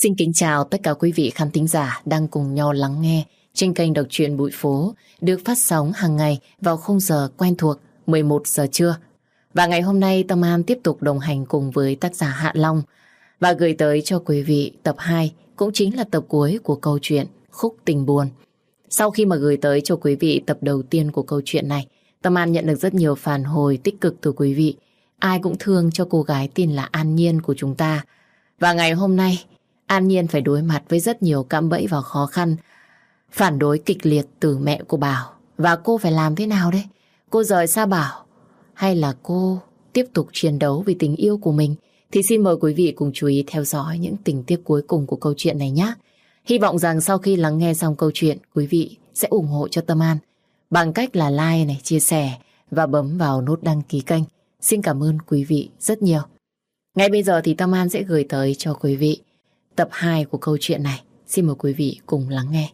Xin kính chào tất cả quý vị khán thính giả đang cùng nhau lắng nghe trên kênh Đọc truyện Bụi Phố được phát sóng hàng ngày vào khung giờ quen thuộc 11 giờ trưa. Và ngày hôm nay Tâm An tiếp tục đồng hành cùng với tác giả Hạ Long và gửi tới cho quý vị tập 2 cũng chính là tập cuối của câu chuyện Khúc Tình Buồn. Sau khi mà gửi tới cho quý vị tập đầu tiên của câu chuyện này, Tâm An nhận được rất nhiều phản hồi tích cực từ quý vị. Ai cũng thương cho cô gái tên là An Nhiên của chúng ta. Và ngày hôm nay An Nhiên phải đối mặt với rất nhiều cạm bẫy và khó khăn, phản đối kịch liệt từ mẹ của Bảo. Và cô phải làm thế nào đấy? Cô rời xa Bảo hay là cô tiếp tục chiến đấu vì tình yêu của mình? Thì xin mời quý vị cùng chú ý theo dõi những tình tiết cuối cùng của câu chuyện này nhé. Hy vọng rằng sau khi lắng nghe xong câu chuyện, quý vị sẽ ủng hộ cho Tâm An bằng cách là like này, chia sẻ và bấm vào nút đăng ký kênh. Xin cảm ơn quý vị rất nhiều. Ngay bây giờ thì Tâm An sẽ gửi tới cho quý vị tập 2 của câu chuyện này. Xin mời quý vị cùng lắng nghe.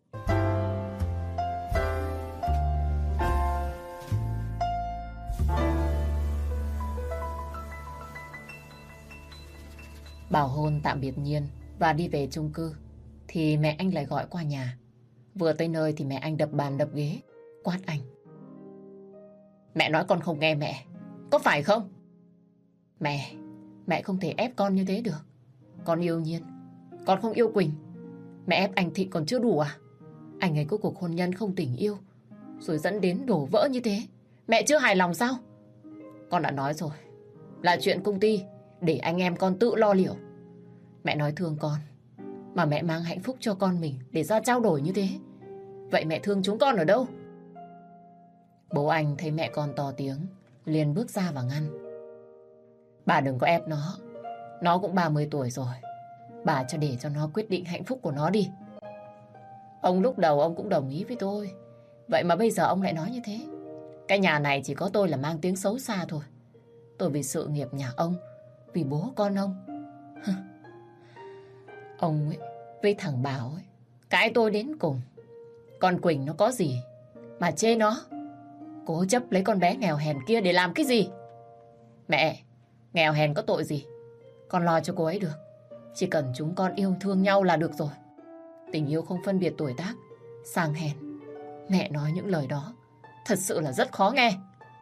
Bảo hôn tạm biệt Nhiên và đi về chung cư thì mẹ anh lại gọi qua nhà. Vừa tới nơi thì mẹ anh đập bàn đập ghế, quát anh. Mẹ nói con không nghe mẹ, có phải không? Mẹ không thể ép con như thế được. Con yêu Nhiên, con không yêu Quỳnh. Mẹ ép anh Thịnh còn chưa đủ à? Anh ấy có cuộc hôn nhân không tình yêu rồi dẫn đến đổ vỡ như thế. Mẹ chưa hài lòng sao? Con đã nói rồi, là chuyện công ty, để anh em con tự lo liệu. Mẹ nói thương con, mà mẹ mang hạnh phúc cho con mình để ra trao đổi như thế. Vậy mẹ thương chúng con ở đâu? Bố anh thấy mẹ con to tiếng, liền bước ra và ngăn. Bà đừng có ép nó cũng 30 tuổi rồi. Bà để cho nó quyết định hạnh phúc của nó đi. Ông lúc đầu ông cũng đồng ý với tôi. Vậy mà bây giờ ông lại nói như thế. Cái nhà này chỉ có tôi là mang tiếng xấu xa thôi. Tôi vì sự nghiệp nhà ông, vì bố con ông. Ông ấy với thằng Bảo ấy cãi tôi đến cùng. Con Quỳnh nó có gì mà chê nó? Cố chấp lấy con bé nghèo hèn kia để làm cái gì? Mẹ, nghèo hèn có tội gì? Con lo cho cô ấy được. Chỉ cần chúng con yêu thương nhau là được rồi. Tình yêu không phân biệt tuổi tác, sang hèn. Mẹ nói những lời đó thật sự là rất khó nghe.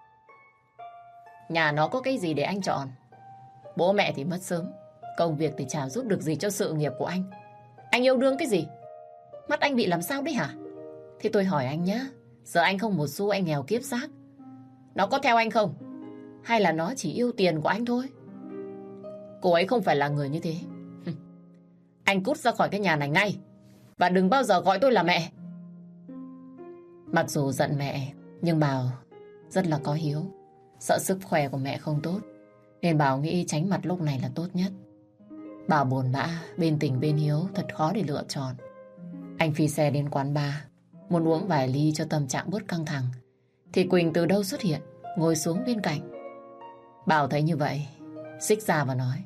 Nhà nó có cái gì để anh chọn? Bố mẹ thì mất sớm, công việc thì chả giúp được gì cho sự nghiệp của anh. Anh yêu đương cái gì? Mắt anh bị làm sao đấy hả? Thì tôi hỏi anh nhá, giờ anh không một xu, anh nghèo kiếp xác, nó có theo anh không? Hay là nó chỉ yêu tiền của anh thôi? Cô ấy không phải là người như thế. Anh cút ra khỏi cái nhà này ngay, và đừng bao giờ gọi tôi là mẹ. Mặc dù giận mẹ, nhưng Bảo rất là có hiếu. Sợ sức khỏe của mẹ không tốt, nên Bảo nghĩ tránh mặt lúc này là tốt nhất. Bảo buồn bã, bên tình bên hiếu, thật khó để lựa chọn. Anh phi xe đến quán bar, muốn uống vài ly cho tâm trạng bớt căng thẳng, thì Quỳnh từ đâu xuất hiện, ngồi xuống bên cạnh. Bảo thấy như vậy, xích ra và nói.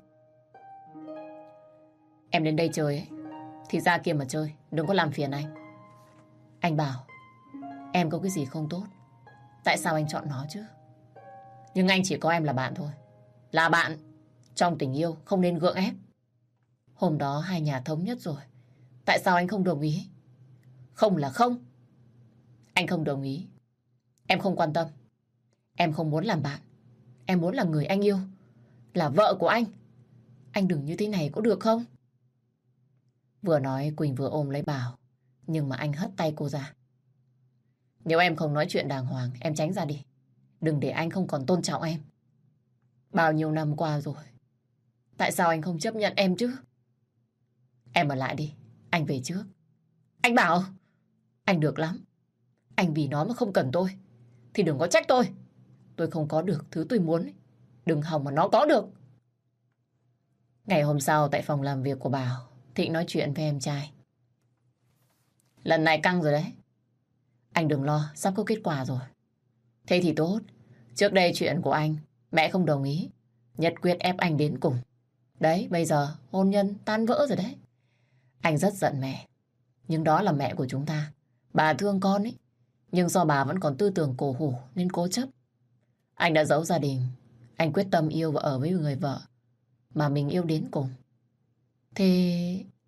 Em đến đây chơi ấy, thì ra kia mà chơi, đừng có làm phiền anh. Anh bảo, em có cái gì không tốt, tại sao anh chọn nó chứ? Nhưng anh chỉ có em là bạn thôi. Là bạn, trong tình yêu không nên gượng ép. Hôm đó hai nhà thống nhất rồi, tại sao anh không đồng ý? Không là không. Anh không đồng ý. Em không quan tâm. Em không muốn làm bạn. Em muốn là người anh yêu, là vợ của anh. Anh đừng như thế này có được không? Vừa nói Quỳnh vừa ôm lấy Bảo, nhưng mà anh hất tay cô ra. Nếu em không nói chuyện đàng hoàng, em tránh ra đi. Đừng để anh không còn tôn trọng em. Bao nhiêu năm qua rồi, tại sao anh không chấp nhận em chứ? Em ở lại đi, anh về trước. Anh bảo, anh được lắm. Anh vì nó mà không cần tôi, thì đừng có trách tôi. Tôi không có được thứ tôi muốn, đừng hòng mà nó có được. Ngày hôm sau tại phòng làm việc của Bảo, Thịnh nói chuyện với em trai. Lần này căng rồi đấy. Anh đừng lo, sắp có kết quả rồi. Thế thì tốt. Trước đây chuyện của anh, mẹ không đồng ý, nhất quyết ép anh đến cùng. Đấy, bây giờ hôn nhân tan vỡ rồi đấy. Anh rất giận mẹ, nhưng đó là mẹ của chúng ta. Bà thương con ấy, nhưng do bà vẫn còn tư tưởng cổ hủ nên cố chấp. Anh đã giấu gia đình. Anh quyết tâm yêu và ở với người vợ mà mình yêu đến cùng. Thế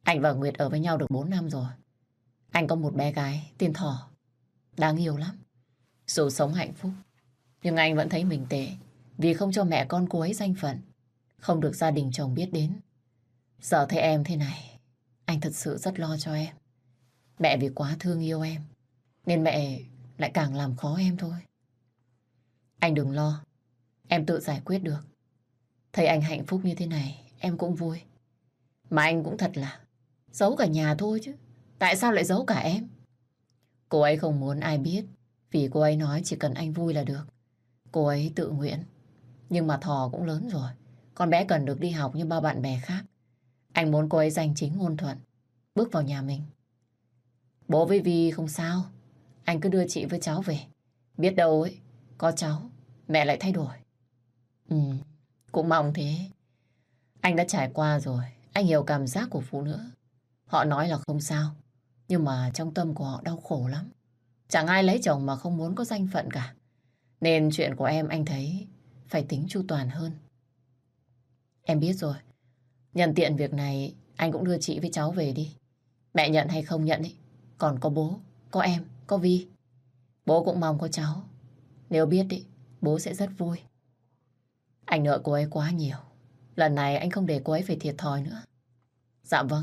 Anh và Nguyệt ở với nhau được 4 năm rồi. Anh có một bé gái tên Thỏ. Đáng yêu lắm. Dù sống hạnh phúc, nhưng anh vẫn thấy mình tệ vì không cho mẹ con cô ấy danh phận, không được gia đình chồng biết đến. Giờ thấy em thế này, anh thật sự rất lo cho em. Mẹ vì quá thương yêu em, nên mẹ lại càng làm khó em thôi. Anh đừng lo, em tự giải quyết được. Thấy anh hạnh phúc như thế này, em cũng vui. Mà anh cũng thật là giấu cả nhà thôi chứ. Tại sao lại giấu cả em? Cô ấy không muốn ai biết, vì cô ấy nói chỉ cần anh vui là được. Cô ấy tự nguyện. Nhưng mà Thò cũng lớn rồi, con bé cần được đi học như bao bạn bè khác. Anh muốn cô ấy danh chính ngôn thuận, bước vào nhà mình. Bố với Vi không sao, anh cứ đưa chị với cháu về. Biết đâu ấy, có cháu, mẹ lại thay đổi. Ừ, cũng mong thế. Anh đã trải qua rồi, anh hiểu cảm giác của phụ nữ. Họ nói là không sao, nhưng mà trong tâm của họ đau khổ lắm. Chẳng ai lấy chồng mà không muốn có danh phận cả. Nên chuyện của em anh thấy phải tính chu toàn hơn. Em biết rồi. Nhân tiện việc này, anh cũng đưa chị với cháu về đi. Mẹ nhận hay không nhận ấy, còn có bố, có em, có Vi. Bố cũng mong có cháu. Nếu biết ý, bố sẽ rất vui. Anh nợ cô ấy quá nhiều. Lần này anh không để cô ấy phải thiệt thòi nữa. Dạ vâng.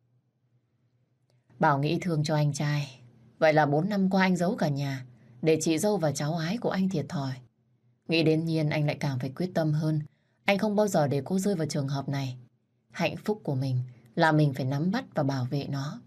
Bảo nghĩ thương cho anh trai. Vậy là 4 năm qua anh giấu cả nhà để chị dâu và cháu ái của anh thiệt thòi. Nghĩ đến Nhiên anh lại càng phải quyết tâm hơn. Anh không bao giờ để cô rơi vào trường hợp này. Hạnh phúc của mình là mình phải nắm bắt và bảo vệ nó.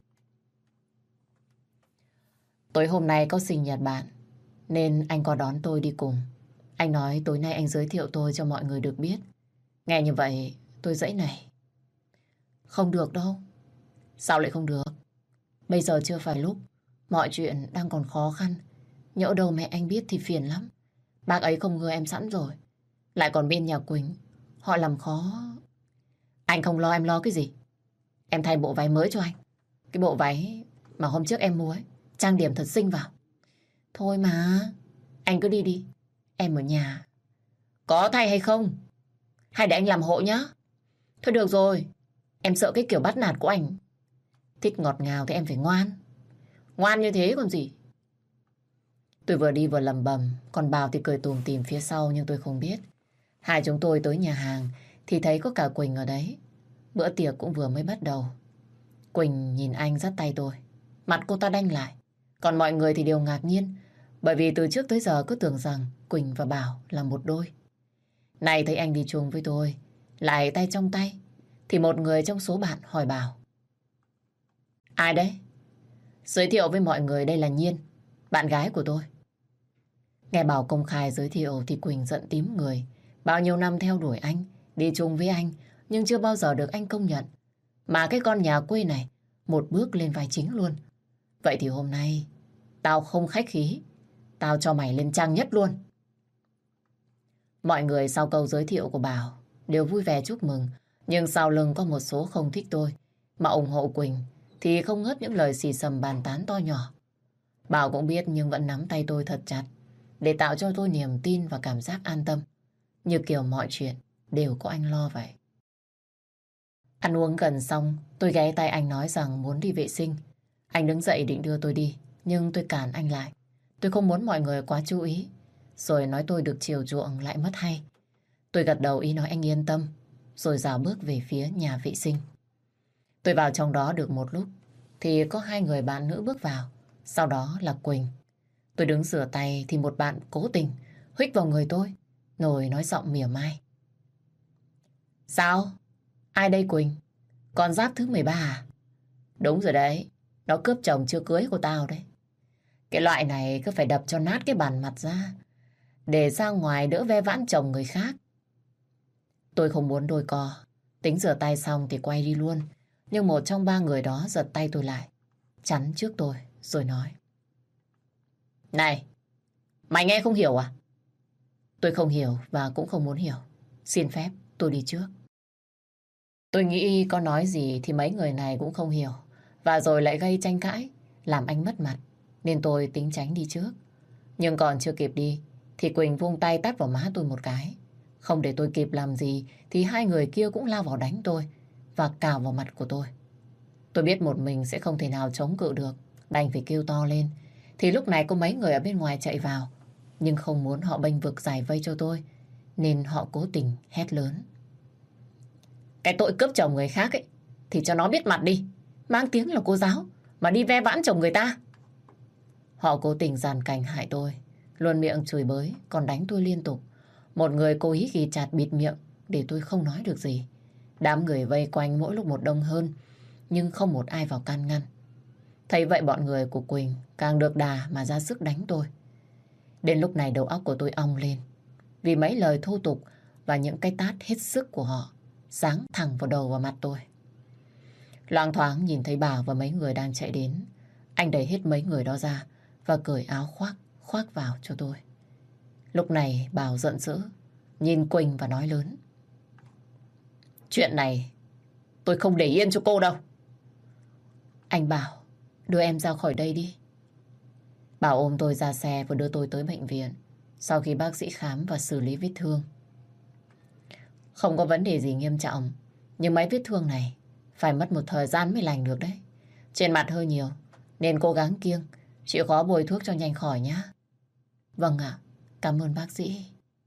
Tối hôm nay có sinh nhật bạn, nên anh có đón tôi đi cùng. Anh nói tối nay anh giới thiệu tôi cho mọi người được biết. Nghe như vậy tôi giãy nảy. Không được đâu. Sao lại không được? Bây giờ chưa phải lúc. Mọi chuyện đang còn khó khăn. Nhỡ đâu mẹ anh biết thì phiền lắm. Bác ấy không ngờ em sẵn rồi. Lại còn bên nhà Quỳnh, họ làm khó. Anh không lo, em lo cái gì? Em thay bộ váy mới cho anh. Cái bộ váy mà hôm trước em mua ấy, trang điểm thật xinh vào. Thôi mà, anh cứ đi đi. Em ở nhà. Có thay hay không? Hay để anh làm hộ nhá? Thôi được rồi, em sợ cái kiểu bắt nạt của anh. Thích ngọt ngào thì em phải ngoan. Ngoan như thế còn gì. Tôi vừa đi vừa lầm bầm, còn Bảo thì cười tùm tìm phía sau nhưng tôi không biết. Hai chúng tôi tới nhà hàng thì thấy có cả Quỳnh ở đấy. Bữa tiệc cũng vừa mới bắt đầu. Quỳnh nhìn anh dắt tay tôi. Mặt cô ta đanh lại. Còn mọi người thì đều ngạc nhiên. Bởi vì từ trước tới giờ cứ tưởng rằng Quỳnh và Bảo là một đôi. Này thấy anh đi chung với tôi, lại tay trong tay, thì một người trong số bạn hỏi Bảo. Ai đấy? Giới thiệu với mọi người đây là Nhiên, bạn gái của tôi. Nghe Bảo công khai giới thiệu thì Quỳnh giận tím người. Bao nhiêu năm theo đuổi anh, đi chung với anh, nhưng chưa bao giờ được anh công nhận. Mà cái con nhà quê này, một bước lên vai chính luôn. Vậy thì hôm nay, tao không khách khí, tao cho mày lên trang nhất luôn. Mọi người sau câu giới thiệu của Bảo đều vui vẻ chúc mừng, nhưng sau lưng có một số không thích tôi, mà ủng hộ Quỳnh thì không ngớt những lời xì xầm bàn tán to nhỏ. Bảo cũng biết nhưng vẫn nắm tay tôi thật chặt để tạo cho tôi niềm tin và cảm giác an tâm. Như kiểu mọi chuyện đều có anh lo vậy. Ăn uống gần xong, tôi ghé tay anh nói rằng muốn đi vệ sinh. Anh đứng dậy định đưa tôi đi, nhưng tôi cản anh lại. Tôi không muốn mọi người quá chú ý, rồi nói tôi được chiều chuộng lại mất hay. Tôi gật đầu ý nói anh yên tâm, rồi rảo bước về phía nhà vệ sinh. Tôi vào trong đó được một lúc, thì có hai người bạn nữ bước vào, sau đó là Quỳnh. Tôi đứng rửa tay thì một bạn cố tình huých vào người tôi, rồi nói giọng mỉa mai. Sao? Ai đây Quỳnh? Con giáp thứ 13 à? Đúng rồi đấy, nó cướp chồng chưa cưới của tao đấy. Cái loại này cứ phải đập cho nát cái bàn mặt ra, để ra ngoài đỡ ve vãn chồng người khác. Tôi không muốn đôi co, tính rửa tay xong thì quay đi luôn. Nhưng một trong ba người đó giật tay tôi lại, chắn trước tôi, rồi nói. Này, mày nghe không hiểu à? Tôi không hiểu và cũng không muốn hiểu. Xin phép, tôi đi trước. Tôi nghĩ có nói gì thì mấy người này cũng không hiểu. Và rồi lại gây tranh cãi, làm anh mất mặt. Nên tôi tính tránh đi trước. Nhưng còn chưa kịp đi, thì Quỳnh vung tay tát vào má tôi một cái. Không để tôi kịp làm gì, thì hai người kia cũng lao vào đánh tôi và cào vào mặt của tôi. Tôi biết một mình sẽ không thể nào chống cự được, đành phải kêu to lên. Thì lúc này có mấy người ở bên ngoài chạy vào, nhưng không muốn họ bênh vực giải vây cho tôi, nên họ cố tình hét lớn. Cái tội cướp chồng người khác ấy, thì cho nó biết mặt đi. Mang tiếng là cô giáo, mà đi ve vãn chồng người ta. Họ cố tình giàn cảnh hại tôi, luôn miệng chửi bới, còn đánh tôi liên tục. Một người cố ý ghi chặt bịt miệng để tôi không nói được gì. Đám người vây quanh mỗi lúc một đông hơn, nhưng không một ai vào can ngăn. Thấy vậy bọn người của Quỳnh càng được đà mà ra sức đánh tôi. Đến lúc này đầu óc của tôi ong lên, vì mấy lời thô tục và những cái tát hết sức của họ giáng thẳng vào đầu và mặt tôi. Loáng thoáng nhìn thấy Bảo và mấy người đang chạy đến, anh đẩy hết mấy người đó ra và cởi áo khoác vào cho tôi. Lúc này Bảo giận dữ, nhìn Quỳnh và nói lớn. Chuyện này tôi không để yên cho cô đâu. Anh Bảo, đưa em ra khỏi đây đi. Bảo ôm tôi ra xe và đưa tôi tới bệnh viện. Sau khi bác sĩ khám và xử lý vết thương, không có vấn đề gì nghiêm trọng, nhưng mấy vết thương này phải mất một thời gian mới lành được đấy. Trên mặt hơi nhiều, nên cố gắng kiêng, chịu khó bôi thuốc cho nhanh khỏi nhé. Vâng ạ, cảm ơn bác sĩ.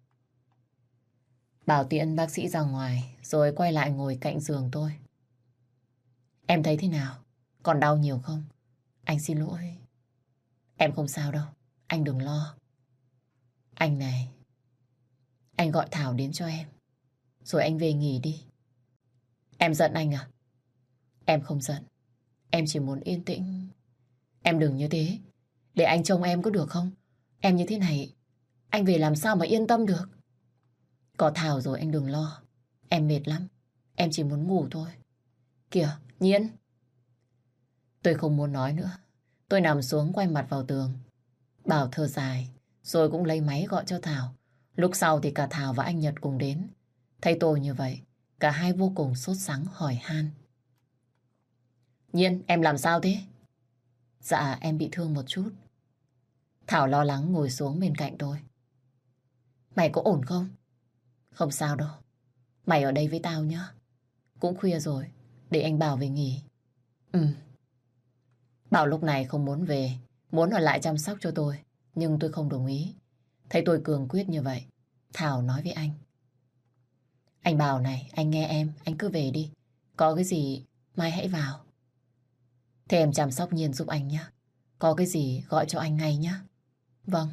Bảo tiễn bác sĩ ra ngoài, rồi quay lại ngồi cạnh giường tôi. Em thấy thế nào? Còn đau nhiều không? Anh xin lỗi. Em không sao đâu, anh đừng lo. Anh này, anh gọi Thảo đến cho em, rồi anh về nghỉ đi. Em giận anh à? Em không giận, em chỉ muốn yên tĩnh. Em đừng như thế, để anh trông em có được không? Em như thế này, anh về làm sao mà yên tâm được? Có Thảo rồi anh đừng lo. Em mệt lắm, em chỉ muốn ngủ thôi. Kìa, Nhiên. Tôi không muốn nói nữa. Tôi nằm xuống quay mặt vào tường. Bảo thở dài, rồi cũng lấy máy gọi cho Thảo. Lúc sau thì cả Thảo và anh Nhật cùng đến. Thấy tôi như vậy, cả hai vô cùng sốt sắng hỏi han. Nhiên, em làm sao thế? Dạ, em bị thương một chút. Thảo lo lắng ngồi xuống bên cạnh tôi. Mày có ổn không? Không sao đâu. Mày ở đây với tao nhá. Cũng khuya rồi, để anh Bảo về nghỉ. Ừ. Bảo lúc này không muốn về, muốn ở lại chăm sóc cho tôi, nhưng tôi không đồng ý. Thấy tôi cường quyết như vậy, Thảo nói với anh. Anh Bảo này, anh nghe em, anh cứ về đi. Có cái gì, mai hãy vào. Thế em chăm sóc Nhiên giúp anh nhé. Có cái gì gọi cho anh ngay nhé. Vâng.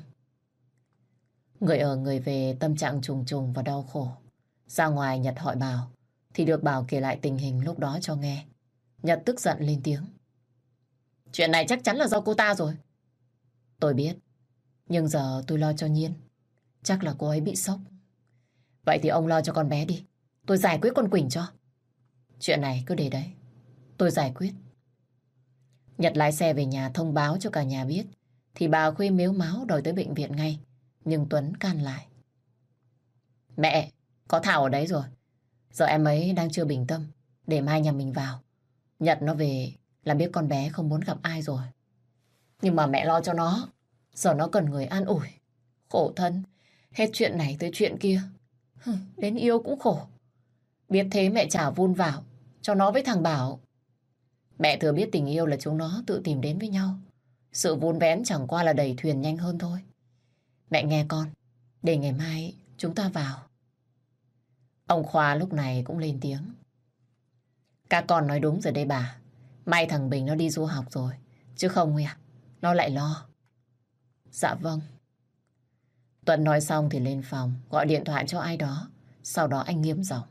Người ở người về tâm trạng trùng trùng và đau khổ. Ra ngoài Nhật hỏi Bảo, thì được Bảo kể lại tình hình lúc đó cho nghe. Nhật tức giận lên tiếng. Chuyện này chắc chắn là do cô ta rồi. Tôi biết, nhưng giờ tôi lo cho Nhiên. Chắc là cô ấy bị sốc. Vậy thì ông lo cho con bé đi. Tôi giải quyết con Quỳnh cho. Chuyện này cứ để đấy, tôi giải quyết. Nhật lái xe về nhà thông báo cho cả nhà biết, thì bà Khuê mếu máo đòi tới bệnh viện ngay. Nhưng Tuấn can lại. Mẹ, có Thảo ở đấy rồi. Giờ em ấy đang chưa bình tâm, để mai nhà mình vào. Nhật nó về là biết con bé không muốn gặp ai rồi. Nhưng mà mẹ lo cho nó. Giờ nó cần người an ủi. Khổ thân, hết chuyện này tới chuyện kia. Đến yêu cũng khổ. Biết thế mẹ chả vun vào cho nó với thằng Bảo. Mẹ thừa biết tình yêu là chúng nó tự tìm đến với nhau. Sự vun vén chẳng qua là đẩy thuyền nhanh hơn thôi. Mẹ nghe con, để ngày mai chúng ta vào. Ông Khoa lúc này cũng lên tiếng. Các con nói đúng rồi đây bà. May thằng Bình nó đi du học rồi, chứ không ạ, nó lại lo. Dạ vâng. Tuấn nói xong thì lên phòng, gọi điện thoại cho ai đó. Sau đó anh nghiêm giọng.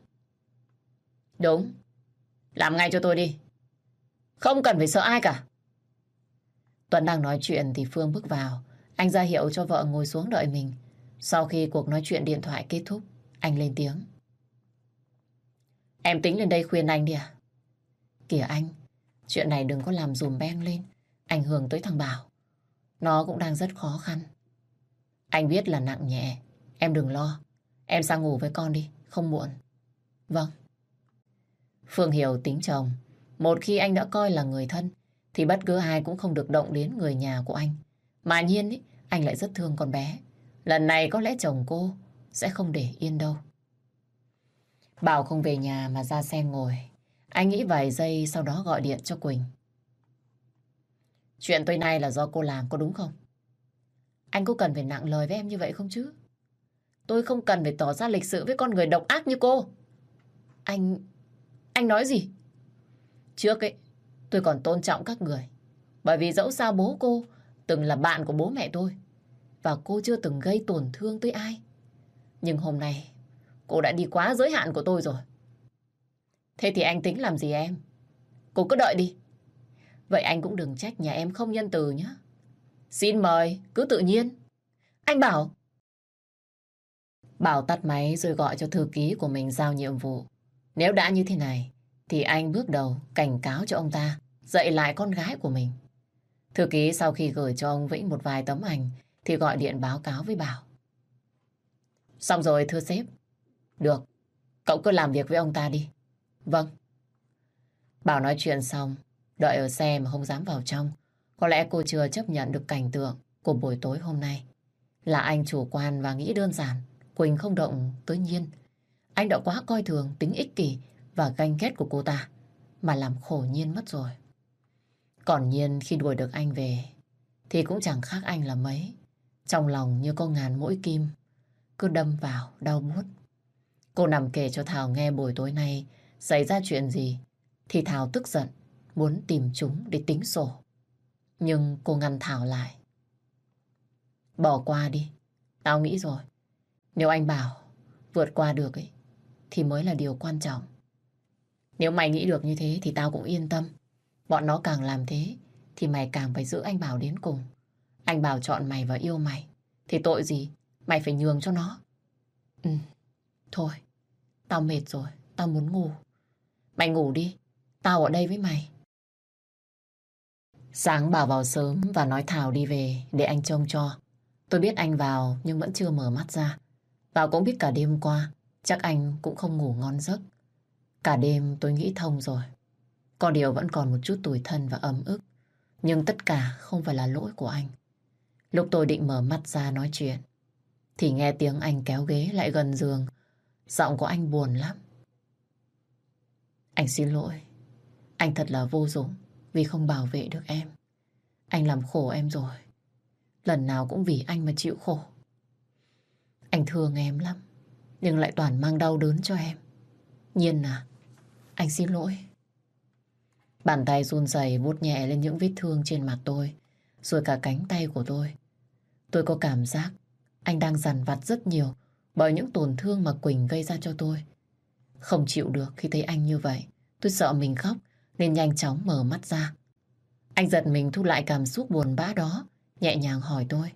Đúng, làm ngay cho tôi đi. Không cần phải sợ ai cả. Tuấn đang nói chuyện thì Phương bước vào. Anh ra hiệu cho vợ ngồi xuống đợi mình. Sau khi cuộc nói chuyện điện thoại kết thúc, anh lên tiếng. Em tính lên đây khuyên anh đi à? Kìa anh, chuyện này đừng có làm dùm beng lên, ảnh hưởng tới thằng Bảo. Nó cũng đang rất khó khăn. Anh biết là nặng nhẹ, em đừng lo. Em sang ngủ với con đi, không muộn. Vâng. Phương hiểu tính chồng. Một khi anh đã coi là người thân, thì bất cứ ai cũng không được động đến người nhà của anh. Mà Nhiên ý, anh lại rất thương con bé. Lần này có lẽ chồng cô sẽ không để yên đâu. Bảo không về nhà mà ra xe ngồi. Anh nghĩ vài giây sau đó gọi điện cho Quỳnh. Chuyện tối nay là do cô làm, có đúng không? Anh có cần phải nặng lời với em như vậy không chứ? Tôi không cần phải tỏ ra lịch sự với con người độc ác như cô. Anh... Anh nói gì? Trước ấy, tôi còn tôn trọng các người. Bởi vì dẫu sao bố cô từng là bạn của bố mẹ tôi. Và cô chưa từng gây tổn thương tới ai. Nhưng hôm nay, cô đã đi quá giới hạn của tôi rồi. Thế thì anh tính làm gì em? Cô cứ đợi đi. Vậy anh cũng đừng trách nhà em không nhân từ nhé. Xin mời, cứ tự nhiên. Anh Bảo. Bảo tắt máy rồi gọi cho thư ký của mình giao nhiệm vụ. Nếu đã như thế này, thì anh bước đầu cảnh cáo cho ông ta dạy lại con gái của mình. Thư ký sau khi gửi cho ông Vĩnh một vài tấm ảnh thì gọi điện báo cáo với Bảo. Xong rồi thưa sếp. Được, cậu cứ làm việc với ông ta đi. Vâng. Bảo nói chuyện xong, đợi ở xe mà không dám vào trong. Có lẽ cô chưa chấp nhận được cảnh tượng của buổi tối hôm nay. Là anh chủ quan và nghĩ đơn giản, Quỳnh không động tới Nhiên. Anh đã quá coi thường tính ích kỷ và ganh ghét của cô ta, mà làm khổ Nhiên mất rồi. Còn Nhiên khi đuổi được anh về, thì cũng chẳng khác anh là mấy. Trong lòng như có ngàn mũi kim, cứ đâm vào, đau buốt. Cô nằm kể cho Thảo nghe buổi tối nay xảy ra chuyện gì, thì Thảo tức giận, muốn tìm chúng để tính sổ. Nhưng cô ngăn Thảo lại. Bỏ qua đi, tao nghĩ rồi. Nếu anh Bảo vượt qua được ấy, thì mới là điều quan trọng. Nếu mày nghĩ được như thế thì tao cũng yên tâm. Bọn nó càng làm thế thì mày càng phải giữ anh Bảo đến cùng. Anh Bảo chọn mày và yêu mày, thì tội gì mày phải nhường cho nó. Thôi, tao mệt rồi, tao muốn ngủ. Mày ngủ đi, tao ở đây với mày. Sáng Bảo vào sớm và nói Thảo đi về để anh trông cho. Tôi biết anh vào nhưng vẫn chưa mở mắt ra. Bảo cũng biết cả đêm qua chắc anh cũng không ngủ ngon giấc. Cả đêm tôi nghĩ thông rồi. Có điều vẫn còn một chút tủi thân và ấm ức. Nhưng tất cả không phải là lỗi của anh. Lúc tôi định mở mắt ra nói chuyện thì nghe tiếng anh kéo ghế lại gần giường. Giọng của anh buồn lắm. Anh xin lỗi. Anh thật là vô dụng vì không bảo vệ được em. Anh làm khổ em rồi. Lần nào cũng vì anh mà chịu khổ. Anh thương em lắm, nhưng lại toàn mang đau đớn cho em. Nhiên à, anh xin lỗi. Bàn tay run rẩy vuốt nhẹ lên những vết thương trên mặt tôi, rồi cả cánh tay của tôi. Tôi có cảm giác anh đang dằn vặt rất nhiều bởi những tổn thương mà Quỳnh gây ra cho tôi. Không chịu được khi thấy anh như vậy. Tôi sợ mình khóc nên nhanh chóng mở mắt ra. Anh giật mình thu lại cảm xúc buồn bã đó, nhẹ nhàng hỏi tôi.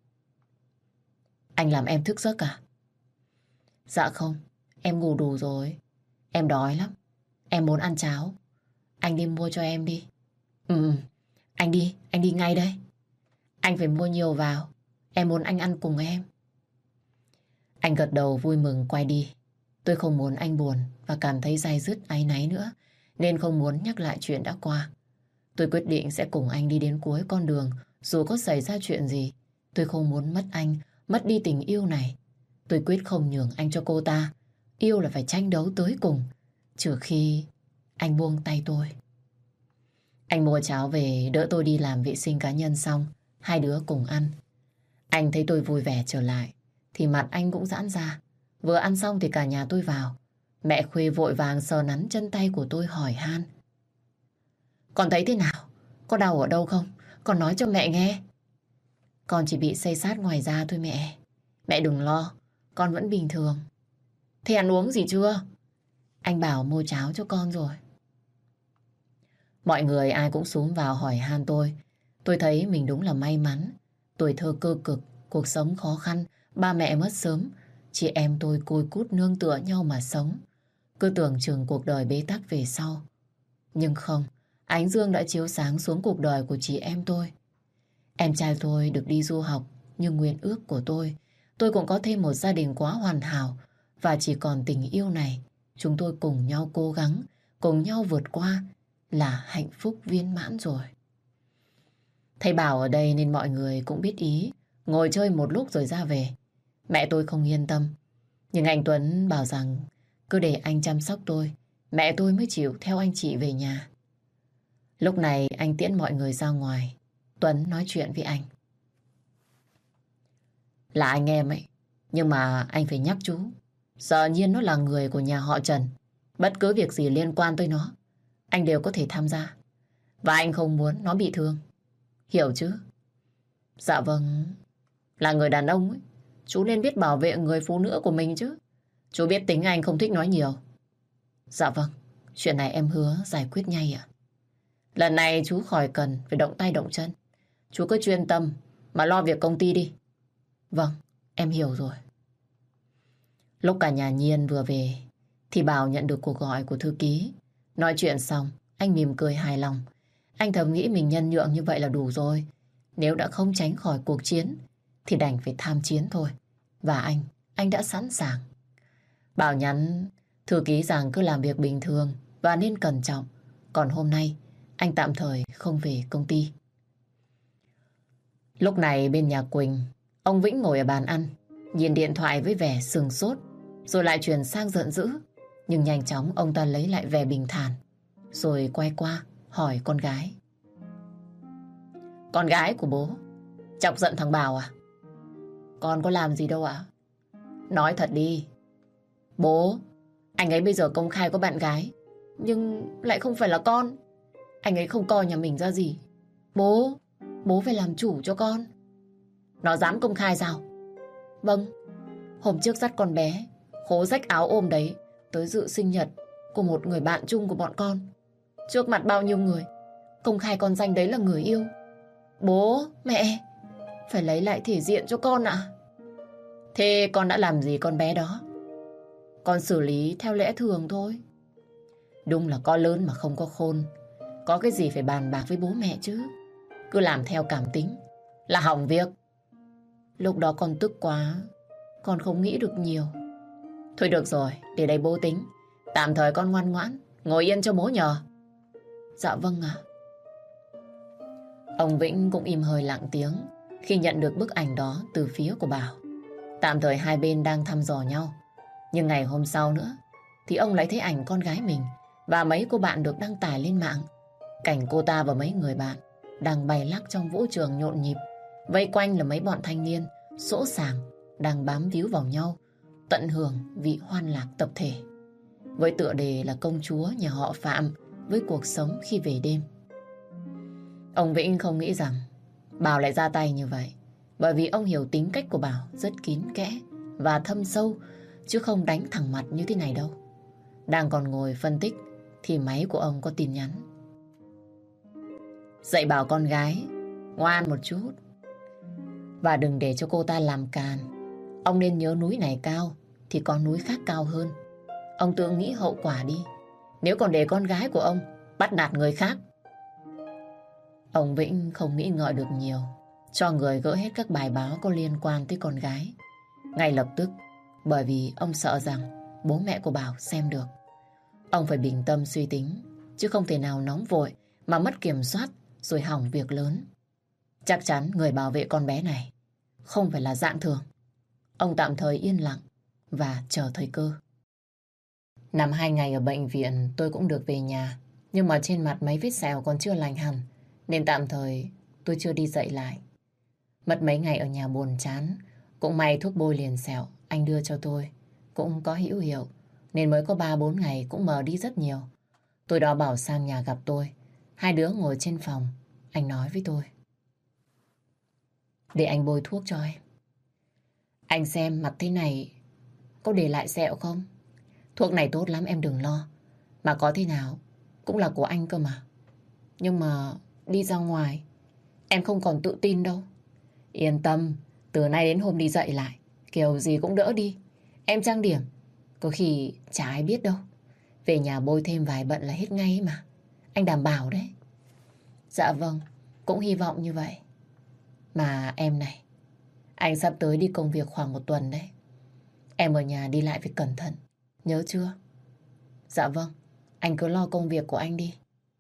Anh làm em thức giấc à? Dạ không, em ngủ đủ rồi. Em đói lắm. Em muốn ăn cháo. Anh đi mua cho em đi. Anh đi ngay đây. Anh phải mua nhiều vào. Em muốn anh ăn cùng em. Anh gật đầu vui mừng quay đi. Tôi không muốn anh buồn và cảm thấy day dứt áy náy nữa, nên không muốn nhắc lại chuyện đã qua. Tôi quyết định sẽ cùng anh đi đến cuối con đường, dù có xảy ra chuyện gì. Tôi không muốn mất anh, mất đi tình yêu này. Tôi quyết không nhường anh cho cô ta. Yêu là phải tranh đấu tới cùng, trừ khi anh buông tay tôi. Anh mua cháo về đỡ tôi đi làm vệ sinh cá nhân xong, hai đứa cùng ăn. Anh thấy tôi vui vẻ trở lại thì mặt anh cũng giãn ra. Vừa ăn xong thì cả nhà tôi vào. Mẹ Khuê vội vàng sờ nắn chân tay của tôi hỏi han. Con thấy thế nào? Có đau ở đâu không? Con nói cho mẹ nghe. Con chỉ bị xây xát ngoài da thôi mẹ. Mẹ đừng lo, con vẫn bình thường. Thế ăn uống gì chưa? Anh Bảo mua cháo cho con rồi. Mọi người ai cũng xúm vào hỏi han tôi. Tôi thấy mình đúng là may mắn. Tuổi thơ cơ cực, cuộc sống khó khăn, ba mẹ mất sớm. Chị em tôi côi cút nương tựa nhau mà sống. Cứ tưởng chừng cuộc đời bế tắc về sau. Nhưng không, ánh dương đã chiếu sáng xuống cuộc đời của chị em tôi. Em trai tôi được đi du học như nguyện ước của tôi. Tôi cũng có thêm một gia đình quá hoàn hảo. Và chỉ còn tình yêu này, chúng tôi cùng nhau cố gắng, cùng nhau vượt qua là hạnh phúc viên mãn rồi. Thầy Bảo ở đây nên mọi người cũng biết ý, ngồi chơi một lúc rồi ra về. Mẹ tôi không yên tâm, nhưng anh Tuấn bảo rằng cứ để anh chăm sóc tôi, mẹ tôi mới chịu theo anh chị về nhà. Lúc này anh tiễn mọi người ra ngoài. Tuấn nói chuyện với anh. Là anh em ấy, nhưng mà anh phải nhắc chú. Giờ Nhiên nó là người của nhà họ Trần. Bất cứ việc gì liên quan tới nó, anh đều có thể tham gia. Và anh không muốn nó bị thương. Hiểu chứ? Dạ vâng. Là người đàn ông ấy, chú nên biết bảo vệ người phụ nữ của mình chứ. Chú biết tính anh không thích nói nhiều. Dạ vâng, chuyện này em hứa giải quyết ngay ạ. Lần này chú khỏi cần phải động tay động chân. Chú cứ chuyên tâm mà lo việc công ty đi. Vâng, em hiểu rồi. Lúc cả nhà Nhiên vừa về thì Bảo nhận được cuộc gọi của thư ký. Nói chuyện xong, anh mỉm cười hài lòng. Anh thầm nghĩ mình nhân nhượng như vậy là đủ rồi. Nếu đã không tránh khỏi cuộc chiến thì đành phải tham chiến thôi. Và anh đã sẵn sàng. Bảo nhắn thư ký rằng cứ làm việc bình thường và nên cẩn trọng. Còn hôm nay, anh tạm thời không về công ty. Lúc này bên nhà Quỳnh, ông Vĩnh ngồi ở bàn ăn, nhìn điện thoại với vẻ sừng sốt, rồi lại chuyển sang giận dữ. Nhưng nhanh chóng ông ta lấy lại vẻ bình thản, rồi quay qua hỏi con gái. Con gái của bố chọc giận thằng Bảo à? Con có làm gì đâu ạ? Nói thật đi. Bố, anh ấy bây giờ công khai có bạn gái, nhưng lại không phải là con. Anh ấy không coi nhà mình ra gì. Bố phải làm chủ cho con. Nó dám công khai sao? Vâng, hôm trước dắt con bé khố rách áo ôm đấy tới dự sinh nhật của một người bạn chung của bọn con. Trước mặt bao nhiêu người, công khai con danh đấy là người yêu. Bố, mẹ, phải lấy lại thể diện cho con ạ. Thế con đã làm gì con bé đó? Con xử lý theo lẽ thường thôi. Đúng là con lớn mà không có khôn. Có cái gì phải bàn bạc với bố mẹ chứ. Cứ làm theo cảm tính là hỏng việc. Lúc đó con tức quá, con không nghĩ được nhiều. Thôi được rồi, để đây bố tính. Tạm thời con ngoan ngoãn ngồi yên cho bố nhờ. Dạ vâng ạ. Ông Vĩnh cũng im hơi lặng tiếng khi nhận được bức ảnh đó từ phía của Bảo. Tạm thời hai bên đang thăm dò nhau. Nhưng ngày hôm sau nữa thì ông lại thấy ảnh con gái mình và mấy cô bạn được đăng tải lên mạng. Cảnh cô ta và mấy người bạn đang bay lắc trong vũ trường nhộn nhịp. Vây quanh là mấy bọn thanh niên sỗ sàng đang bám víu vào nhau, tận hưởng vị hoan lạc tập thể. Với tựa đề là công chúa nhà họ Phạm với cuộc sống khi về đêm. Ông Vĩnh không nghĩ rằng Bảo lại ra tay như vậy, bởi vì ông hiểu tính cách của Bảo rất kín kẽ và thâm sâu, chứ không đánh thẳng mặt như thế này đâu. Đang còn ngồi phân tích thì máy của ông có tin nhắn. Dạy bảo con gái ngoan một chút và đừng để cho cô ta làm càn. Ông nên nhớ núi này cao thì có núi khác cao hơn. Ông tự nghĩ hậu quả đi. Nếu còn để con gái của ông bắt nạt người khác. Ông Vĩnh không nghĩ ngợi được nhiều, cho người gỡ hết các bài báo có liên quan tới con gái ngay lập tức, bởi vì ông sợ rằng bố mẹ của Bảo xem được. Ông phải bình tâm suy tính, chứ không thể nào nóng vội mà mất kiểm soát rồi hỏng việc lớn. Chắc chắn người bảo vệ con bé này không phải là dạng thường. Ông tạm thời yên lặng và chờ thời cơ. Nằm 2 ngày ở bệnh viện tôi cũng được về nhà, nhưng mà trên mặt mấy vết sẹo còn chưa lành hẳn, nên tạm thời tôi chưa đi dậy lại. Mất mấy ngày ở nhà buồn chán, cũng may thuốc bôi liền sẹo anh đưa cho tôi cũng có hữu hiệu, nên mới có 3-4 ngày cũng mờ đi rất nhiều. Tôi đó bảo sang nhà gặp tôi. Hai đứa ngồi trên phòng, anh nói với tôi. Để anh bôi thuốc cho em. Anh xem mặt thế này có để lại sẹo không? Thuốc này tốt lắm em đừng lo. Mà có thế nào cũng là của anh cơ mà. Nhưng mà đi ra ngoài em không còn tự tin đâu. Yên tâm, từ nay đến hôm đi dậy lại kiểu gì cũng đỡ đi. Em trang điểm có khi chả ai biết đâu. Về nhà bôi thêm vài bận là hết ngay ấy mà. Anh đảm bảo đấy. Dạ vâng, cũng hy vọng như vậy. Mà em này, anh sắp tới đi công việc khoảng 1 tuần đấy. Em ở nhà đi lại phải cẩn thận, nhớ chưa? Dạ vâng, anh cứ lo công việc của anh đi.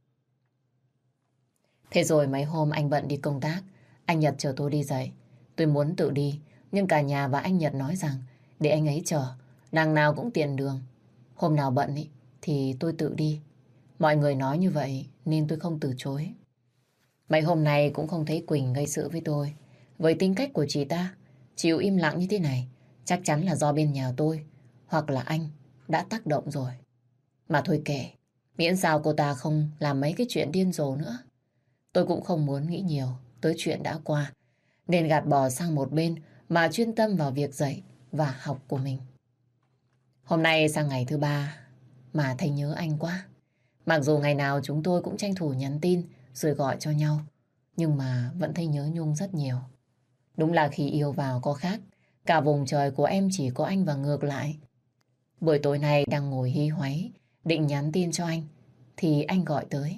Thế rồi mấy hôm anh bận đi công tác, anh Nhật chờ tôi đi dậy. Tôi muốn tự đi, nhưng cả nhà và anh Nhật nói rằng để anh ấy chờ, đằng nào cũng tiện đường. Hôm nào bận ý, thì tôi tự đi. Mọi người nói như vậy nên tôi không từ chối. Mấy hôm nay cũng không thấy Quỳnh gây sự với tôi. Với tính cách của chị ta, chịu im lặng như thế này, chắc chắn là do bên nhà tôi hoặc là anh đã tác động rồi. Mà thôi kệ, miễn sao cô ta không làm mấy cái chuyện điên rồ nữa. Tôi cũng không muốn nghĩ nhiều tới chuyện đã qua, nên gạt bỏ sang một bên mà chuyên tâm vào việc dạy và học của mình. Hôm nay sang ngày thứ 3 mà thấy nhớ anh quá. Mặc dù ngày nào chúng tôi cũng tranh thủ nhắn tin rồi gọi cho nhau, nhưng mà vẫn thấy nhớ Nhung rất nhiều. Đúng là khi yêu vào có khác, cả vùng trời của em chỉ có anh và ngược lại. Buổi tối nay đang ngồi hí hoáy, định nhắn tin cho anh, thì anh gọi tới.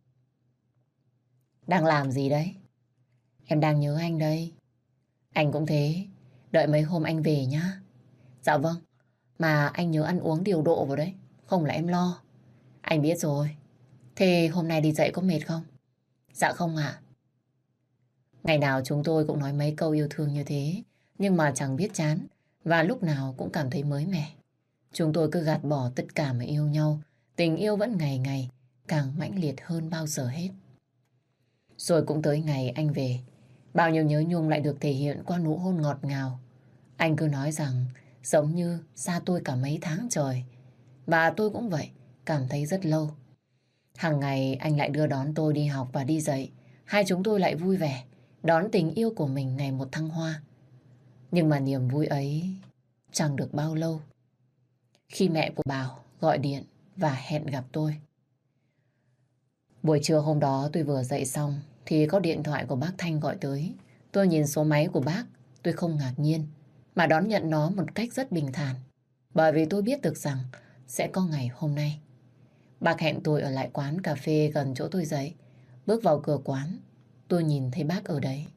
Đang làm gì đấy? Em đang nhớ anh đây. Anh cũng thế, đợi mấy hôm anh về nhá. Dạ vâng, mà anh nhớ ăn uống điều độ vào đấy, không là em lo. Anh biết rồi. Thế hôm nay đi dạy có mệt không? Dạ không ạ. Ngày nào chúng tôi cũng nói mấy câu yêu thương như thế, nhưng mà chẳng biết chán, và lúc nào cũng cảm thấy mới mẻ. Chúng tôi cứ gạt bỏ tất cả mà yêu nhau, tình yêu vẫn ngày ngày, càng mãnh liệt hơn bao giờ hết. Rồi cũng tới ngày anh về, bao nhiêu nhớ nhung lại được thể hiện qua nụ hôn ngọt ngào. Anh cứ nói rằng giống như xa tôi cả mấy tháng trời, và tôi cũng vậy, cảm thấy rất lâu. Hàng ngày anh lại đưa đón tôi đi học và đi dạy, hai chúng tôi lại vui vẻ, đón tình yêu của mình ngày một thăng hoa. Nhưng mà niềm vui ấy chẳng được bao lâu, khi mẹ của Bảo gọi điện và hẹn gặp tôi. Buổi trưa hôm đó tôi vừa dậy xong thì có điện thoại của bác Thanh gọi tới. Tôi nhìn số máy của bác, tôi không ngạc nhiên mà đón nhận nó một cách rất bình thản, bởi vì tôi biết được rằng sẽ có ngày hôm nay. Bác hẹn tôi ở lại quán cà phê gần chỗ tôi dậy. Bước vào cửa quán, tôi nhìn thấy bác ở đấy.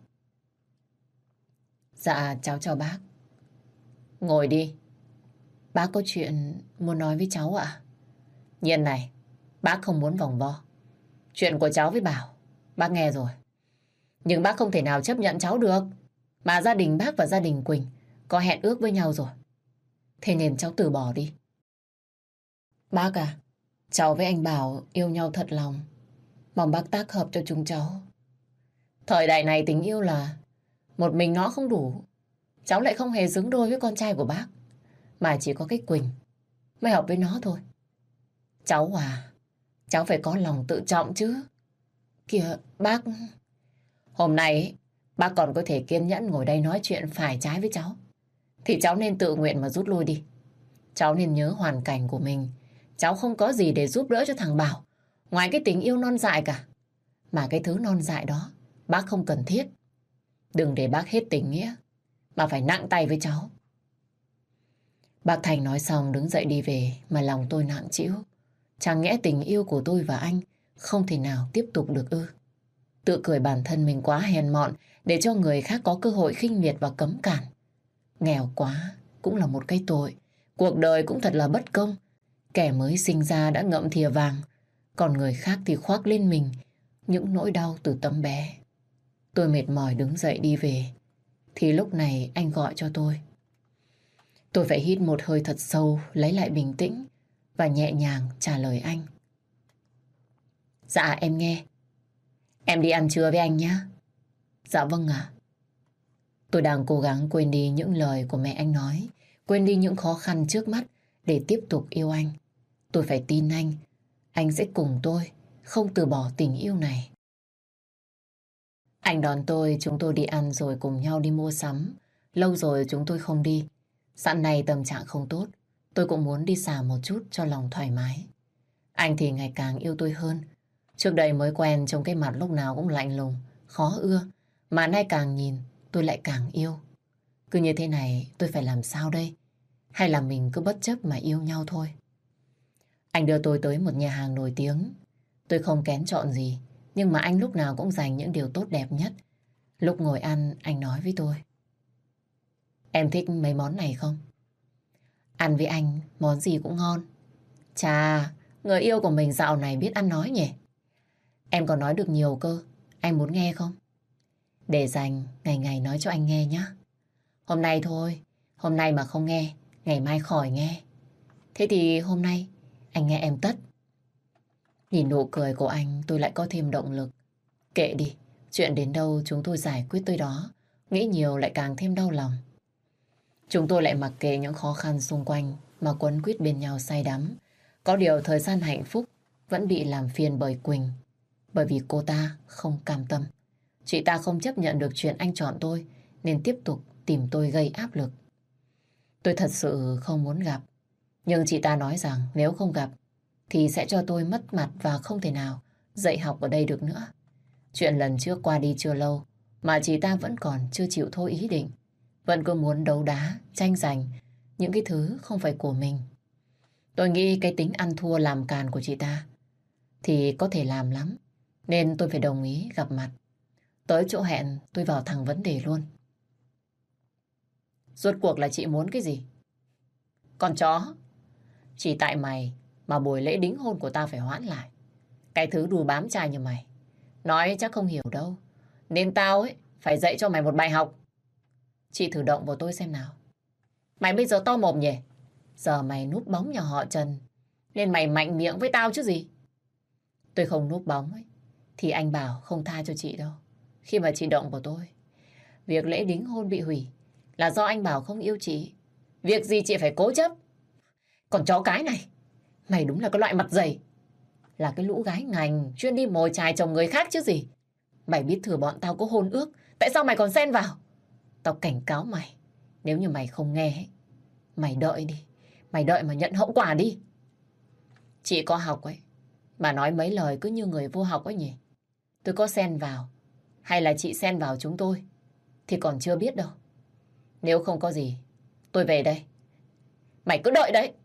Dạ, cháu chào bác. Ngồi đi. Bác có chuyện muốn nói với cháu ạ? Nhiên này, bác không muốn vòng vo. Chuyện của cháu với Bảo, bác nghe rồi. Nhưng bác không thể nào chấp nhận cháu được. Mà gia đình bác và gia đình Quỳnh có hẹn ước với nhau rồi. Thế nên cháu từ bỏ đi. Bác à, cháu với anh Bảo yêu nhau thật lòng. Mong bác tác hợp cho chúng cháu. Thời đại này tình yêu là một mình nó không đủ. Cháu lại không hề xứng đôi với con trai của bác, mà chỉ có cái Quỳnh mới hợp với nó thôi. Cháu à, cháu phải có lòng tự trọng chứ. Kìa bác, hôm nay bác còn có thể kiên nhẫn ngồi đây nói chuyện phải trái với cháu, thì cháu nên tự nguyện mà rút lui đi. Cháu nên nhớ hoàn cảnh của mình. Cháu không có gì để giúp đỡ cho thằng Bảo ngoài cái tình yêu non dại cả. Mà cái thứ non dại đó bác không cần thiết. Đừng để bác hết tình nghĩa mà phải nặng tay với cháu. Bác Thành nói xong đứng dậy đi về, mà lòng tôi nặng trĩu. Chẳng nhẽ tình yêu của tôi và anh không thể nào tiếp tục được ư? Tự cười bản thân mình quá hèn mọn để cho người khác có cơ hội khinh miệt và cấm cản. Nghèo quá cũng là một cái tội. Cuộc đời cũng thật là bất công. Kẻ mới sinh ra đã ngậm thìa vàng, còn người khác thì khoác lên mình những nỗi đau từ tấm bé. Tôi mệt mỏi đứng dậy đi về, thì lúc này anh gọi cho tôi. Tôi phải hít một hơi thật sâu, lấy lại bình tĩnh và nhẹ nhàng trả lời anh. Dạ em nghe. Em đi ăn trưa với anh nhé. Dạ vâng ạ. Tôi đang cố gắng quên đi những lời của mẹ anh nói, quên đi những khó khăn trước mắt để tiếp tục yêu anh. Tôi phải tin anh sẽ cùng tôi không từ bỏ tình yêu này. Anh đón tôi, chúng tôi đi ăn rồi cùng nhau đi mua sắm. Lâu rồi chúng tôi không đi. Dạo này tâm trạng không tốt, tôi cũng muốn đi xả một chút cho lòng thoải mái. Anh thì ngày càng yêu tôi hơn. Trước đây mới quen trông cái mặt lúc nào cũng lạnh lùng, khó ưa. Mà nay càng nhìn tôi lại càng yêu. Cứ như thế này tôi phải làm sao đây? Hay là mình cứ bất chấp mà yêu nhau thôi? Anh đưa tôi tới một nhà hàng nổi tiếng. Tôi không kén chọn gì, nhưng mà anh lúc nào cũng dành những điều tốt đẹp nhất. Lúc ngồi ăn, anh nói với tôi. Em thích mấy món này không? Ăn với anh, món gì cũng ngon. Chà, người yêu của mình dạo này biết ăn nói nhỉ? Em còn nói được nhiều cơ, anh muốn nghe không? Để dành, ngày ngày nói cho anh nghe nhé. Hôm nay thôi, hôm nay mà không nghe, ngày mai khỏi nghe. Thế thì hôm nay, Anh nghe em tất. Nhìn nụ cười của anh tôi lại có thêm động lực. Kệ đi, chuyện đến đâu chúng tôi giải quyết tới đó. Nghĩ nhiều lại càng thêm đau lòng. Chúng tôi lại mặc kệ những khó khăn xung quanh mà quấn quýt bên nhau say đắm. Có điều thời gian hạnh phúc vẫn bị làm phiền bởi Quỳnh. Bởi vì cô ta không cam tâm. Chị ta không chấp nhận được chuyện anh chọn tôi nên tiếp tục tìm tôi gây áp lực. Tôi thật sự không muốn gặp. Nhưng chị ta nói rằng nếu không gặp thì sẽ cho tôi mất mặt và không thể nào dạy học ở đây được nữa. Chuyện lần trước qua đi chưa lâu mà chị ta vẫn còn chưa chịu thôi ý định. Vẫn cứ muốn đấu đá, tranh giành những cái thứ không phải của mình. Tôi nghĩ cái tính ăn thua làm càn của chị ta thì có thể làm lắm. Nên tôi phải đồng ý gặp mặt. Tới chỗ hẹn tôi vào thẳng vấn đề luôn. Rốt cuộc là chị muốn cái gì? Con chó, chỉ tại mày mà buổi lễ đính hôn của tao phải hoãn lại. Cái thứ đù bám trai như mày nói chắc không hiểu đâu. Nên tao phải dạy cho mày một bài học. Chị thử động vào tôi xem nào. Mày bây giờ to mồm nhỉ? Giờ mày núp bóng nhà họ Trần nên mày mạnh miệng với tao chứ gì. Tôi không núp bóng thì anh Bảo không tha cho chị đâu. Khi mà chị động vào tôi, việc lễ đính hôn bị hủy là do anh Bảo không yêu chị. Việc gì chị phải cố chấp. Còn chó cái này, mày đúng là cái loại mặt dày. Là cái lũ gái ngành chuyên đi mồi chài chồng người khác chứ gì. Mày biết thừa bọn tao có hôn ước, tại sao mày còn xen vào? Tao cảnh cáo mày, nếu như mày không nghe mày đợi đi. Mày đợi mà nhận hậu quả đi. Chị có học mà nói mấy lời cứ như người vô học nhỉ. Tôi có xen vào hay là chị xen vào chúng tôi thì còn chưa biết đâu. Nếu không có gì, tôi về đây. Mày cứ đợi đấy.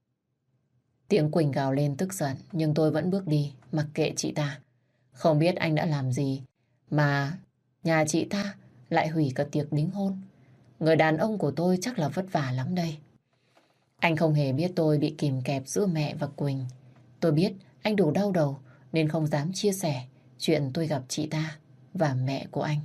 Tiếng Quỳnh gào lên tức giận, nhưng tôi vẫn bước đi, mặc kệ chị ta. Không biết anh đã làm gì mà nhà chị ta lại hủy cả tiệc đính hôn. Người đàn ông của tôi chắc là vất vả lắm đây. Anh không hề biết tôi bị kìm kẹp giữa mẹ và Quỳnh. Tôi biết anh đủ đau đầu nên không dám chia sẻ chuyện tôi gặp chị ta và mẹ của anh.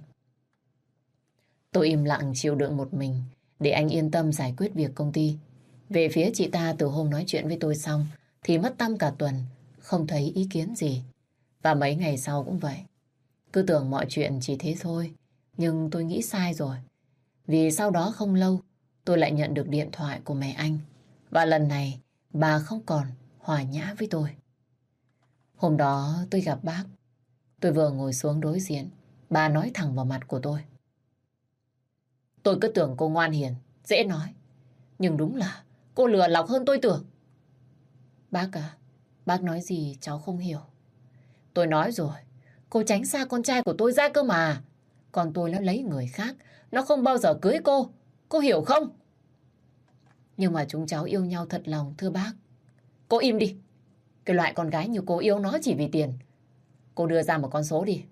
Tôi im lặng chịu đựng một mình để anh yên tâm giải quyết việc công ty. Về phía chị ta từ hôm nói chuyện với tôi xong thì mất tăm cả tuần, không thấy ý kiến gì. Và mấy ngày sau cũng vậy. Cứ tưởng mọi chuyện chỉ thế thôi, nhưng tôi nghĩ sai rồi. Vì sau đó không lâu, tôi lại nhận được điện thoại của mẹ anh. Và lần này, bà không còn hòa nhã với tôi. Hôm đó tôi gặp bác. Tôi vừa ngồi xuống đối diện, bà nói thẳng vào mặt của tôi. Tôi cứ tưởng cô ngoan hiền, dễ nói. Nhưng đúng là cô lừa lọc hơn tôi tưởng. Bác à, bác nói gì cháu không hiểu. Tôi nói rồi, cô tránh xa con trai của tôi ra cơ mà. Còn tôi nó lấy người khác, nó không bao giờ cưới cô hiểu không? Nhưng mà chúng cháu yêu nhau thật lòng thưa bác. Cô im đi, cái loại con gái như cô yêu nó chỉ vì tiền. Cô đưa ra một con số đi,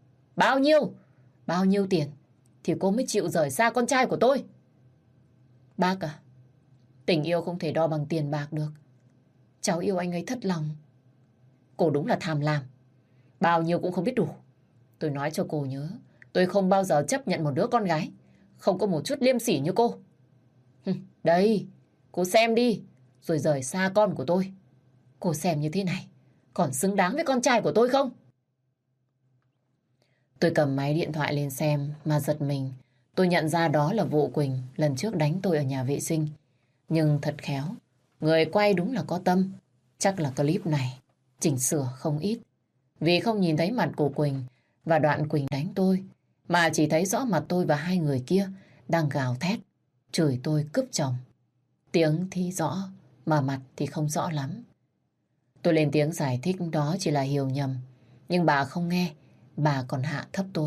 bao nhiêu tiền thì cô mới chịu rời xa con trai của tôi. Bác à, tình yêu không thể đo bằng tiền bạc được. Cháu yêu anh ấy thật lòng. Cô đúng là tham lam. Bao nhiêu cũng không biết đủ. Tôi nói cho cô nhớ, tôi không bao giờ chấp nhận một đứa con gái không có một chút liêm sỉ như cô. Đây, cô xem đi, rồi rời xa con của tôi. Cô xem như thế này, còn xứng đáng với con trai của tôi không? Tôi cầm máy điện thoại lên xem mà giật mình. Tôi nhận ra đó là vụ Quỳnh lần trước đánh tôi ở nhà vệ sinh. Nhưng thật khéo, người quay đúng là có tâm. Chắc là clip này chỉnh sửa không ít. Vì không nhìn thấy mặt của Quỳnh và đoạn Quỳnh đánh tôi, mà chỉ thấy rõ mặt tôi và hai người kia đang gào thét, chửi tôi cướp chồng. Tiếng thì rõ, mà mặt thì không rõ lắm. Tôi lên tiếng giải thích đó chỉ là hiểu nhầm. Nhưng bà không nghe, bà còn hạ thấp tôi.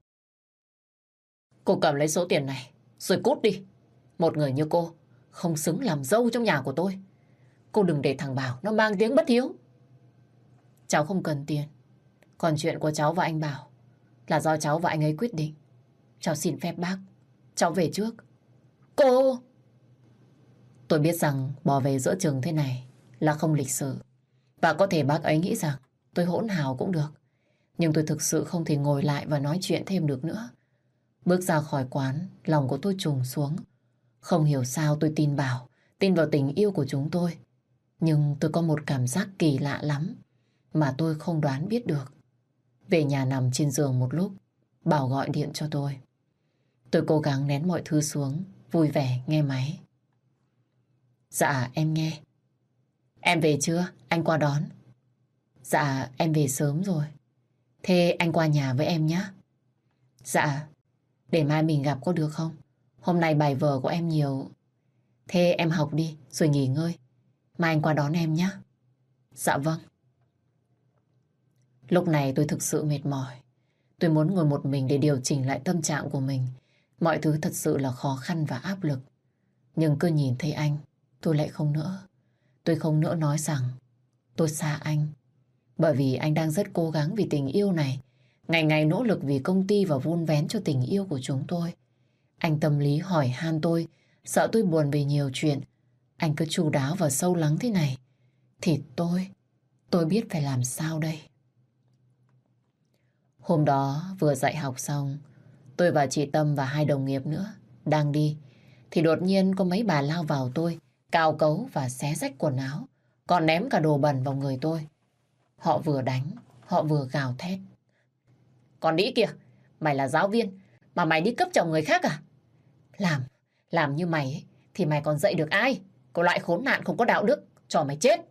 Cô cầm lấy số tiền này, rồi cút đi. Một người như cô không xứng làm dâu trong nhà của tôi. Cô đừng để thằng Bảo nó mang tiếng bất hiếu. Cháu không cần tiền. Còn chuyện của cháu và anh Bảo là do cháu và anh ấy quyết định. Cháu xin phép bác, cháu về trước. Cô! Tôi biết rằng bỏ về giữa chừng thế này là không lịch sự. Và có thể bác ấy nghĩ rằng tôi hỗn hào cũng được. Nhưng tôi thực sự không thể ngồi lại và nói chuyện thêm được nữa. Bước ra khỏi quán, lòng của tôi trùng xuống. Không hiểu sao tôi tin Bảo, tin vào tình yêu của chúng tôi. Nhưng tôi có một cảm giác kỳ lạ lắm mà tôi không đoán biết được. Về nhà nằm trên giường một lúc, Bảo gọi điện cho tôi. Tôi cố gắng nén mọi thứ xuống, vui vẻ nghe máy. Dạ em nghe. Em về chưa? Anh qua đón. Dạ em về sớm rồi. Thế anh qua nhà với em nhé. Dạ, để mai mình gặp có được không? Hôm nay bài vở của em nhiều. Thế em học đi rồi nghỉ ngơi. Mai anh qua đón em nhé. Dạ vâng. Lúc này tôi thực sự mệt mỏi. Tôi muốn ngồi một mình để điều chỉnh lại tâm trạng của mình. Mọi thứ thật sự là khó khăn và áp lực. Nhưng cứ nhìn thấy anh, tôi lại không nỡ. Tôi không nỡ nói rằng tôi xa anh. Bởi vì anh đang rất cố gắng vì tình yêu này. Ngày ngày nỗ lực vì công ty và vun vén cho tình yêu của chúng tôi. Anh tâm lý hỏi han tôi, sợ tôi buồn vì nhiều chuyện. Anh cứ chu đáo và sâu lắng thế này. Thì tôi biết phải làm sao đây. Hôm đó vừa dạy học xong, tôi và chị Tâm và hai đồng nghiệp nữa đang đi. Thì đột nhiên có mấy bà lao vào tôi, cào cấu và xé rách quần áo, còn ném cả đồ bẩn vào người tôi. Họ vừa đánh, họ vừa gào thét. Còn đĩ kìa, mày là giáo viên, mà mày đi cướp chồng người khác à? Làm như mày ấy, thì mày còn dạy được ai? Có loại khốn nạn không có đạo đức, cho mày chết.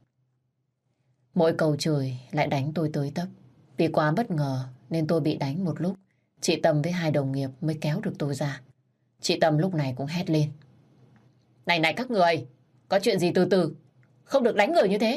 Mỗi câu chửi lại đánh tôi tới tấp. Vì quá bất ngờ nên tôi bị đánh một lúc. Chị Tâm với hai đồng nghiệp mới kéo được tôi ra. Chị Tâm lúc này cũng hét lên. Này các người, có chuyện gì từ từ, không được đánh người như thế.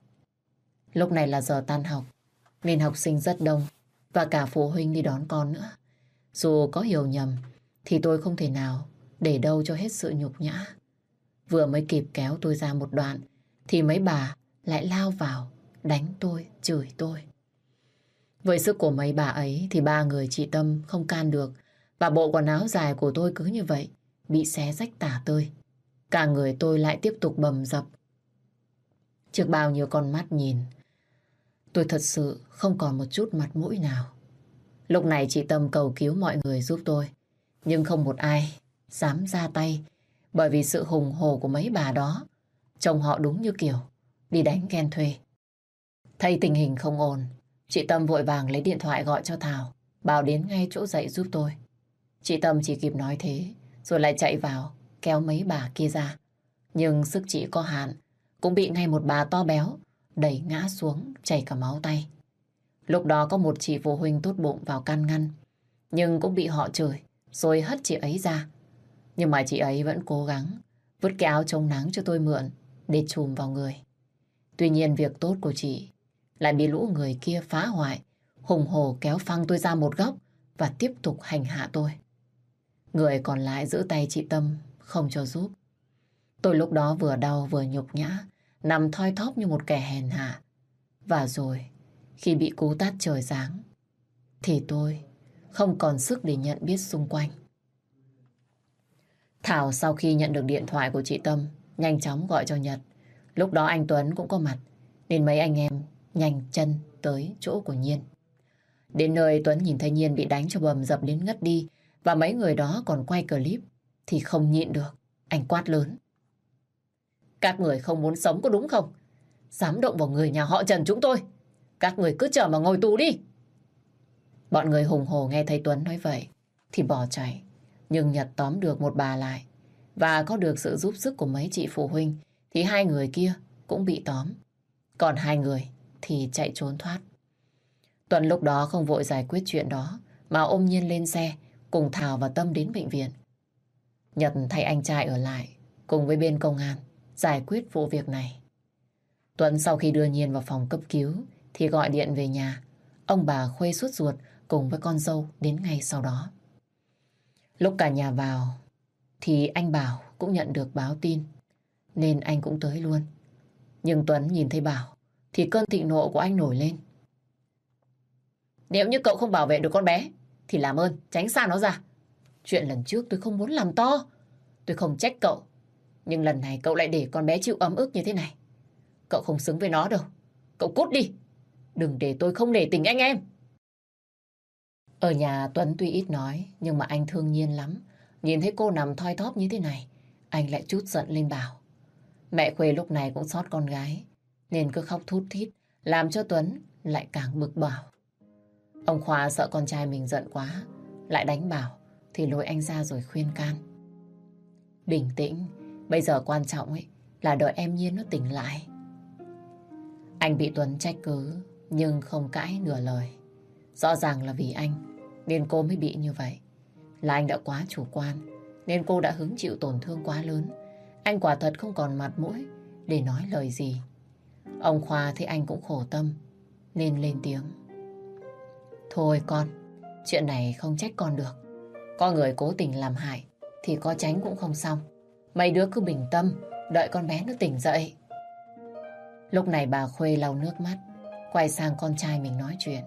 Lúc này là giờ tan học, nên học sinh rất đông và cả phụ huynh đi đón con nữa. Dù có hiểu nhầm thì tôi không thể nào để đâu cho hết sự nhục nhã. Vừa mới kịp kéo tôi ra một đoạn thì mấy bà lại lao vào đánh tôi, chửi tôi. Với sức của mấy bà ấy thì ba người chị Tâm không can được và bộ quần áo dài của tôi cứ như vậy bị xé rách tả tơi. Cả người tôi lại tiếp tục bầm dập. Trước bao nhiêu con mắt nhìn, tôi thật sự không còn một chút mặt mũi nào. Lúc này chị Tâm cầu cứu mọi người giúp tôi, nhưng không một ai dám ra tay bởi vì sự hùng hổ của mấy bà đó. Trông họ đúng như kiểu đi đánh ghen thuê. Thấy tình hình không ổn, chị Tâm vội vàng lấy điện thoại gọi cho Thảo, bảo đến ngay chỗ dạy giúp tôi. Chị Tâm chỉ kịp nói thế, rồi lại chạy vào, kéo mấy bà kia ra. Nhưng sức chị có hạn, cũng bị ngay một bà to béo, đẩy ngã xuống, chảy cả máu tay. Lúc đó có một chị phụ huynh tốt bụng vào can ngăn, nhưng cũng bị họ chửi, rồi hất chị ấy ra. Nhưng mà chị ấy vẫn cố gắng vứt cái áo chống nắng cho tôi mượn để trùm vào người. Tuy nhiên việc tốt của chị lại bị lũ người kia phá hoại, hùng hổ kéo phăng tôi ra một góc và tiếp tục hành hạ tôi. Người còn lại giữ tay chị Tâm không cho giúp. Tôi lúc đó vừa đau vừa nhục nhã, nằm thoi thóp như một kẻ hèn hạ. Và rồi, khi bị cú tát trời giáng, thì tôi không còn sức để nhận biết xung quanh. Thảo sau khi nhận được điện thoại của chị Tâm, nhanh chóng gọi cho Nhật. Lúc đó anh Tuấn cũng có mặt, nên mấy anh em nhanh chân tới chỗ của Nhiên. Đến nơi Tuấn nhìn thấy Nhiên bị đánh cho bầm dập đến ngất đi, và mấy người đó còn quay clip, thì không nhịn được. Anh quát lớn. Các người không muốn sống có đúng không? Dám động vào người nhà họ Trần chúng tôi. Các người cứ chờ mà ngồi tù đi. Bọn người hùng hổ nghe thấy Tuấn nói vậy thì bỏ chạy. Nhưng Nhật tóm được một bà lại. Và có được sự giúp sức của mấy chị phụ huynh thì hai người kia cũng bị tóm. Còn hai người thì chạy trốn thoát. Tuấn lúc đó không vội giải quyết chuyện đó mà ôm Nhiên lên xe cùng Thảo và Tâm đến bệnh viện. Nhật thay anh trai ở lại cùng với bên công an giải quyết vụ việc này. Tuấn sau khi đưa Nhiên vào phòng cấp cứu thì gọi điện về nhà. Ông bà Khuê sốt ruột cùng với con dâu đến ngay sau đó. Lúc cả nhà vào thì anh Bảo cũng nhận được báo tin nên anh cũng tới luôn. Nhưng Tuấn nhìn thấy Bảo thì cơn thịnh nộ của anh nổi lên. Nếu như cậu không bảo vệ được con bé thì làm ơn tránh xa nó ra. Chuyện lần trước tôi không muốn làm to. Tôi không trách cậu. Nhưng lần này cậu lại để con bé chịu ấm ức như thế này. Cậu không xứng với nó đâu. Cậu cút đi. Đừng để tôi không nể tình anh em. Ở nhà Tuấn tuy ít nói nhưng mà anh thương Nhiên lắm. Nhìn thấy cô nằm thoi thóp như thế này, anh lại trút giận lên Bảo. Mẹ Khuê lúc này cũng xót con gái, nên cứ khóc thút thít, làm cho Tuấn lại càng bực bạo. Ông Khoa sợ con trai mình giận quá, lại đánh Bảo, thì lôi anh ra rồi khuyên can. Bình tĩnh, bây giờ quan trọng ấy là đợi em Nhiên nó tỉnh lại. Anh bị Tuấn trách cứ, nhưng không cãi nửa lời. Rõ ràng là vì anh, nên cô mới bị như vậy. Là anh đã quá chủ quan, nên cô đã hứng chịu tổn thương quá lớn. Anh quả thật không còn mặt mũi để nói lời gì. Ông Khoa thấy anh cũng khổ tâm, nên lên tiếng. Thôi con, chuyện này không trách con được. Có người cố tình làm hại thì có tránh cũng không xong. Mấy đứa cứ bình tâm, đợi con bé nó tỉnh dậy. Lúc này bà Khuê lau nước mắt, quay sang con trai mình nói chuyện.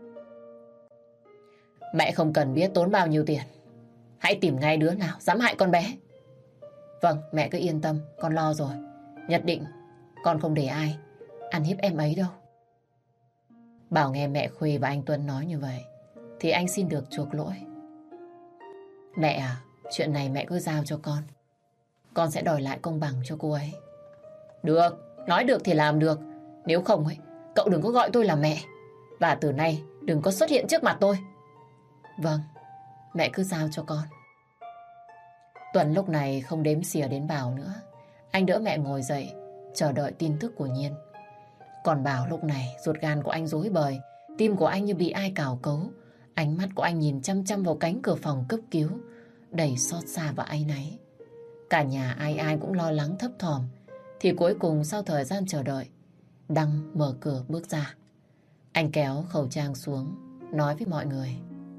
Mẹ không cần biết tốn bao nhiêu tiền. Hãy tìm ngay đứa nào dám hại con bé. Vâng, mẹ cứ yên tâm, con lo rồi. Nhất định con không để ai ăn hiếp em ấy đâu. Bảo nghe mẹ Khuê và anh Tuấn nói như vậy thì anh xin được chuộc lỗi. Mẹ à, chuyện này mẹ cứ giao cho con. Con sẽ đòi lại công bằng cho cô ấy. Được, nói được thì làm được. Nếu không ấy, cậu đừng có gọi tôi là mẹ. Và từ nay đừng có xuất hiện trước mặt tôi. Vâng, mẹ cứ giao cho con. Tuấn lúc này không đếm xỉa đến Bảo nữa. Anh đỡ mẹ ngồi dậy, chờ đợi tin tức của Nhiên. Còn Bảo lúc này, ruột gan của anh rối bời, tim của anh như bị ai cào cấu. Ánh mắt của anh nhìn chăm chăm vào cánh cửa phòng cấp cứu, đầy xót xa và áy náy. Cả nhà ai ai cũng lo lắng thấp thỏm. Thì cuối cùng sau thời gian chờ đợi, Đăng mở cửa bước ra. Anh kéo khẩu trang xuống, nói với mọi người.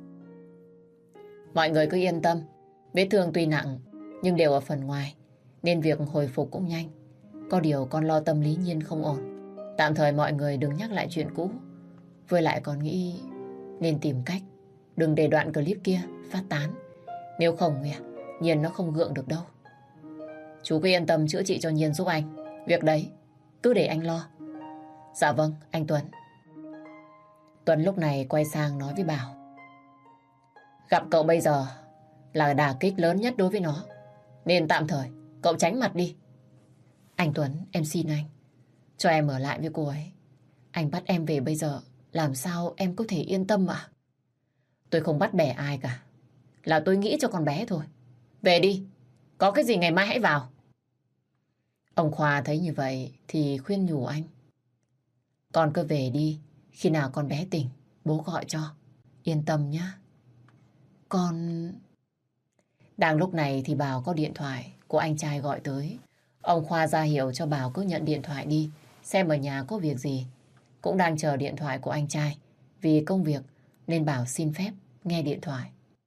Mọi người cứ yên tâm, vết thương tuy nặng nhưng đều ở phần ngoài, nên việc hồi phục cũng nhanh. Có điều con lo tâm lý Nhiên không ổn. Tạm thời mọi người đừng nhắc lại chuyện cũ. Với lại con nghĩ nên tìm cách đừng để đoạn clip kia phát tán. Nếu không Nhiên nó không gượng được đâu. Chú cứ yên tâm chữa trị cho Nhiên giúp anh. Việc đấy cứ để anh lo. Dạ vâng anh Tuấn. Tuấn lúc này quay sang nói với Bảo. Gặp cậu bây giờ là đả kích lớn nhất đối với nó, nên tạm thời cậu tránh mặt đi. Anh Tuấn, em xin anh, cho em ở lại với cô ấy. Anh bắt em về bây giờ, làm sao em có thể yên tâm ạ? Tôi không bắt bẻ ai cả, là tôi nghĩ cho con bé thôi. Về đi, có cái gì ngày mai hãy vào. Ông Khoa thấy như vậy thì khuyên nhủ anh. Con cứ về đi, khi nào con bé tỉnh, bố gọi cho. Yên tâm nhá. Con... Đang lúc này thì Bảo có điện thoại của anh trai gọi tới. Ông Khoa ra hiệu cho Bảo cứ nhận điện thoại đi, xem ở nhà có việc gì. Cũng đang chờ điện thoại của anh trai. Vì công việc nên Bảo xin phép nghe điện thoại.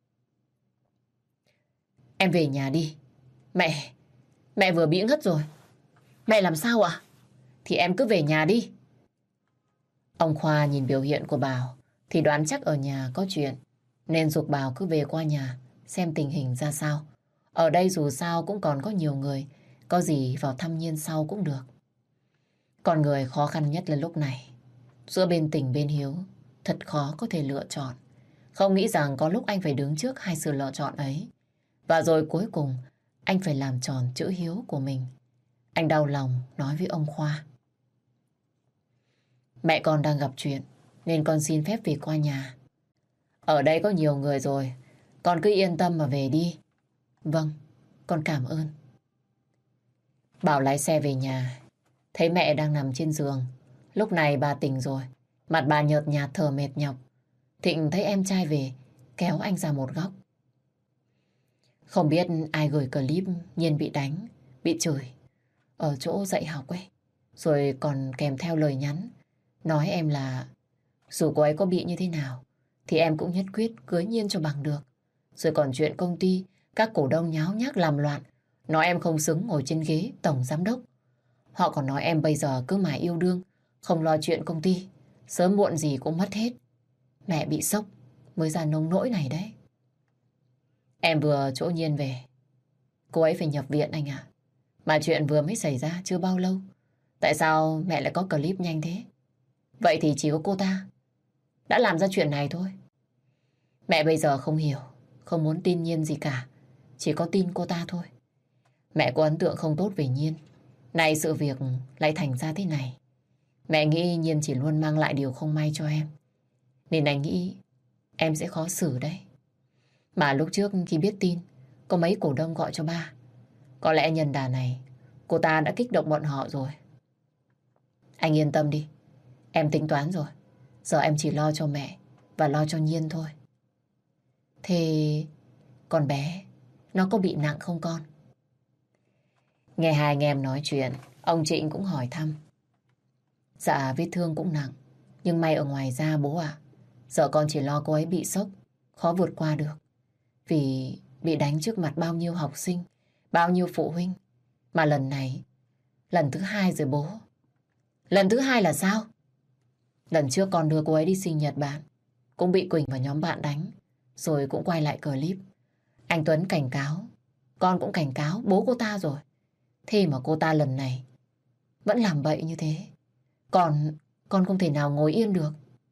Em về nhà đi. Mẹ vừa bị ngất rồi. Mẹ làm sao ạ? Thì em cứ về nhà đi. Ông Khoa nhìn biểu hiện của Bảo thì đoán chắc ở nhà có chuyện, nên giục Bảo cứ về qua nhà xem tình hình ra sao. Ở đây dù sao cũng còn có nhiều người, có gì vào thăm Nhiên sau cũng được. Còn người khó khăn nhất là lúc này, giữa bên tình bên hiếu, thật khó có thể lựa chọn. Không nghĩ rằng có lúc anh phải đứng trước hai sự lựa chọn ấy. Và rồi cuối cùng, anh phải làm tròn chữ hiếu của mình. Anh đau lòng nói với ông Khoa. Mẹ con đang gặp chuyện, nên con xin phép về qua nhà. Ở đây có nhiều người rồi, con cứ yên tâm mà về đi. Vâng, con cảm ơn. Bảo lái xe về nhà, thấy mẹ đang nằm trên giường. Lúc này bà tỉnh rồi, mặt bà nhợt nhạt thở mệt nhọc. Thịnh thấy em trai về, kéo anh ra một góc. Không biết ai gửi clip Nhiên bị đánh, bị chửi ở chỗ dạy học ấy. Rồi còn kèm theo lời nhắn, nói em là dù cô ấy có bị như thế nào thì em cũng nhất quyết cưới Nhiên cho bằng được. Rồi còn chuyện công ty, các cổ đông nháo nhác làm loạn, nói em không xứng ngồi trên ghế tổng giám đốc. Họ còn nói em bây giờ cứ mãi yêu đương, không lo chuyện công ty, sớm muộn gì cũng mất hết. Mẹ bị sốc mới ra nông nỗi này đấy. Em vừa chỗ Nhiên về, cô ấy phải nhập viện anh ạ. Mà chuyện vừa mới xảy ra chưa bao lâu. Tại sao mẹ lại có clip nhanh thế? Vậy thì chỉ có cô ta đã làm ra chuyện này thôi. Mẹ bây giờ không hiểu, không muốn tin Nhiên gì cả. Chỉ có tin cô ta thôi. Mẹ có ấn tượng không tốt về Nhiên, Này sự việc lại thành ra thế này. Mẹ nghĩ Nhiên chỉ luôn mang lại điều không may cho em. Nên anh nghĩ em sẽ khó xử đấy. Mà lúc trước khi biết tin có mấy cổ đông gọi cho ba, có lẽ nhân đà này cô ta đã kích động bọn họ rồi. Anh yên tâm đi, em tính toán rồi. Giờ em chỉ lo cho mẹ và lo cho Nhiên thôi. Thế con bé nó có bị nặng không con? Nghe hai anh em nói chuyện, ông Trịnh cũng hỏi thăm. Dạ vết thương cũng nặng, nhưng may ở ngoài da bố ạ. Sợ con chỉ lo cô ấy bị sốc, khó vượt qua được. Vì bị đánh trước mặt bao nhiêu học sinh, bao nhiêu phụ huynh. Mà lần này, lần thứ hai rồi bố. Lần thứ hai là sao? Lần trước con đưa cô ấy đi sinh nhật bạn, cũng bị Quỳnh và nhóm bạn đánh, rồi cũng quay lại clip. Anh Tuấn cảnh cáo, con cũng cảnh cáo bố cô ta rồi. Thế mà cô ta lần này vẫn làm bậy như thế. Con không thể nào ngồi yên được.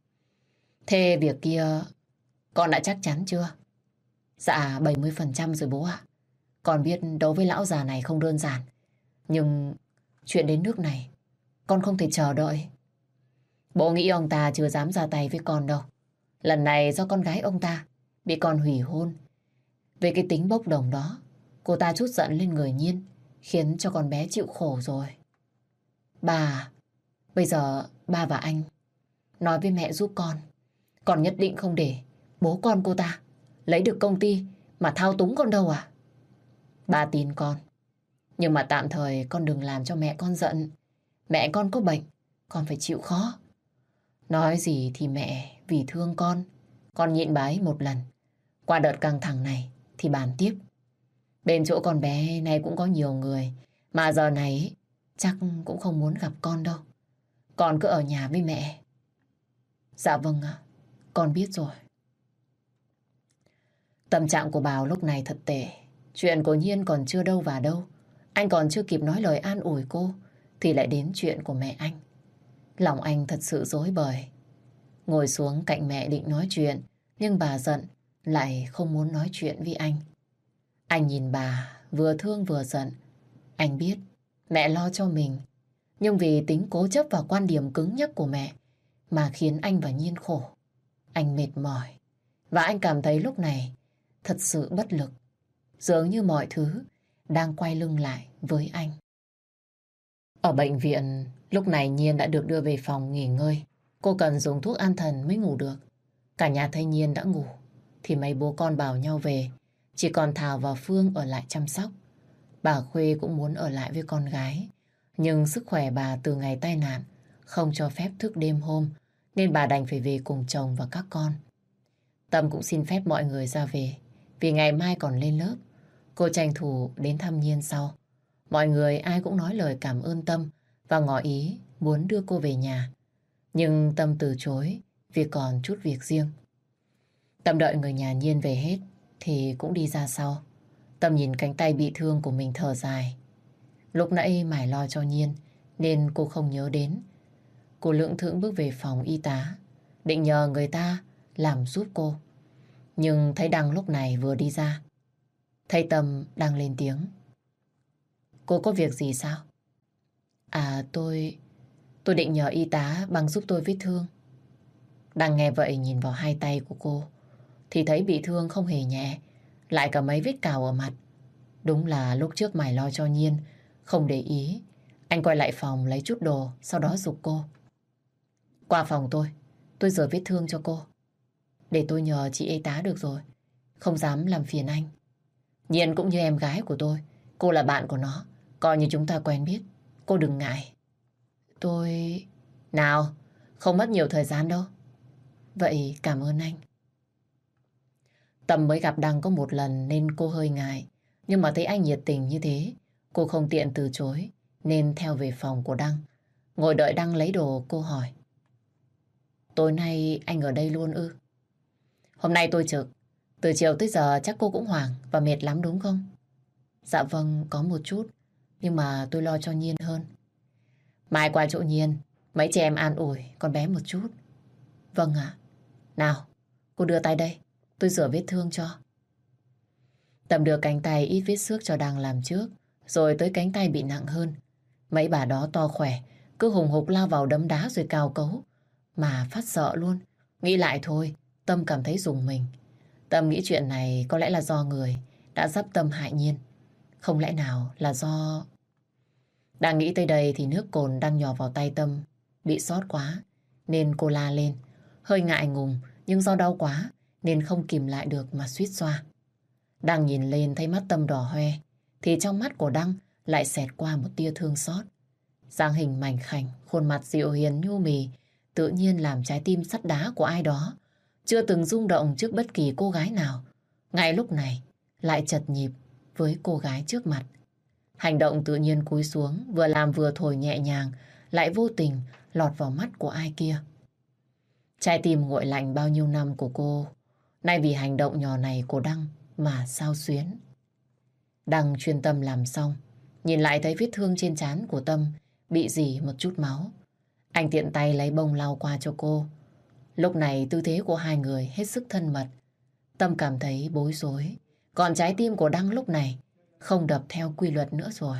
Thế việc kia con đã chắc chắn chưa? Dạ 70% rồi bố ạ. Con biết đấu với lão già này không đơn giản. Nhưng chuyện đến nước này con không thể chờ đợi. Bố nghĩ ông ta chưa dám ra tay với con đâu. Lần này do con gái ông ta bị con hủy hôn. Về cái tính bốc đồng đó, cô ta trút giận lên người Nhiên, khiến cho con bé chịu khổ rồi. Bà, bây giờ ba và anh nói với mẹ giúp con. Con nhất định không để bố con cô ta lấy được công ty mà thao túng con đâu à? Ba tin con. Nhưng mà tạm thời con đừng làm cho mẹ con giận. Mẹ con có bệnh, con phải chịu khó. Nói gì thì mẹ vì thương con nhịn bà ấy một lần. Qua đợt căng thẳng này thì bàn tiếp. Bên chỗ con bé này cũng có nhiều người, mà giờ này chắc cũng không muốn gặp con đâu. Con cứ ở nhà với mẹ. Dạ vâng ạ, con biết rồi. Tâm trạng của Bảo lúc này thật tệ. Chuyện của Nhiên còn chưa đâu vào đâu. Anh còn chưa kịp nói lời an ủi cô thì lại đến chuyện của mẹ anh. Lòng anh thật sự rối bời. Ngồi xuống cạnh mẹ định nói chuyện, nhưng bà giận lại không muốn nói chuyện với anh. Anh nhìn bà vừa thương vừa giận. Anh biết mẹ lo cho mình, nhưng vì tính cố chấp và quan điểm cứng nhắc của mẹ mà khiến anh và Nhiên khổ. Anh mệt mỏi và anh cảm thấy lúc này thật sự bất lực. Dường như mọi thứ đang quay lưng lại với anh. Ở bệnh viện, lúc này Nhiên đã được đưa về phòng nghỉ ngơi. Cô cần dùng thuốc an thần mới ngủ được. Cả nhà thấy Nhiên đã ngủ thì mấy bố con bảo nhau về. Chỉ còn Thảo và Phương ở lại chăm sóc. Bà Khuê cũng muốn ở lại với con gái. Nhưng sức khỏe bà từ ngày tai nạn không cho phép thức đêm hôm, nên bà đành phải về cùng chồng và các con. Tâm cũng xin phép mọi người ra về vì ngày mai còn lên lớp. Cô tranh thủ đến thăm Nhiên sau. Mọi người ai cũng nói lời cảm ơn Tâm và ngỏ ý muốn đưa cô về nhà. Nhưng Tâm từ chối vì còn chút việc riêng. Tâm đợi người nhà Nhiên về hết thì cũng đi ra sau. Tâm nhìn cánh tay bị thương của mình thở dài. Lúc nãy mải lo cho Nhiên nên cô không nhớ đến. Cô lững thững bước về phòng y tá, định nhờ người ta làm giúp cô. Nhưng thấy Đăng lúc này vừa đi ra. Thấy Tâm đang lên tiếng. Cô có việc gì sao? À tôi định nhờ y tá băng giúp tôi vết thương. Đăng nghe vậy nhìn vào hai tay của cô thì thấy bị thương không hề nhẹ, lại cả mấy vết cào ở mặt. Đúng là lúc trước mải lo cho Nhiên, không để ý. Anh quay lại phòng lấy chút đồ, sau đó giục cô. Qua phòng tôi rửa vết thương cho cô. Để tôi nhờ chị y tá được rồi, không dám làm phiền anh. Nhiên cũng như em gái của tôi, cô là bạn của nó, coi như chúng ta quen biết. Cô đừng ngại. Tôi... Nào, không mất nhiều thời gian đâu. Vậy cảm ơn anh. Tâm mới gặp Đăng có một lần nên cô hơi ngại. Nhưng mà thấy anh nhiệt tình như thế, cô không tiện từ chối nên theo về phòng của Đăng. Ngồi đợi Đăng lấy đồ, cô hỏi. Tối nay anh ở đây luôn ư? Hôm nay tôi trực. Từ chiều tới giờ chắc cô cũng hoảng và mệt lắm đúng không? Dạ vâng, có một chút. Nhưng mà tôi lo cho Nhiên hơn. Mai qua chỗ Nhiên, mấy chị em an ủi con bé một chút. Vâng ạ. Nào, cô đưa tay đây, tôi rửa vết thương cho. Tâm đưa cánh tay ít vết xước cho Đăng làm trước, rồi tới cánh tay bị nặng hơn. Mấy bà đó to khỏe, cứ hùng hục lao vào đấm đá rồi cào cấu. Mà phát sợ luôn. Nghĩ lại thôi, Tâm cảm thấy rùng mình. Tâm nghĩ chuyện này có lẽ là do người đã dắp Tâm hại Nhiên. Không lẽ nào là do... Đang nghĩ tới đây thì nước cồn đang nhỏ vào tay Tâm bị xót quá, nên cô la lên. Hơi ngại ngùng, nhưng do đau quá nên không kìm lại được mà suýt xoa. Đang nhìn lên thấy mắt Tâm đỏ hoe, thì trong mắt của Đăng lại xẹt qua một tia thương xót. Dáng hình mảnh khảnh, khuôn mặt dịu hiền nhu mì, tự nhiên làm trái tim sắt đá của ai đó, chưa từng rung động trước bất kỳ cô gái nào, ngay lúc này lại chật nhịp với cô gái trước mặt. Hành động tự nhiên cúi xuống, vừa làm vừa thổi nhẹ nhàng, lại vô tình lọt vào mắt của ai kia. Trái tim nguội lạnh bao nhiêu năm của cô, nay vì hành động nhỏ này của Đăng mà xao xuyến. Đăng chuyên tâm làm xong, nhìn lại thấy vết thương trên trán của Tâm bị rỉ một chút máu. Anh tiện tay lấy bông lau qua cho cô. Lúc này tư thế của hai người hết sức thân mật. Tâm cảm thấy bối rối, còn trái tim của Đăng lúc này không đập theo quy luật nữa rồi.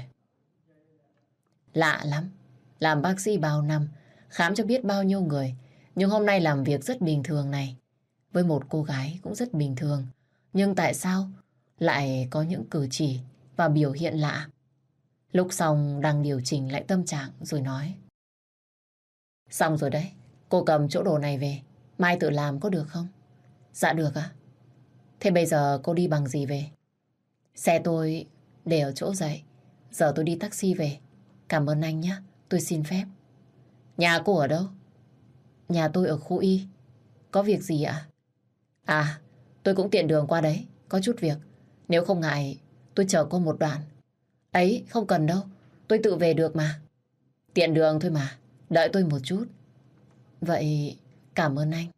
Lạ lắm, làm bác sĩ bao năm, khám cho biết bao nhiêu người, nhưng hôm nay làm việc rất bình thường này. Với một cô gái cũng rất bình thường, nhưng tại sao lại có những cử chỉ và biểu hiện lạ? Lúc xong đang điều chỉnh lại tâm trạng rồi nói. Xong rồi đấy, cô cầm chỗ đồ này về, mai tự làm có được không? Dạ được ạ. Thế bây giờ cô đi bằng gì về? Xe tôi để ở chỗ dậy, giờ tôi đi taxi về. Cảm ơn anh nhé, tôi xin phép. Nhà cô ở đâu? Nhà tôi ở khu Y. Có việc gì ạ? À, tôi cũng tiện đường qua đấy, có chút việc. Nếu không ngại, tôi chờ cô một đoạn. Ấy, không cần đâu, tôi tự về được mà. Tiện đường thôi mà, đợi tôi một chút. Vậy, cảm ơn anh.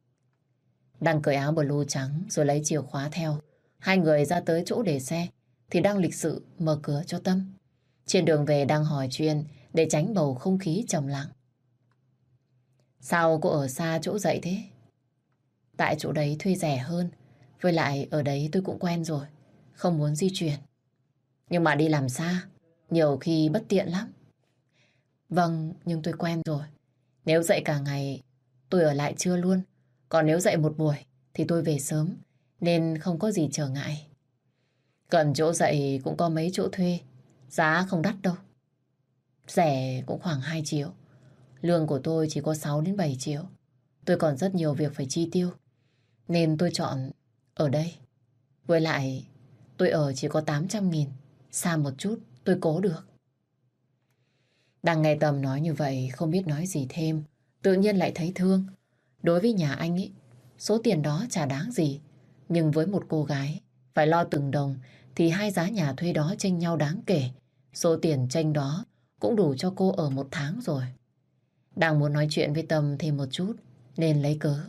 Đăng cởi áo blue trắng rồi lấy chìa khóa theo. Hai người ra tới chỗ để xe, thì Đăng lịch sự mở cửa cho Tâm. Trên đường về Đăng hỏi chuyện để tránh bầu không khí trầm lặng. Sao cô ở xa chỗ dậy thế? Tại chỗ đấy thuê rẻ hơn, với lại ở đấy tôi cũng quen rồi, không muốn di chuyển. Nhưng mà đi làm xa, nhiều khi bất tiện lắm. Vâng, nhưng tôi quen rồi. Nếu dậy cả ngày, tôi ở lại trưa luôn. Còn nếu dậy một buổi, thì tôi về sớm, nên không có gì trở ngại. Gần chỗ dậy cũng có mấy chỗ thuê, giá không đắt đâu. Rẻ cũng khoảng 2 triệu. Lương của tôi chỉ có 6 đến 7 triệu. Tôi còn rất nhiều việc phải chi tiêu, nên tôi chọn ở đây. Với lại, tôi ở chỉ có 800.000, xa một chút, tôi cố được. Đang nghe Tâm nói như vậy, không biết nói gì thêm, tự nhiên lại thấy thương. Đối với nhà anh ấy, số tiền đó chả đáng gì. Nhưng với một cô gái, phải lo từng đồng, thì hai giá nhà thuê đó chênh nhau đáng kể. Số tiền chênh đó cũng đủ cho cô ở một tháng rồi. Đang muốn nói chuyện với Tâm thêm một chút, nên lấy cớ.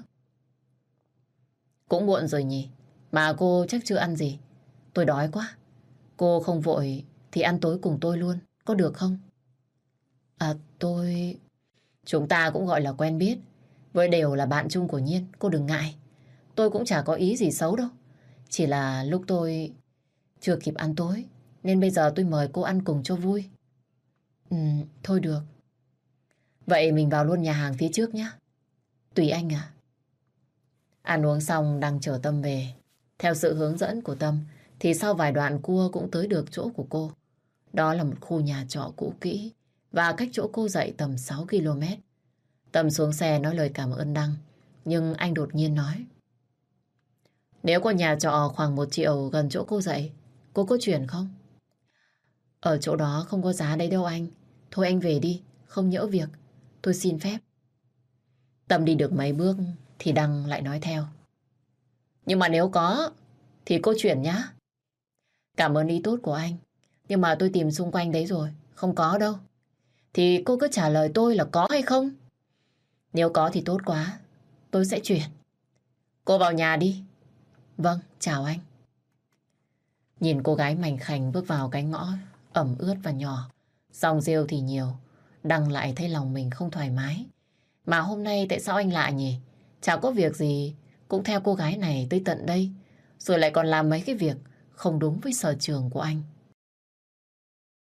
Cũng muộn rồi nhỉ, mà cô chắc chưa ăn gì. Tôi đói quá. Cô không vội thì ăn tối cùng tôi luôn, có được không? À, tôi... Chúng ta cũng gọi là quen biết. Với đều là bạn chung của Nhiên, cô đừng ngại. Tôi cũng chả có ý gì xấu đâu. Chỉ là lúc tôi chưa kịp ăn tối, nên bây giờ tôi mời cô ăn cùng cho vui. Thôi được. Vậy mình vào luôn nhà hàng phía trước nhé. Tùy anh à. Ăn uống xong đang chở Tâm về. Theo sự hướng dẫn của Tâm, thì sau vài đoạn cua cũng tới được chỗ của cô. Đó là một khu nhà trọ cũ kỹ và cách chỗ cô dậy tầm 6 km. Tâm xuống xe nói lời cảm ơn Đăng, nhưng anh đột nhiên nói. Nếu có nhà trọ khoảng 1 triệu gần chỗ cô dậy, cô có chuyển không? Ở chỗ đó không có giá đấy đâu anh. Thôi anh về đi, không nhỡ việc. Tôi xin phép. Tâm đi được mấy bước thì Đăng lại nói theo. Nhưng mà nếu có thì cô chuyển nhá. Cảm ơn ý tốt của anh, nhưng mà tôi tìm xung quanh đấy rồi, không có đâu. Thì cô cứ trả lời tôi là có hay không. Nếu có thì tốt quá, tôi sẽ chuyển. Cô vào nhà đi. Vâng, chào anh. Nhìn cô gái mảnh khảnh bước vào cái ngõ ẩm ướt và nhỏ, dòng rêu thì nhiều, Đăng lại thấy lòng mình không thoải mái. Mà hôm nay tại sao anh lạ nhỉ? Chả có việc gì, cũng theo cô gái này tới tận đây, rồi lại còn làm mấy cái việc không đúng với sở trường của anh.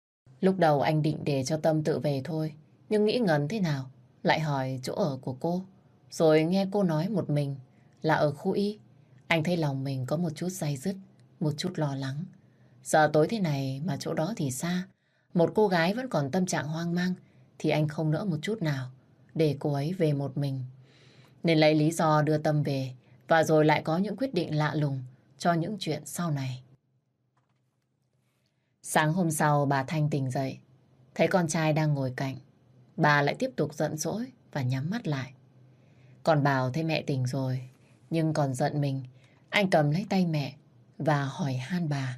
Lúc đầu anh định để cho Tâm tự về thôi, nhưng nghĩ ngần thế nào, lại hỏi chỗ ở của cô. Rồi nghe cô nói một mình là ở khu Y. Anh thấy lòng mình có một chút day dứt, một chút lo lắng. Giờ tối thế này mà chỗ đó thì xa. Một cô gái vẫn còn tâm trạng hoang mang thì anh không nỡ một chút nào để cô ấy về một mình. Nên lấy lý do đưa Tâm về và rồi lại có những quyết định lạ lùng cho những chuyện sau này. Sáng hôm sau bà Thanh tỉnh dậy, thấy con trai đang ngồi cạnh. Bà lại tiếp tục giận dỗi và nhắm mắt lại. Còn Bảo thấy mẹ tỉnh rồi, nhưng còn giận mình. Anh cầm lấy tay mẹ và hỏi han bà.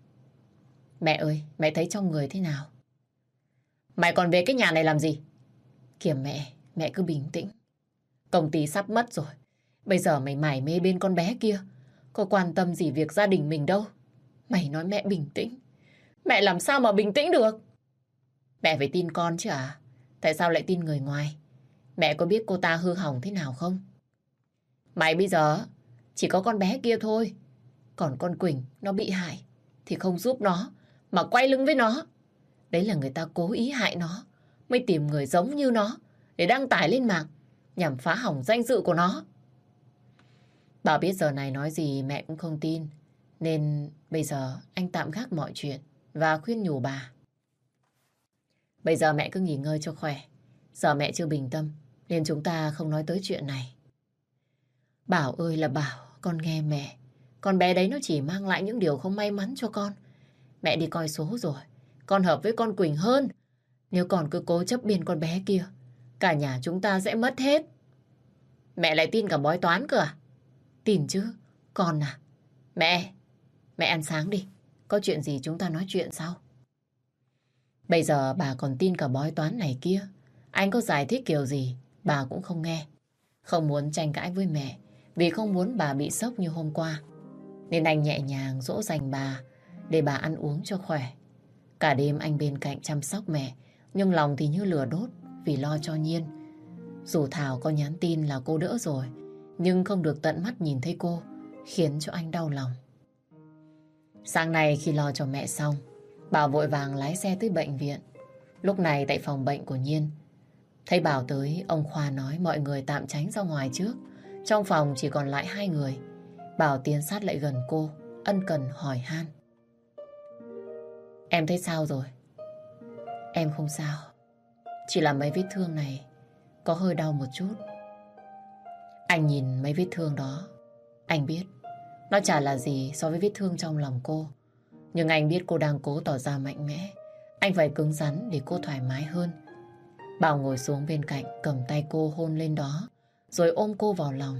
Mẹ ơi, mẹ thấy trong người thế nào? Mày còn về cái nhà này làm gì? Kìa mẹ cứ bình tĩnh. Công ty sắp mất rồi. Bây giờ mày mải mê bên con bé kia. Có quan tâm gì việc gia đình mình đâu. Mày nói mẹ bình tĩnh. Mẹ làm sao mà bình tĩnh được? Mẹ phải tin con chứ à? Tại sao lại tin người ngoài? Mẹ có biết cô ta hư hỏng thế nào không? Mày bây giờ chỉ có con bé kia thôi. Còn con Quỳnh nó bị hại thì không giúp nó mà quay lưng với nó. Đấy là người ta cố ý hại nó, mới tìm người giống như nó để đăng tải lên mạng nhằm phá hỏng danh dự của nó. Bảo biết giờ này nói gì mẹ cũng không tin, nên bây giờ anh tạm gác mọi chuyện và khuyên nhủ bà. Bây giờ mẹ cứ nghỉ ngơi cho khỏe. Giờ mẹ chưa bình tâm nên chúng ta không nói tới chuyện này. Bảo ơi là Bảo, con nghe mẹ. Con bé đấy nó chỉ mang lại những điều không may mắn cho con. Mẹ đi coi số rồi. Con hợp với con Quỳnh hơn. Nếu còn cứ cố chấp bên con bé kia, cả nhà chúng ta sẽ mất hết. Mẹ lại tin cả bói toán cơ à? Tin chứ. Con à. Mẹ ăn sáng đi. Có chuyện gì chúng ta nói chuyện sau. Bây giờ bà còn tin cả bói toán này kia. Anh có giải thích kiểu gì, bà cũng không nghe. Không muốn tranh cãi với mẹ, vì không muốn bà bị sốc như hôm qua. Nên anh nhẹ nhàng dỗ dành bà, để bà ăn uống cho khỏe. Cả đêm anh bên cạnh chăm sóc mẹ, nhưng lòng thì như lửa đốt vì lo cho Nhiên. Dù Thảo có nhắn tin là cô đỡ rồi, nhưng không được tận mắt nhìn thấy cô, khiến cho anh đau lòng. Sáng nay khi lo cho mẹ xong, Bảo vội vàng lái xe tới bệnh viện. Lúc này tại phòng bệnh của Nhiên, thấy Bảo tới, ông Khoa nói mọi người tạm tránh ra ngoài trước. Trong phòng chỉ còn lại hai người. Bảo tiến sát lại gần cô, ân cần hỏi han. Em thấy sao rồi? Em không sao. Chỉ là mấy vết thương này có hơi đau một chút. Anh nhìn mấy vết thương đó, anh biết nó chả là gì so với vết thương trong lòng cô. Nhưng anh biết cô đang cố tỏ ra mạnh mẽ. Anh phải cứng rắn để cô thoải mái hơn. Bảo ngồi xuống bên cạnh, cầm tay cô hôn lên đó, rồi ôm cô vào lòng.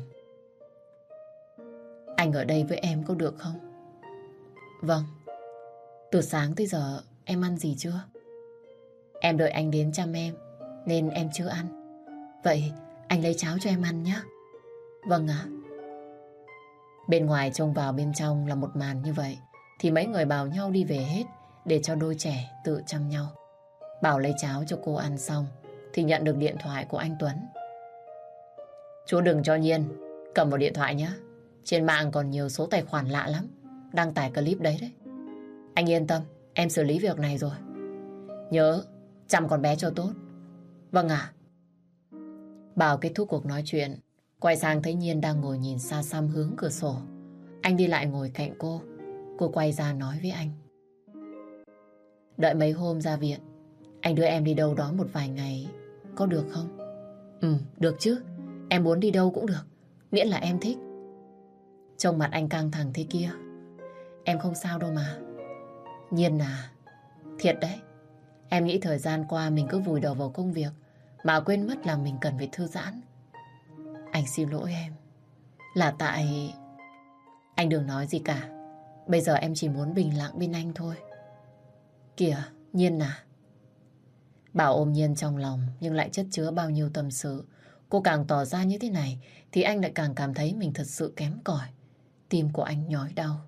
Anh ở đây với em có được không? Vâng. Từ sáng tới giờ em ăn gì chưa? Em đợi anh đến chăm em, nên em chưa ăn. Vậy anh lấy cháo cho em ăn nhé. Vâng ạ. Bên ngoài trông vào bên trong là một màn như vậy, thì mấy người bảo nhau đi về hết, để cho đôi trẻ tự chăm nhau. Bảo lấy cháo cho cô ăn xong thì nhận được điện thoại của anh Tuấn. Chú đừng cho Nhiên cầm vào điện thoại nhé. Trên mạng còn nhiều số tài khoản lạ lắm đăng tải clip đấy. Anh yên tâm, em xử lý việc này rồi. Nhớ chăm con bé cho tốt. Vâng ạ. Bảo kết thúc cuộc nói chuyện, quay sang thấy Nhiên đang ngồi nhìn xa xăm hướng cửa sổ. Anh đi lại ngồi cạnh cô. Cô quay ra nói với anh. Đợi mấy hôm ra viện, anh đưa em đi đâu đó một vài ngày, có được không? Được chứ. Em muốn đi đâu cũng được, miễn là em thích. Trông mặt anh căng thẳng thế kia. Em không sao đâu mà. Nhiên à, thiệt đấy. Em nghĩ thời gian qua mình cứ vùi đầu vào công việc mà quên mất là mình cần phải thư giãn. Anh xin lỗi em. Là tại... Anh đừng nói gì cả. Bây giờ em chỉ muốn bình lặng bên anh thôi. Kìa, Nhiên à. Bảo ôm Nhiên trong lòng nhưng lại chất chứa bao nhiêu tâm sự. Cô càng tỏ ra như thế này thì anh lại càng cảm thấy mình thật sự kém cỏi. Tim của anh nhói đau.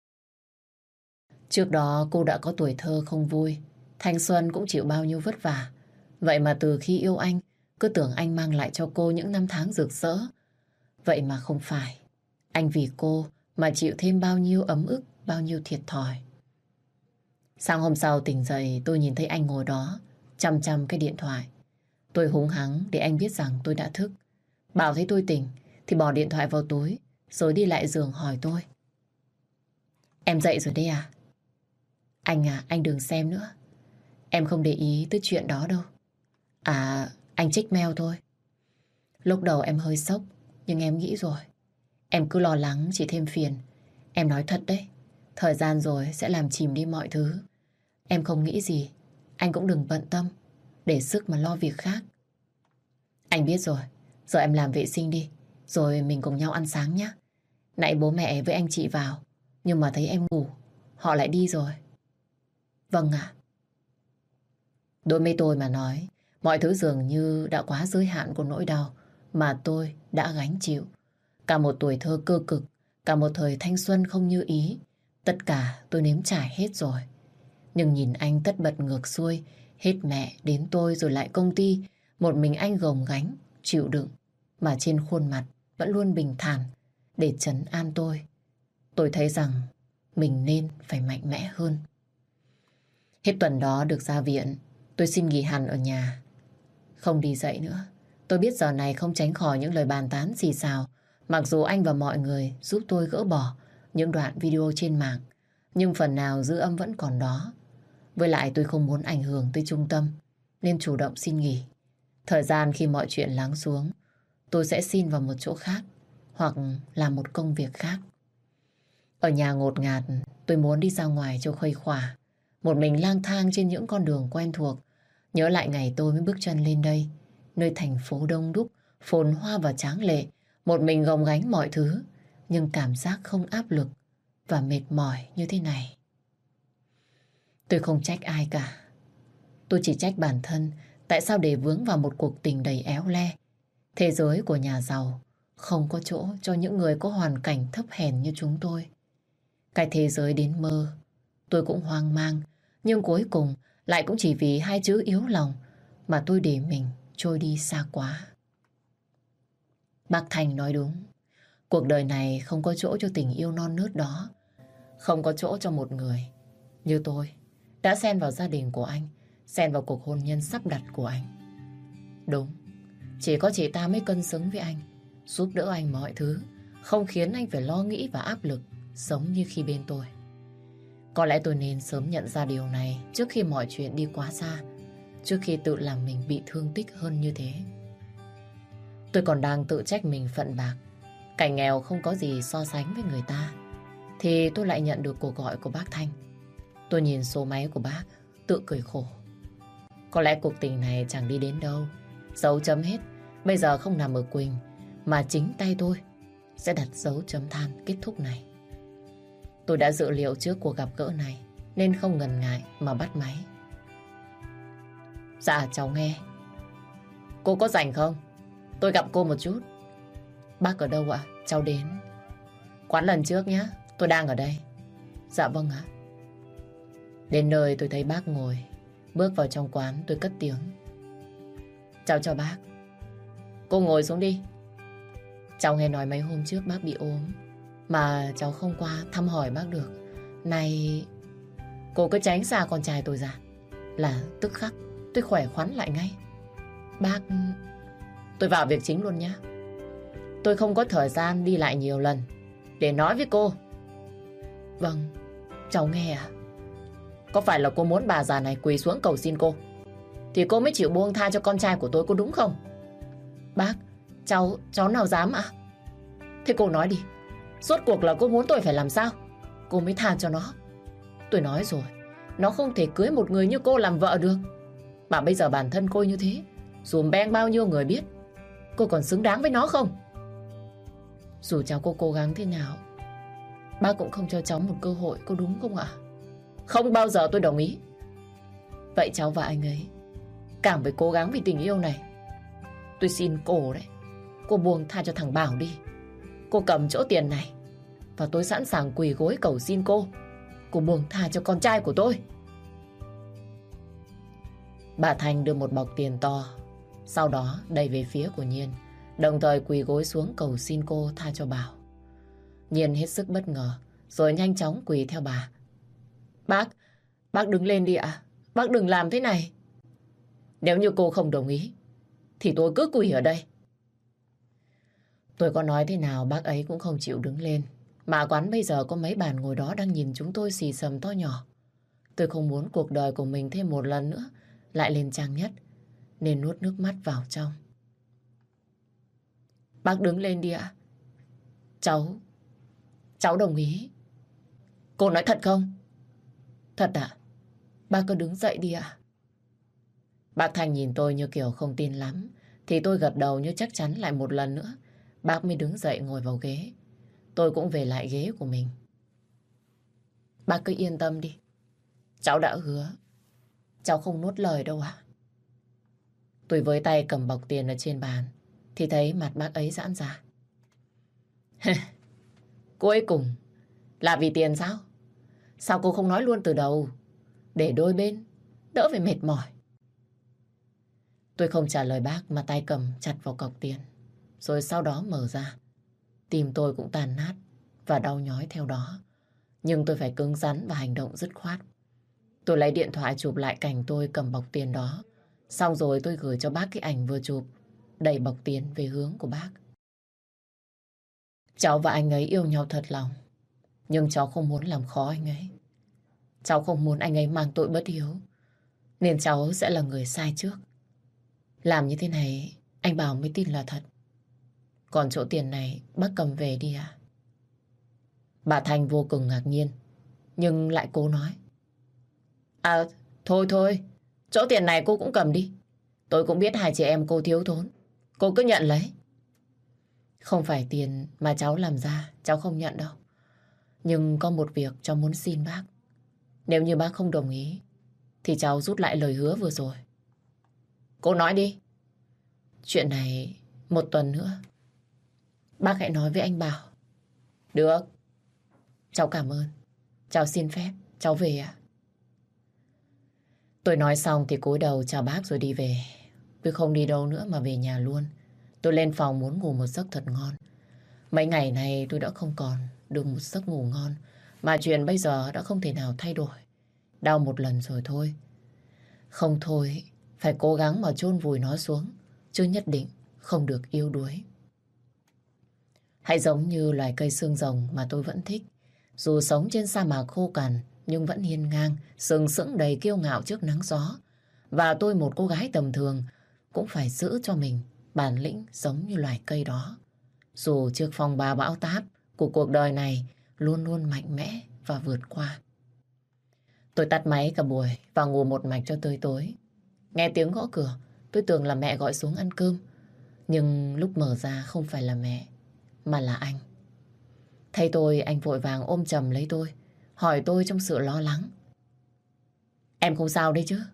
Trước đó cô đã có tuổi thơ không vui. Thanh xuân cũng chịu bao nhiêu vất vả. Vậy mà từ khi yêu anh, cứ tưởng anh mang lại cho cô những năm tháng rực rỡ. Vậy mà không phải. Anh vì cô mà chịu thêm bao nhiêu ấm ức, bao nhiêu thiệt thòi. Sáng hôm sau tỉnh dậy tôi nhìn thấy anh ngồi đó, chăm chăm cái điện thoại. Tôi húng hắng để anh biết rằng tôi đã thức. Bảo thấy tôi tỉnh thì bỏ điện thoại vào túi, rồi đi lại giường hỏi tôi. Em dậy rồi đấy à? Anh à, anh đừng xem nữa. Em không để ý tới chuyện đó đâu. À, anh check mail thôi. Lúc đầu em hơi sốc, nhưng em nghĩ rồi. Em cứ lo lắng chỉ thêm phiền. Em nói thật đấy, thời gian rồi sẽ làm chìm đi mọi thứ. Em không nghĩ gì, anh cũng đừng bận tâm, để sức mà lo việc khác. Anh biết rồi, giờ em làm vệ sinh đi, rồi mình cùng nhau ăn sáng nhé. Nãy bố mẹ với anh chị vào, nhưng mà thấy em ngủ, họ lại đi rồi. Vâng ạ. Đối với tôi mà nói, mọi thứ dường như đã quá giới hạn của nỗi đau mà tôi đã gánh chịu. Cả một tuổi thơ cơ cực, cả một thời thanh xuân không như ý, tất cả tôi nếm trải hết rồi. Nhưng nhìn anh tất bật ngược xuôi, hết mẹ đến tôi rồi lại công ty, một mình anh gồng gánh, chịu đựng, mà trên khuôn mặt vẫn luôn bình thản để trấn an tôi. Tôi thấy rằng mình nên phải mạnh mẽ hơn. Hết tuần đó được ra viện, tôi xin nghỉ hẳn ở nhà. Không đi dạy nữa. Tôi biết giờ này không tránh khỏi những lời bàn tán xì xào, mặc dù anh và mọi người giúp tôi gỡ bỏ những đoạn video trên mạng, nhưng phần nào dư âm vẫn còn đó. Với lại tôi không muốn ảnh hưởng tới trung tâm, nên chủ động xin nghỉ. Thời gian khi mọi chuyện lắng xuống, tôi sẽ xin vào một chỗ khác, hoặc làm một công việc khác. Ở nhà ngột ngạt, tôi muốn đi ra ngoài cho khuây khỏa. Một mình lang thang trên những con đường quen thuộc, nhớ lại ngày tôi mới bước chân lên đây, nơi thành phố đông đúc, phồn hoa và tráng lệ. Một mình gồng gánh mọi thứ, nhưng cảm giác không áp lực và mệt mỏi như thế này. Tôi không trách ai cả. Tôi chỉ trách bản thân, tại sao để vướng vào một cuộc tình đầy éo le. Thế giới của nhà giàu không có chỗ cho những người có hoàn cảnh thấp hèn như chúng tôi. Cái thế giới đến mơ, tôi cũng hoang mang, nhưng cuối cùng lại cũng chỉ vì hai chữ yếu lòng mà tôi để mình trôi đi xa quá. Bác Thành nói đúng. Cuộc đời này không có chỗ cho tình yêu non nớt đó. Không có chỗ cho một người như tôi đã xen vào gia đình của anh, xen vào cuộc hôn nhân sắp đặt của anh. Đúng, chỉ có chị ta mới cân xứng với anh, giúp đỡ anh mọi thứ, không khiến anh phải lo nghĩ và áp lực, sống như khi bên tôi. Có lẽ tôi nên sớm nhận ra điều này trước khi mọi chuyện đi quá xa, trước khi tự làm mình bị thương tích hơn như thế. Tôi còn đang tự trách mình phận bạc, cảnh nghèo không có gì so sánh với người ta, thì tôi lại nhận được cuộc gọi của bác Thanh. Tôi nhìn số máy của bác, tự cười khổ. Có lẽ cuộc tình này chẳng đi đến đâu, dấu chấm hết. Bây giờ không nằm ở Quỳnh, mà chính tay tôi sẽ đặt dấu chấm than kết thúc này. Tôi đã dự liệu trước cuộc gặp gỡ này, nên không ngần ngại mà bắt máy. Dạ cháu nghe. Cô có rảnh không? Tôi gặp cô một chút. Bác ở đâu ạ? Cháu đến quán lần trước nhé, tôi đang ở đây. Dạ vâng ạ. Đến nơi tôi thấy bác ngồi. Bước vào trong quán tôi cất tiếng. Cháu chào bác. Cô ngồi xuống đi. Cháu nghe nói mấy hôm trước bác bị ốm, mà cháu không qua thăm hỏi bác được. Này, cô cứ tránh xa con trai tôi ra, là tức khắc tôi khỏe khoắn lại ngay. Bác... Tôi vào việc chính luôn nhé. Tôi không có thời gian đi lại nhiều lần để nói với cô. Vâng, cháu nghe ạ. Có phải là cô muốn bà già này quỳ xuống cầu xin cô, thì cô mới chịu buông tha cho con trai của tôi, có đúng không? Bác, cháu nào dám ạ? Thế cô nói đi, rốt cuộc là cô muốn tôi phải làm sao, cô mới tha cho nó? Tôi nói rồi, nó không thể cưới một người như cô làm vợ được. Mà bây giờ bản thân cô như thế, dùm beng bao nhiêu người biết, cô còn xứng đáng với nó không? Dù cháu cô cố gắng thế nào, bác cũng không cho cháu một cơ hội, có đúng không ạ? Không bao giờ tôi đồng ý. Vậy cháu và anh ấy càng phải cố gắng vì tình yêu này. Tôi xin cô đấy, cô buông tha cho thằng Bảo đi. Cô cầm chỗ tiền này và tôi sẵn sàng quỳ gối cầu xin cô. Cô buông tha cho con trai của tôi. Bà Thành đưa một bọc tiền to, sau đó đẩy về phía của Nhiên, đồng thời quỳ gối xuống cầu xin cô tha cho Bảo. Nhiên hết sức bất ngờ, rồi nhanh chóng quỳ theo bà. Bác đứng lên đi ạ. Bác đừng làm thế này. Nếu như cô không đồng ý, thì tôi cứ quỳ ở đây. Tôi có nói thế nào bác ấy cũng không chịu đứng lên. Mà quán bây giờ có mấy bàn ngồi đó đang nhìn chúng tôi xì xầm to nhỏ. Tôi không muốn cuộc đời của mình thêm một lần nữa lại lên trang nhất, nên nuốt nước mắt vào trong. Bác đứng lên đi ạ. Cháu đồng ý. Cô nói thật không? Thật ạ? Bác cứ đứng dậy đi ạ. Bác Thành nhìn tôi như kiểu không tin lắm, thì tôi gật đầu như chắc chắn lại một lần nữa. Bác mới đứng dậy ngồi vào ghế. Tôi cũng về lại ghế của mình. Bác cứ yên tâm đi. Cháu đã hứa. Cháu không nuốt lời đâu ạ. Tôi với tay cầm bọc tiền ở trên bàn, thì thấy mặt bác ấy giãn ra. Cuối cùng là vì tiền sao? Sao cô không nói luôn từ đầu, để đôi bên đỡ phải mệt mỏi? Tôi không trả lời bác mà tay cầm chặt vào cọc tiền. Rồi sau đó mở ra. Tim tôi cũng tàn nát và đau nhói theo đó. Nhưng tôi phải cứng rắn và hành động dứt khoát. Tôi lấy điện thoại chụp lại cảnh tôi cầm bọc tiền đó. Xong rồi tôi gửi cho bác cái ảnh vừa chụp, đẩy bọc tiền về hướng của bác. Cháu và anh ấy yêu nhau thật lòng. Nhưng cháu không muốn làm khó anh ấy. Cháu không muốn anh ấy mang tội bất hiếu. Nên cháu sẽ là người sai trước. Làm như thế này anh Bảo mới tin là thật. Còn chỗ tiền này bác cầm về đi ạ. Bà Thanh vô cùng ngạc nhiên, nhưng lại cố nói. À thôi, chỗ tiền này cô cũng cầm đi. Tôi cũng biết hai chị em cô thiếu thốn. Cô cứ nhận lấy. Không phải tiền mà cháu làm ra, cháu không nhận đâu. Nhưng có một việc cháu muốn xin bác. Nếu như bác không đồng ý, thì cháu rút lại lời hứa vừa rồi. Cô nói đi. Chuyện này một tuần nữa bác hãy nói với anh Bảo. Được. Cháu cảm ơn. Cháu xin phép, cháu về ạ. Tôi nói xong thì cúi đầu chào bác rồi đi về. Tôi không đi đâu nữa mà về nhà luôn. Tôi lên phòng muốn ngủ một giấc thật ngon. Mấy ngày này tôi đã không còn được một giấc ngủ ngon. Mà chuyện bây giờ đã không thể nào thay đổi. Đau một lần rồi thôi. Không thôi, phải cố gắng mà chôn vùi nó xuống. Chứ nhất định không được yếu đuối. Hãy giống như loài cây xương rồng mà tôi vẫn thích. Dù sống trên sa mạc khô cằn, nhưng vẫn hiên ngang, sừng sững đầy kiêu ngạo trước nắng gió. Và tôi một cô gái tầm thường cũng phải giữ cho mình bản lĩnh giống như loài cây đó. Dù trước phong ba bão táp của cuộc đời này luôn luôn mạnh mẽ và vượt qua. Tôi tắt máy cả buổi và ngủ một mạch cho tới tối. Nghe tiếng gõ cửa, tôi tưởng là mẹ gọi xuống ăn cơm. Nhưng lúc mở ra không phải là mẹ, mà là anh. Thấy tôi, anh vội vàng ôm chầm lấy tôi, hỏi tôi trong sự lo lắng. Em không sao đấy chứ?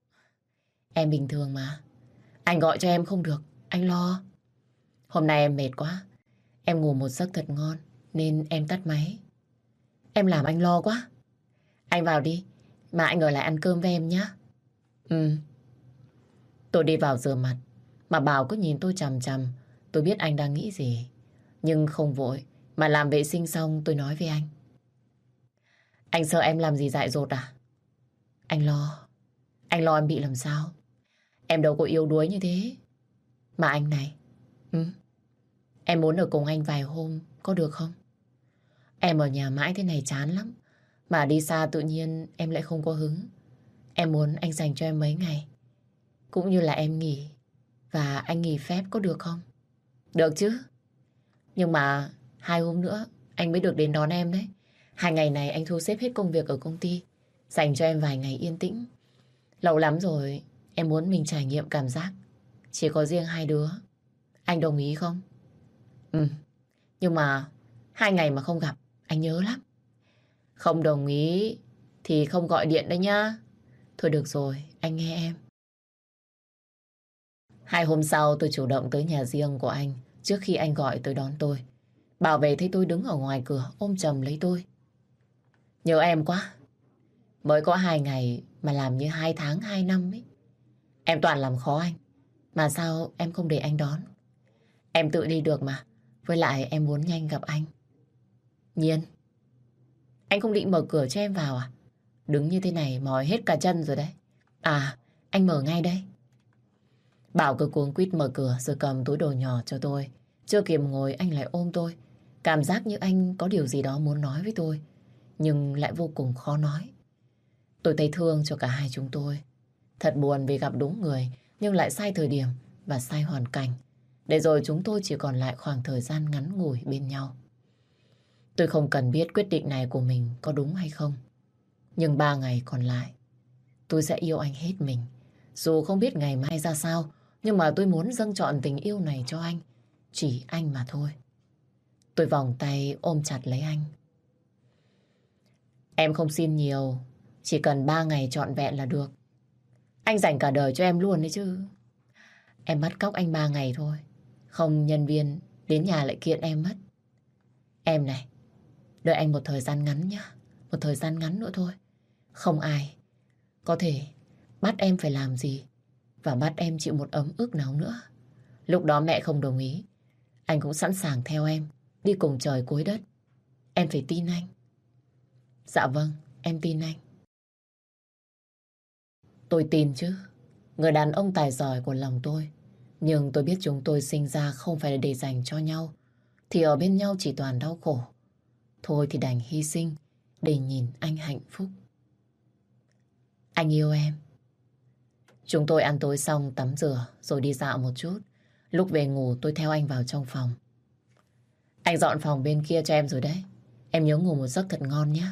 Em bình thường mà. Anh gọi cho em không được, anh lo. Hôm nay em mệt quá. Em ngủ một giấc thật ngon, nên em tắt máy. Em làm anh lo quá. Anh vào đi, mà anh ở lại ăn cơm với em nhé. Ừ. Tôi đi vào rửa mặt, mà Bảo cứ nhìn tôi chằm chằm. Tôi biết anh đang nghĩ gì. Nhưng không vội, mà làm vệ sinh xong tôi nói với anh. Anh sợ em làm gì dại dột à? Anh lo. Anh lo em bị làm sao? Em đâu có yếu đuối như thế. Mà anh này, em muốn ở cùng anh vài hôm, có được không? Em ở nhà mãi thế này chán lắm. Mà đi xa tự nhiên em lại không có hứng. Em muốn anh dành cho em mấy ngày. Cũng như là em nghỉ. Và anh nghỉ phép có được không? Được chứ. Nhưng mà 2 hôm nữa anh mới được đến đón em đấy. 2 ngày này anh thu xếp hết công việc ở công ty, dành cho em vài ngày yên tĩnh. Lâu lắm rồi em muốn mình trải nghiệm cảm giác chỉ có riêng hai đứa. Anh đồng ý không? Ừ. Nhưng mà 2 ngày mà không gặp anh nhớ lắm. Không đồng ý thì không gọi điện đấy nhá. Thôi được rồi, anh nghe em. 2 hôm sau tôi chủ động tới nhà riêng của anh trước khi anh gọi tới đón tôi. Bảo vệ thấy tôi đứng ở ngoài cửa ôm chầm lấy tôi. Nhớ em quá. Mới có 2 ngày mà làm như 2 tháng 2 năm ấy. Em toàn làm khó anh. Mà sao em không để anh đón? Em tự đi được mà. Với lại em muốn nhanh gặp anh. Nhiên, anh không định mở cửa cho em vào à? Đứng như thế này mỏi hết cả chân rồi đấy. À, anh mở ngay đây. Bảo cứ cuống quýt mở cửa rồi cầm túi đồ nhỏ cho tôi. Chưa kịp ngồi anh lại ôm tôi. Cảm giác như anh có điều gì đó muốn nói với tôi, nhưng lại vô cùng khó nói. Tôi thấy thương cho cả hai chúng tôi. Thật buồn vì gặp đúng người, nhưng lại sai thời điểm và sai hoàn cảnh. Để rồi chúng tôi chỉ còn lại khoảng thời gian ngắn ngủi bên nhau. Tôi không cần biết quyết định này của mình có đúng hay không. Nhưng 3 ngày còn lại, tôi sẽ yêu anh hết mình. Dù không biết ngày mai ra sao, nhưng mà tôi muốn dâng trọn tình yêu này cho anh. Chỉ anh mà thôi. Tôi vòng tay ôm chặt lấy anh. Em không xin nhiều, chỉ cần 3 ngày trọn vẹn là được. Anh dành cả đời cho em luôn đấy chứ. Em bắt cóc anh 3 ngày thôi. Không nhân viên đến nhà lại kiện em mất. Em này, đợi anh một thời gian ngắn nhá. Một thời gian ngắn nữa thôi. Không ai có thể bắt em phải làm gì và bắt em chịu một ấm ức nào nữa. Lúc đó mẹ không đồng ý, anh cũng sẵn sàng theo em đi cùng trời cuối đất. Em phải tin anh. Dạ vâng, em tin anh. Tôi tin chứ. Người đàn ông tài giỏi của lòng tôi. Nhưng tôi biết chúng tôi sinh ra không phải để dành cho nhau. Thì ở bên nhau chỉ toàn đau khổ. Thôi thì đành hy sinh để nhìn anh hạnh phúc. Anh yêu em. Chúng tôi ăn tối xong tắm rửa rồi đi dạo một chút. Lúc về ngủ tôi theo anh vào trong phòng. Anh dọn phòng bên kia cho em rồi đấy. Em nhớ ngủ một giấc thật ngon nhé.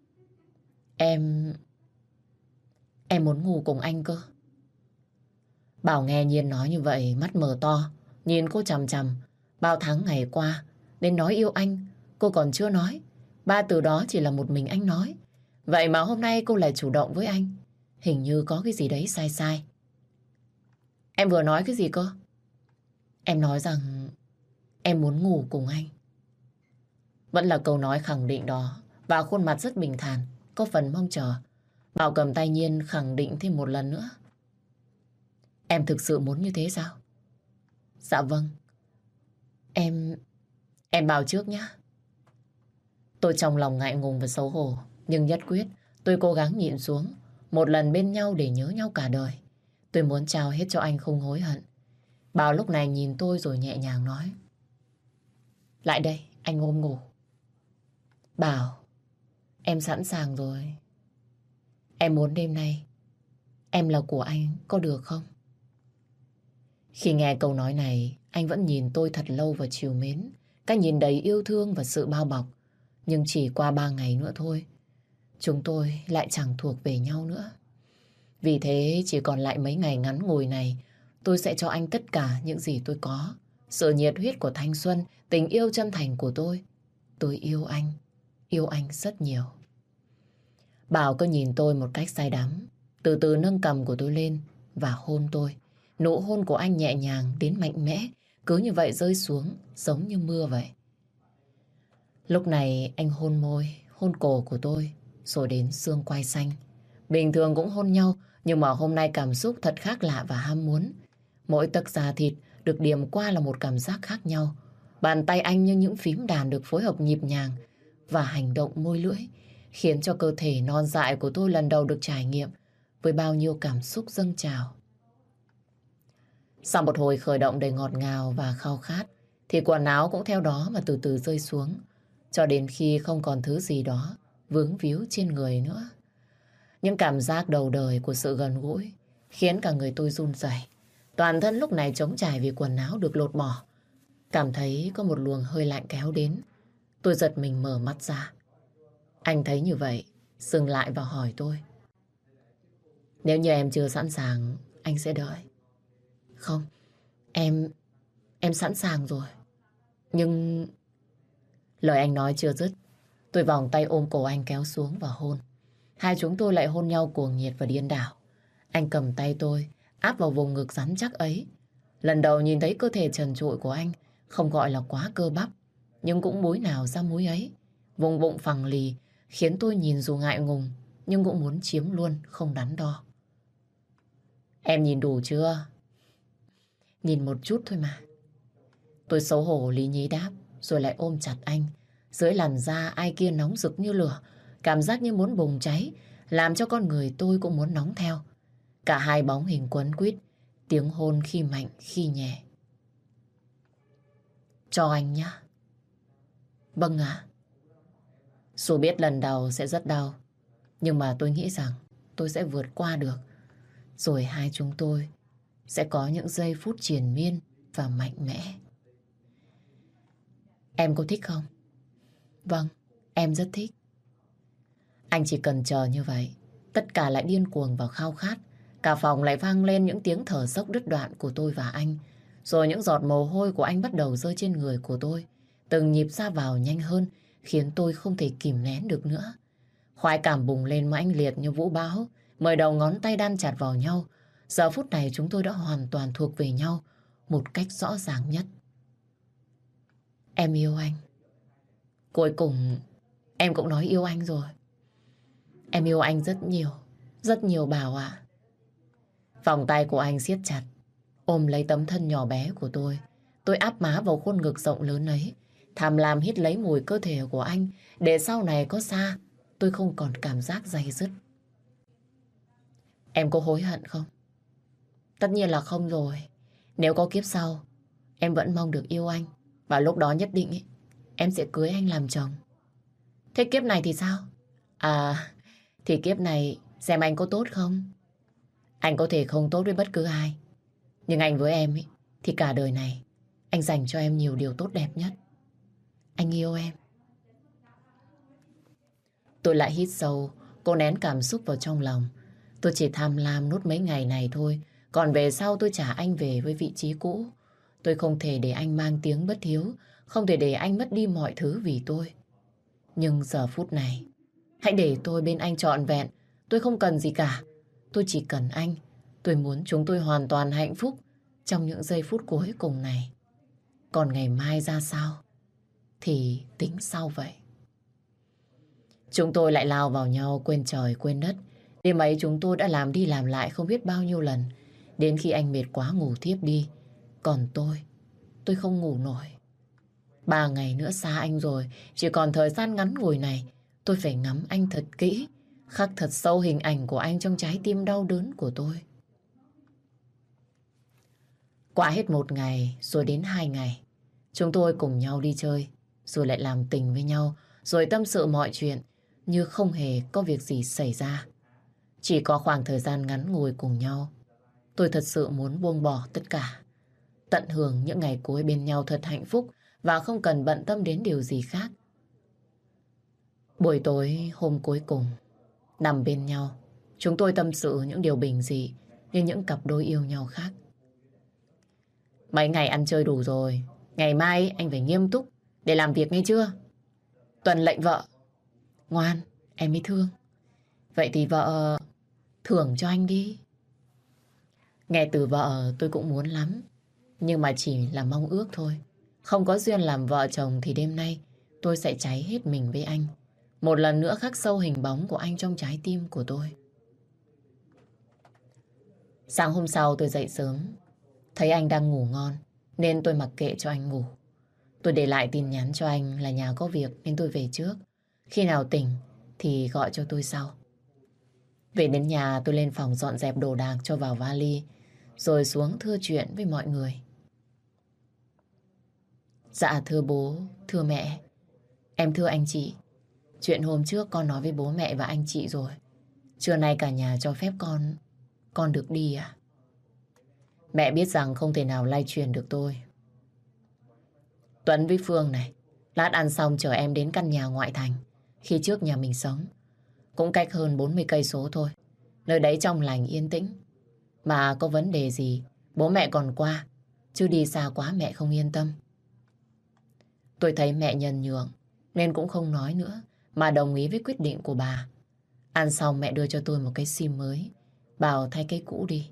Em muốn ngủ cùng anh cơ. Bảo nghe Nhiên nói như vậy, mắt mở to, nhìn cô chằm chằm. Bao tháng ngày qua, đến nói yêu anh, cô còn chưa nói. 3 từ đó chỉ là một mình anh nói. Vậy mà hôm nay cô lại chủ động với anh. Hình như có cái gì đấy sai sai. Em vừa nói cái gì cơ? Em nói rằng em muốn ngủ cùng anh. Vẫn là câu nói khẳng định đó, và khuôn mặt rất bình thản, có phần mong chờ. Bảo cầm tay Nhiên khẳng định thêm một lần nữa. Em thực sự muốn như thế sao? Dạ vâng. Em bảo trước nhé. Tôi trong lòng ngại ngùng và xấu hổ, nhưng nhất quyết tôi cố gắng nhịn xuống. Một lần bên nhau để nhớ nhau cả đời. Tôi muốn trao hết cho anh không hối hận. Bảo lúc này nhìn tôi rồi nhẹ nhàng nói. Lại đây, anh ôm ngủ. Bảo, em sẵn sàng rồi. Em muốn đêm nay em là của anh, có được không? Khi nghe câu nói này, anh vẫn nhìn tôi thật lâu và trìu mến. Cái nhìn đầy yêu thương và sự bao bọc. Nhưng chỉ qua 3 ngày nữa thôi, chúng tôi lại chẳng thuộc về nhau nữa. Vì thế chỉ còn lại mấy ngày ngắn ngủi này, tôi sẽ cho anh tất cả những gì tôi có. Sự nhiệt huyết của thanh xuân, tình yêu chân thành của tôi. Tôi yêu anh rất nhiều. Bảo cứ nhìn tôi một cách say đắm, từ từ nâng cằm của tôi lên và hôn tôi. Nụ hôn của anh nhẹ nhàng đến mạnh mẽ, cứ như vậy rơi xuống giống như mưa vậy. Lúc này anh hôn môi, hôn cổ của tôi, rồi đến xương quai xanh. Bình thường cũng hôn nhau, nhưng mà hôm nay cảm xúc thật khác lạ và ham muốn. Mỗi tấc da thịt được điểm qua là một cảm giác khác nhau. Bàn tay anh như những phím đàn được phối hợp nhịp nhàng và hành động môi lưỡi, khiến cho cơ thể non dại của tôi lần đầu được trải nghiệm với bao nhiêu cảm xúc dâng trào. Sau một hồi khởi động đầy ngọt ngào và khao khát, thì quần áo cũng theo đó mà từ từ rơi xuống, cho đến khi không còn thứ gì đó vướng víu trên người nữa. Những cảm giác đầu đời của sự gần gũi khiến cả người tôi run rẩy. Toàn thân lúc này trống trải vì quần áo được lột bỏ. Cảm thấy có một luồng hơi lạnh kéo đến. Tôi giật mình mở mắt ra. Anh thấy như vậy, dừng lại và hỏi tôi. Nếu như em chưa sẵn sàng, anh sẽ đợi. Không, em sẵn sàng rồi. Nhưng... Lời anh nói chưa dứt, tôi vòng tay ôm cổ anh kéo xuống và hôn. Hai chúng tôi lại hôn nhau cuồng nhiệt và điên đảo. Anh cầm tay tôi, áp vào vùng ngực rắn chắc ấy. Lần đầu nhìn thấy cơ thể trần trụi của anh, không gọi là quá cơ bắp, nhưng cũng múi nào ra múi ấy. Vùng bụng phẳng lì, khiến tôi nhìn dù ngại ngùng, nhưng cũng muốn chiếm luôn, không đắn đo. Em nhìn đủ chưa? Nhìn một chút thôi mà. Tôi xấu hổ lý nhí đáp, rồi lại ôm chặt anh. Dưới làn da ai kia nóng rực như lửa, cảm giác như muốn bùng cháy, làm cho con người tôi cũng muốn nóng theo. Cả hai bóng hình quấn quýt, tiếng hôn khi mạnh khi nhẹ. Cho anh nhá. Vâng ạ. Dù biết lần đầu sẽ rất đau, nhưng mà tôi nghĩ rằng tôi sẽ vượt qua được. Rồi hai chúng tôi sẽ có những giây phút triền miên và mạnh mẽ. Em có thích không? Vâng, em rất thích. Anh chỉ cần chờ như vậy, tất cả lại điên cuồng và khao khát. Cả phòng lại vang lên những tiếng thở dốc đứt đoạn của tôi và anh. Rồi những giọt mồ hôi của anh bắt đầu rơi trên người của tôi. Từng nhịp ra vào nhanh hơn, khiến tôi không thể kìm nén được nữa. Khoái cảm bùng lên mãnh liệt như vũ bão, 10 đầu ngón tay đan chặt vào nhau. Giờ phút này chúng tôi đã hoàn toàn thuộc về nhau một cách rõ ràng nhất. Em yêu anh. Cuối cùng em cũng nói yêu anh rồi. Em yêu anh rất nhiều Bảo ạ. Vòng tay của anh siết chặt, ôm lấy tấm thân nhỏ bé của tôi. Tôi áp má vào khuôn ngực rộng lớn ấy, tham lam hít lấy mùi cơ thể của anh, để sau này có xa, tôi không còn cảm giác day dứt. Em có hối hận không? Tất nhiên là không rồi. Nếu có kiếp sau, em vẫn mong được yêu anh. Và lúc đó nhất định em sẽ cưới anh làm chồng. Thế kiếp này thì sao? À, thì kiếp này xem anh có tốt không? Anh có thể không tốt với bất cứ ai. Nhưng anh với em thì cả đời này anh dành cho em nhiều điều tốt đẹp nhất. Anh yêu em. Tôi lại hít sâu, cố nén cảm xúc vào trong lòng. Tôi chỉ tham lam nốt mấy ngày này thôi. Còn về sau tôi trả anh về với vị trí cũ. Tôi không thể để anh mang tiếng bất hiếu, không thể để anh mất đi mọi thứ vì tôi. Nhưng giờ phút này, hãy để tôi bên anh trọn vẹn. Tôi không cần gì cả. Tôi chỉ cần anh. Tôi muốn chúng tôi hoàn toàn hạnh phúc trong những giây phút cuối cùng này. Còn ngày mai ra sao thì tính sau vậy. Chúng tôi lại lao vào nhau quên trời quên đất. Đêm ấy chúng tôi đã làm đi làm lại không biết bao nhiêu lần. Đến khi anh mệt quá ngủ thiếp đi. Còn tôi không ngủ nổi. 3 ngày nữa xa anh rồi. Chỉ còn thời gian ngắn ngủi này, tôi phải ngắm anh thật kỹ, khắc thật sâu hình ảnh của anh trong trái tim đau đớn của tôi. Qua hết 1 ngày, rồi đến 2 ngày. Chúng tôi cùng nhau đi chơi, rồi lại làm tình với nhau, rồi tâm sự mọi chuyện, như không hề có việc gì xảy ra. Chỉ có khoảng thời gian ngắn ngủi cùng nhau, tôi thật sự muốn buông bỏ tất cả. Tận hưởng những ngày cuối bên nhau thật hạnh phúc và không cần bận tâm đến điều gì khác. Buổi tối hôm cuối cùng, nằm bên nhau, chúng tôi tâm sự những điều bình dị như những cặp đôi yêu nhau khác. Mấy ngày ăn chơi đủ rồi, ngày mai anh phải nghiêm túc để làm việc nghe chưa? Tuần lệnh vợ. Ngoan, em mới thương. Vậy thì vợ thưởng cho anh đi. Nghe từ vợ tôi cũng muốn lắm, nhưng mà chỉ là mong ước thôi. Không có duyên làm vợ chồng thì đêm nay tôi sẽ cháy hết mình với anh. Một lần nữa khắc sâu hình bóng của anh trong trái tim của tôi. Sáng hôm sau tôi dậy sớm, thấy anh đang ngủ ngon nên tôi mặc kệ cho anh ngủ. Tôi để lại tin nhắn cho anh là nhà có việc nên tôi về trước. Khi nào tỉnh thì gọi cho tôi sau. Về đến nhà tôi lên phòng dọn dẹp đồ đạc cho vào vali, rồi xuống thưa chuyện với mọi người. Dạ thưa bố, thưa mẹ, em thưa anh chị. Chuyện hôm trước con nói với bố mẹ và anh chị rồi. Trưa nay cả nhà cho phép con được đi à? Mẹ biết rằng không thể nào lay truyền được tôi. Tuấn với Phương này, lát ăn xong chở em đến căn nhà ngoại thành, khi trước nhà mình sống. Cũng cách hơn 40 cây số thôi. Nơi đấy trong lành yên tĩnh. Mà có vấn đề gì, bố mẹ còn qua, chứ đi xa quá mẹ không yên tâm. Tôi thấy mẹ nhân nhượng, nên cũng không nói nữa, mà đồng ý với quyết định của bà. Ăn xong mẹ đưa cho tôi một cái sim mới, bảo thay cái cũ đi.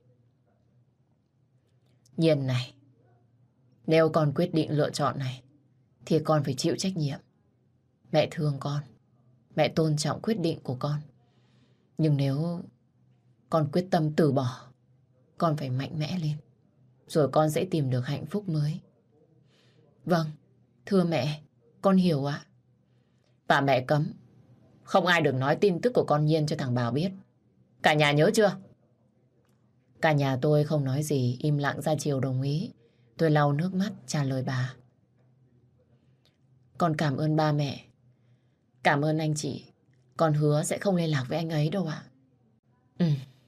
Nhiên này, nếu con quyết định lựa chọn này, thì con phải chịu trách nhiệm. Mẹ thương con, mẹ tôn trọng quyết định của con. Nhưng nếu con quyết tâm từ bỏ, con phải mạnh mẽ lên, rồi con sẽ tìm được hạnh phúc mới. Vâng, thưa mẹ, con hiểu ạ. Và mẹ cấm Không ai được nói tin tức của con Nhiên cho thằng Bảo biết. Cả nhà nhớ chưa? Cả nhà tôi không nói gì, im lặng ra chiều đồng ý. Tôi lau nước mắt trả lời bà. Con cảm ơn ba mẹ. Cảm ơn anh chị. Con hứa sẽ không liên lạc với anh ấy đâu ạ. Ừ.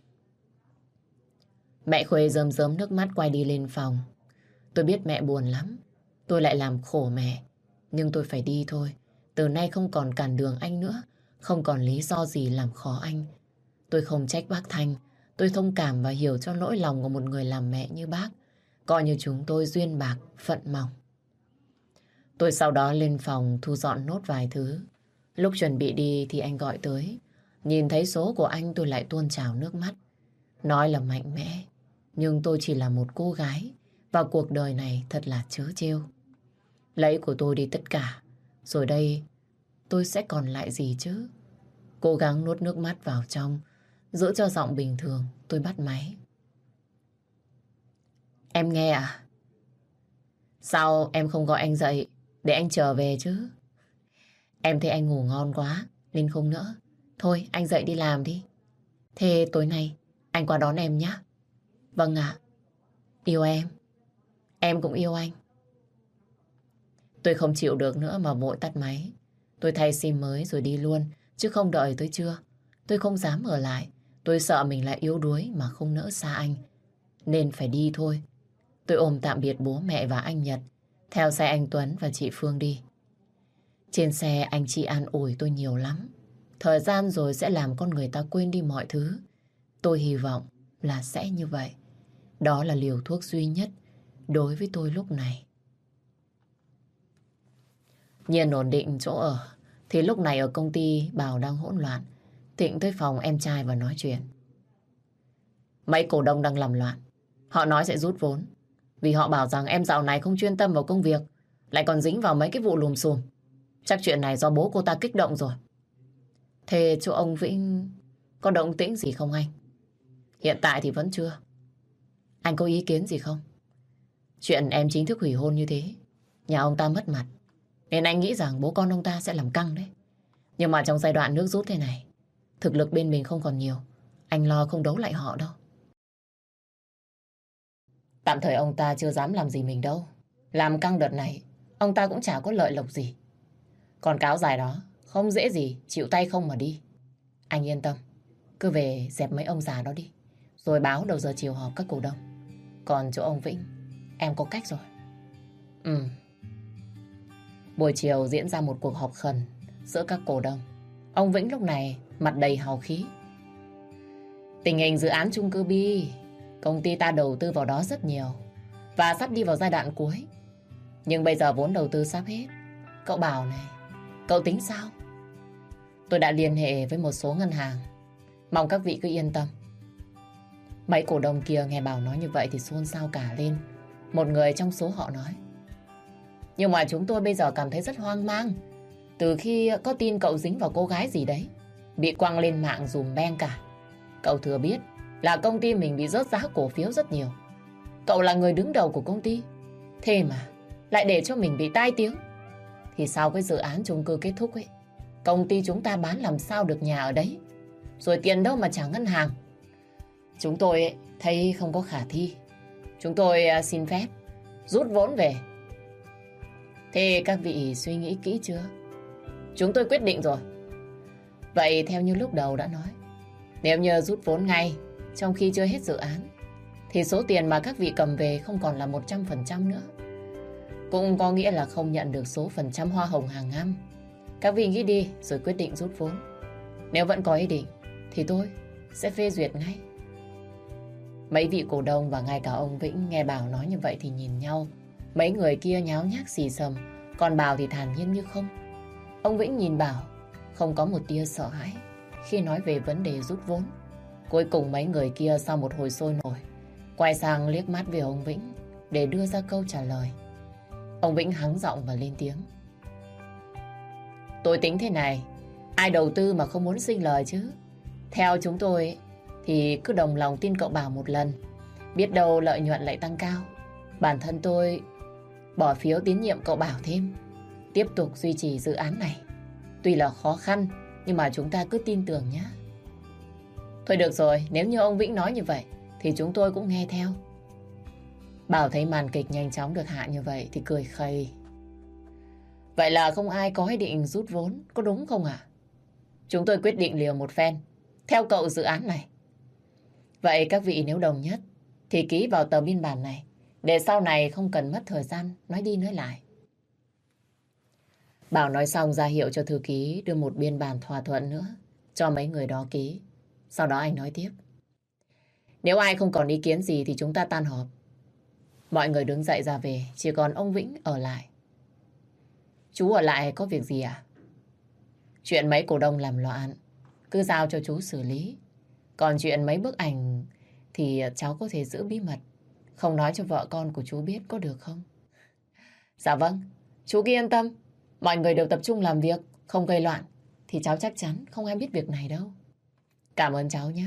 Mẹ Khuê rơm rớm nước mắt quay đi lên phòng. Tôi biết mẹ buồn lắm. Tôi lại làm khổ mẹ. Nhưng tôi phải đi thôi. Từ nay không còn cản đường anh nữa. Không còn lý do gì làm khó anh. Tôi không trách bác Thanh. Tôi thông cảm và hiểu cho nỗi lòng của một người làm mẹ như bác. Coi như chúng tôi duyên bạc, phận mỏng. Tôi sau đó lên phòng thu dọn nốt vài thứ. Lúc chuẩn bị đi thì anh gọi tới. Nhìn thấy số của anh tôi lại tuôn trào nước mắt. Nói là mạnh mẽ, nhưng tôi chỉ là một cô gái. Và cuộc đời này thật là trớ trêu. Lấy của tôi đi tất cả. Rồi đây tôi sẽ còn lại gì chứ? Cố gắng nuốt nước mắt vào trong. Giữ cho giọng bình thường, tôi bắt máy. Em nghe à? Sao em không gọi anh dậy để anh trở về chứ? Em thấy anh ngủ ngon quá nên không nỡ. Thôi anh dậy đi làm đi. Thế tối nay anh qua đón em nhé. Vâng ạ. Yêu em. Em cũng yêu anh. Tôi không chịu được nữa mà vội tắt máy. Tôi thay sim mới rồi đi luôn, chứ không đợi tới trưa. Tôi không dám ở lại. Tôi sợ mình lại yếu đuối mà không nỡ xa anh. Nên phải đi thôi. Tôi ôm tạm biệt bố mẹ và anh Nhật. Theo xe anh Tuấn và chị Phương đi. Trên xe anh chị an ủi tôi nhiều lắm. Thời gian rồi sẽ làm con người ta quên đi mọi thứ. Tôi hy vọng là sẽ như vậy. Đó là liều thuốc duy nhất đối với tôi lúc này. Nhiên ổn định chỗ ở. Thì lúc này ở công ty Bảo đang hỗn loạn. Thịnh tới phòng em trai và nói chuyện. Mấy cổ đông đang làm loạn. Họ nói sẽ rút vốn. Vì họ bảo rằng em dạo này không chuyên tâm vào công việc. Lại còn dính vào mấy cái vụ lùm xùm. Chắc chuyện này do bố cô ta kích động rồi. Thế chỗ ông Vĩnh có động tĩnh gì không anh? Hiện tại thì vẫn chưa. Anh có ý kiến gì không? Chuyện em chính thức hủy hôn như thế, nhà ông ta mất mặt. Nên anh nghĩ rằng bố con ông ta sẽ làm căng đấy. Nhưng mà trong giai đoạn nước rút thế này, thực lực bên mình không còn nhiều. Anh lo không đấu lại họ đâu. Tạm thời ông ta chưa dám làm gì mình đâu. Làm căng đợt này, ông ta cũng chả có lợi lộc gì. Còn cáo dài đó, không dễ gì, chịu tay không mà đi. Anh yên tâm, cứ về dẹp mấy ông già đó đi. Rồi báo đầu giờ chiều họp các cổ đông. Còn chỗ ông Vĩnh, em có cách rồi. Buổi chiều diễn ra một cuộc họp khẩn giữa các cổ đông. Ông Vĩnh lúc này mặt đầy hào khí. Tình hình dự án chung cư Bi, công ty ta đầu tư vào đó rất nhiều và sắp đi vào giai đoạn cuối. Nhưng bây giờ vốn đầu tư sắp hết. Cậu Bảo này, cậu tính sao? Tôi đã liên hệ với một số ngân hàng. Mong các vị cứ yên tâm. Mấy cổ đông kia nghe Bảo nói như vậy thì xôn xao cả lên. Một người trong số họ nói: nhưng mà chúng tôi bây giờ cảm thấy rất hoang mang. Từ khi có tin cậu dính vào cô gái gì đấy, bị quăng lên mạng dùm beng cả. Cậu thừa biết là công ty mình bị rớt giá cổ phiếu rất nhiều. Cậu là người đứng đầu của công ty, thế mà lại để cho mình bị tai tiếng. Thì sau cái dự án chung cư kết thúc ấy, công ty chúng ta bán làm sao được nhà ở đấy. Rồi tiền đâu mà trả ngân hàng. Chúng tôi thấy không có khả thi. Chúng tôi xin phép rút vốn về. Thế các vị suy nghĩ kỹ chưa? Chúng tôi quyết định rồi. Vậy theo như lúc đầu đã nói, nếu như rút vốn ngay trong khi chưa hết dự án, thì số tiền mà các vị cầm về không còn là 100% nữa. Cũng có nghĩa là không nhận được số phần trăm hoa hồng hàng năm. Các vị nghĩ đi rồi quyết định rút vốn. Nếu vẫn có ý định thì tôi sẽ phê duyệt ngay. Mấy vị cổ đông và ngay cả ông Vĩnh nghe Bảo nói như vậy thì nhìn nhau. Mấy người kia nháo nhác xì xầm, còn Bảo thì thản nhiên như không. Ông Vĩnh nhìn Bảo không có một tia sợ hãi khi nói về vấn đề rút vốn. Cuối cùng mấy người kia sau một hồi sôi nổi quay sang liếc mắt về ông Vĩnh để đưa ra câu trả lời. Ông Vĩnh hắng giọng và lên tiếng: tôi tính thế này, ai đầu tư mà không muốn sinh lời chứ. Theo chúng tôi thì cứ đồng lòng tin cậu Bảo một lần, biết đâu lợi nhuận lại tăng cao. Bản thân tôi bỏ phiếu tín nhiệm cậu Bảo thêm, tiếp tục duy trì dự án này. Tuy là khó khăn, Nhưng mà chúng ta cứ tin tưởng nhé. Thôi được rồi, nếu như ông Vĩnh nói như vậy thì chúng tôi cũng nghe theo. Bảo thấy màn kịch nhanh chóng được hạ như vậy thì cười khẩy. Vậy là không ai có ý định rút vốn, có đúng không ạ? Chúng tôi quyết định liều một phen, theo cậu dự án này. Vậy các vị nếu đồng nhất thì ký vào tờ biên bản này, để sau này không cần mất thời gian nói đi nói lại. Bảo nói xong ra hiệu cho thư ký đưa một biên bản thỏa thuận nữa cho mấy người đó ký. Sau đó anh nói tiếp. Nếu ai không còn ý kiến gì thì chúng ta tan họp. Mọi người đứng dậy ra về, chỉ còn ông Vĩnh ở lại. Chú ở lại có việc gì à? Chuyện mấy cổ đông làm loạn, cứ giao cho chú xử lý. Còn chuyện mấy bức ảnh thì cháu có thể giữ bí mật, không nói cho vợ con của chú biết có được không? Dạ vâng, chú cứ yên tâm. Mọi người đều tập trung làm việc, không gây loạn, thì cháu chắc chắn không ai biết việc này đâu. Cảm ơn cháu nhé.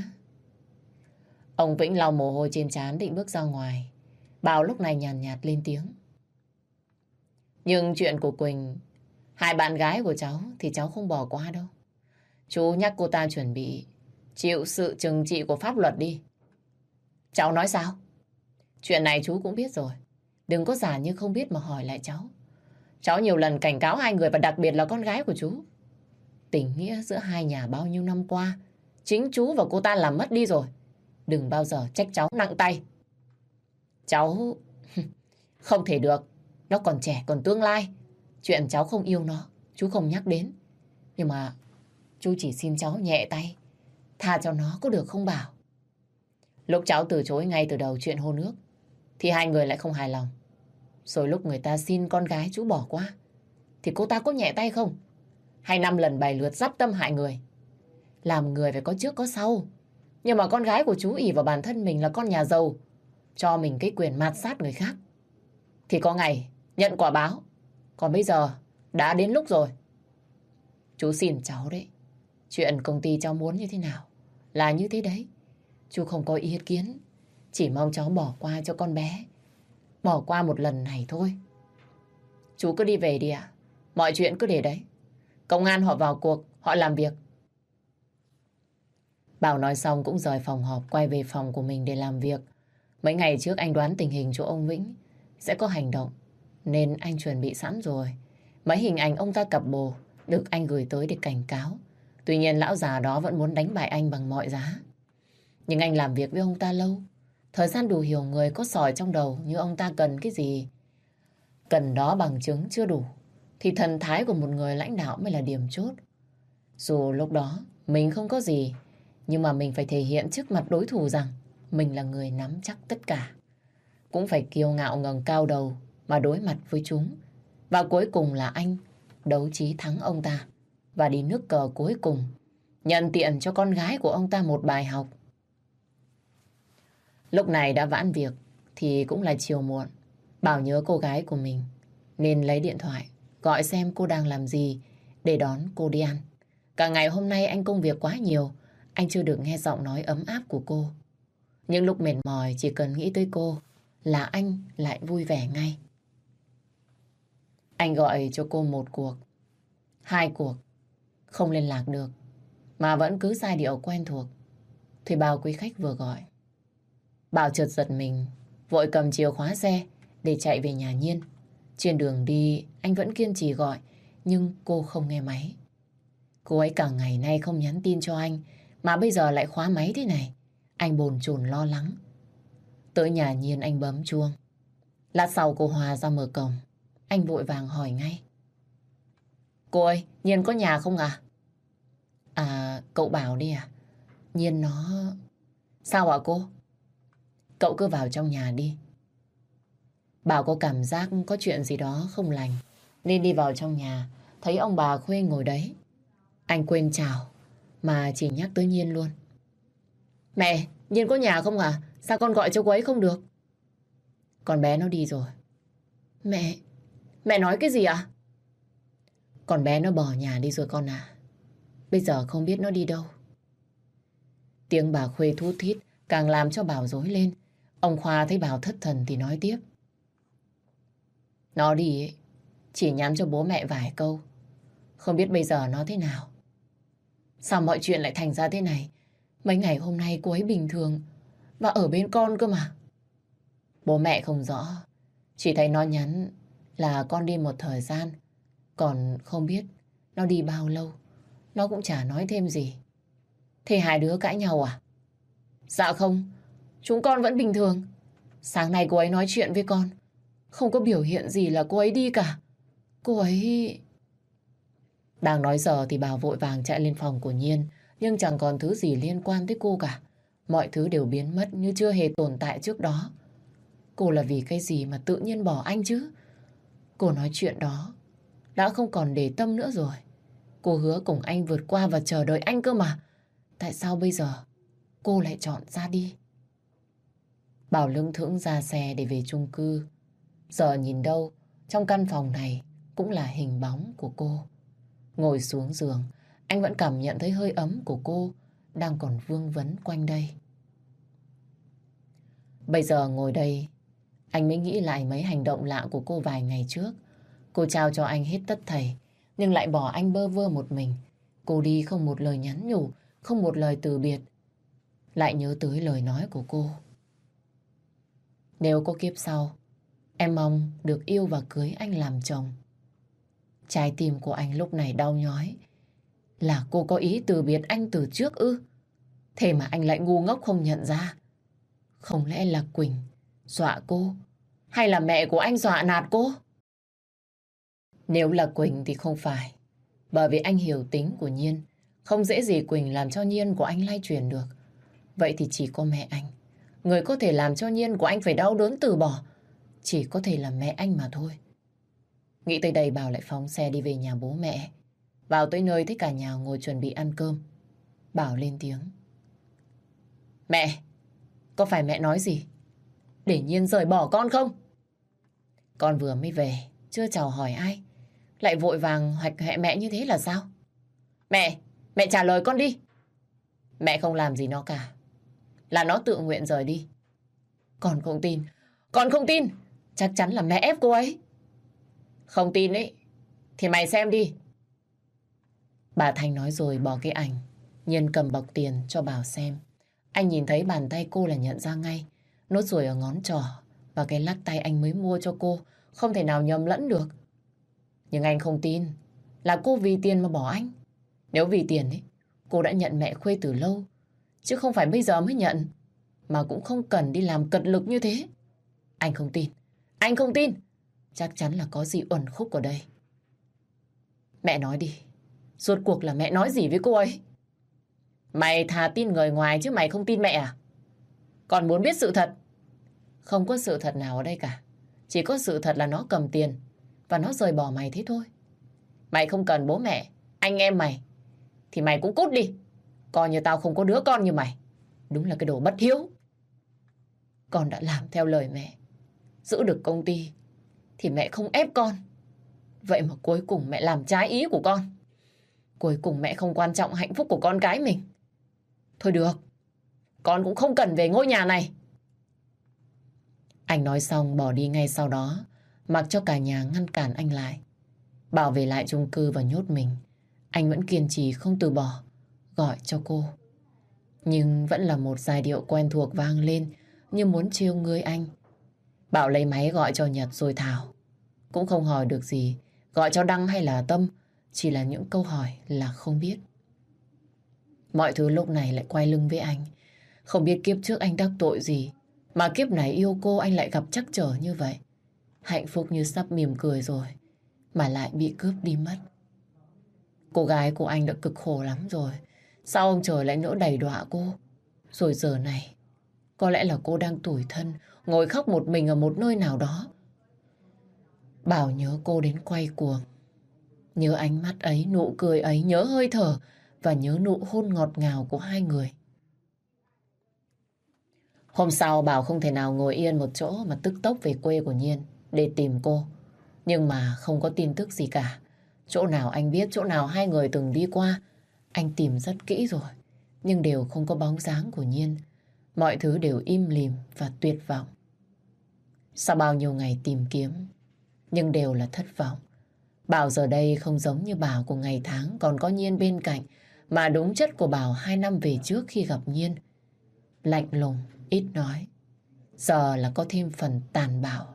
Ông Vĩnh lau mồ hôi trên trán định bước ra ngoài. Bảo lúc này nhàn nhạt lên tiếng. Nhưng chuyện của Quỳnh, hai bạn gái của cháu thì cháu không bỏ qua đâu. Chú nhắc cô ta chuẩn bị chịu sự trừng trị của pháp luật đi. Cháu nói sao? Chuyện này chú cũng biết rồi. Đừng có giả như không biết mà hỏi lại cháu. Cháu nhiều lần cảnh cáo hai người và đặc biệt là con gái của chú. Tình nghĩa giữa hai nhà bao nhiêu năm qua, chính chú và cô ta làm mất đi rồi. Đừng bao giờ trách cháu nặng tay. Cháu... không thể được. Nó còn trẻ, còn tương lai. Chuyện cháu không yêu nó, chú không nhắc đến. Nhưng mà chú chỉ xin cháu nhẹ tay, tha cho nó có được không Bảo? Lúc cháu từ chối ngay từ đầu chuyện hôn ước thì hai người lại không hài lòng. Rồi lúc người ta xin con gái chú bỏ qua thì cô ta có nhẹ tay không? Hay 5 lần 7 lượt dắp tâm hại người. Làm người phải có trước có sau. Nhưng mà con gái của chú ỷ vào bản thân mình là con nhà giàu, cho mình cái quyền mạt sát người khác, thì có ngày nhận quả báo. Còn bây giờ đã đến lúc rồi. Chú xin cháu đấy. Chuyện công ty cháu muốn như thế nào là như thế đấy. Chú không có ý kiến. Chỉ mong cháu bỏ qua cho con bé. Bỏ qua một lần này thôi. Chú cứ đi về đi ạ. Mọi chuyện cứ để đấy. Công an họ vào cuộc, họ làm việc. Bảo nói xong cũng rời phòng họp, quay về phòng của mình để làm việc. Mấy ngày trước anh đoán tình hình chỗ ông Vĩnh sẽ có hành động, nên anh chuẩn bị sẵn rồi. Mấy hình ảnh ông ta cặp bồ được anh gửi tới để cảnh cáo. Tuy nhiên lão già đó vẫn muốn đánh bại anh bằng mọi giá. Nhưng anh làm việc với ông ta lâu, thời gian đủ hiểu người có sỏi trong đầu như ông ta cần cái gì. Cần đó bằng chứng chưa đủ, thì thần thái của một người lãnh đạo mới là điểm chốt. Dù lúc đó mình không có gì, nhưng mà mình phải thể hiện trước mặt đối thủ rằng mình là người nắm chắc tất cả. Cũng phải kiêu ngạo ngẩng cao đầu mà đối mặt với chúng. Và cuối cùng là anh đấu trí thắng ông ta và đi nước cờ cuối cùng, nhận tiện cho con gái của ông ta một bài học. Lúc này đã vãn việc thì cũng là chiều muộn. Bảo nhớ cô gái của mình nên lấy điện thoại gọi xem cô đang làm gì để đón cô đi ăn. Cả ngày hôm nay anh công việc quá nhiều, anh chưa được nghe giọng nói ấm áp của cô. Nhưng lúc mệt mỏi chỉ cần nghĩ tới cô là anh lại vui vẻ ngay. Anh gọi cho cô 1 cuộc, 2 cuộc, không liên lạc được, mà vẫn cứ giai điệu quen thuộc. Thì bao quý khách vừa gọi. Bảo chợt giật mình, vội cầm chìa khóa xe để chạy về nhà Nhiên. Trên đường đi, anh vẫn kiên trì gọi, nhưng cô không nghe máy. Cô ấy cả ngày nay không nhắn tin cho anh, mà bây giờ lại khóa máy thế này. Anh bồn chồn lo lắng. Tới nhà Nhiên anh bấm chuông. Lát sau cô Hòa ra mở cổng. Anh vội vàng hỏi ngay. Cô ơi, Nhiên có nhà không à? À, cậu Bảo đi à? Nhiên nó... Sao ạ cô? Cậu cứ vào trong nhà đi. Bảo có cảm giác có chuyện gì đó không lành, nên đi vào trong nhà, thấy ông bà Khuê ngồi đấy. Anh quên chào, mà chỉ nhắc tới Nhiên luôn. Mẹ, Nhiên có nhà không à? Sao con gọi cho cô ấy không được? Con bé nó đi rồi. Mẹ nói cái gì ạ? Con bé nó bỏ nhà đi rồi con à. Bây giờ không biết nó đi đâu. Tiếng bà Khuê thút thít càng làm cho Bảo rối lên. Ông Khoa thấy Bảo thất thần thì nói tiếp. Nó đi ấy, chỉ nhắn cho bố mẹ vài câu. Không biết bây giờ nó thế nào. Sao mọi chuyện lại thành ra thế này? Mấy ngày hôm nay cô ấy bình thường và ở bên con cơ mà. Bố mẹ không rõ. Chỉ thấy nó nhắn là con đi một thời gian. Còn không biết nó đi bao lâu. Nó cũng chả nói thêm gì. Thế hai đứa cãi nhau à? Dạ không, chúng con vẫn bình thường. Sáng nay cô ấy nói chuyện với con. Không có biểu hiện gì là cô ấy đi cả. Cô ấy... Đang nói giờ thì Bảo vội vàng chạy lên phòng của Nhiên. Nhưng chẳng còn thứ gì liên quan tới cô cả. Mọi thứ đều biến mất như chưa hề tồn tại trước đó. Cô là vì cái gì mà tự nhiên bỏ anh chứ? Cô nói chuyện đó đã không còn để tâm nữa rồi. Cô hứa cùng anh vượt qua và chờ đợi anh cơ mà. Tại sao bây giờ cô lại chọn ra đi? Bảo lững thững ra xe để về chung cư. Giờ nhìn đâu, trong căn phòng này cũng là hình bóng của cô. Ngồi xuống giường, anh vẫn cảm nhận thấy hơi ấm của cô đang còn vương vấn quanh đây. Bây giờ ngồi đây, anh mới nghĩ lại mấy hành động lạ của cô vài ngày trước. Cô trao cho anh hết tất thảy, nhưng lại bỏ anh bơ vơ một mình. Cô đi không một lời nhắn nhủ, không một lời từ biệt. Lại nhớ tới lời nói của cô. Nếu có kiếp sau, em mong được yêu và cưới anh làm chồng. Trái tim của anh lúc này đau nhói. Là cô có ý từ biệt anh từ trước ư? Thế mà anh lại ngu ngốc không nhận ra. Không lẽ là Quỳnh dọa cô? Hay là mẹ của anh dọa nạt cô? Nếu là Quỳnh thì không phải. Bởi vì anh hiểu tính của Nhiên. Không dễ gì Quỳnh làm cho Nhiên của anh lay chuyển được. Vậy thì chỉ có mẹ anh. Người có thể làm cho Nhiên của anh phải đau đớn từ bỏ. Chỉ có thể là mẹ anh mà thôi. Nghĩ tới đây Bảo lại phóng xe đi về nhà bố mẹ. Vào tới nơi thấy cả nhà ngồi chuẩn bị ăn cơm. Bảo lên tiếng. Mẹ, có phải mẹ nói gì? Để Nhiên rời bỏ con không? Con vừa mới về, chưa chào hỏi ai. Lại vội vàng hoạch hoẹ mẹ như thế là sao? Mẹ trả lời con đi. Mẹ không làm gì nó cả. Là nó tự nguyện rời đi. Con không tin. Chắc chắn là mẹ ép cô ấy. Không tin ấy, thì mày xem đi. Bà Thanh nói rồi bỏ cái ảnh. Nhiên cầm bọc tiền cho Bảo xem. Anh nhìn thấy bàn tay cô là nhận ra ngay. Nốt ruồi ở ngón trỏ và cái lắc tay anh mới mua cho cô. Không thể nào nhầm lẫn được. Nhưng anh không tin là cô vì tiền mà bỏ anh. Nếu vì tiền ấy, cô đã nhận mẹ Khuê từ lâu. Chứ không phải bây giờ mới nhận. Mà cũng không cần đi làm cật lực như thế. Anh không tin. Anh không tin. Chắc chắn là có gì uẩn khúc ở đây. Mẹ nói đi. Rốt cuộc là mẹ nói gì với cô ấy? Mày thà tin người ngoài chứ mày không tin mẹ à? Còn muốn biết sự thật? Không có sự thật nào ở đây cả. Chỉ có sự thật là nó cầm tiền và nó rời bỏ mày thế thôi. Mày không cần bố mẹ, anh em mày thì mày cũng cút đi. Coi như tao không có đứa con như mày. Đúng là cái đồ bất hiếu. Con đã làm theo lời mẹ, giữ được công ty thì mẹ không ép con. Vậy mà cuối cùng mẹ làm trái ý của con. Cuối cùng mẹ không quan trọng hạnh phúc của con cái mình. Thôi được, con cũng không cần về ngôi nhà này. Anh nói xong bỏ đi ngay sau đó, mặc cho cả nhà ngăn cản anh lại. Bảo về lại chung cư và nhốt mình. Anh vẫn kiên trì không từ bỏ, gọi cho cô. Nhưng vẫn là một giai điệu quen thuộc vang lên như muốn trêu ngươi anh. Bảo lấy máy gọi cho Nhật rồi Thảo. Cũng không hỏi được gì, gọi cho Đăng hay là Tâm, chỉ là những câu hỏi là không biết. Mọi thứ lúc này lại quay lưng với anh. Không biết kiếp trước anh đắc tội gì mà kiếp này yêu cô anh lại gặp trắc trở như vậy. Hạnh phúc như sắp mỉm cười rồi mà lại bị cướp đi mất. Cô gái của anh đã cực khổ lắm rồi. Sao ông trời lại nỡ đày đọa cô? Rồi giờ này có lẽ là cô đang tủi thân, ngồi khóc một mình ở một nơi nào đó. Bảo nhớ cô đến quay cuồng. Nhớ ánh mắt ấy, nụ cười ấy, nhớ hơi thở và nhớ nụ hôn ngọt ngào của hai người. Hôm sau Bảo không thể nào ngồi yên một chỗ mà tức tốc về quê của Nhiên để tìm cô. Nhưng mà không có tin tức gì cả. Chỗ nào anh biết, chỗ nào hai người từng đi qua, anh tìm rất kỹ rồi. Nhưng đều không có bóng dáng của Nhiên. Mọi thứ đều im lìm và tuyệt vọng. Sau bao nhiêu ngày tìm kiếm, nhưng đều là thất vọng. Bảo giờ đây không giống như Bảo của ngày tháng còn có Nhiên bên cạnh, Mà đúng chất của Bảo 2 năm về trước khi gặp Nhiên. Lạnh lùng, ít nói. Giờ là có thêm phần tàn bạo.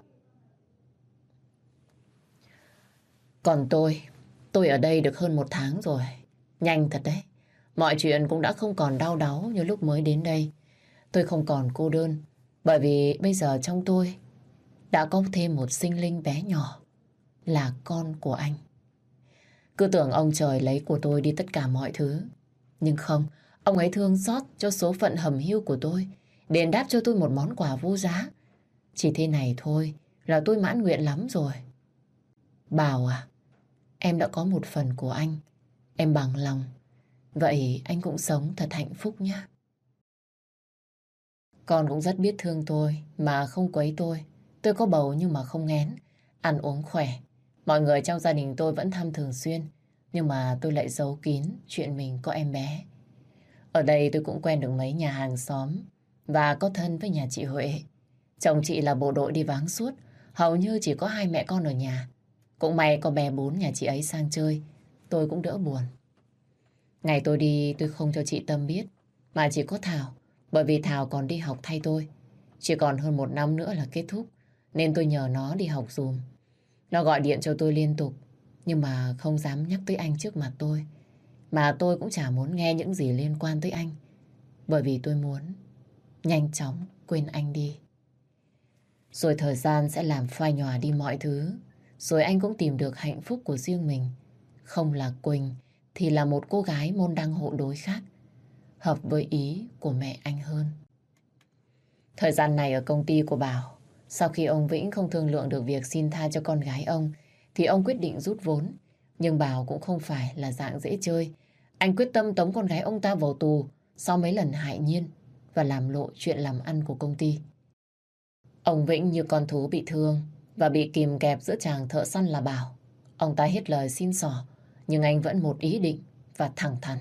Còn tôi ở đây được hơn 1 tháng rồi. Nhanh thật đấy. Mọi chuyện cũng đã không còn đau đáu như lúc mới đến đây. Tôi không còn cô đơn. Bởi vì bây giờ trong tôi đã có thêm một sinh linh bé nhỏ. Là con của anh. Cứ tưởng ông trời lấy của tôi đi tất cả mọi thứ. Nhưng không, ông ấy thương xót cho số phận hầm hiu của tôi, đền đáp cho tôi một món quà vô giá. Chỉ thế này thôi là tôi mãn nguyện lắm rồi. Bảo à, em đã có một phần của anh. Em bằng lòng. Vậy anh cũng sống thật hạnh phúc nhé. Con cũng rất biết thương tôi mà không quấy tôi. Tôi có bầu nhưng mà không nghén. Ăn uống khỏe. Mọi người trong gia đình tôi vẫn thăm thường xuyên. Nhưng mà tôi lại giấu kín chuyện mình có em bé. Ở đây tôi cũng quen được mấy nhà hàng xóm và có thân với nhà chị Huệ. Chồng chị là bộ đội đi vắng suốt, hầu như chỉ có 2 mẹ con ở nhà. Cũng may có bé 4 nhà chị ấy sang chơi, tôi cũng đỡ buồn. Ngày tôi đi tôi không cho chị Tâm biết, mà chỉ có Thảo, bởi vì Thảo còn đi học thay tôi. Chỉ còn hơn 1 năm nữa là kết thúc, nên tôi nhờ nó đi học dùm. Nó gọi điện cho tôi liên tục, nhưng mà không dám nhắc tới anh trước mặt tôi. Mà tôi cũng chả muốn nghe những gì liên quan tới anh, bởi vì tôi muốn nhanh chóng quên anh đi. Rồi thời gian sẽ làm phai nhòa đi mọi thứ. Rồi anh cũng tìm được hạnh phúc của riêng mình. Không là Quỳnh thì là một cô gái môn đăng hộ đối khác, hợp với ý của mẹ anh hơn. Thời gian này ở công ty của Bảo, sau khi ông Vĩnh không thương lượng được việc xin tha cho con gái ông, thì ông quyết định rút vốn. Nhưng Bảo cũng không phải là dạng dễ chơi. Anh quyết tâm tống con gái ông ta vào tù sau mấy lần hại Nhiên và làm lộ chuyện làm ăn của công ty. Ông Vĩnh như con thú bị thương và bị kìm kẹp giữa chàng thợ săn là Bảo. Ông ta hết lời xin xỏ, nhưng anh vẫn một ý định và thẳng thắn.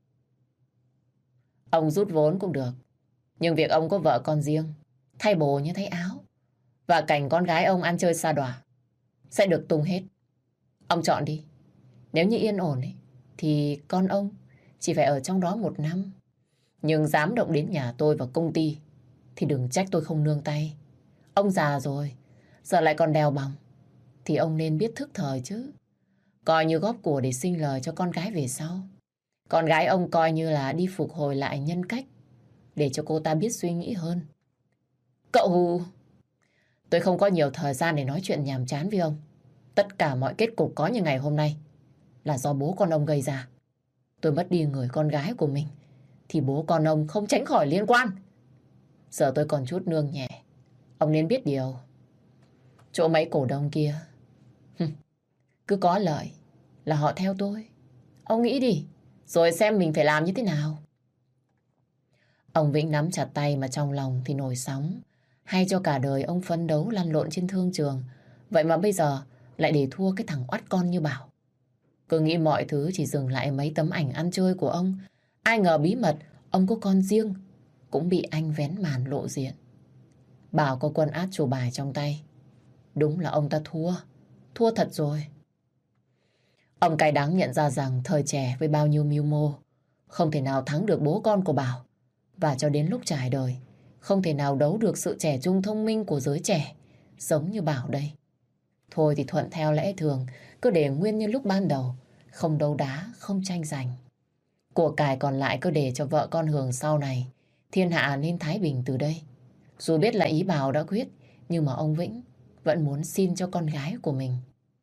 Ông rút vốn cũng được, nhưng việc ông có vợ con riêng, thay bồ như thay áo, và cảnh con gái ông ăn chơi sa đọa sẽ được tung hết. Ông chọn đi. Nếu như yên ổn ấy, thì con ông chỉ phải ở trong đó 1 năm. Nhưng dám động đến nhà tôi và công ty thì đừng trách tôi không nương tay. Ông già rồi, giờ lại còn đèo bòng, thì ông nên biết thức thời chứ. Coi như góp của để sinh lời cho con gái về sau. Con gái ông coi như là đi phục hồi lại nhân cách, để cho cô ta biết suy nghĩ hơn. Cậu... Tôi không có nhiều thời gian để nói chuyện nhàm chán với ông. Tất cả mọi kết cục có như ngày hôm nay là do bố con ông gây ra. Tôi mất đi người con gái của mình, thì bố con ông không tránh khỏi liên quan. Giờ tôi còn chút nương nhẹ. Ông nên biết điều. Chỗ mấy cổ đông kia cứ có lợi là họ theo tôi. Ông nghĩ đi, rồi xem mình phải làm như thế nào. Ông Vĩnh nắm chặt tay mà trong lòng thì nổi sóng. Hay cho cả đời ông phấn đấu lăn lộn trên thương trường, vậy mà bây giờ lại để thua cái thằng oắt con như Bảo. Cứ nghĩ mọi thứ chỉ dừng lại mấy tấm ảnh ăn chơi của ông. Ai ngờ bí mật ông có con riêng cũng bị anh vén màn lộ diện. Bảo có quân át chủ bài trong tay. Đúng là ông ta thua. Thua thật rồi. Ông cay đắng nhận ra rằng thời trẻ với bao nhiêu mưu mô không thể nào thắng được bố con của Bảo. Và cho đến lúc trải đời, không thể nào đấu được sự trẻ trung thông minh của giới trẻ giống như Bảo đây. Thôi thì thuận theo lẽ thường, cứ để nguyên như lúc ban đầu, không đấu đá, không tranh giành. Của cải còn lại cứ để cho vợ con hưởng sau này. Thiên hạ nên thái bình từ đây. Dù biết là ý Bảo đã quyết, nhưng mà ông Vĩnh vẫn muốn xin cho con gái của mình.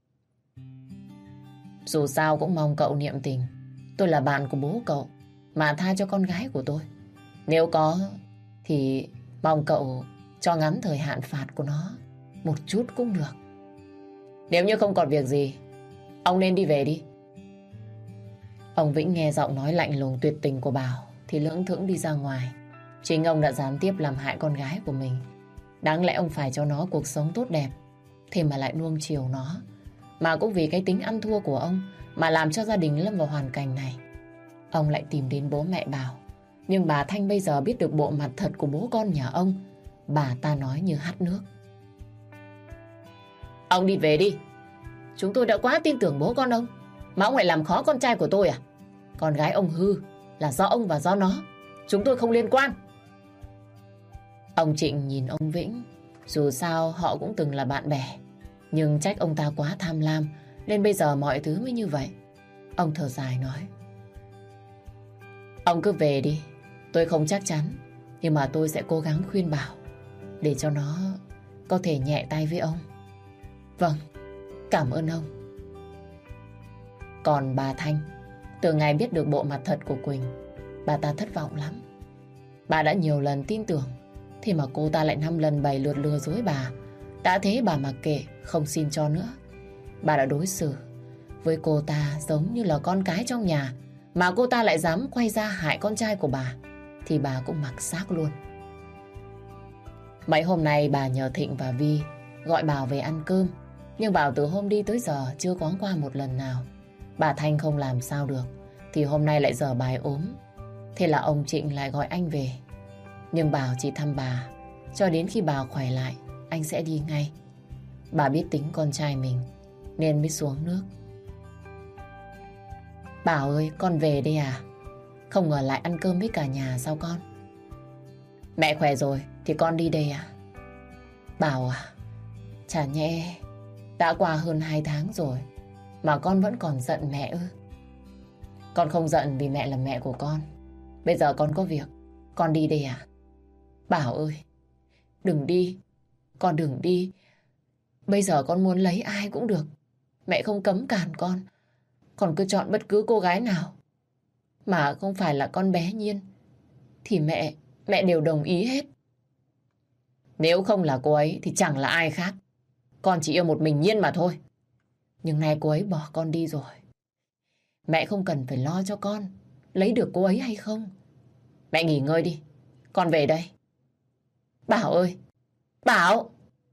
Dù sao cũng mong cậu niệm tình. Tôi là bạn của bố cậu, mà tha cho con gái của tôi. Nếu có thì mong cậu cho ngắn thời hạn phạt của nó một chút cũng được. Nếu như không còn việc gì, ông nên đi về đi. Ông Vĩnh nghe giọng nói lạnh lùng tuyệt tình của Bảo thì lưỡng thững đi ra ngoài. Chính ông đã gián tiếp làm hại con gái của mình. Đáng lẽ ông phải cho nó cuộc sống tốt đẹp, thế mà lại nuông chiều nó. Mà cũng vì cái tính ăn thua của ông mà làm cho gia đình lâm vào hoàn cảnh này. Ông lại tìm đến bố mẹ Bảo. Nhưng bà Thanh bây giờ biết được bộ mặt thật của bố con nhà ông, bà ta nói như hắt nước. Ông đi về đi. Chúng tôi đã quá tin tưởng bố con ông, mà ông lại làm khó con trai của tôi à? Con gái ông hư là do ông và do nó. Chúng tôi không liên quan. Ông Trịnh nhìn ông Vĩnh. Dù sao họ cũng từng là bạn bè, nhưng trách ông ta quá tham lam nên bây giờ mọi thứ mới như vậy. Ông thở dài nói: Ông cứ về đi. Tôi không chắc chắn, nhưng mà tôi sẽ cố gắng khuyên bảo để cho nó có thể nhẹ tay với ông. Vâng, cảm ơn ông. Còn bà Thanh, từ ngày biết được bộ mặt thật của Quỳnh, bà ta thất vọng lắm. Bà đã nhiều lần tin tưởng, thì mà cô ta lại 5 lần 7 lượt lừa dối bà. Đã thế bà mặc kệ, không xin cho nữa. Bà đã đối xử với cô ta giống như là con cái trong nhà, mà cô ta lại dám quay ra hại con trai của bà, thì bà cũng mặc xác luôn. Mấy hôm nay bà nhờ Thịnh và Vi gọi Bảo về ăn cơm, nhưng Bảo từ hôm đi tới giờ chưa có qua một lần nào. Bà Thanh không làm sao được, thì hôm nay lại dở bài ốm. Thế là ông Trịnh lại gọi anh về. Nhưng Bảo chỉ thăm bà, cho đến khi bà khỏe lại, anh sẽ đi ngay. Bà biết tính con trai mình, nên mới xuống nước. Bảo ơi, con về đây à? Không ngờ lại ăn cơm với cả nhà sao con? Mẹ khỏe rồi, thì con đi đây à? Bảo à, chả nhẽ đã qua hơn 2 tháng rồi mà con vẫn còn giận mẹ ư? Con không giận vì mẹ là mẹ của con. Bây giờ con có việc, con đi đây à? Bảo ơi, đừng đi, con đừng đi. Bây giờ con muốn lấy ai cũng được, mẹ không cấm cản con. Con cứ chọn bất cứ cô gái nào mà không phải là con bé Nhiên thì mẹ đều đồng ý hết. Nếu không là cô ấy thì chẳng là ai khác. Con chỉ yêu một mình Nhiên mà thôi. Nhưng nay cô ấy bỏ con đi rồi. Mẹ không cần phải lo cho con lấy được cô ấy hay không. Mẹ nghỉ ngơi đi, con về đây. Bảo ơi, Bảo!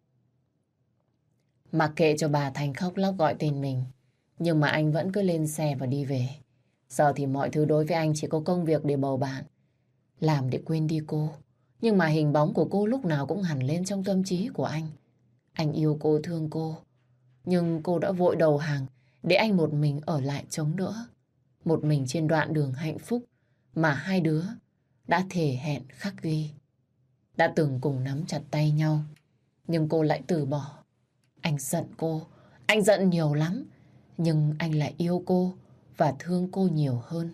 Mặc kệ cho bà Thành khóc lóc gọi tên mình, nhưng mà anh vẫn cứ lên xe và đi về. Giờ thì mọi thứ đối với anh chỉ có công việc để bầu bạn, làm để quên đi cô. Nhưng mà hình bóng của cô lúc nào cũng hằn lên trong tâm trí của anh. Anh yêu cô, thương cô, nhưng cô đã vội đầu hàng để anh một mình ở lại chống đỡ. Một mình trên đoạn đường hạnh phúc mà hai đứa đã thề hẹn khắc ghi. Đã từng cùng nắm chặt tay nhau, nhưng cô lại từ bỏ. Anh giận cô, anh giận nhiều lắm, nhưng anh lại yêu cô và thương cô nhiều hơn.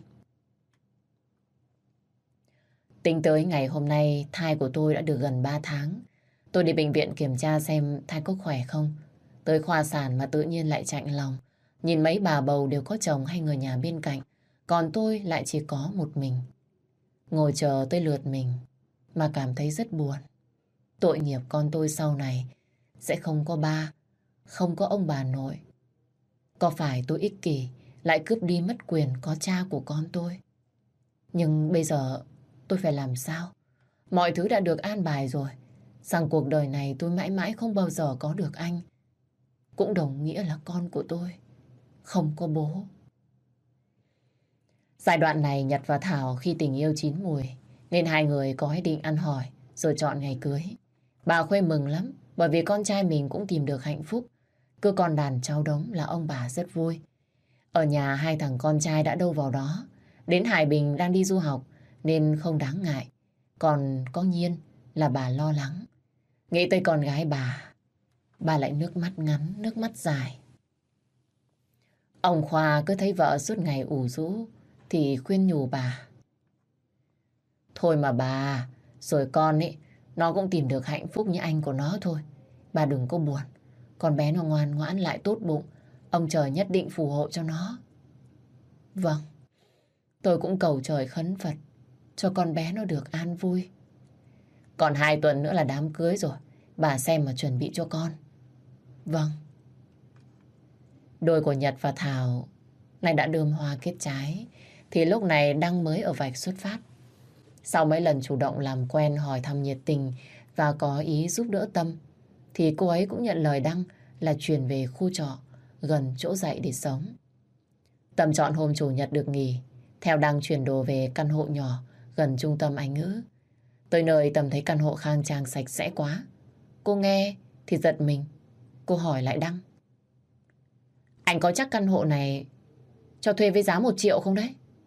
Tính tới ngày hôm nay, thai của tôi đã được gần 3 tháng. Tôi đi bệnh viện kiểm tra xem thai có khỏe không. Tới khoa sản mà tự nhiên lại chạnh lòng. Nhìn mấy bà bầu đều có chồng hay người nhà bên cạnh, còn tôi lại chỉ có một mình. Ngồi chờ tới lượt mình mà cảm thấy rất buồn. Tội nghiệp con tôi sau này sẽ không có ba, không có ông bà nội. Có phải tôi ích kỷ lại cướp đi mất quyền có cha của con tôi? Nhưng bây giờ tôi phải làm sao? Mọi thứ đã được an bài rồi. Rằng cuộc đời này tôi mãi mãi không bao giờ có được anh. Cũng đồng nghĩa là con của tôi không có bố. Giai đoạn này Nhật và Thảo khi tình yêu chín mùi, nên hai người có ý định ăn hỏi rồi chọn ngày cưới. Bà Khuê mừng lắm bởi vì con trai mình cũng tìm được hạnh phúc. Cứ con đàn cháu đống là ông bà rất vui. Ở nhà hai thằng con trai đã đâu vào đó. Đến Hải Bình đang đi du học nên không đáng ngại. Còn có Nhiên là bà lo lắng. Nghĩ tới con gái bà lại nước mắt ngắn, nước mắt dài. Ông Khoa cứ thấy vợ suốt ngày ủ rũ thì khuyên nhủ bà. Thôi mà bà, rồi con ấy, nó cũng tìm được hạnh phúc như anh của nó thôi. Bà đừng có buồn. Con bé nó ngoan ngoãn lại tốt bụng. Ông trời nhất định phù hộ cho nó. Vâng, tôi cũng cầu trời khấn Phật cho con bé nó được an vui. Còn 2 tuần nữa là đám cưới rồi. Bà xem mà chuẩn bị cho con. Vâng. Đôi của Nhật và Thảo này đã đơm hoa kết trái, thì lúc này Đăng mới ở vạch xuất phát. Sau mấy lần chủ động làm quen, hỏi thăm nhiệt tình và có ý giúp đỡ Tâm, thì cô ấy cũng nhận lời Đăng là chuyển về khu trọ gần chỗ dạy để sống. Tâm chọn hôm chủ nhật được nghỉ, theo Đăng chuyển đồ về căn hộ nhỏ gần trung tâm Anh ngữ. Tới nơi Tâm thấy căn hộ khang trang sạch sẽ quá. Cô nghe thì giật mình. Cô hỏi lại Đăng. Anh có chắc căn hộ này cho thuê với giá 1 triệu không đấy?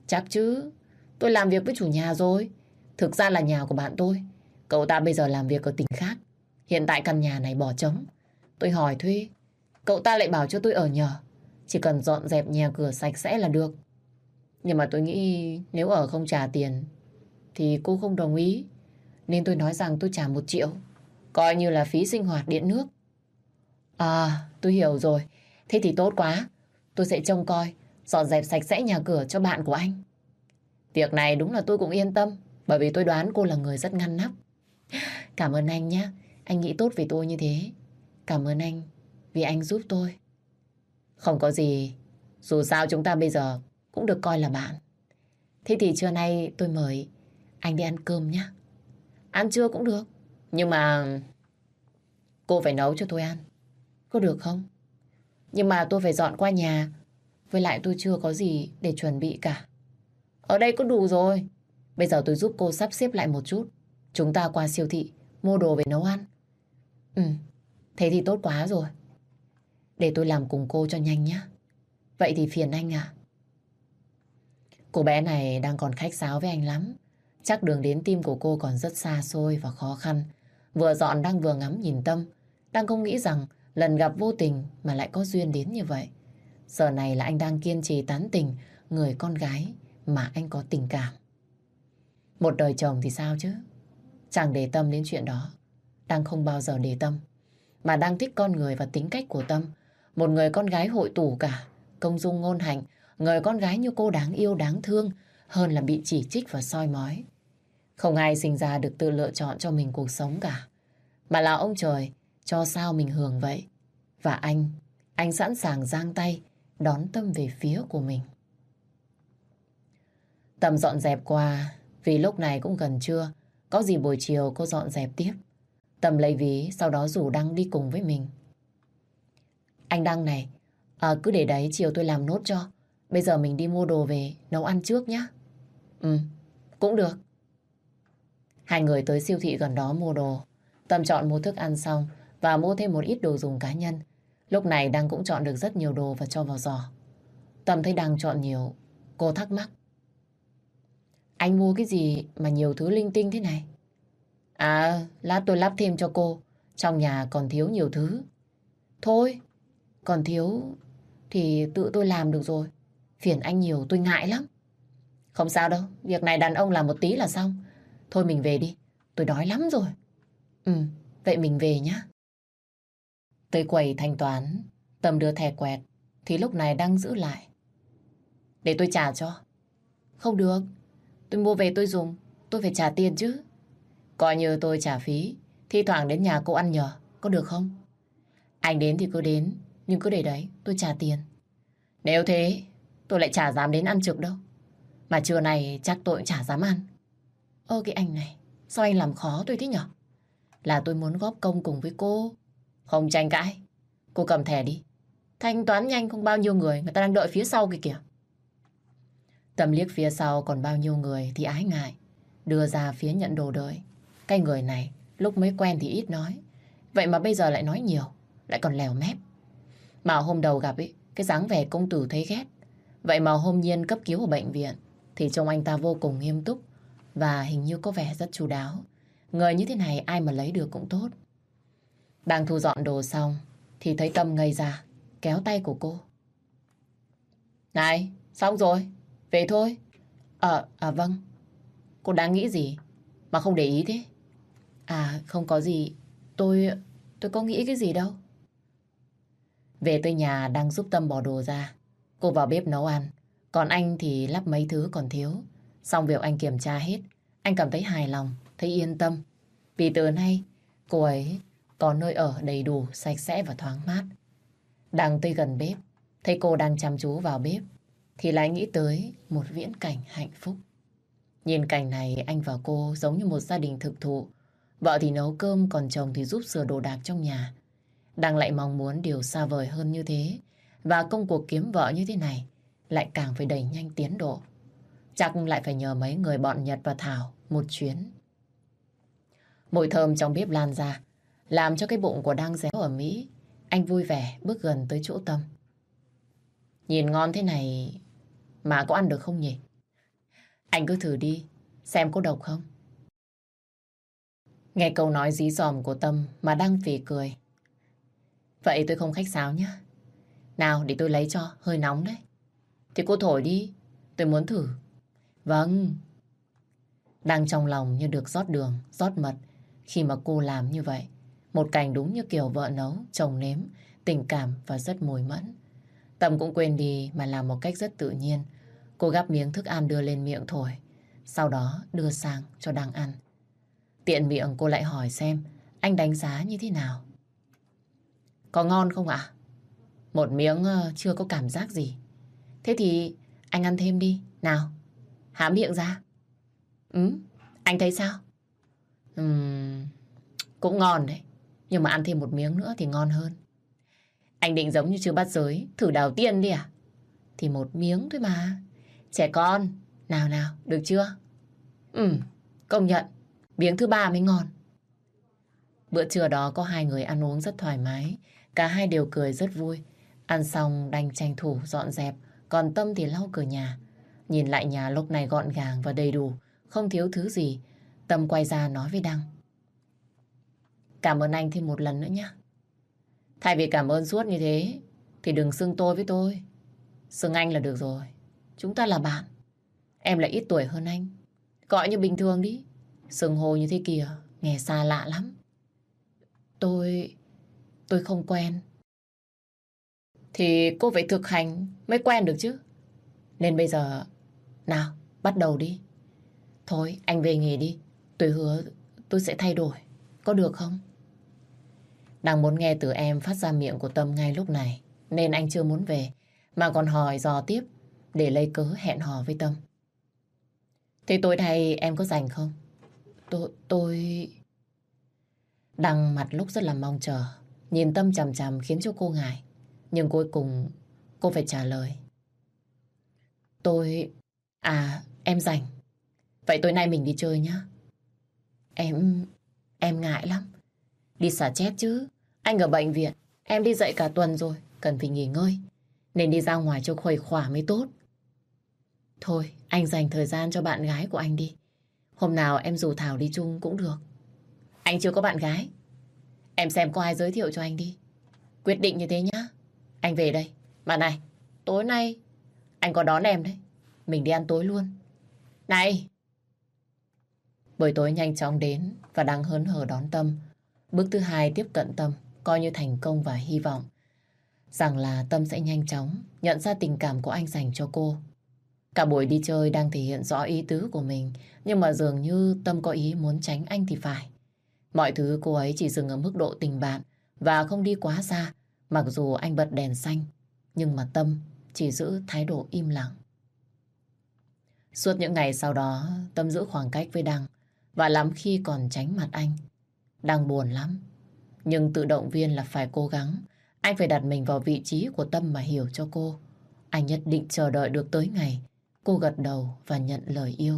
Chắc chứ. Tôi làm việc với chủ nhà rồi. Thực ra là nhà của bạn tôi. Cậu ta bây giờ làm việc ở tỉnh khác. Hiện tại căn nhà này bỏ trống. Tôi hỏi thuê. Cậu ta lại bảo cho tôi ở nhờ. Chỉ cần dọn dẹp nhà cửa sạch sẽ là được. Nhưng mà tôi nghĩ nếu ở không trả tiền thì cô không đồng ý. Nên tôi nói rằng tôi trả 1 triệu. Coi như là phí sinh hoạt điện nước. À, tôi hiểu rồi. Thế thì tốt quá. Tôi sẽ trông coi, dọn dẹp sạch sẽ nhà cửa cho bạn của anh. Việc này đúng là tôi cũng yên tâm. Bởi vì tôi đoán cô là người rất ngăn nắp. Cảm ơn anh nhé. Anh nghĩ tốt về tôi như thế. Cảm ơn anh vì anh giúp tôi. Không có gì. Dù sao chúng ta bây giờ cũng được coi là bạn. Thế thì trưa nay tôi mời anh đi ăn cơm nhé. Ăn trưa cũng được. Nhưng mà cô phải nấu cho tôi ăn. Có được không? Nhưng mà tôi phải dọn qua nhà. Với lại tôi chưa có gì để chuẩn bị cả. Ở đây có đủ rồi. Bây giờ tôi giúp cô sắp xếp lại một chút. Chúng ta qua siêu thị mua đồ về nấu ăn. Ừ, thế thì tốt quá rồi. Để tôi làm cùng cô cho nhanh nhé. Vậy thì phiền anh à. Cô bé này đang còn khách sáo với anh lắm. Chắc đường đến tim của cô còn rất xa xôi và khó khăn. Vừa dọn đang vừa ngắm nhìn Tâm. Đang không nghĩ rằng lần gặp vô tình mà lại có duyên đến như vậy. Giờ này là anh đang kiên trì tán tỉnh người con gái mà anh có tình cảm. Một đời chồng thì sao chứ? Chẳng để tâm đến chuyện đó. Đang không bao giờ để tâm. Mà đang thích con người và tính cách của Tâm. Một người con gái hội tủ cả. Công dung ngôn hạnh. Người con gái như cô đáng yêu đáng thương hơn là bị chỉ trích và soi mói. Không ai sinh ra được tự lựa chọn cho mình cuộc sống cả. Mà là ông trời cho sao mình hưởng vậy. Và anh sẵn sàng giang tay đón Tâm về phía của mình. Tâm dọn dẹp qua vì lúc này cũng gần trưa. Có gì buổi chiều cô dọn dẹp tiếp. Tâm lấy ví sau đó rủ Đăng đi cùng với mình. Anh Đăng này, cứ để đấy chiều tôi làm nốt cho. Bây giờ mình đi mua đồ về nấu ăn trước nhé. Ừ, cũng được. Hai người tới siêu thị gần đó mua đồ. Tâm chọn mua thức ăn xong và mua thêm một ít đồ dùng cá nhân. Lúc này Đăng cũng chọn được rất nhiều đồ và cho vào giỏ. Tâm thấy Đăng chọn nhiều. Cô thắc mắc. Anh mua cái gì mà nhiều thứ linh tinh thế này? À, lát tôi lắp thêm cho cô. Trong nhà còn thiếu nhiều thứ. Thôi, còn thiếu thì tự tôi làm được rồi. Phiền anh nhiều tôi ngại lắm. Không sao đâu, việc này đàn ông làm một tí là xong. Thôi mình về đi, tôi đói lắm rồi. Ừ, vậy mình về nhá. Tới quầy thanh toán, Tâm đưa thẻ quẹt, thì lúc này đang giữ lại. Để tôi trả cho. Không được, tôi mua về tôi dùng, tôi phải trả tiền chứ. Coi như tôi trả phí, thi thoảng đến nhà cô ăn nhờ, có được không? Anh đến thì cứ đến, nhưng cứ để đấy, tôi trả tiền. Nếu thế, tôi lại chả dám đến ăn trực đâu. Mà trưa này chắc tôi cũng chả dám ăn. Ơ cái anh này, sao anh làm khó tôi thế nhở? Là tôi muốn góp công cùng với cô. Không tranh cãi. Cô cầm thẻ đi. Thanh toán nhanh không bao nhiêu người ta đang đợi phía sau kìa kìa. Tâm liếc phía sau còn bao nhiêu người thì ái ngại. Đưa ra phía nhận đồ đợi. Cái người này lúc mới quen thì ít nói. Vậy mà bây giờ lại nói nhiều. Lại còn lèo mép. Mà hôm đầu gặp ấy, cái dáng vẻ công tử thấy ghét. Vậy mà hôm Nhiên cấp cứu ở bệnh viện thì trông anh ta vô cùng nghiêm túc. Và hình như có vẻ rất chu đáo. Người như thế này ai mà lấy được cũng tốt. Đang thu dọn đồ xong thì thấy Tâm ngây ra, kéo tay của cô. Này, xong rồi, về thôi. Vâng. Cô đang nghĩ gì mà không để ý thế? À, không có gì. Tôi có nghĩ cái gì đâu. Về tới nhà đang giúp Tâm bỏ đồ ra. Cô vào bếp nấu ăn. Còn anh thì lắp mấy thứ còn thiếu. Xong việc anh kiểm tra hết. Anh cảm thấy hài lòng, thấy yên tâm. Vì từ nay cô ấy có nơi ở đầy đủ, sạch sẽ và thoáng mát. Đang tới gần bếp, thấy cô đang chăm chú vào bếp, thì lại nghĩ tới một viễn cảnh hạnh phúc. Nhìn cảnh này anh và cô giống như một gia đình thực thụ. Vợ thì nấu cơm, còn chồng thì giúp sửa đồ đạc trong nhà. Đang lại mong muốn điều xa vời hơn như thế. Và công cuộc kiếm vợ như thế này lại càng phải đẩy nhanh tiến độ. Chắc lại phải nhờ mấy người bọn Nhật và Thảo một chuyến. Mùi thơm trong bếp lan ra, làm cho cái bụng của Đang réo ở Mỹ. Anh vui vẻ bước gần tới chỗ Tâm. Nhìn ngon thế này mà có ăn được không nhỉ? Anh cứ thử đi, xem có độc không. Nghe câu nói dí dỏm của Tâm mà Đăng phì cười. Vậy tôi không khách sáo nhé. Nào để tôi lấy cho, hơi nóng đấy. Thì cô thổi đi, tôi muốn thử. Vâng. Đang trong lòng như được rót đường, rót mật khi mà cô làm như vậy. Một cảnh đúng như kiểu vợ nấu, chồng nếm, tình cảm và rất mùi mẫn. Tâm cũng quên đi mà làm một cách rất tự nhiên. Cô gắp miếng thức ăn đưa lên miệng thổi, sau đó đưa sang cho Đăng ăn. Tiện miệng cô lại hỏi xem anh đánh giá như thế nào. Có ngon không ạ? Một miếng chưa có cảm giác gì. Thế thì anh ăn thêm đi, nào. Há miệng ra. Anh thấy sao? Cũng ngon đấy. Nhưng mà ăn thêm một miếng nữa thì ngon hơn. Anh định giống như chưa bắt giới, thử đào tiên đi à? Thì một miếng thôi mà. Trẻ con. Nào nào, được chưa? Công nhận. Miếng thứ ba mới ngon. Bữa trưa đó có hai người ăn uống rất thoải mái. Cả hai đều cười rất vui. Ăn xong đành tranh thủ dọn dẹp. Còn Tâm thì lau cửa nhà. Nhìn lại nhà lúc này gọn gàng và đầy đủ, không thiếu thứ gì. Tâm quay ra nói với Đăng. Cảm ơn anh thêm một lần nữa nhé. Thay vì cảm ơn suốt như thế thì đừng xưng tôi với tôi. Xưng anh là được rồi. Chúng ta là bạn. Em là ít tuổi hơn anh. Gọi như bình thường đi. Xưng hô như thế kìa, nghe xa lạ lắm. Tôi không quen. Thì cô phải thực hành mới quen được chứ. Nên bây giờ, nào, bắt đầu đi. Thôi, anh về nghỉ đi. Tôi hứa tôi sẽ thay đổi. Có được không? Đang muốn nghe từ em phát ra miệng của Tâm ngay lúc này. Nên anh chưa muốn về. Mà còn hỏi dò tiếp để lấy cớ hẹn hò với Tâm. Thế tối nay em có rảnh không? Tôi... Đăng mặt lúc rất là mong chờ. Nhìn Tâm chằm chằm khiến cho cô ngại. Nhưng cuối cùng cô phải trả lời. Em rảnh. Vậy tối nay mình đi chơi nhá. Em ngại lắm. Đi xả stress chứ. Anh ở bệnh viện. Em đi dậy cả tuần rồi. Cần phải nghỉ ngơi. Nên đi ra ngoài cho khuây khỏa mới tốt. Thôi, anh dành thời gian cho bạn gái của anh đi. Hôm nào em rủ Thảo đi chung cũng được. Anh chưa có bạn gái. Em xem có ai giới thiệu cho anh đi. Quyết định như thế nhá. Anh về đây. Mà này, tối nay anh có đón em đấy. Mình đi ăn tối luôn. Này! Buổi tối nhanh chóng đến và đang hớn hở đón Tâm. Bước thứ hai tiếp cận Tâm, coi như thành công và hy vọng rằng là Tâm sẽ nhanh chóng nhận ra tình cảm của anh dành cho cô. Cả buổi đi chơi đang thể hiện rõ ý tứ của mình, nhưng mà dường như Tâm có ý muốn tránh anh thì phải. Mọi thứ cô ấy chỉ dừng ở mức độ tình bạn và không đi quá xa, mặc dù anh bật đèn xanh, nhưng mà Tâm chỉ giữ thái độ im lặng. Suốt những ngày sau đó, Tâm giữ khoảng cách với Đăng và lắm khi còn tránh mặt anh. Đăng buồn lắm, nhưng tự động viên là phải cố gắng. Anh phải đặt mình vào vị trí của Tâm mà hiểu cho cô. Anh nhất định chờ đợi được tới ngày cô gật đầu và nhận lời yêu.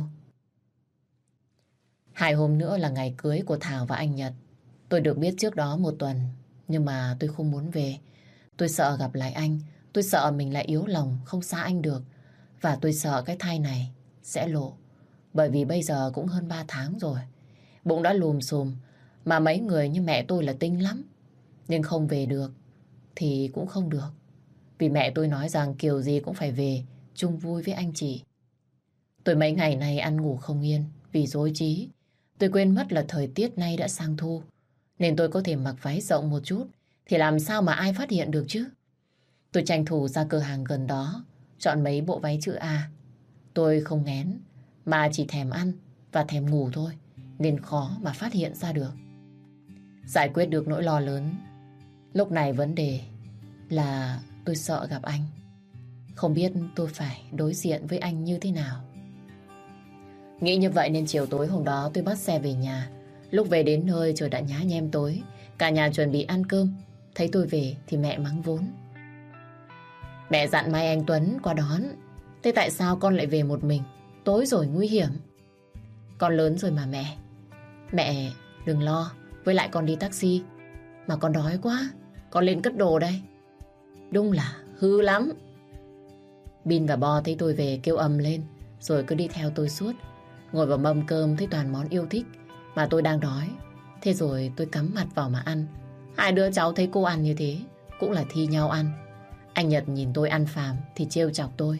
2 hôm nữa là ngày cưới của Thảo và anh Nhật. Tôi được biết trước đó 1 tuần, nhưng mà tôi không muốn về. Tôi sợ gặp lại anh, tôi sợ mình lại yếu lòng, không xa anh được. Và tôi sợ cái thai này sẽ lộ, bởi vì bây giờ cũng hơn 3 tháng rồi. Bụng đã lùm xùm, mà mấy người như mẹ tôi là tinh lắm. Nhưng không về được thì cũng không được. Vì mẹ tôi nói rằng kiểu gì cũng phải về chung vui với anh chị. Tôi mấy ngày nay ăn ngủ không yên vì rối trí. Tôi quên mất là thời tiết nay đã sang thu, nên tôi có thể mặc váy rộng một chút thì làm sao mà ai phát hiện được chứ. Tôi tranh thủ ra cửa hàng gần đó, chọn mấy bộ váy chữ A. Tôi không ngén, mà chỉ thèm ăn và thèm ngủ thôi, nên khó mà phát hiện ra được. Giải quyết được nỗi lo lớn. Lúc này vấn đề là tôi sợ gặp anh. Không biết tôi phải đối diện với anh như thế nào. Nghĩ như vậy nên chiều tối hôm đó tôi bắt xe về nhà. Lúc về đến nơi trời đã nhá nhem tối. Cả nhà chuẩn bị ăn cơm. Thấy tôi về thì mẹ mắng vốn. Mẹ dặn Mai anh Tuấn qua đón. Thế tại sao con lại về một mình? Tối rồi nguy hiểm. Con lớn rồi mà mẹ. Mẹ đừng lo. Với lại con đi taxi. Mà con đói quá. Con lên cất đồ đây. Đúng là hư lắm. Bin và Bo thấy tôi về kêu ầm lên. rồi cứ đi theo tôi suốt. Ngồi vào mâm cơm thấy toàn món yêu thích mà tôi đang đói. Thế rồi tôi cắm mặt vào mà ăn. Hai đứa cháu thấy cô ăn như thế cũng là thi nhau ăn. Anh Nhật nhìn tôi ăn phàm thì trêu chọc tôi.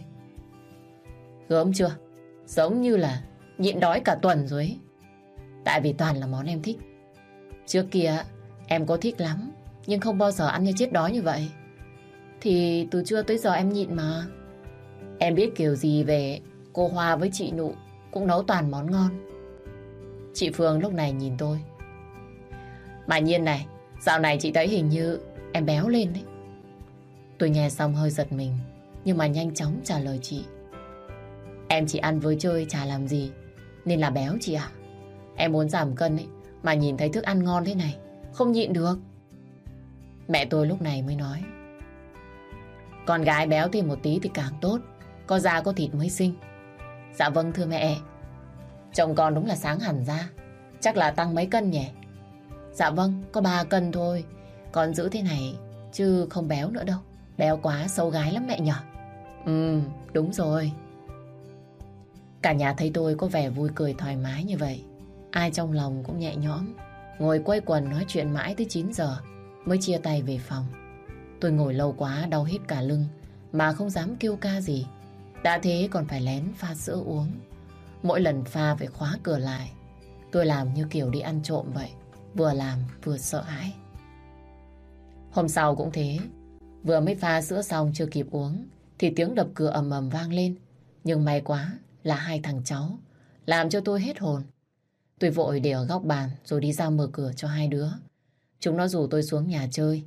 Gớm chưa? Giống như là nhịn đói cả tuần rồi ấy. Tại vì toàn là món em thích. Trước kia em có thích lắm, nhưng không bao giờ ăn như chết đói như vậy. Thì từ trưa tới giờ em nhịn mà. Em biết kiểu gì về, cô Hoa với chị Nụ cũng nấu toàn món ngon. Chị Phương lúc này nhìn tôi. Mà Nhiên này, dạo này chị thấy hình như em béo lên đấy. Tôi nghe xong hơi giật mình, nhưng mà nhanh chóng trả lời chị. Em chỉ ăn với chơi chả làm gì, nên là béo chị ạ. Em muốn giảm cân ấy, mà nhìn thấy thức ăn ngon thế này, không nhịn được. Mẹ tôi lúc này mới nói. Con gái béo thêm một tí thì càng tốt, có da có thịt mới xinh. Dạ vâng thưa mẹ. Chồng con đúng là sáng hẳn ra, chắc là tăng mấy cân nhỉ? Dạ vâng, có 3 cân thôi. Con giữ thế này chứ không béo nữa đâu. Béo quá xấu gái lắm mẹ nhở. Đúng rồi. Cả nhà thấy tôi có vẻ vui cười thoải mái như vậy, ai trong lòng cũng nhẹ nhõm. Ngồi quây quần nói chuyện mãi tới 9 giờ mới chia tay về phòng. Tôi ngồi lâu quá đau hết cả lưng mà không dám kêu ca gì. Đã thế còn phải lén pha sữa uống. Mỗi lần pha phải khóa cửa lại. Tôi làm như kiểu đi ăn trộm vậy, vừa làm vừa sợ hãi. Hôm sau cũng thế. Vừa mới pha sữa xong chưa kịp uống thì tiếng đập cửa ầm ầm vang lên. Nhưng may quá là hai thằng cháu, làm cho tôi hết hồn. Tôi vội để ở góc bàn rồi đi ra mở cửa cho hai đứa. Chúng nó rủ tôi xuống nhà chơi.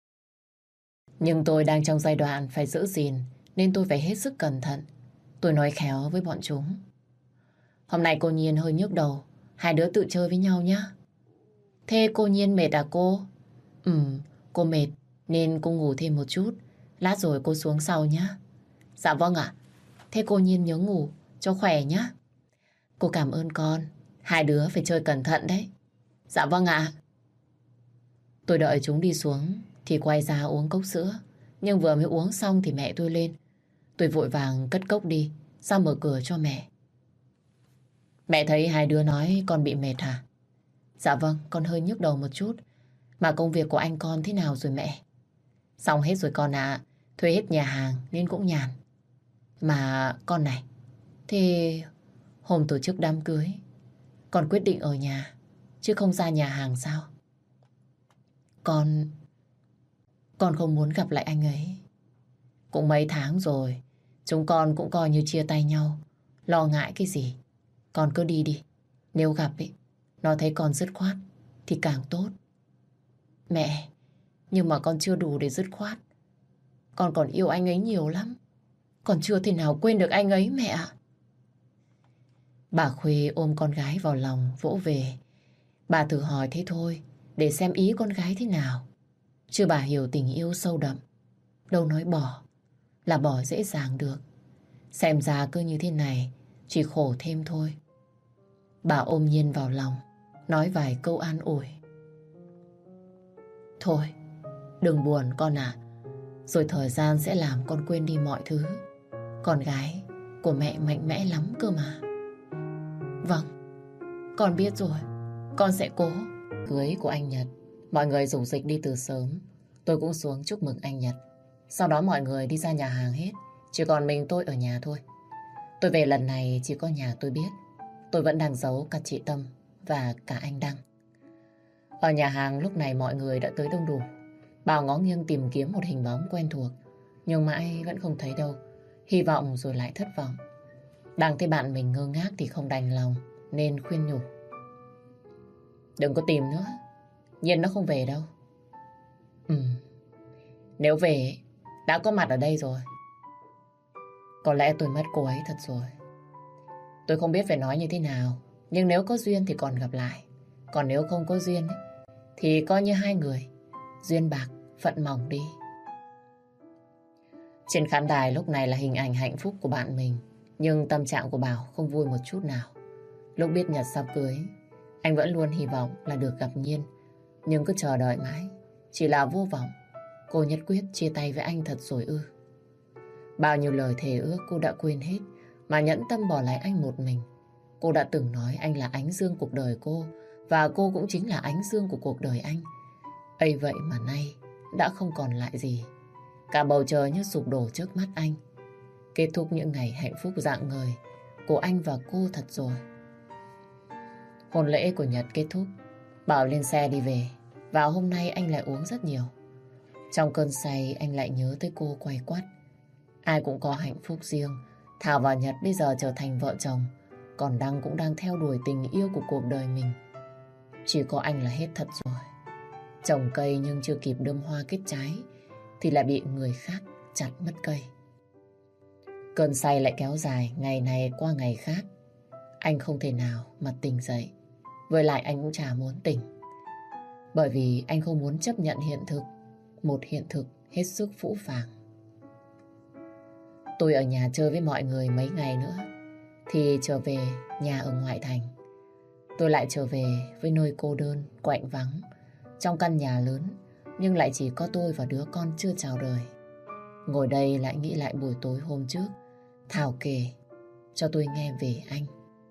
Nhưng tôi đang trong giai đoạn phải giữ gìn nên tôi phải hết sức cẩn thận. Tôi nói khéo với bọn chúng. Hôm nay cô Nhiên hơi nhức đầu, hai đứa tự chơi với nhau nhé. Thế cô Nhiên mệt à cô? Cô mệt nên cô ngủ thêm một chút. Lát rồi cô xuống sau nhé. Dạ vâng ạ. Thế cô Nhiên nhớ ngủ cho khỏe nhé. Cô cảm ơn con. Hai đứa phải chơi cẩn thận đấy. Dạ vâng ạ. Tôi đợi chúng đi xuống thì quay ra uống cốc sữa. Nhưng vừa mới uống xong thì mẹ tôi lên. Tôi vội vàng cất cốc đi, ra mở cửa cho mẹ. Mẹ thấy hai đứa nói con bị mệt hả? Dạ vâng, con hơi nhức đầu một chút. Mà công việc của anh con thế nào rồi mẹ? Xong hết rồi con ạ. Thuê hết nhà hàng nên cũng nhàn. Mà con này, thì hôm tổ chức đám cưới con quyết định ở nhà chứ không ra nhà hàng sao? Con không muốn gặp lại anh ấy. Cũng mấy tháng rồi, chúng con cũng coi như chia tay nhau. Lo ngại cái gì? Con cứ đi đi. Nếu gặp ấy, nó thấy con dứt khoát thì càng tốt. Mẹ, nhưng mà con chưa đủ để dứt khoát. Con còn yêu anh ấy nhiều lắm. Con chưa thể nào quên được anh ấy mẹ ạ. Bà Khuê ôm con gái vào lòng vỗ về. Bà thử hỏi thế thôi, để xem ý con gái thế nào. Chứ bà hiểu tình yêu sâu đậm. Đâu nói bỏ là bỏ dễ dàng được. Xem ra cứ như thế này chỉ khổ thêm thôi. Bà ôm Nhiên vào lòng, nói vài câu an ủi. Thôi, đừng buồn con ạ. Rồi thời gian sẽ làm con quên đi mọi thứ. Con gái của mẹ mạnh mẽ lắm cơ mà. Vâng, con biết rồi. Con sẽ cố. Cưới của anh Nhật, mọi người rủ rịch đi từ sớm. Tôi cũng xuống chúc mừng anh Nhật. Sau đó mọi người đi ra nhà hàng hết. Chỉ còn mình tôi ở nhà thôi. Tôi về lần này chỉ có nhà tôi biết. Tôi vẫn đang giấu cả chị Tâm và cả anh Đăng. Ở nhà hàng lúc này mọi người đã tới đông đủ. Bảo ngó nghiêng tìm kiếm một hình bóng quen thuộc, nhưng mãi vẫn không thấy đâu. Hy vọng rồi lại thất vọng. Đăng thấy bạn mình ngơ ngác thì không đành lòng, nên khuyên nhủ. Đừng có tìm nữa, Nhiên nó không về đâu. Nếu về, đã có mặt ở đây rồi. Có lẽ tôi mất cô ấy thật rồi. Tôi không biết phải nói như thế nào, nhưng nếu có duyên thì còn gặp lại. Còn nếu không có duyên ấy, thì coi như hai người duyên bạc phận mỏng đi. Trên khán đài lúc này là hình ảnh hạnh phúc của bạn mình, nhưng tâm trạng của Bảo không vui một chút nào. Lúc biết Nhật sắp cưới, anh vẫn luôn hy vọng là được gặp Nhiên, nhưng cứ chờ đợi mãi chỉ là vô vọng. Cô nhất quyết chia tay với anh thật rồi ư? Bao nhiêu lời thề ước cô đã quên hết, mà nhẫn tâm bỏ lại anh một mình. Cô đã từng nói anh là ánh dương cuộc đời cô, và cô cũng chính là ánh dương của cuộc đời anh. Ấy vậy mà nay đã không còn lại gì. Cả bầu trời như sụp đổ trước mắt anh. Kết thúc những ngày hạnh phúc rạng ngời của anh và cô thật rồi. Hôn lễ của Nhật kết thúc, Bảo lên xe đi về. Và hôm nay anh lại uống rất nhiều. Trong cơn say anh lại nhớ tới cô quay quắt. Ai cũng có hạnh phúc riêng. Thảo và Nhật bây giờ trở thành vợ chồng, còn Đăng cũng đang theo đuổi tình yêu của cuộc đời mình. Chỉ có anh là hết thật rồi. Trồng cây nhưng chưa kịp đơm hoa kết trái thì lại bị người khác chặt mất cây. Cơn say lại kéo dài ngày này qua ngày khác. Anh không thể nào mà tỉnh dậy. Với lại anh cũng chả muốn tỉnh. Bởi vì anh không muốn chấp nhận hiện thực. Một hiện thực hết sức phũ phàng. Tôi ở nhà chơi với mọi người mấy ngày nữa thì trở về nhà ở ngoại thành. Tôi lại trở về với nơi cô đơn, quạnh vắng, trong căn nhà lớn, nhưng lại chỉ có tôi và đứa con chưa chào đời. Ngồi đây lại nghĩ lại buổi tối hôm trước, Thảo kể cho tôi nghe về anh.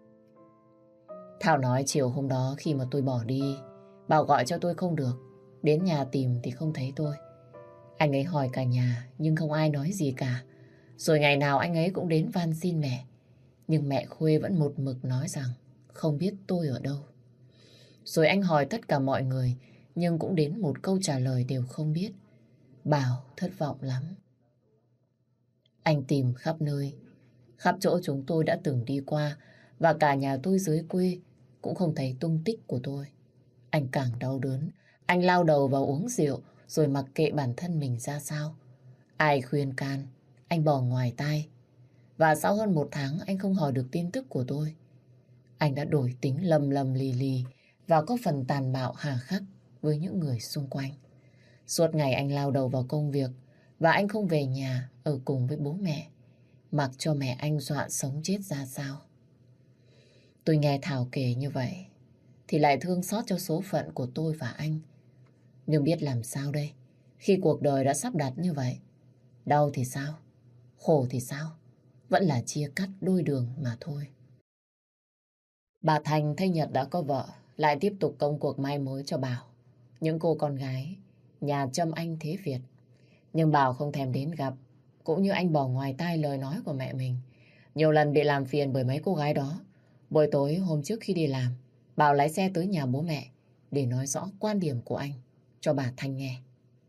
Thảo nói chiều hôm đó khi mà tôi bỏ đi, Bảo gọi cho tôi không được, đến nhà tìm thì không thấy tôi. Anh ấy hỏi cả nhà nhưng không ai nói gì cả. Rồi ngày nào anh ấy cũng đến van xin mẹ, nhưng mẹ Khuê vẫn một mực nói rằng không biết tôi ở đâu. Rồi anh hỏi tất cả mọi người, nhưng cũng đến một câu trả lời đều không biết. Bảo thất vọng lắm. Anh tìm khắp nơi, khắp chỗ chúng tôi đã từng đi qua, và cả nhà tôi dưới quê cũng không thấy tung tích của tôi. Anh càng đau đớn, anh lao đầu vào uống rượu, rồi mặc kệ bản thân mình ra sao. Ai khuyên can, anh bỏ ngoài tai. Và sau hơn 1 tháng anh không hỏi được tin tức của tôi. Anh đã đổi tính lầm lầm lì lì và có phần tàn bạo hà khắc với những người xung quanh. Suốt ngày anh lao đầu vào công việc và anh không về nhà ở cùng với bố mẹ, mặc cho mẹ anh dọa sống chết ra sao. Tôi nghe Thảo kể như vậy thì lại thương xót cho số phận của tôi và anh. Nhưng biết làm sao đây khi cuộc đời đã sắp đặt như vậy. Đau thì sao? Khổ thì sao? Vẫn là chia cắt đôi đường mà thôi. Bà Thành thấy Nhật đã có vợ, lại tiếp tục công cuộc mai mối cho Bảo. Những cô con gái, nhà Trâm Anh Thế Việt. Nhưng Bảo không thèm đến gặp, cũng như anh bỏ ngoài tai lời nói của mẹ mình. Nhiều lần bị làm phiền bởi mấy cô gái đó. Buổi tối hôm trước khi đi làm, Bảo lái xe tới nhà bố mẹ để nói rõ quan điểm của anh cho bà Thanh nghe.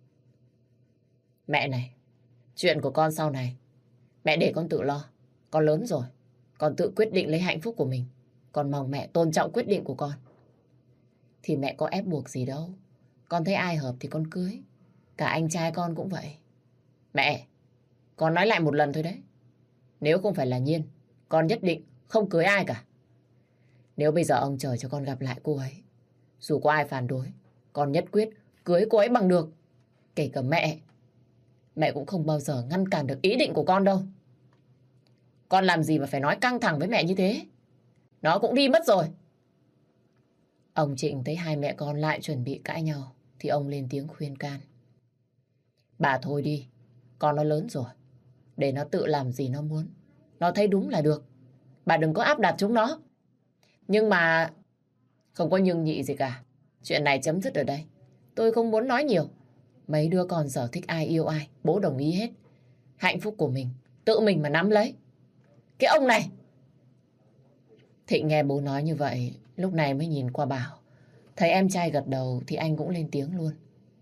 Mẹ này, chuyện của con sau này, mẹ để con tự lo. Con lớn rồi, con tự quyết định lấy hạnh phúc của mình. Con mong mẹ tôn trọng quyết định của con. Thì mẹ có ép buộc gì đâu. Con thấy ai hợp thì con cưới. Cả anh trai con cũng vậy. Mẹ, con nói lại một lần thôi đấy. Nếu không phải là Nhiên, con nhất định không cưới ai cả. Nếu bây giờ ông trời cho con gặp lại cô ấy, dù có ai phản đối, con nhất quyết cưới cô ấy bằng được. Kể cả mẹ cũng không bao giờ ngăn cản được ý định của con đâu. Con làm gì mà phải nói căng thẳng với mẹ như thế? Nó cũng đi mất rồi. Ông Trịnh thấy hai mẹ con lại chuẩn bị cãi nhau thì ông lên tiếng khuyên can. Bà thôi đi, con nó lớn rồi. Để nó tự làm gì nó muốn. Nó thấy đúng là được. Bà đừng có áp đặt chúng nó. Nhưng mà không có nhưng nhị gì cả. Chuyện này chấm dứt ở đây. Tôi không muốn nói nhiều. Mấy đứa con giờ thích ai yêu ai, bố đồng ý hết. Hạnh phúc của mình, tự mình mà nắm lấy. Cái ông này! Thịnh nghe bố nói như vậy, lúc này mới nhìn qua Bảo. Thấy em trai gật đầu thì anh cũng lên tiếng luôn.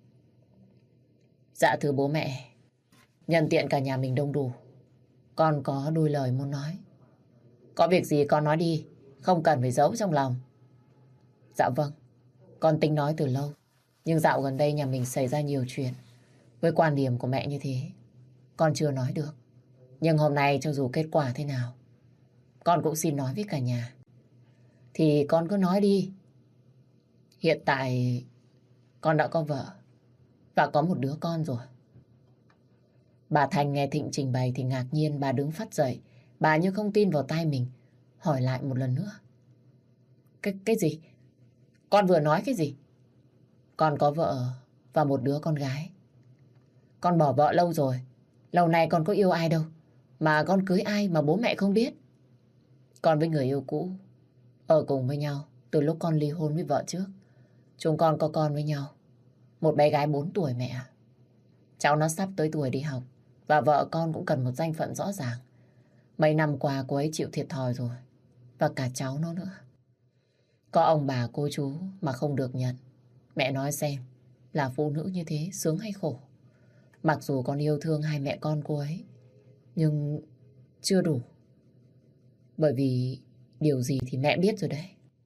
Dạ thưa bố mẹ, nhân tiện cả nhà mình đông đủ, con có đôi lời muốn nói. Có việc gì con nói đi, không cần phải giấu trong lòng. Dạ vâng, con tính nói từ lâu. Nhưng dạo gần đây nhà mình xảy ra nhiều chuyện. Với quan điểm của mẹ như thế, con chưa nói được. Nhưng hôm nay cho dù kết quả thế nào, con cũng xin nói với cả nhà. Thì con cứ nói đi. Hiện tại con đã có vợ và có một đứa con rồi. Bà Thành nghe Thịnh trình bày thì ngạc nhiên, bà đứng phắt dậy. Bà như không tin vào tai mình, hỏi lại một lần nữa. Cái gì? Con vừa nói cái gì? Con có vợ và một đứa con gái. Con bỏ vợ lâu rồi. Lâu nay con có yêu ai đâu. Mà con cưới ai mà bố mẹ không biết. Con với người yêu cũ ở cùng với nhau từ lúc con ly hôn với vợ trước. Chúng con có con với nhau. Một bé gái 4 tuổi mẹ ạ. Cháu nó sắp tới tuổi đi học. Và vợ con cũng cần một danh phận rõ ràng. Mấy năm qua cô ấy chịu thiệt thòi rồi. Và cả cháu nó nữa. Có ông bà cô chú mà không được nhận. Mẹ nói xem là phụ nữ như thế sướng hay khổ. Mặc dù con yêu thương hai mẹ con cô ấy, nhưng chưa đủ. Bởi vì điều gì thì mẹ biết rồi đấy.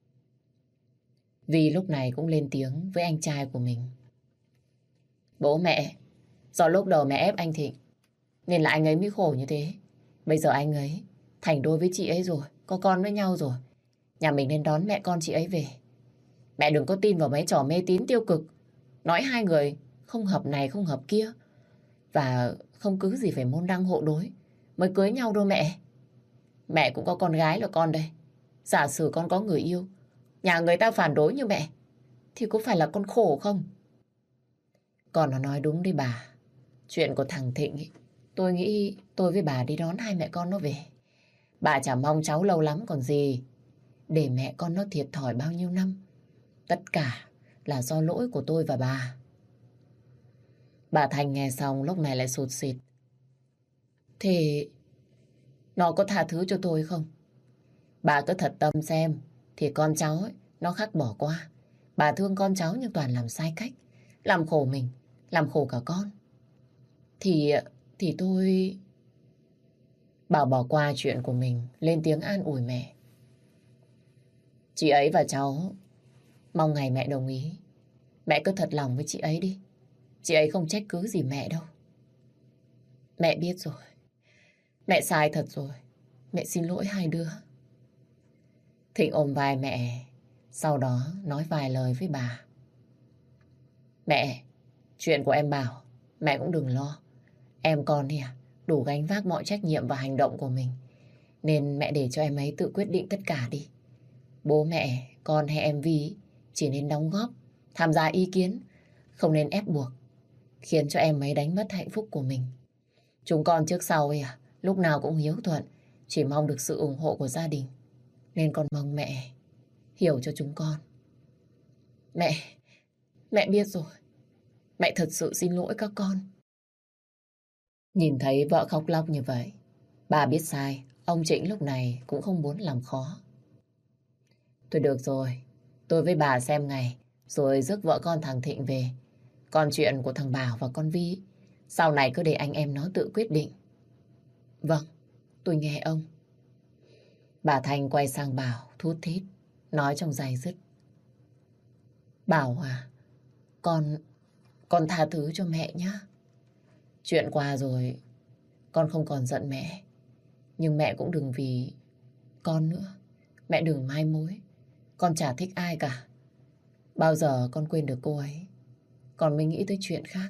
Vì lúc này cũng lên tiếng với anh trai của mình. Bố mẹ, do lúc đầu mẹ ép anh Thịnh nên là anh ấy mới khổ như thế. Bây giờ anh ấy thành đôi với chị ấy rồi, có con với nhau rồi. Nhà mình nên đón mẹ con chị ấy về. Mẹ đừng có tin vào mấy trò mê tín tiêu cực. Nói hai người không hợp này không hợp kia. Và không cứ gì phải môn đăng hộ đối mới cưới nhau đâu mẹ. Mẹ cũng có con gái là con đây. Giả sử con có người yêu, nhà người ta phản đối như mẹ, thì có phải là con khổ không? Con nó nói đúng đấy bà. Chuyện của thằng Thịnh ý, tôi nghĩ tôi với bà đi đón hai mẹ con nó về. Bà chả mong cháu lâu lắm còn gì. Để mẹ con nó thiệt thòi bao nhiêu năm. Tất cả là do lỗi của tôi và bà. Bà Thành nghe xong lúc này lại sụt sịt. Thế nó có tha thứ cho tôi không? Bà cứ thật tâm xem. Thì con cháu ấy, nó khắc bỏ qua. Bà thương con cháu nhưng toàn làm sai cách. Làm khổ mình, làm khổ cả con. Thì tôi... Bảo bỏ qua chuyện của mình, lên tiếng an ủi mẹ. Chị ấy và cháu mong ngày mẹ đồng ý. Mẹ cứ thật lòng với chị ấy đi. Chị ấy không trách cứ gì mẹ đâu. Mẹ biết rồi. Mẹ sai thật rồi. Mẹ xin lỗi hai đứa. Thịnh ôm vai mẹ, sau đó nói vài lời với bà. Mẹ, chuyện của em Bảo, mẹ cũng đừng lo. Em con đi à, đủ gánh vác mọi trách nhiệm và hành động của mình. Nên mẹ để cho em ấy tự quyết định tất cả đi. Bố mẹ, con hay em Vi chỉ nên đóng góp, tham gia ý kiến, không nên ép buộc, khiến cho em ấy đánh mất hạnh phúc của mình. Chúng con trước sau ấy à, lúc nào cũng hiếu thuận, chỉ mong được sự ủng hộ của gia đình. Nên con mong mẹ hiểu cho chúng con. Mẹ biết rồi. Mẹ thật sự xin lỗi các con. Nhìn thấy vợ khóc lóc như vậy, bà biết sai, ông Trịnh lúc này cũng không muốn làm khó. Thôi được rồi, tôi với bà xem ngày, rồi rước vợ con thằng Thịnh về. Còn chuyện của thằng Bảo và con Vi, sau này cứ để anh em nó tự quyết định. Vâng, tôi nghe ông. Bà Thanh quay sang Bảo, thút thít, nói trong day dứt. Bảo à, con tha thứ cho mẹ nhé. Chuyện qua rồi, con không còn giận mẹ. Nhưng mẹ cũng đừng vì con nữa. Mẹ đừng mai mối. Con chả thích ai cả. Bao giờ con quên được cô ấy, con mới nghĩ tới chuyện khác.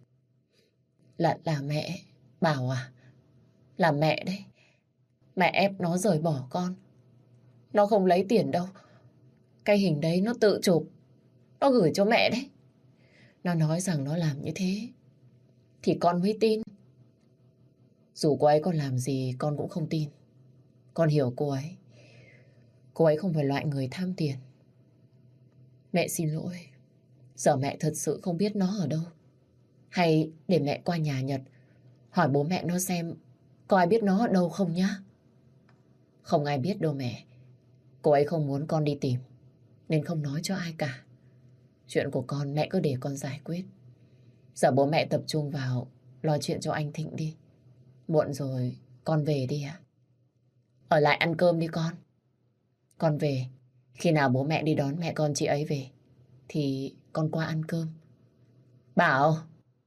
Là mẹ. Bảo à, là mẹ đấy. Mẹ ép nó rời bỏ con. Nó không lấy tiền đâu. Cái hình đấy nó tự chụp, nó gửi cho mẹ đấy. Nó nói rằng nó làm như thế thì con mới tin. Dù cô ấy có làm gì con cũng không tin. Con hiểu cô ấy. Cô ấy không phải loại người tham tiền. Mẹ xin lỗi. Giờ mẹ thật sự không biết nó ở đâu. Hay để mẹ qua nhà Nhật hỏi bố mẹ nó xem có ai biết nó ở đâu không nhá. Không ai biết đâu mẹ. Cô ấy không muốn con đi tìm nên không nói cho ai cả. Chuyện của con mẹ cứ để con giải quyết. Giờ bố mẹ tập trung vào lo chuyện cho anh Thịnh đi. Muộn rồi con về đi ạ. Ở lại ăn cơm đi con. Con về. Khi nào bố mẹ đi đón mẹ con chị ấy về thì con qua ăn cơm. Bảo.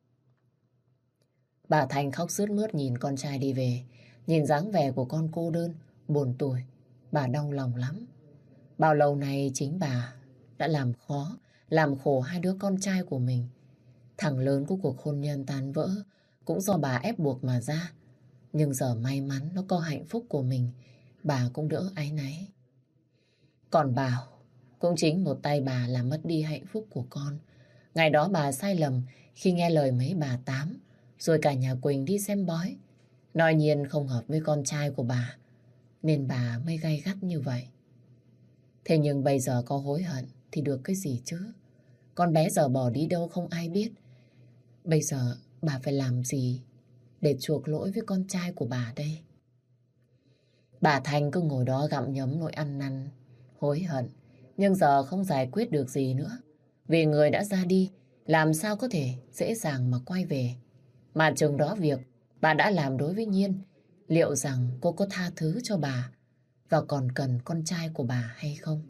Bà Thành khóc sướt mướt nhìn con trai đi về. Nhìn dáng vẻ của con cô đơn, buồn tủi. Bà đau lòng lắm. Bao lâu nay chính bà đã làm khó, làm khổ hai đứa con trai của mình. Thằng lớn của cuộc hôn nhân tan vỡ cũng do bà ép buộc mà ra. Nhưng giờ may mắn nó có hạnh phúc của mình, bà cũng đỡ áy náy. Còn Bảo, cũng chính một tay bà làm mất đi hạnh phúc của con. Ngày đó bà sai lầm khi nghe lời mấy bà Tám, rồi cả nhà Quỳnh đi xem bói. Nói nhiên không hợp với con trai của bà. nên bà mới gay gắt như vậy. Thế nhưng bây giờ có hối hận thì được cái gì chứ? Con bé giờ bỏ đi đâu không ai biết. Bây giờ bà phải làm gì để chuộc lỗi với con trai của bà đây? Bà Thanh cứ ngồi đó gặm nhấm nỗi ăn năn, hối hận. Nhưng giờ không giải quyết được gì nữa. Vì người đã ra đi, làm sao có thể dễ dàng mà quay về. Mà chừng đó việc bà đã làm đối với Nhiên, liệu rằng cô có tha thứ cho bà và còn cần con trai của bà hay không?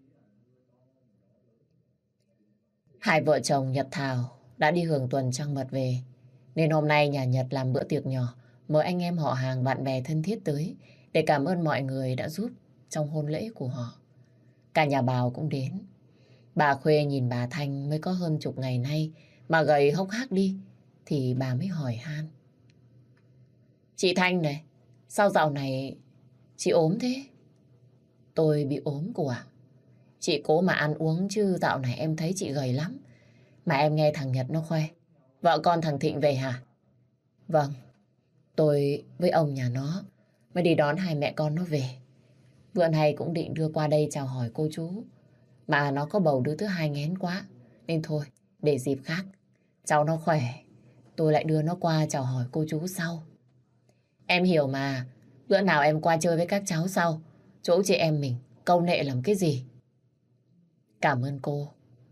Hai vợ chồng Nhật Thảo đã đi hưởng tuần trăng mật về. Nên hôm nay nhà Nhật làm bữa tiệc nhỏ, mời anh em họ hàng bạn bè thân thiết tới để cảm ơn mọi người đã giúp trong hôn lễ của họ. Cả nhà Bào cũng đến. Bà Khuê nhìn bà Thanh mới có hơn chục ngày nay mà gầy hốc hác đi thì bà mới hỏi han. Chị Thanh này, sao dạo này chị ốm thế? Tôi bị ốm cô ạ. Chị cố mà ăn uống chứ dạo này em thấy chị gầy lắm. Mà em nghe thằng Nhật nó khoe. Vợ con thằng Thịnh về hả? Vâng, tôi với ông nhà nó mới đi đón hai mẹ con nó về. Bữa nay cũng định đưa qua đây chào hỏi cô chú. Mà nó có bầu đứa thứ hai nghén quá. Nên thôi, để dịp khác. Cháu nó khỏe, tôi lại đưa nó qua chào hỏi cô chú sau. Em hiểu mà, bữa nào em qua chơi với các cháu sau. Chỗ chị em mình, câu nệ làm cái gì? Cảm ơn cô.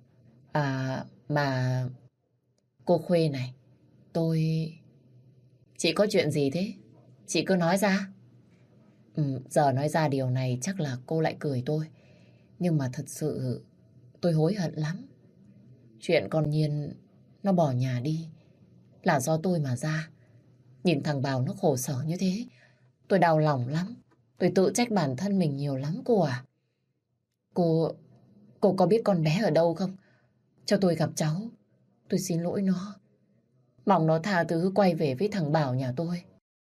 Mà cô Khuê này, tôi... Chị có chuyện gì thế? Chị cứ nói ra. Giờ nói ra điều này chắc là cô lại cười tôi. Nhưng mà thật sự tôi hối hận lắm. Chuyện con Nhiên nó bỏ nhà đi là do tôi mà ra. Nhìn thằng Bảo nó khổ sở như thế, tôi đau lòng lắm. Tôi tự trách bản thân mình nhiều lắm cô à. Cô có biết con bé ở đâu không? Cho tôi gặp cháu. Tôi xin lỗi nó. Mong nó tha thứ quay về với thằng Bảo nhà tôi.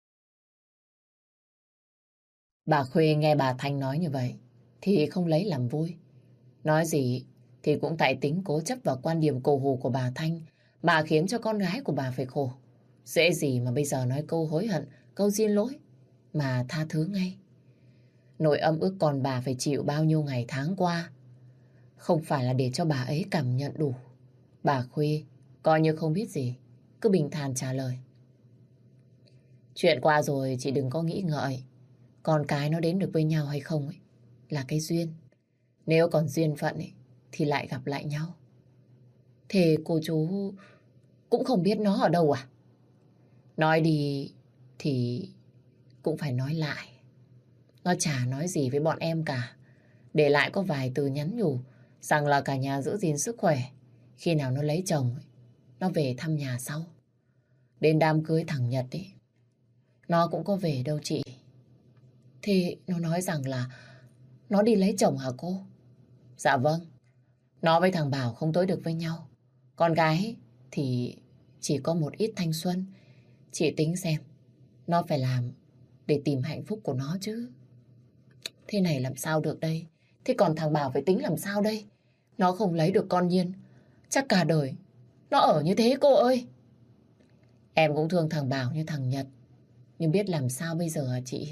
Bà Khuê nghe bà Thanh nói như vậy thì không lấy làm vui. Nói gì thì cũng tại tính cố chấp và quan điểm cổ hủ của bà Thanh mà khiến cho con gái của bà phải khổ. Dễ gì mà bây giờ nói câu hối hận, câu xin lỗi mà tha thứ ngay. Nỗi âm ức còn bà phải chịu bao nhiêu ngày tháng qua không phải là để cho bà ấy cảm nhận đủ. Bà Khuê coi như không biết gì, cứ bình thản trả lời. Chuyện qua rồi chị đừng có nghĩ ngợi. Con cái nó đến được với nhau hay không ấy là cái duyên. Nếu còn duyên phận ấy thì lại gặp lại nhau. Thế cô chú cũng không biết nó ở đâu à? Nói đi thì cũng phải nói lại. Nó chả nói gì với bọn em cả. Để lại có vài từ nhắn nhủ rằng là cả nhà giữ gìn sức khỏe. Khi nào nó lấy chồng, nó về thăm nhà sau. Đến đám cưới thằng Nhật ấy, nó cũng có về đâu chị. Thì nó nói rằng là nó đi lấy chồng hả cô? Dạ vâng. Nó với thằng Bảo không tới được với nhau. Con gái thì chỉ có một ít thanh xuân. Chị tính xem nó phải làm để tìm hạnh phúc của nó chứ. Thế này làm sao được đây? Thế còn thằng Bảo phải tính làm sao đây? Nó không lấy được con Nhiên, chắc cả đời nó ở như thế cô ơi. Em cũng thương thằng Bảo như thằng Nhật, nhưng biết làm sao bây giờ hả chị?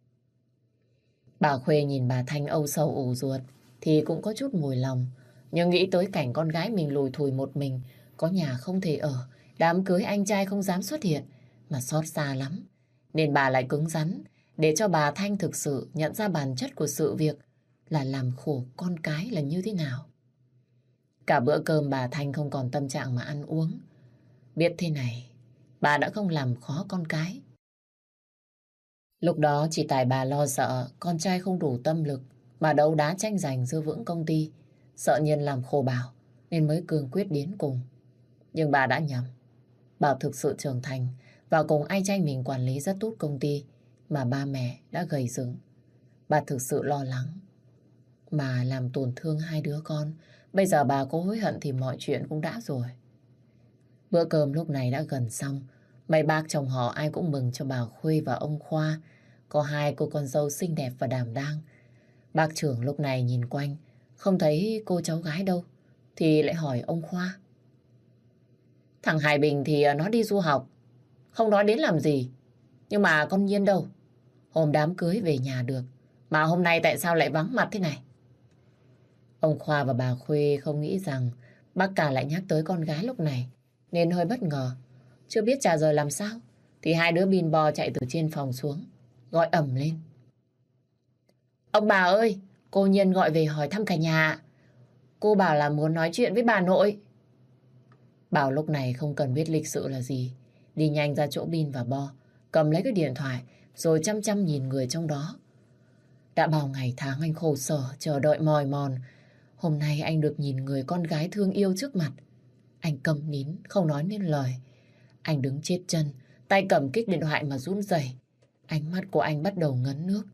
Bà Khuê nhìn bà Thanh âu sầu ủ ruột thì cũng có chút mùi lòng. Nhưng nghĩ tới cảnh con gái mình lủi thủi một mình, có nhà không thể ở, đám cưới anh trai không dám xuất hiện, mà xót xa lắm. Nên bà lại cứng rắn, để cho bà Thanh thực sự nhận ra bản chất của sự việc là làm khổ con cái là như thế nào. Cả bữa cơm bà Thanh không còn tâm trạng mà ăn uống. Biết thế này, bà đã không làm khó con cái. Lúc đó chỉ tại bà lo sợ con trai không đủ tâm lực mà đấu đá tranh giành giữ vững công ty. Sợ Nhiên làm khổ Bảo nên mới cương quyết đến cùng. Nhưng bà đã nhầm. Bảo thực sự trưởng thành và cùng anh trai mình quản lý rất tốt công ty mà ba mẹ đã gầy dựng. Bà thực sự lo lắng mà làm tổn thương hai đứa con. Bây giờ bà có hối hận thì mọi chuyện cũng đã rồi. Bữa cơm lúc này đã gần xong. Mấy bác chồng họ ai cũng mừng cho bà Khuê và ông Khoa. Có hai cô con dâu xinh đẹp và đảm đang. Bác trưởng lúc này nhìn quanh, không thấy cô cháu gái đâu, thì lại hỏi ông Khoa. Thằng Hải Bình thì nó đi du học, không nói đến làm gì. Nhưng mà con Nhiên đâu? Hôm đám cưới về nhà được, Mà hôm nay tại sao lại vắng mặt thế này? Ông Khoa và bà Khuê không nghĩ rằng bác cả lại nhắc tới con gái lúc này, nên hơi bất ngờ. Chưa biết trả lời làm sao, thì hai đứa bin bò chạy từ trên phòng xuống, gọi ầm lên. Ông bà ơi, cô Nhiên gọi về hỏi thăm cả nhà. Cô bảo là muốn nói chuyện với bà nội. Bảo lúc này không cần biết lịch sự là gì, đi nhanh ra chỗ bin và bo, cầm lấy cái điện thoại, rồi chăm chăm nhìn người trong đó. Đã bao ngày tháng anh khổ sở, chờ đợi mỏi mòn. Hôm nay anh được nhìn người con gái thương yêu trước mặt. Anh câm nín, không nói nên lời. Anh đứng chết chân, tay cầm kích điện thoại mà run rẩy. Ánh mắt của anh bắt đầu ngấn nước.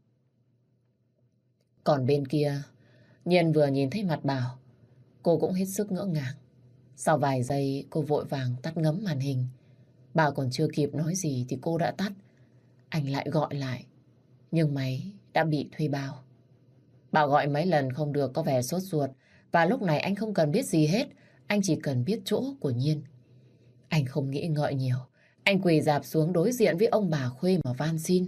Còn bên kia, Nhiên vừa nhìn thấy mặt Bảo, cô cũng hết sức ngỡ ngàng. Sau vài giây, cô vội vàng tắt ngấm màn hình. Bảo còn chưa kịp nói gì thì cô đã tắt. Anh lại gọi lại, nhưng máy đã bị thuê bao. Bảo gọi mấy lần không được, có vẻ sốt ruột. Và lúc này anh không cần biết gì hết, anh chỉ cần biết chỗ của Nhiên. Anh không nghĩ ngợi nhiều, anh quỳ rạp xuống đối diện với ông bà Khuê mà van xin.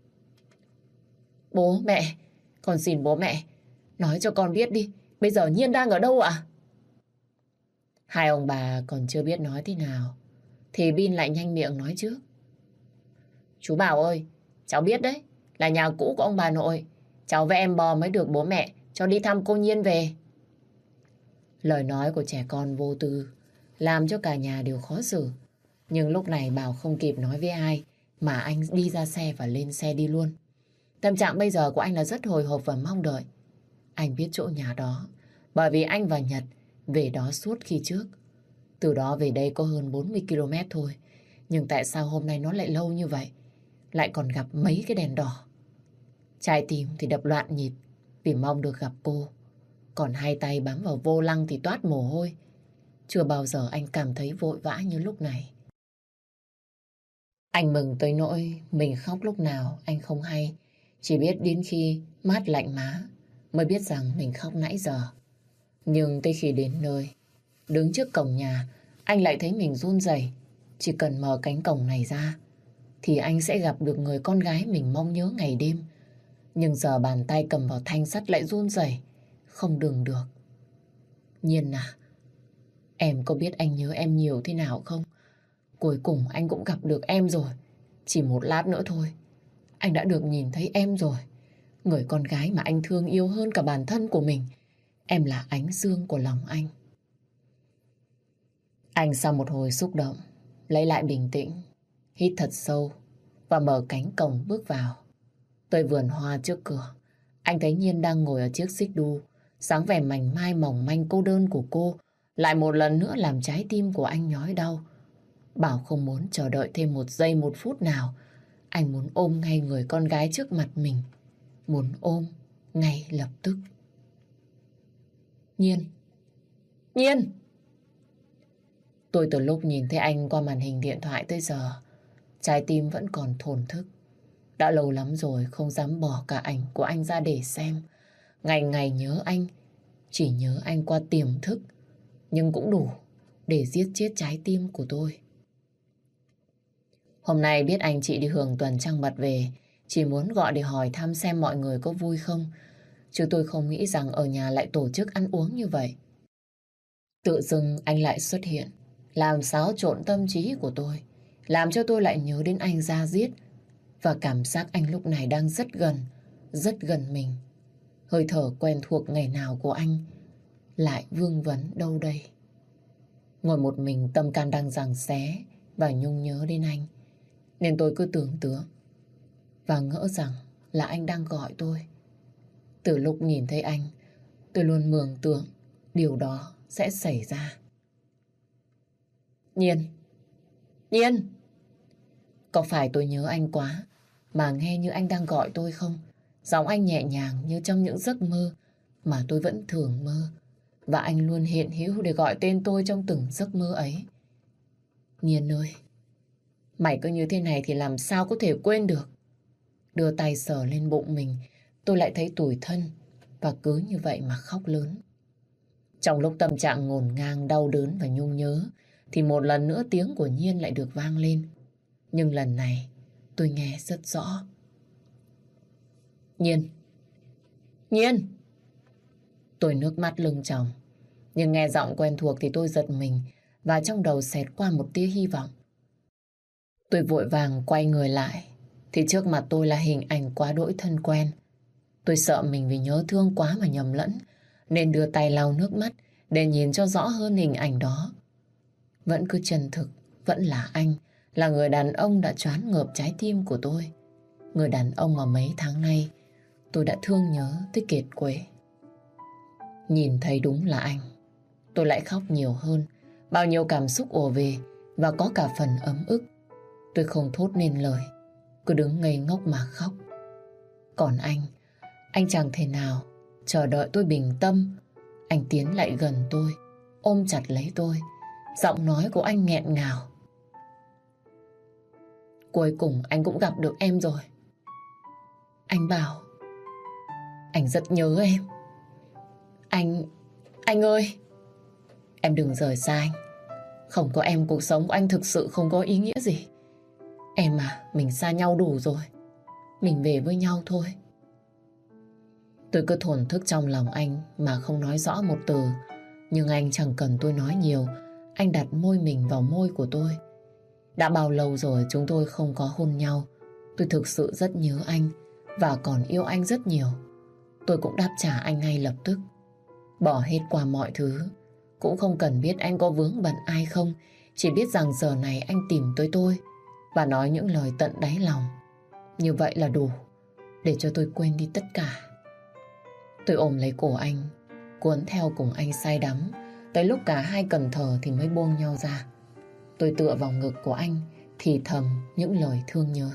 Bố mẹ, con xin bố mẹ, nói cho con biết đi, bây giờ Nhiên đang ở đâu ạ? Hai ông bà còn chưa biết nói thế nào, thì Bin lại nhanh miệng nói trước. Chú Bảo ơi, cháu biết đấy, là nhà cũ của ông bà nội. Cháu với em bò mới được bố mẹ cho đi thăm cô Nhiên về. Lời nói của trẻ con vô tư, làm cho cả nhà đều khó xử. Nhưng lúc này Bảo không kịp nói với ai, mà anh đi ra xe và lên xe đi luôn. Tâm trạng bây giờ của anh là rất hồi hộp và mong đợi. Anh biết chỗ nhà đó, bởi vì anh và Nhật về đó suốt khi trước. Từ đó về đây có hơn 40 km thôi. Nhưng tại sao hôm nay nó lại lâu như vậy? Lại còn gặp mấy cái đèn đỏ. Trái tim thì đập loạn nhịp vì mong được gặp cô. Còn hai tay bám vào vô lăng thì toát mồ hôi. Chưa bao giờ anh cảm thấy vội vã như lúc này. Anh mừng tới nỗi mình khóc lúc nào anh không hay. Chỉ biết đến khi mát lạnh má mới biết rằng mình khóc nãy giờ. Nhưng tới khi đến nơi, đứng trước cổng nhà, anh lại thấy mình run rẩy. Chỉ cần mở cánh cổng này ra thì anh sẽ gặp được người con gái mình mong nhớ ngày đêm. Nhưng giờ bàn tay cầm vào thanh sắt lại run rẩy, không đừng được. Nhiên à, em có biết anh nhớ em nhiều thế nào không? Cuối cùng anh cũng gặp được em rồi. Chỉ một lát nữa thôi, anh đã được nhìn thấy em rồi. Người con gái mà anh thương yêu hơn cả bản thân của mình. Em là ánh dương của lòng anh. Anh sau một hồi xúc động, lấy lại bình tĩnh, hít thật sâu và mở cánh cổng bước vào. Tới vườn hoa trước cửa, anh thấy Nhiên đang ngồi ở chiếc xích đu. Dáng vẻ mảnh mai mỏng manh cô đơn của cô lại một lần nữa làm trái tim của anh nhói đau. Bảo không muốn chờ đợi thêm một giây một phút nào. Anh muốn ôm ngay người con gái trước mặt mình. Muốn ôm ngay lập tức. Nhiên! Nhiên! Tôi từ lúc nhìn thấy anh qua màn hình điện thoại tới giờ, trái tim vẫn còn thổn thức. Đã lâu lắm rồi không dám bỏ cả ảnh của anh ra để xem. Ngày ngày nhớ anh, chỉ nhớ anh qua tiềm thức, nhưng cũng đủ để giết chết trái tim của tôi. Hôm nay biết anh chị đi hưởng tuần trăng mật về, chỉ muốn gọi để hỏi thăm xem mọi người có vui không. Chứ tôi không nghĩ rằng ở nhà lại tổ chức ăn uống như vậy. Tự dưng anh lại xuất hiện, làm xáo trộn tâm trí của tôi, làm cho tôi lại nhớ đến anh da diết. Và cảm giác anh lúc này đang rất gần mình. Hơi thở quen thuộc ngày nào của anh lại vương vấn đâu đây. Ngồi một mình tâm can đang giằng xé và nhung nhớ đến anh. Nên tôi cứ tưởng tượng và ngỡ rằng là anh đang gọi tôi. Từ lúc nhìn thấy anh, tôi luôn mường tượng điều đó sẽ xảy ra. Nhiên! Nhiên! Có phải tôi nhớ anh quá mà nghe như anh đang gọi tôi không? Giọng anh nhẹ nhàng như trong những giấc mơ mà tôi vẫn thường mơ. Và anh luôn hiện hữu để gọi tên tôi trong từng giấc mơ ấy. Nhiên ơi! Mày cứ như thế này thì làm sao có thể quên được. Đưa tay sờ lên bụng mình, tôi lại thấy tủi thân và cứ như vậy mà khóc lớn. Trong lúc tâm trạng ngổn ngang, đau đớn và nhung nhớ, thì một lần nữa tiếng của Nhiên lại được vang lên. Nhưng lần này tôi nghe rất rõ. Nhiên! Nhiên! Tôi nước mắt lưng tròng. Nhưng nghe giọng quen thuộc thì tôi giật mình và trong đầu xẹt qua một tia hy vọng. Tôi vội vàng quay người lại thì trước mặt tôi là hình ảnh quá đỗi thân quen. Tôi sợ mình vì nhớ thương quá mà nhầm lẫn nên đưa tay lau nước mắt để nhìn cho rõ hơn hình ảnh đó. Vẫn cứ chân thực, vẫn là anh, là người đàn ông đã choáng ngợp trái tim của tôi. Người đàn ông mà mấy tháng nay tôi đã thương nhớ tới kiệt quệ. Nhìn thấy đúng là anh, tôi lại khóc nhiều hơn. Bao nhiêu cảm xúc ùa về và có cả phần ấm ức. Tôi không thốt nên lời, cứ đứng ngây ngốc mà khóc. Còn anh chẳng thể nào chờ đợi tôi bình tâm. Anh tiến lại gần tôi, ôm chặt lấy tôi. Giọng nói của anh nghẹn ngào. Cuối cùng anh cũng gặp được em rồi. Anh bảo anh rất nhớ em. Anh ơi, em đừng rời xa anh. Không có em cuộc sống của anh thực sự không có ý nghĩa gì. Em à, mình xa nhau đủ rồi. Mình về với nhau thôi. Tôi cứ thổn thức trong lòng anh mà không nói rõ một từ. Nhưng anh chẳng cần tôi nói nhiều. Anh đặt môi mình vào môi của tôi. Đã bao lâu rồi chúng tôi không có hôn nhau. Tôi thực sự rất nhớ anh và còn yêu anh rất nhiều. Tôi cũng đáp trả anh ngay lập tức. Bỏ hết qua mọi thứ. Cũng không cần biết anh có vướng bận ai không. Chỉ biết rằng giờ này anh tìm tới tôi và nói những lời tận đáy lòng. Như vậy là đủ để cho tôi quên đi tất cả. Tôi ôm lấy cổ anh, cuốn theo cùng anh say đắm. Tới lúc cả hai cần thở thì mới buông nhau ra. Tôi tựa vào ngực của anh, thì thầm những lời thương nhớ.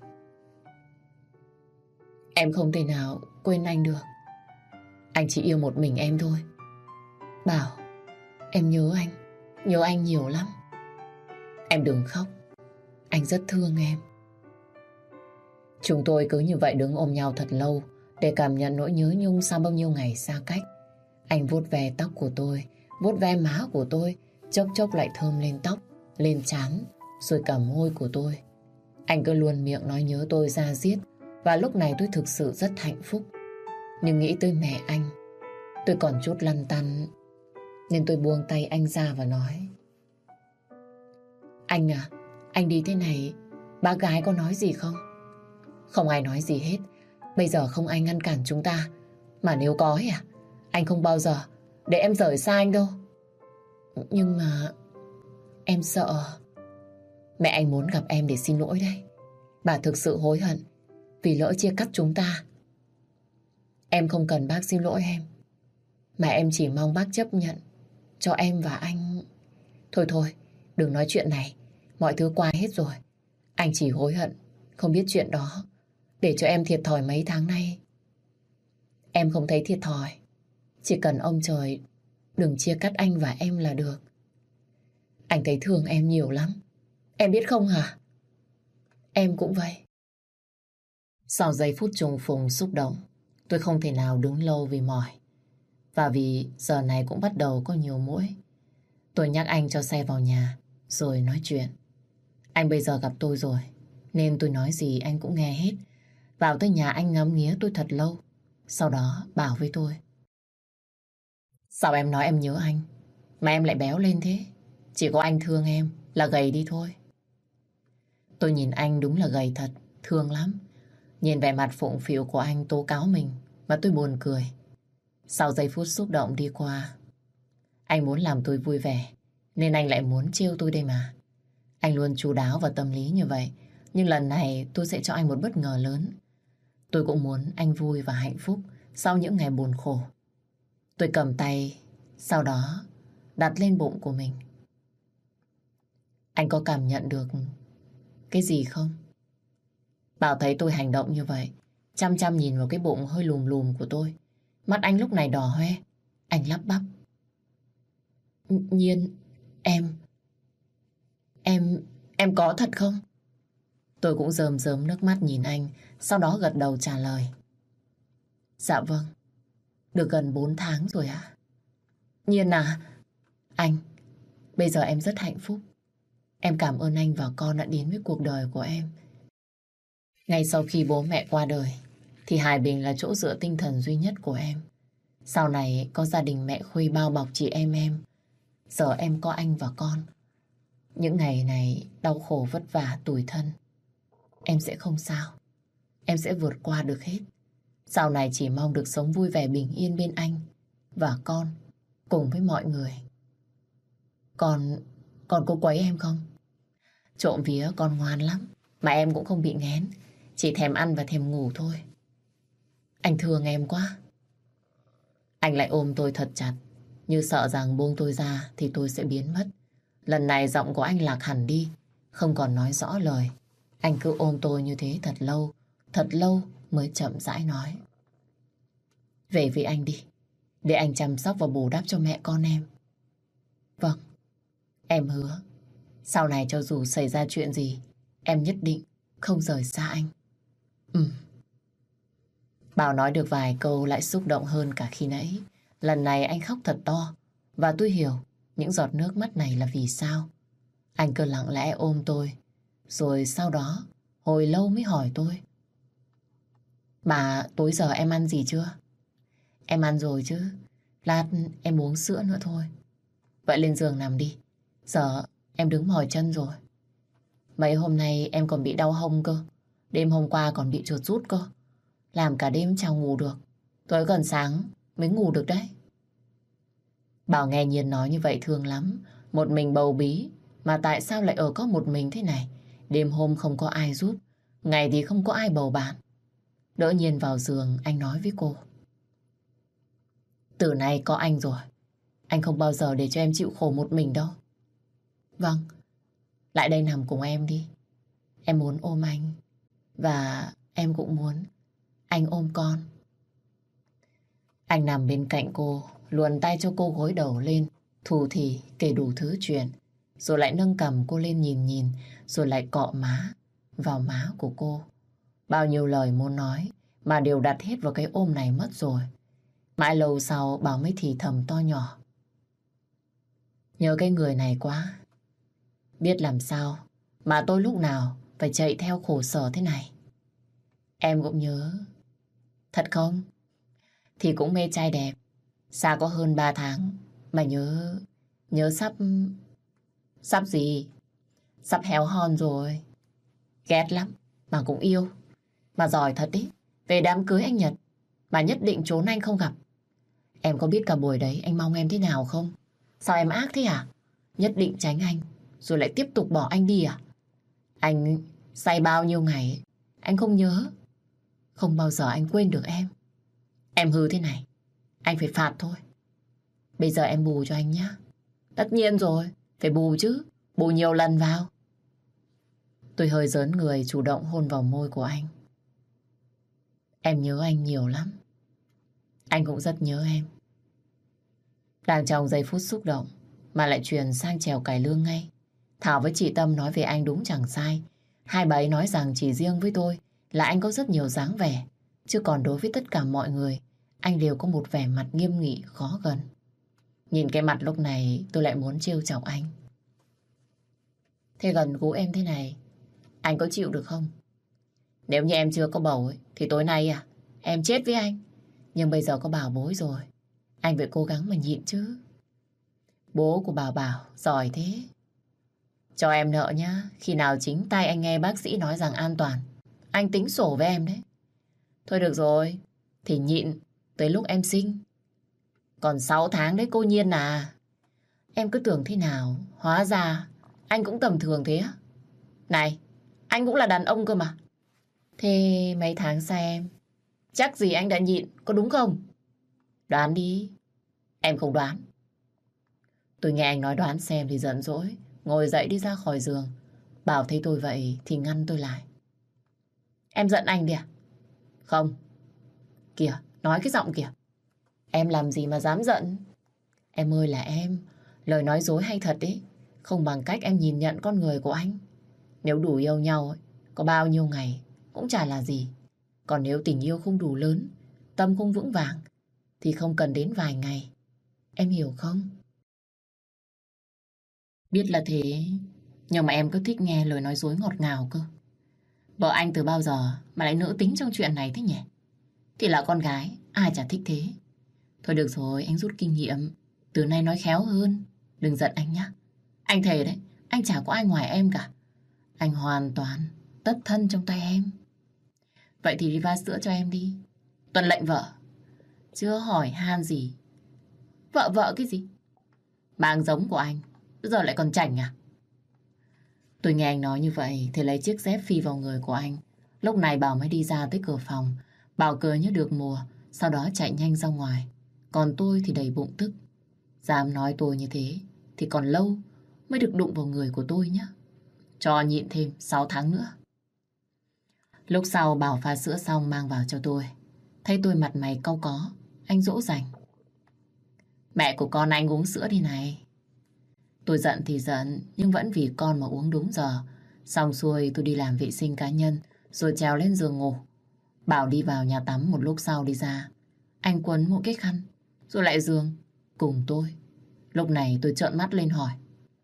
Em không thể nào quên anh được. Anh chỉ yêu một mình em thôi. Bảo, em nhớ anh nhiều lắm. Em đừng khóc, anh rất thương em. Chúng tôi cứ như vậy đứng ôm nhau thật lâu để cảm nhận nỗi nhớ nhung sau bao nhiêu ngày xa cách. Anh vuốt ve tóc của tôi, vuốt ve má của tôi, chốc chốc lại thơm lên tóc, lên trán, rồi cả môi của tôi. Anh cứ luôn miệng nói nhớ tôi ra diết, và lúc này tôi thực sự rất hạnh phúc. Nhưng nghĩ tới mẹ anh, tôi còn chút lăn tăn, nên tôi buông tay anh ra và nói: Anh à, anh đi thế này, bác gái có nói gì không? Không ai nói gì hết. Bây giờ không ai ngăn cản chúng ta. Mà nếu có ấy à, anh không bao giờ để em rời xa anh đâu. Nhưng mà em sợ. Mẹ anh muốn gặp em để xin lỗi đây. Bà thực sự hối hận vì lỡ chia cắt chúng ta. Em không cần bác xin lỗi em, mà em chỉ mong bác chấp nhận cho em và anh. Thôi thôi, đừng nói chuyện này. Mọi thứ qua hết rồi. Anh chỉ hối hận không biết chuyện đó, để cho em thiệt thòi mấy tháng nay. Em không thấy thiệt thòi. Chỉ cần ông trời đừng chia cắt anh và em là được. Anh thấy thương em nhiều lắm. Em biết không hả? Em cũng vậy. Sau giây phút trùng phùng xúc động, tôi không thể nào đứng lâu vì mỏi. Và vì giờ này cũng bắt đầu có nhiều muỗi. Tôi nhắc anh cho xe vào nhà, rồi nói chuyện. Anh bây giờ gặp tôi rồi, nên tôi nói gì anh cũng nghe hết. Vào tới nhà anh ngắm nghía tôi thật lâu. Sau đó bảo với tôi: Sao em nói em nhớ anh, mà em lại béo lên thế? Chỉ có anh thương em là gầy đi thôi. Tôi nhìn anh đúng là gầy thật, thương lắm. Nhìn vẻ mặt phụng phịu của anh tố cáo mình và tôi buồn cười. Sau giây phút xúc động đi qua, anh muốn làm tôi vui vẻ, nên anh lại muốn trêu tôi đây mà. Anh luôn chu đáo và tâm lý như vậy, nhưng lần này tôi sẽ cho anh một bất ngờ lớn. Tôi cũng muốn anh vui và hạnh phúc sau những ngày buồn khổ. Tôi cầm tay, sau đó đặt lên bụng của mình. Anh có cảm nhận được cái gì không? Bảo thấy tôi hành động như vậy, chăm chăm nhìn vào cái bụng hơi lùm lùm của tôi. Mắt anh lúc này đỏ hoe. Anh lắp bắp: Nhiên, em có thật không? Tôi cũng rơm rớm nước mắt nhìn anh, sau đó gật đầu trả lời: Dạ vâng, được gần 4 tháng rồi ạ. Nhiên à, anh, bây giờ em rất hạnh phúc. Em cảm ơn anh và con đã đến với cuộc đời của em. Ngay sau khi bố mẹ qua đời, thì Hải Bình là chỗ dựa tinh thần duy nhất của em. Sau này có gia đình mẹ Khuê bao bọc chị em. Giờ em có anh và con. Những ngày này đau khổ vất vả tủi thân, em sẽ không sao. Em sẽ vượt qua được hết. Sau này chỉ mong được sống vui vẻ bình yên bên anh và con, cùng với mọi người. Còn có quấy em không? Trộm vía con ngoan lắm, mà em cũng không bị nghén. Chỉ thèm ăn và thèm ngủ thôi. Anh thương em quá. Anh lại ôm tôi thật chặt, như sợ rằng buông tôi ra thì tôi sẽ biến mất. Lần này giọng của anh lạc hẳn đi, không còn nói rõ lời. Anh cứ ôm tôi như thế thật lâu mới chậm rãi nói. Về với anh đi, để anh chăm sóc và bù đắp cho mẹ con em. Vâng, em hứa. Sau này cho dù xảy ra chuyện gì, em nhất định không rời xa anh. Bảo nói được vài câu lại xúc động hơn cả khi nãy. Lần này anh khóc thật to, và tôi hiểu những giọt nước mắt này là vì sao. Anh cứ lặng lẽ ôm tôi, rồi sau đó hồi lâu mới hỏi tôi. Mà tối giờ em ăn gì chưa? Em ăn rồi chứ, lát em uống sữa nữa thôi. Vậy lên giường nằm đi, giờ em đứng mỏi chân rồi. Mấy hôm nay em còn bị đau hông cơ. Đêm hôm qua còn bị chuột rút cơ. Làm cả đêm chẳng ngủ được. Tới gần sáng mới ngủ được đấy. Bảo nghe Nhiên nói như vậy thương lắm. Một mình bầu bí, mà tại sao lại ở có một mình thế này? Đêm hôm không có ai giúp, ngày thì không có ai bầu bạn. Đỡ Nhiên vào giường, anh nói với cô. Từ nay có anh rồi, anh không bao giờ để cho em chịu khổ một mình đâu. Vâng, lại đây nằm cùng em đi. Em muốn ôm anh, và em cũng muốn anh ôm con. Anh nằm bên cạnh cô, luồn tay cho cô gối đầu lên, thủ thỉ kể đủ thứ chuyện. Rồi lại nâng cằm cô lên nhìn, rồi lại cọ má vào má của cô. Bao nhiêu lời muốn nói mà đều đặt hết vào cái ôm này mất rồi. Mãi lâu sau Bảo mới thì thầm to nhỏ. Nhớ cái người này quá. Biết làm sao mà tôi lúc nào phải chạy theo khổ sở thế này. Em cũng nhớ. Thật không? Thì cũng mê trai đẹp. Xa có hơn 3 tháng mà nhớ sắp gì? Sắp héo hon rồi. Ghét lắm mà cũng yêu. Mà giỏi thật ý. Về đám cưới anh Nhật mà nhất định trốn anh không gặp. Em có biết cả buổi đấy anh mong em thế nào không? Sao em ác thế à? Nhất định tránh anh, rồi lại tiếp tục bỏ anh đi à? Anh say bao nhiêu ngày ấy, anh không nhớ. Không bao giờ anh quên được em. Em hư thế này, anh phải phạt thôi. Bây giờ em bù cho anh nhé. Tất nhiên rồi, phải bù chứ. Bù nhiều lần vào. Tôi hơi rớn người chủ động hôn vào môi của anh. Em nhớ anh nhiều lắm. Anh cũng rất nhớ em. Đang trong giây phút xúc động mà lại chuyển sang chèo cải lương ngay. Thảo với chị Tâm nói về anh đúng chẳng sai. Hai bà ấy nói rằng chỉ riêng với tôi là anh có rất nhiều dáng vẻ, chứ còn đối với tất cả mọi người, anh đều có một vẻ mặt nghiêm nghị khó gần. Nhìn cái mặt lúc này tôi lại muốn trêu chọc anh. Thế gần gũi em thế này, anh có chịu được không? Nếu như em chưa có bầu ấy, thì tối nay em chết với anh. Nhưng bây giờ có bảo bối rồi, anh phải cố gắng mà nhịn chứ. Bố của Bảo giỏi thế. Cho em nợ nhá. Khi nào chính tay anh nghe bác sĩ nói rằng an toàn, anh tính sổ với em đấy. Thôi được rồi, thì nhịn tới lúc em sinh. Còn 6 tháng đấy cô Nhiên à. Em cứ tưởng thế nào, hóa ra anh cũng tầm thường thế á. Này, anh cũng là đàn ông cơ mà. Thế mấy tháng xa em, chắc gì anh đã nhịn, có đúng không? Đoán đi. Em không đoán. Tôi nghe anh nói đoán xem thì giận dỗi, ngồi dậy đi ra khỏi giường. Bảo thấy tôi vậy thì ngăn tôi lại. Em giận anh đi à? Không. Kìa, nói cái giọng kìa. Em làm gì mà dám giận? Em ơi là em, lời nói dối hay thật ấy, không bằng cách em nhìn nhận con người của anh. Nếu đủ yêu nhau ấy, có bao nhiêu ngày cũng chả là gì. Còn nếu tình yêu không đủ lớn, tâm không vững vàng, thì không cần đến vài ngày. Em hiểu không? Biết là thế, nhưng mà em cứ thích nghe lời nói dối ngọt ngào cơ. Vợ anh từ bao giờ mà lại nữ tính trong chuyện này thế nhỉ? Thì là con gái, ai chả thích thế. Thôi được rồi, anh rút kinh nghiệm. Từ nay nói khéo hơn. Đừng giận anh nhé. Anh thề đấy, anh chả có ai ngoài em cả. Anh hoàn toàn tất thân trong tay em. Vậy thì đi pha sữa cho em đi. Tuân lệnh vợ. Chưa hỏi han gì. Vợ vợ cái gì? Mang giống của anh. Giờ lại còn chảnh à? Tôi nghe anh nói như vậy thì lấy chiếc dép phi vào người của anh. Lúc này Bảo mới đi ra tới cửa phòng. Bảo cười như được mùa, sau đó chạy nhanh ra ngoài. Còn tôi thì đầy bụng tức. Dám nói tôi như thế thì còn lâu mới được đụng vào người của tôi nhé. Cho nhịn thêm 6 tháng nữa. Lúc sau Bảo pha sữa xong mang vào cho tôi. Thấy tôi mặt mày cau có, anh dỗ dành. Mẹ của con anh uống sữa đi này. Tôi giận thì giận, nhưng vẫn vì con mà uống đúng giờ. Xong xuôi tôi đi làm vệ sinh cá nhân, rồi trèo lên giường ngủ. Bảo đi vào nhà tắm một lúc sau đi ra. Anh quấn một cái khăn, rồi lại giường, cùng tôi. Lúc này tôi trợn mắt lên hỏi.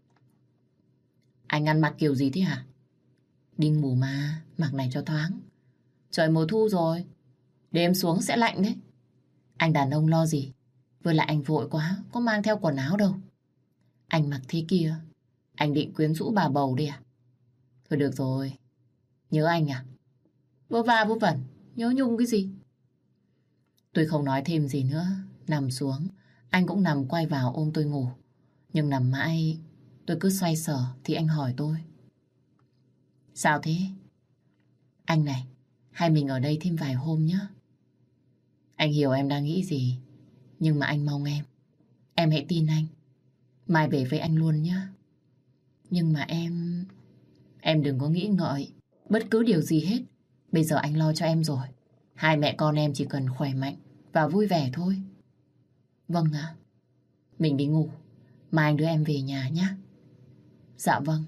Anh ăn mặc kiểu gì thế hả? Đi ngủ mà, mặc này cho thoáng. Trời mùa thu rồi, đêm xuống sẽ lạnh đấy. Anh đàn ông lo gì? Với lại anh vội quá, có mang theo quần áo đâu. Anh mặc thế kia, anh định quyến rũ bà bầu đi à? Thôi được rồi, nhớ anh à? Vớ va vớ vẩn, nhớ nhung cái gì? Tôi không nói thêm gì nữa, nằm xuống. Anh cũng nằm quay vào ôm tôi ngủ. Nhưng nằm mãi, tôi cứ xoay sở thì anh hỏi tôi. Sao thế? Anh này, hay mình ở đây thêm vài hôm nhé. Anh hiểu em đang nghĩ gì, nhưng mà anh mong em hãy tin anh. Mai về với anh luôn nhé. Nhưng mà em đừng có nghĩ ngợi bất cứ điều gì hết. Bây giờ anh lo cho em rồi. Hai mẹ con em chỉ cần khỏe mạnh và vui vẻ thôi. Vâng ạ. Mình đi ngủ. Mai anh đưa em về nhà nhé. Dạ vâng.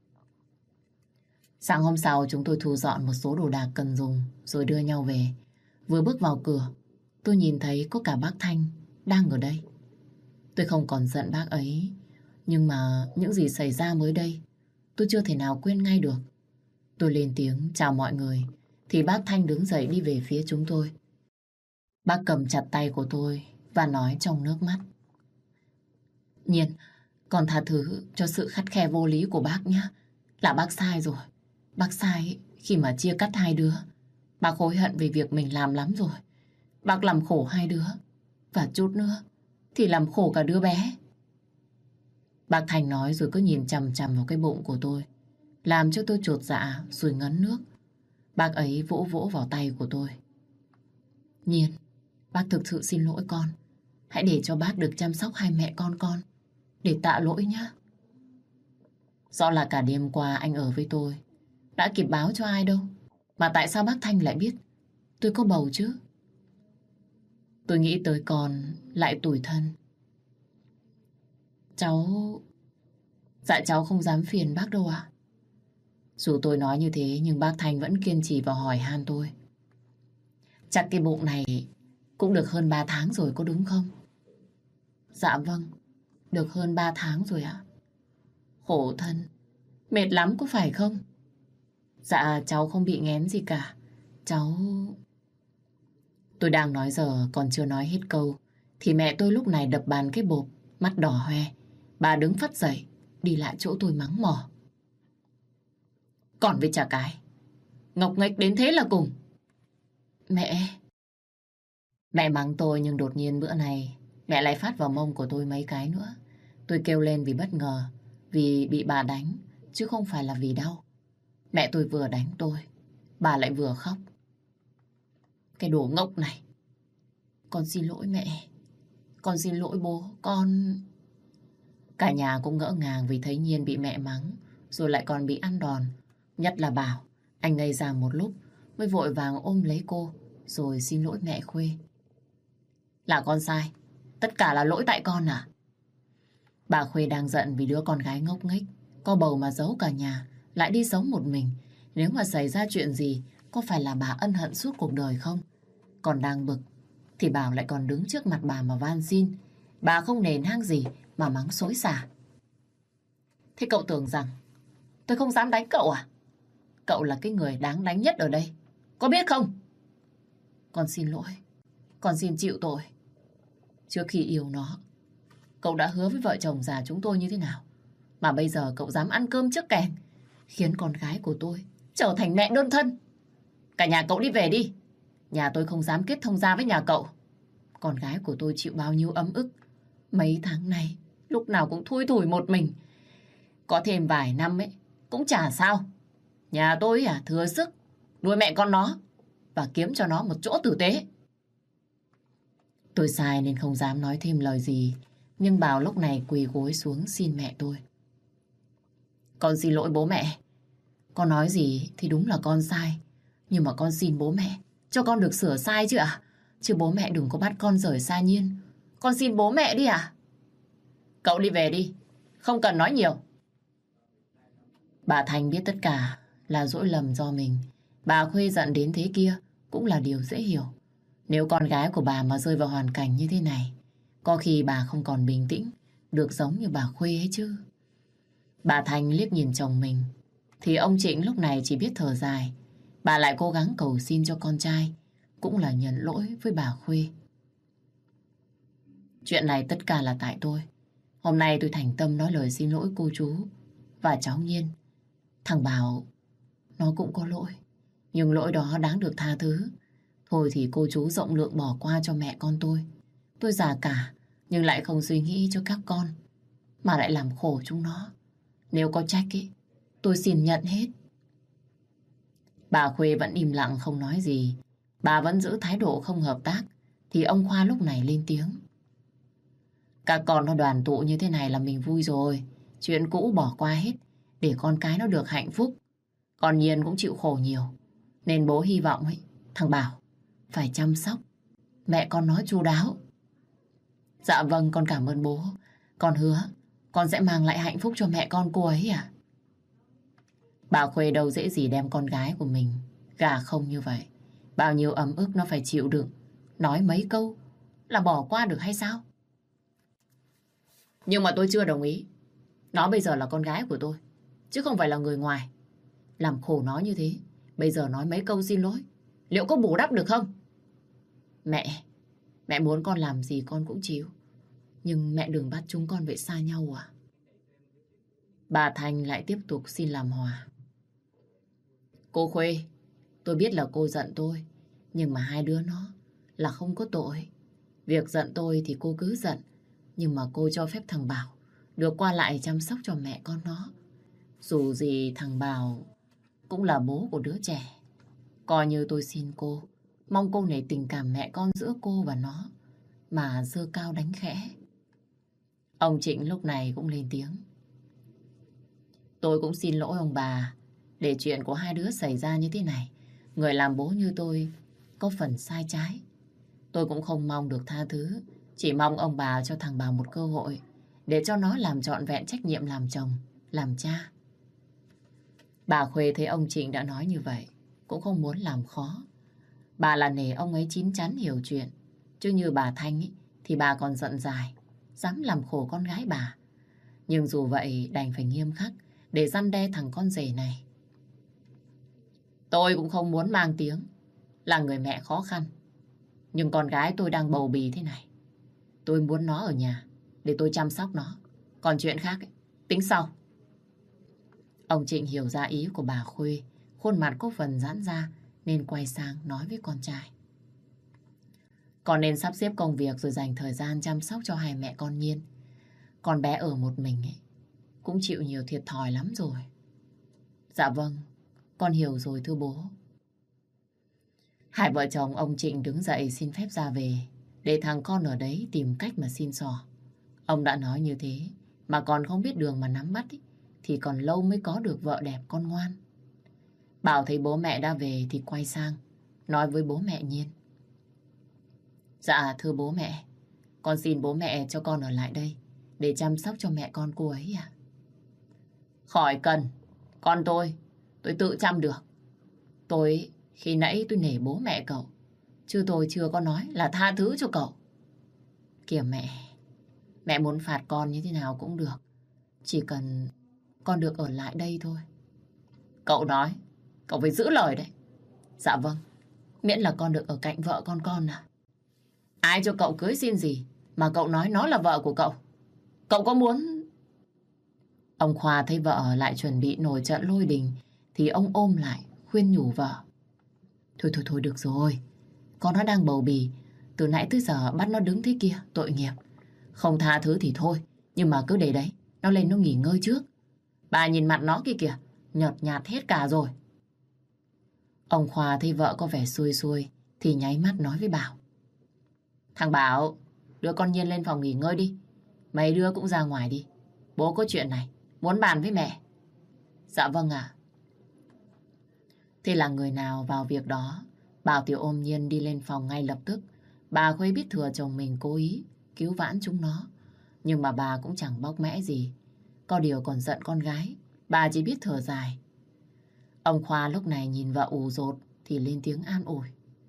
Sáng hôm sau chúng tôi thu dọn một số đồ đạc cần dùng rồi đưa nhau về. Vừa bước vào cửa, tôi nhìn thấy có cả bác Thanh đang ở đây. Tôi không còn giận bác ấy, nhưng mà những gì xảy ra mới đây, tôi chưa thể nào quên ngay được. Tôi lên tiếng chào mọi người, thì bác Thanh đứng dậy đi về phía chúng tôi. Bác cầm chặt tay của tôi và nói trong nước mắt. Nhiên, con tha thứ cho sự khắt khe vô lý của bác nhé. Là bác sai rồi. Bác sai khi mà chia cắt hai đứa. Bác hối hận về việc mình làm lắm rồi. Bác làm khổ hai đứa. Và chút nữa thì làm khổ cả đứa bé. Bác Thành nói rồi cứ nhìn chằm chằm vào cái bụng của tôi, làm cho tôi chột dạ rồi ngấn nước. Bác ấy vỗ vỗ vào tay của tôi. Nhiên, bác thực sự xin lỗi con. Hãy để cho bác được chăm sóc hai mẹ con để tạ lỗi nhé. Rõ là cả đêm qua anh ở với tôi, đã kịp báo cho ai đâu. Mà tại sao bác Thanh lại biết tôi có bầu chứ? Tôi nghĩ tới con lại tủi thân. Dạ cháu không dám phiền bác đâu ạ. Dù tôi nói như thế nhưng bác Thanh vẫn kiên trì và hỏi han tôi. Chắc cái bụng này cũng được hơn 3 tháng rồi có đúng không? Dạ vâng, được hơn 3 tháng rồi ạ. Khổ thân, mệt lắm có phải không? Dạ cháu không bị nghén gì cả. Cháu... Tôi đang nói giờ còn chưa nói hết câu thì mẹ tôi lúc này đập bàn cái bộp, mắt đỏ hoe. Bà đứng phắt dậy, đi lại chỗ tôi mắng mỏ. Còn với chả cái, ngọc nghếch đến thế là cùng. Mẹ mắng tôi nhưng đột nhiên bữa này mẹ lại phát vào mông của tôi mấy cái nữa. Tôi kêu lên vì bất ngờ, vì bị bà đánh, chứ không phải là vì đau. Mẹ tôi vừa đánh tôi, bà lại vừa khóc. Cái đồ ngốc này. Con xin lỗi mẹ. Con xin lỗi bố, con... Cả nhà cũng ngỡ ngàng vì thấy Nhiên bị mẹ mắng, rồi lại còn bị ăn đòn. Nhất là Bảo, anh ngây ra một lúc, mới vội vàng ôm lấy cô, rồi xin lỗi mẹ Khuê. Là con sai, tất cả là lỗi tại con à? Bà Khuê đang giận vì đứa con gái ngốc nghếch, có bầu mà giấu cả nhà, lại đi sống một mình. Nếu mà xảy ra chuyện gì, có phải là bà ân hận suốt cuộc đời không? Còn đang bực, thì Bảo lại còn đứng trước mặt bà mà van xin. Bà không nền hang gì mà mắng xối xả. Thế cậu tưởng rằng tôi không dám đánh cậu à? Cậu là cái người đáng đánh nhất ở đây, có biết không? Con xin lỗi. Con xin chịu tội. Trước khi yêu nó, cậu đã hứa với vợ chồng già chúng tôi như thế nào? Mà bây giờ cậu dám ăn cơm trước kèn, khiến con gái của tôi trở thành mẹ đơn thân. Cả nhà cậu đi về đi. Nhà tôi không dám kết thông gia với nhà cậu. Con gái của tôi chịu bao nhiêu ấm ức. Mấy tháng nay, lúc nào cũng thui thủi một mình. Có thêm vài năm ấy, cũng chả sao. Nhà tôi thừa sức nuôi mẹ con nó và kiếm cho nó một chỗ tử tế. Tôi sai nên không dám nói thêm lời gì. Nhưng Bảo lúc này quỳ gối xuống xin mẹ tôi. Con xin lỗi bố mẹ. Con nói gì thì đúng là con sai. Nhưng mà con xin bố mẹ cho con được sửa sai chứ ạ. Chứ bố mẹ đừng có bắt con rời xa Nhiên. Con xin bố mẹ đi ạ. Cậu đi về đi. Không cần nói nhiều. Bà Thành biết tất cả là lỗi lầm do mình. Bà Khuê giận đến thế kia cũng là điều dễ hiểu. Nếu con gái của bà mà rơi vào hoàn cảnh như thế này, có khi bà không còn bình tĩnh được giống như bà Khuê ấy chứ. Bà Thành liếc nhìn chồng mình thì ông Trịnh lúc này chỉ biết thở dài. Bà lại cố gắng cầu xin cho con trai, cũng là nhận lỗi với bà Khuê. Chuyện này tất cả là tại tôi. Hôm nay tôi thành tâm nói lời xin lỗi cô chú và cháu Nhiên. Thằng Bảo nó cũng có lỗi, nhưng lỗi đó đáng được tha thứ. Thôi thì cô chú rộng lượng bỏ qua cho mẹ con tôi. Tôi già cả nhưng lại không suy nghĩ cho các con, mà lại làm khổ chúng nó. Nếu có trách ý, tôi xin nhận hết. Bà Khuê vẫn im lặng không nói gì. Bà vẫn giữ thái độ không hợp tác. Thì ông Khoa lúc này lên tiếng. Các con nó đoàn tụ như thế này là mình vui rồi. Chuyện cũ bỏ qua hết để con cái nó được hạnh phúc. Còn Nhiên cũng chịu khổ nhiều. Nên bố hy vọng ấy, thằng Bảo phải chăm sóc mẹ con nó chu đáo. Dạ vâng, con cảm ơn bố. Con hứa con sẽ mang lại hạnh phúc cho mẹ con cô ấy à. Bà Khuê đâu dễ gì đem con gái của mình gả không như vậy. Bao nhiêu ấm ức nó phải chịu đựng. Nói mấy câu là bỏ qua được hay sao? Nhưng mà tôi chưa đồng ý. Nó bây giờ là con gái của tôi, chứ không phải là người ngoài. Làm khổ nó như thế, bây giờ nói mấy câu xin lỗi, liệu có bù đắp được không? Mẹ muốn con làm gì con cũng chịu. Nhưng mẹ đừng bắt chúng con về xa nhau à? Bà Thành lại tiếp tục xin làm hòa. Cô Khuê, tôi biết là cô giận tôi, nhưng mà hai đứa nó là không có tội. Việc giận tôi thì cô cứ giận, nhưng mà cô cho phép thằng Bảo được qua lại chăm sóc cho mẹ con nó. Dù gì thằng Bảo cũng là bố của đứa trẻ. Coi như tôi xin cô, mong cô nể tình cảm mẹ con giữa cô và nó, mà giơ cao đánh khẽ. Ông Trịnh lúc này cũng lên tiếng. Tôi cũng xin lỗi ông bà để chuyện của hai đứa xảy ra như thế này. Người làm bố như tôi có phần sai trái. Tôi cũng không mong được tha thứ. Chỉ mong ông bà cho thằng Bảo một cơ hội để cho nó làm trọn vẹn trách nhiệm làm chồng, làm cha. Bà Khuê thấy ông Trịnh đã nói như vậy, cũng không muốn làm khó. Bà là nể ông ấy chín chắn hiểu chuyện. Chứ như bà Thanh ý, thì bà còn giận dài, dám làm khổ con gái bà. Nhưng dù vậy đành phải nghiêm khắc để răn đe thằng con rể này. Tôi cũng không muốn mang tiếng là người mẹ khó khăn. Nhưng con gái tôi đang bầu bì thế này. Tôi muốn nó ở nhà để tôi chăm sóc nó. Còn chuyện khác ấy, tính sau. Ông Trịnh hiểu ra ý của bà Khuê, khuôn mặt có phần giãn ra nên quay sang nói với con trai. Con nên sắp xếp công việc rồi dành thời gian chăm sóc cho hai mẹ con Nhiên. Con bé ở một mình ấy, cũng chịu nhiều thiệt thòi lắm rồi. Dạ vâng, con hiểu rồi thưa bố. Hai vợ chồng ông Trịnh đứng dậy xin phép ra về, để thằng con ở đấy tìm cách mà xin xỏ. Ông đã nói như thế, mà còn không biết đường mà nắm bắt ý, thì còn lâu mới có được vợ đẹp con ngoan. Bảo thấy bố mẹ đã về thì quay sang, nói với bố mẹ Nhiên. Dạ thưa bố mẹ, con xin bố mẹ cho con ở lại đây, để chăm sóc cho mẹ con cô ấy ạ. Khỏi cần, con tôi tự chăm được. Khi nãy tôi nể bố mẹ cậu, chứ tôi chưa có nói là tha thứ cho cậu. Kìa mẹ muốn phạt con như thế nào cũng được. Chỉ cần con được ở lại đây thôi. Cậu nói, cậu phải giữ lời đấy. Dạ vâng, Miễn là con được ở cạnh vợ con à. Ai cho cậu cưới xin gì mà cậu nói nó là vợ của cậu? Cậu có muốn... Ông Khoa thấy vợ lại chuẩn bị nổi trận lôi đình thì ông ôm lại khuyên nhủ vợ. Thôi được rồi. Con nó đang bầu bì. Từ nãy tới giờ bắt nó đứng thế kia, tội nghiệp. Không tha thứ thì thôi, nhưng mà cứ để đấy, nó lên nó nghỉ ngơi trước. Bà nhìn mặt nó kia kìa, nhợt nhạt hết cả rồi. Ông Khoa thấy vợ có vẻ xuôi xuôi thì nháy mắt nói với Bảo. Thằng Bảo, đưa con Nhiên lên phòng nghỉ ngơi đi. Mấy đứa cũng ra ngoài đi. Bố có chuyện này, muốn bàn với mẹ. Dạ vâng ạ. Thế là người nào vào việc đó, Bảo thì ôm Nhiên đi lên phòng ngay lập tức. Bà Khuê biết thừa chồng mình cố ý cứu vãn chúng nó, nhưng mà bà cũng chẳng bóc mẽ gì. Có điều còn giận con gái, bà chỉ biết thở dài. Ông Khoa lúc này nhìn vợ ù dột thì lên tiếng an ủi.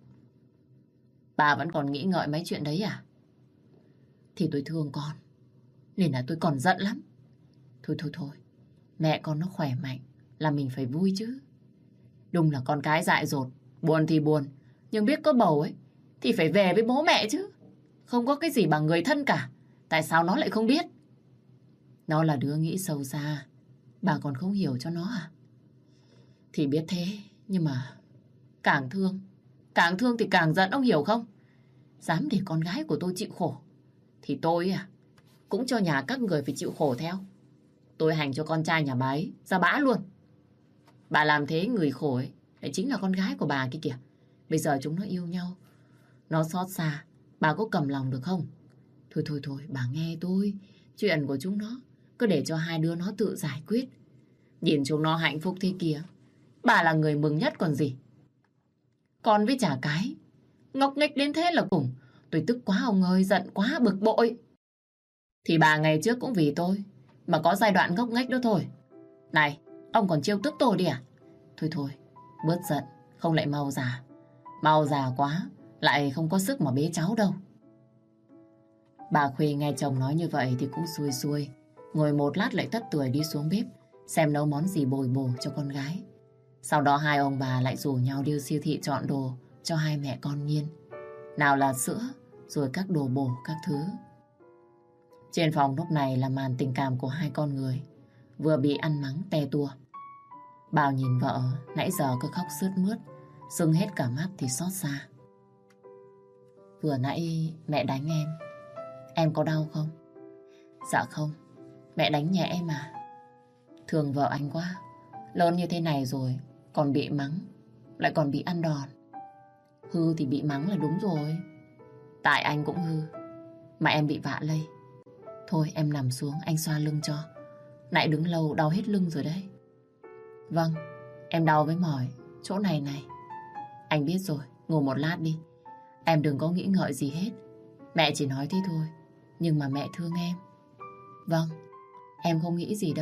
Bà vẫn còn nghĩ ngợi mấy chuyện đấy à? Thì tôi thương con, nên là tôi còn giận lắm. Thôi, mẹ con nó khỏe mạnh là mình phải vui chứ. Đúng là con cái dại dột, buồn thì buồn, nhưng biết có bầu ấy thì phải về với bố mẹ chứ. Không có cái gì bằng người thân cả. Tại sao nó lại không biết? Nó là đứa nghĩ sâu xa. Bà còn không hiểu cho nó à? Thì biết thế, nhưng mà càng thương thì càng giận, ông hiểu không? Dám để con gái của tôi chịu khổ thì tôi cũng cho nhà các người phải chịu khổ theo. Tôi hành cho con trai nhà bà ấy ra bã luôn. Bà làm thế người khổ ấy lại chính là con gái của bà kia kìa. Bây giờ chúng nó yêu nhau, nó xót xa, bà có cầm lòng được không? Thôi, bà nghe tôi. Chuyện của chúng nó cứ để cho hai đứa nó tự giải quyết. Nhìn chúng nó hạnh phúc thế kia, bà là người mừng nhất còn gì. Con với chả cái ngốc nghếch đến thế là cùng. Tôi tức quá ông ơi, giận quá, bực bội. Thì bà ngày trước cũng vì tôi mà có giai đoạn ngốc nghếch đó thôi. Này, ông còn trêu tức tôi đi à? Thôi, bớt giận, không lại mau già. Mau già quá, lại không có sức mà bế cháu đâu. Bà Khuê nghe chồng nói như vậy thì cũng xuôi xuôi. Ngồi một lát lại tất tưởi đi xuống bếp xem nấu món gì bồi bổ cho con gái. Sau đó hai ông bà lại rủ nhau đi siêu thị chọn đồ cho hai mẹ con Nhiên. Nào là sữa, rồi các đồ bổ các thứ. Trên phòng lúc này là màn tình cảm của hai con người vừa bị ăn mắng te tua. Bảo nhìn vợ nãy giờ cứ khóc sướt mướt, sưng hết cả mắt thì xót xa. Vừa nãy mẹ đánh em có đau không? Dạ không, mẹ đánh nhẹ em à. Thương vợ anh quá, lớn như thế này rồi còn bị mắng, lại còn bị ăn đòn. Hư thì bị mắng là đúng rồi. Tại anh cũng hư mà em bị vạ lây. Thôi em nằm xuống, anh xoa lưng cho. Nãy đứng lâu đau hết lưng rồi đấy. Vâng, em đau với mỏi chỗ này này. Anh biết rồi, ngủ một lát đi. Em đừng có nghĩ ngợi gì hết. Mẹ chỉ nói thế thôi, nhưng mà mẹ thương em. Vâng, em không nghĩ gì đâu.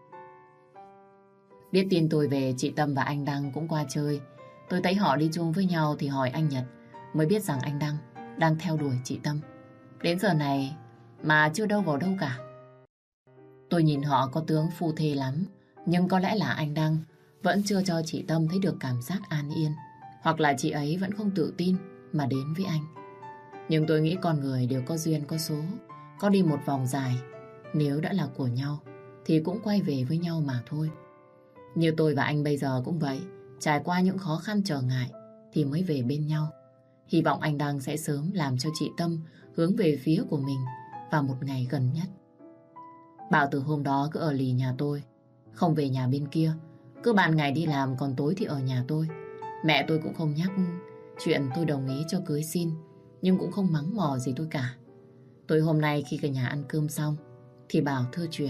Biết tin tôi về, chị Tâm và anh Đăng cũng qua chơi. Tôi thấy họ đi chung với nhau thì hỏi anh Nhật, mới biết rằng anh Đăng đang theo đuổi chị Tâm. Đến giờ này mà chưa đâu vào đâu cả. Tôi nhìn họ có tướng phu thê lắm, nhưng có lẽ là anh Đăng vẫn chưa cho chị Tâm thấy được cảm giác an yên, hoặc là chị ấy vẫn không tự tin mà đến với anh. Nhưng tôi nghĩ con người đều có duyên có số, có đi một vòng dài, nếu đã là của nhau thì cũng quay về với nhau mà thôi. Như tôi và anh bây giờ cũng vậy, trải qua những khó khăn trở ngại thì mới về bên nhau. Hy vọng anh Đăng sẽ sớm làm cho chị Tâm hướng về phía của mình vào một ngày gần nhất. Bảo từ hôm đó cứ ở lì nhà tôi, không về nhà bên kia. Cứ ban ngày đi làm, còn tối thì ở nhà tôi. Mẹ tôi cũng không nhắc chuyện tôi đồng ý cho cưới xin, nhưng cũng không mắng mỏ gì tôi cả. Tối hôm nay khi cả nhà ăn cơm xong thì Bảo thưa chuyện.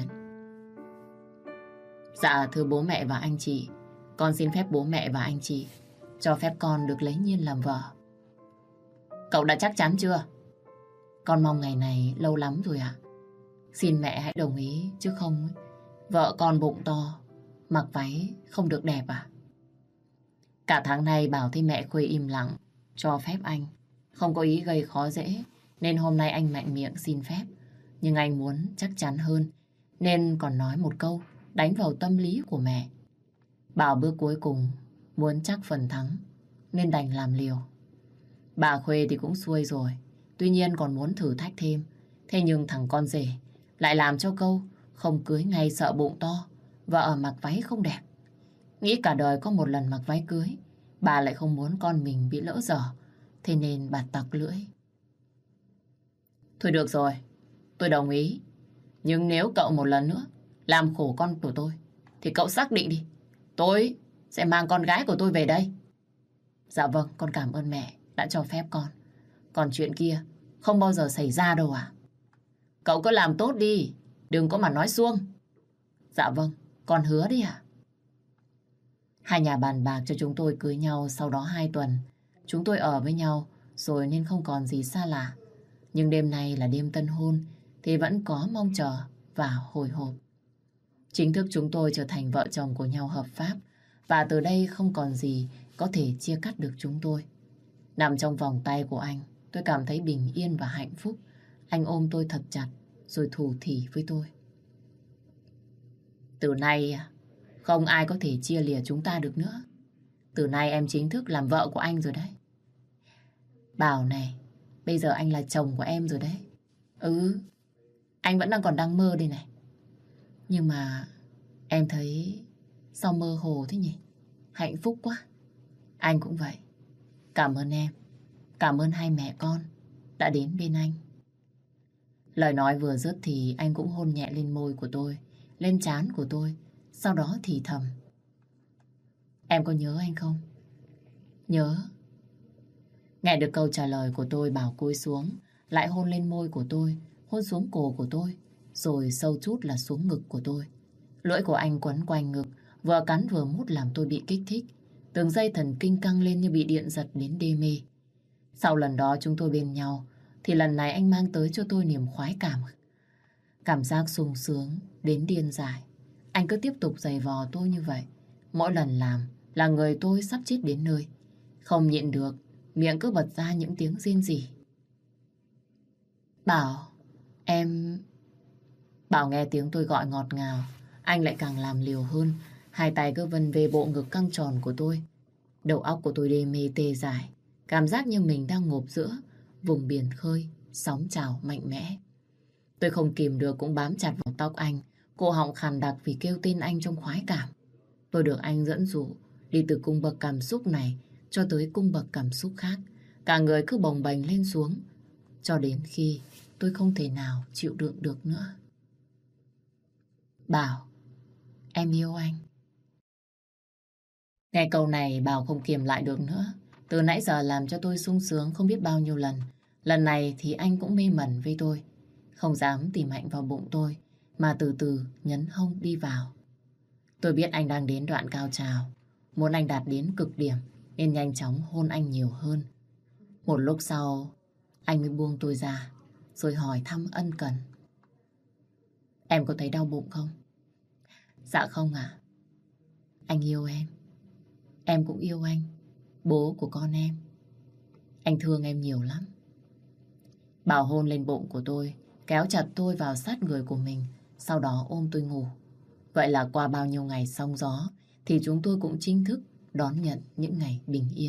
Dạ thưa bố mẹ và anh chị, con xin phép bố mẹ và anh chị cho phép con được lấy Nhiên làm vợ. Cậu đã chắc chắn chưa? Con mong ngày này lâu lắm rồi ạ. Xin mẹ hãy đồng ý, chứ không vợ con bụng to, mặc váy không được đẹp à? Cả tháng nay Bảo thấy mẹ Khuê im lặng, cho phép anh, không có ý gây khó dễ, nên hôm nay anh mạnh miệng xin phép. Nhưng anh muốn chắc chắn hơn, nên còn nói một câu đánh vào tâm lý của mẹ. Bảo bước cuối cùng muốn chắc phần thắng, nên đành làm liều. Bà Khuê thì cũng xuôi rồi. Tuy nhiên còn muốn thử thách thêm. Thế nhưng thằng con rể lại làm cho câu không cưới ngay sợ bụng to, vợ mặc váy không đẹp. Nghĩ cả đời có một lần mặc váy cưới, bà lại không muốn con mình bị lỡ dở. Thế nên bà tặc lưỡi. Thôi được rồi, tôi đồng ý. Nhưng nếu cậu một lần nữa làm khổ con của tôi, thì cậu xác định đi. Tôi sẽ mang con gái của tôi về đây. Dạ vâng, con cảm ơn mẹ đã cho phép con. Còn chuyện kia không bao giờ xảy ra đâu à? Cậu cứ làm tốt đi, đừng có mà nói suông. Dạ vâng, con hứa đi ạ. Hai nhà bàn bạc cho chúng tôi cưới nhau sau đó 2 tuần. Chúng tôi ở với nhau rồi nên không còn gì xa lạ. Nhưng đêm nay là đêm tân hôn thì vẫn có mong chờ và hồi hộp. Chính thức chúng tôi trở thành vợ chồng của nhau hợp pháp và từ đây không còn gì có thể chia cắt được chúng tôi. Nằm trong vòng tay của anh, tôi cảm thấy bình yên và hạnh phúc. Anh ôm tôi thật chặt rồi thủ thỉ với tôi. Từ nay không ai có thể chia lìa chúng ta được nữa. Từ nay em chính thức làm vợ của anh rồi đấy. Bảo này, bây giờ anh là chồng của em rồi đấy. Ừ, anh vẫn còn đang mơ đây này. Nhưng mà em thấy sao mơ hồ thế nhỉ? Hạnh phúc quá. Anh cũng vậy. Cảm ơn em. Cảm ơn hai mẹ con đã đến bên anh. Lời nói vừa dứt thì anh cũng hôn nhẹ lên môi của tôi, lên trán của tôi. Sau đó thì thầm. Em có nhớ anh không? Nhớ. Nghe được câu trả lời của tôi, Bảo cúi xuống, lại hôn lên môi của tôi, hôn xuống cổ của tôi, rồi sâu chút là xuống ngực của tôi. Lưỡi của anh quấn quanh ngực, vừa cắn vừa mút làm tôi bị kích thích. Từng dây thần kinh căng lên như bị điện giật đến đê mê. Sau lần đó chúng tôi bên nhau, thì lần này anh mang tới cho tôi niềm khoái cảm. Cảm giác sung sướng đến điên dại. Anh cứ tiếp tục giày vò tôi như vậy. Mỗi lần làm là người tôi sắp chết đến nơi. Không nhịn được, miệng cứ bật ra những tiếng rên rỉ. Bảo, em... Bảo nghe tiếng tôi gọi ngọt ngào, anh lại càng làm liều hơn. Hai tay cứ vân về bộ ngực căng tròn của tôi. Đầu óc của tôi đê mê tê dại. Cảm giác như mình đang ngộp giữa vùng biển khơi, sóng trào mạnh mẽ. Tôi không kìm được cũng bám chặt vào tóc anh, cổ họng khàn đặc vì kêu tên anh trong khoái cảm. Tôi được anh dẫn dụ đi từ cung bậc cảm xúc này cho tới cung bậc cảm xúc khác. Cả người cứ bồng bềnh lên xuống, cho đến khi tôi không thể nào chịu đựng được nữa. Bảo, em yêu anh. Nghe câu này Bảo không kiềm lại được nữa. Từ nãy giờ làm cho tôi sung sướng không biết bao nhiêu lần. Lần này thì anh cũng mê mẩn với tôi. Không dám tìm mạnh vào bụng tôi, mà từ từ nhấn hông đi vào. Tôi biết anh đang đến đoạn cao trào. Muốn anh đạt đến cực điểm, nên nhanh chóng hôn anh nhiều hơn. Một lúc sau, anh mới buông tôi ra, rồi hỏi thăm ân cần. Em có thấy đau bụng không? Dạ không ạ. Anh yêu em cũng yêu anh, bố của con em. Anh thương em nhiều lắm. Bảo hôn lên bụng của tôi, kéo chặt tôi vào sát người của mình, sau đó ôm tôi ngủ. Vậy là qua bao nhiêu ngày sóng gió, thì chúng tôi cũng chính thức đón nhận những ngày bình yên.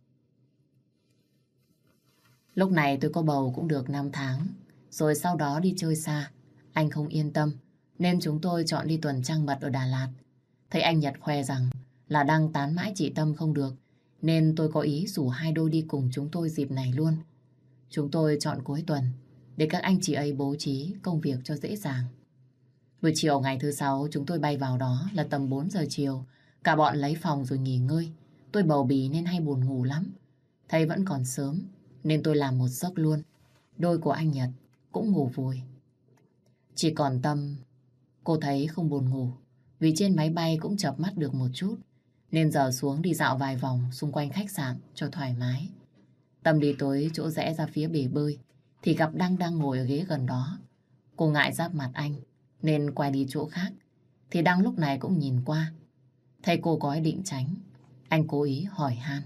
Lúc này tôi có bầu cũng được 5 tháng, rồi sau đó đi chơi xa. Anh không yên tâm, nên chúng tôi chọn đi tuần trăng mật ở Đà Lạt. Thấy anh Nhật khoe rằng là đang tán mãi chị Tâm không được, nên tôi có ý rủ hai đôi đi cùng chúng tôi dịp này luôn. Chúng tôi chọn cuối tuần để các anh chị ấy bố trí công việc cho dễ dàng. Buổi chiều ngày thứ 6 chúng tôi bay vào đó là tầm 4 giờ chiều. Cả bọn lấy phòng rồi nghỉ ngơi. Tôi bầu bì nên hay buồn ngủ lắm. Thấy vẫn còn sớm nên tôi làm một giấc luôn. Đôi của anh Nhật cũng ngủ vùi. Chỉ còn Tâm, cô thấy không buồn ngủ vì trên máy bay cũng chợp mắt được một chút, nên giờ xuống đi dạo vài vòng xung quanh khách sạn cho thoải mái. Tâm đi tới chỗ rẽ ra phía bể bơi thì gặp Đăng đang ngồi ở ghế gần đó. Cô ngại giáp mặt anh nên quay đi chỗ khác, thì Đăng lúc này cũng nhìn qua. Thấy cô có ý định tránh, anh cố ý hỏi han.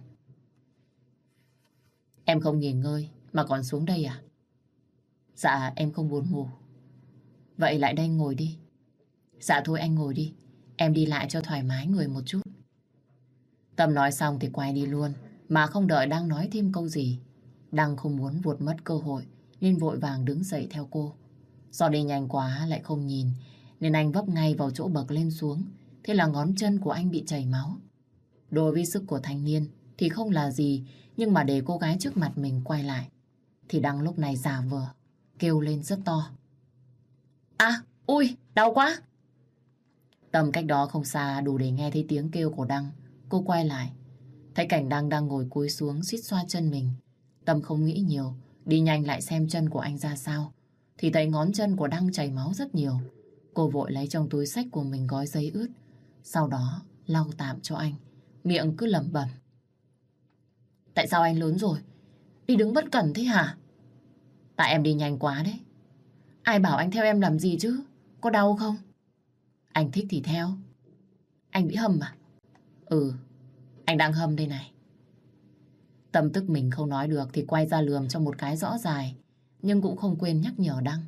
Em không nghỉ ngơi mà còn xuống đây à? Dạ em không buồn ngủ. Vậy lại đây ngồi đi. Dạ thôi anh ngồi đi, em đi lại cho thoải mái người một chút. Tâm nói xong thì quay đi luôn, mà không đợi Đăng nói thêm câu gì. Đăng không muốn vuột mất cơ hội nên vội vàng đứng dậy theo cô. Do đi nhanh quá lại không nhìn nên anh vấp ngay vào chỗ bậc lên xuống. Thế là ngón chân của anh bị chảy máu. Đối với sức của thanh niên thì không là gì, nhưng mà để cô gái trước mặt mình quay lại thì Đăng lúc này giả vờ kêu lên rất to. À, ui, đau quá. Tầm cách đó không xa đủ để nghe thấy tiếng kêu của Đăng. Cô quay lại, thấy cảnh Đăng đang ngồi cúi xuống suýt xoa chân mình. Tâm không nghĩ nhiều, đi nhanh lại xem chân của anh ra sao. Thì thấy ngón chân của Đăng chảy máu rất nhiều. Cô vội lấy trong túi xách của mình gói giấy ướt, sau đó lau tạm cho anh, miệng cứ lẩm bẩm. Tại sao anh lớn rồi, đi đứng bất cẩn thế hả? Tại em đi nhanh quá đấy. Ai bảo anh theo em làm gì chứ? Có đau không? Anh thích thì theo. Anh bị hâm à? Ừ, anh đang hâm đây này. Tâm tức mình không nói được thì quay ra lườm cho một cái rõ dài, nhưng cũng không quên nhắc nhở Đăng.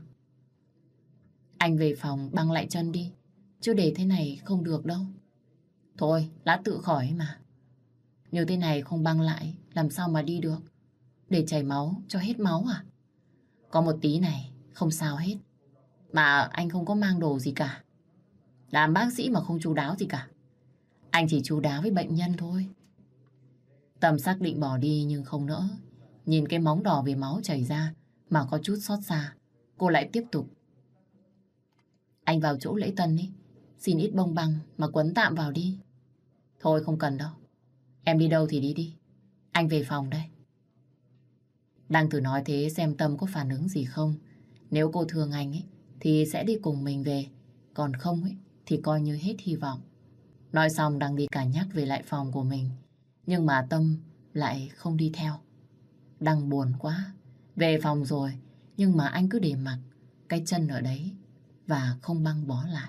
Anh về phòng băng lại chân đi, chứ để thế này không được đâu. Thôi, lát tự khỏi mà. Như thế này không băng lại, làm sao mà đi được? Để chảy máu cho hết máu à? Có một tí này, không sao hết. Mà anh không có mang đồ gì cả. Làm bác sĩ mà không chu đáo gì cả. Anh chỉ chu đáo với bệnh nhân thôi. Tâm xác định bỏ đi nhưng không nỡ. Nhìn cái móng đỏ vì máu chảy ra mà có chút xót xa. Cô lại tiếp tục. Anh vào chỗ lễ tân ấy, xin ít bông băng mà quấn tạm vào đi. Thôi không cần đâu. Em đi đâu thì đi đi. Anh về phòng đây. Đang thử nói thế xem Tâm có phản ứng gì không. Nếu cô thương anh ấy thì sẽ đi cùng mình về. Còn không ấy thì coi như hết hy vọng. Nói xong đang đi cả nhắc về lại phòng của mình. Nhưng mà Tâm lại không đi theo. Đang buồn quá. Về phòng rồi nhưng mà anh cứ để mặc cái chân ở đấy và không băng bó lại.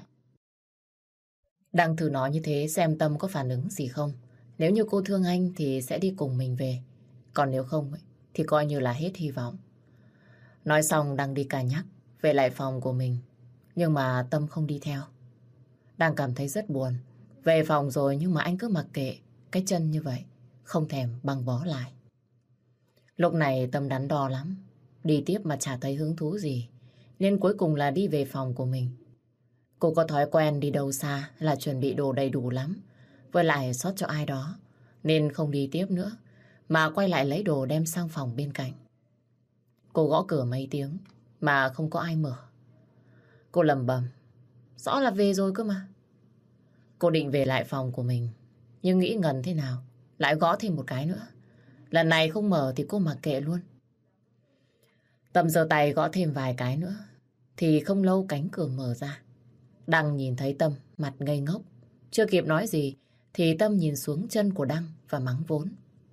Đang thử nói như thế xem Tâm có phản ứng gì không. Nếu như cô thương anh thì sẽ đi cùng mình về. Còn nếu không ấy, thì coi như là hết hy vọng. Nói xong đang đi cả nhắc về lại phòng của mình. Nhưng mà Tâm không đi theo. Đang cảm thấy rất buồn. Về phòng rồi nhưng mà anh cứ mặc kệ cái chân như vậy, không thèm băng bó lại. Lúc này Tâm đắn đo lắm. Đi tiếp mà chả thấy hứng thú gì. Nên cuối cùng là đi về phòng của mình. Cô có thói quen đi đâu xa là chuẩn bị đồ đầy đủ lắm. Với lại sót cho ai đó. Nên không đi tiếp nữa. Mà quay lại lấy đồ đem sang phòng bên cạnh. Cô gõ cửa mấy tiếng mà không có ai mở. Cô lẩm bẩm. Rõ là về rồi cơ mà. Cô định về lại phòng của mình. Nhưng nghĩ ngần thế nào lại gõ thêm một cái nữa. Lần này không mở thì cô mặc kệ luôn. Tâm giơ tay gõ thêm vài cái nữa. Thì không lâu cánh cửa mở ra. Đăng nhìn thấy Tâm mặt ngây ngốc. Chưa kịp nói gì thì Tâm nhìn xuống chân của Đăng và mắng vốn.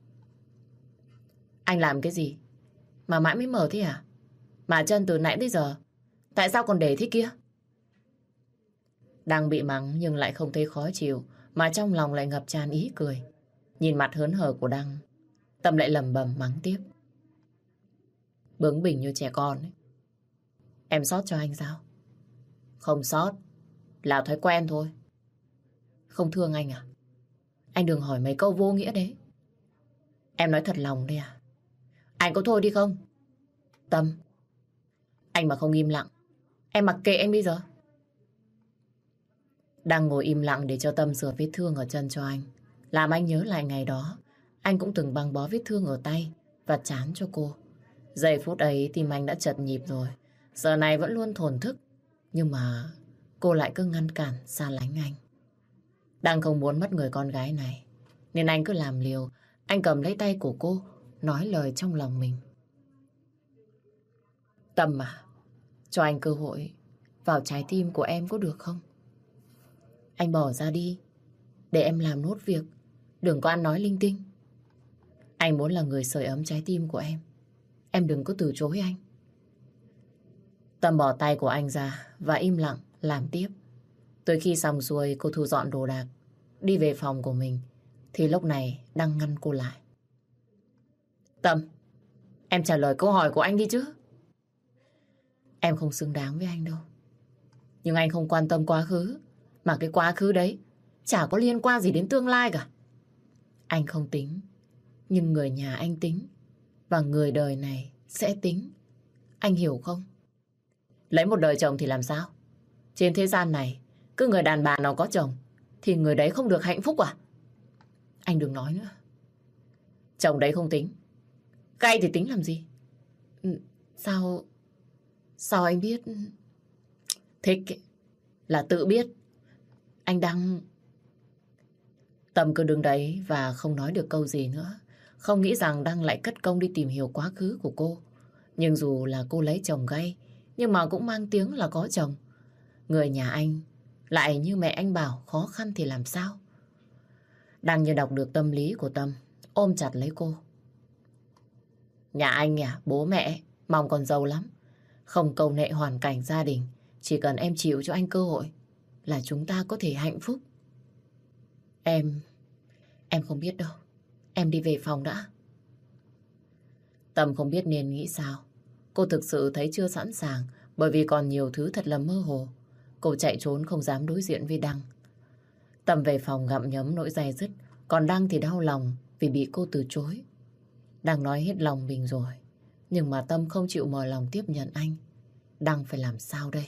Anh làm cái gì mà mãi mới mở thế à? Mà chân từ nãy tới giờ tại sao còn để thế kia? Đang bị mắng nhưng lại không thấy khó chịu, mà trong lòng lại ngập tràn ý cười. Nhìn mặt hớn hở của Đăng, Tâm lại lẩm bẩm mắng tiếp. Bướng bỉnh như trẻ con ấy. Em sót cho anh sao? Không sót, là thói quen thôi. Không thương anh à? Anh đừng hỏi mấy câu vô nghĩa đấy. Em nói thật lòng đây à? Anh có thôi đi không? Tâm, anh mà không im lặng, em mặc kệ anh bây giờ. Đang ngồi im lặng để cho Tâm rửa vết thương ở chân cho anh. Làm anh nhớ lại ngày đó anh cũng từng băng bó vết thương ở tay và trán cho cô. Giây phút ấy tim anh đã chật nhịp rồi. Giờ này vẫn luôn thổn thức. Nhưng mà cô lại cứ ngăn cản xa lánh anh. Đang không muốn mất người con gái này nên anh cứ làm liều. Anh cầm lấy tay của cô, nói lời trong lòng mình. Tâm à, cho anh cơ hội vào trái tim của em có được không? Anh bỏ ra đi để em làm nốt việc. Đừng có ăn nói linh tinh. Anh muốn là người sưởi ấm trái tim của em. Em đừng có từ chối anh. Tâm bỏ tay của anh ra và im lặng làm tiếp. Tới khi xong xuôi cô thu dọn đồ đạc, đi về phòng của mình, thì lúc này Đăng ngăn cô lại. Tâm, em trả lời câu hỏi của anh đi chứ. Em không xứng đáng với anh đâu. Nhưng anh không quan tâm quá khứ. Mà cái quá khứ đấy chả có liên quan gì đến tương lai cả. Anh không tính, nhưng người nhà anh tính. và người đời này sẽ tính. Anh hiểu không? Lấy một đời chồng thì làm sao? Trên thế gian này, cứ người đàn bà nào có chồng thì người đấy không được hạnh phúc à? Anh đừng nói nữa. Chồng đấy không tính. Gay thì tính làm gì? Sao... Sao anh biết? Thích là tự biết. Anh đang... Tâm cứ đứng đấy và không nói được câu gì nữa. Không nghĩ rằng Đăng lại cất công đi tìm hiểu quá khứ của cô. Nhưng dù là cô lấy chồng gay, nhưng mà cũng mang tiếng là có chồng. Người nhà anh lại như mẹ anh bảo khó khăn thì làm sao? Đăng như đọc được tâm lý của Tâm, ôm chặt lấy cô. Nhà anh à, bố mẹ mong con giàu lắm. Không cầu nệ hoàn cảnh gia đình, chỉ cần em chịu cho anh cơ hội là chúng ta có thể hạnh phúc. Em không biết đâu. Em đi về phòng đã. Tâm không biết nên nghĩ sao. Cô thực sự thấy chưa sẵn sàng bởi vì còn nhiều thứ thật là mơ hồ. Cô chạy trốn không dám đối diện với Đăng. Tâm về phòng gặm nhấm nỗi day dứt, còn Đăng thì đau lòng vì bị cô từ chối. Đăng nói hết lòng mình rồi, nhưng mà Tâm không chịu mở lòng tiếp nhận anh. Đăng phải làm sao đây?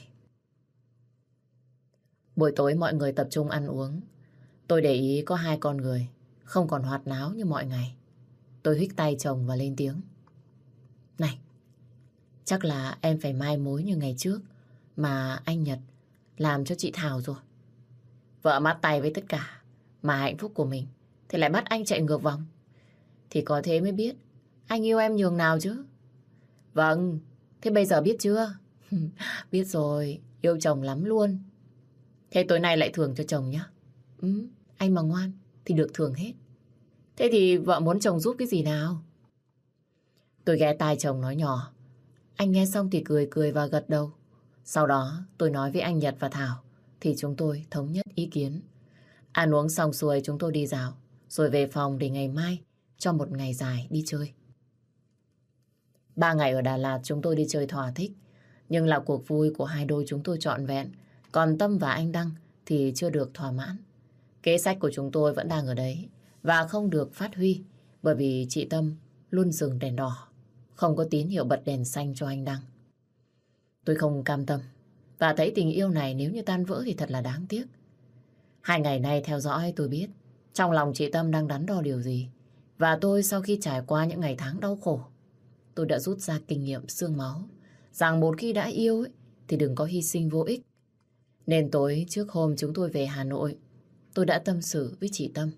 Buổi tối mọi người tập trung ăn uống. Tôi để ý có hai con người không còn hoạt náo như mọi ngày. Tôi huých tay chồng và lên tiếng. Này, chắc là em phải mai mối như ngày trước mà anh Nhật làm cho chị Thảo rồi. Vợ mắt tay với tất cả, mà hạnh phúc của mình thì lại bắt anh chạy ngược vòng. Thì có thế mới biết anh yêu em nhường nào chứ. Vâng, thế bây giờ biết chưa? Biết rồi, yêu chồng lắm luôn. Thế tối nay lại thưởng cho chồng nhá. Anh mà ngoan thì được thưởng hết. Thế thì vợ muốn chồng giúp cái gì nào? Tôi ghé tai chồng nói nhỏ. Anh nghe xong thì cười cười và gật đầu. Sau đó tôi nói với anh Nhật và Thảo thì chúng tôi thống nhất ý kiến. Ăn uống xong xuôi chúng tôi đi dạo rồi về phòng để ngày mai cho một ngày dài đi chơi. 3 ngày ở Đà Lạt chúng tôi đi chơi thỏa thích. Nhưng là cuộc vui của hai đôi chúng tôi trọn vẹn. Còn Tâm và anh Đăng thì chưa được thỏa mãn. Kế sách của chúng tôi vẫn đang ở đấy và không được phát huy bởi vì chị Tâm luôn dừng đèn đỏ, không có tín hiệu bật đèn xanh cho anh Đăng. Tôi không cam tâm và thấy tình yêu này nếu như tan vỡ thì thật là đáng tiếc. 2 ngày nay theo dõi tôi biết trong lòng chị Tâm đang đắn đo điều gì. Và tôi sau khi trải qua những ngày tháng đau khổ, tôi đã rút ra kinh nghiệm xương máu rằng một khi đã yêu thì đừng có hy sinh vô ích. Nên tối trước hôm chúng tôi về Hà Nội, tôi đã tâm sự với chị Tâm.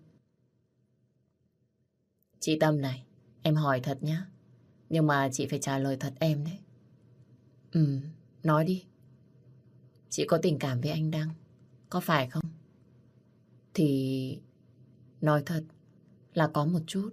Chị Tâm này, em hỏi thật nhá. Nhưng mà chị phải trả lời thật em đấy. Nói đi. Chị có tình cảm với anh Đăng, có phải không? Thì nói thật là có một chút.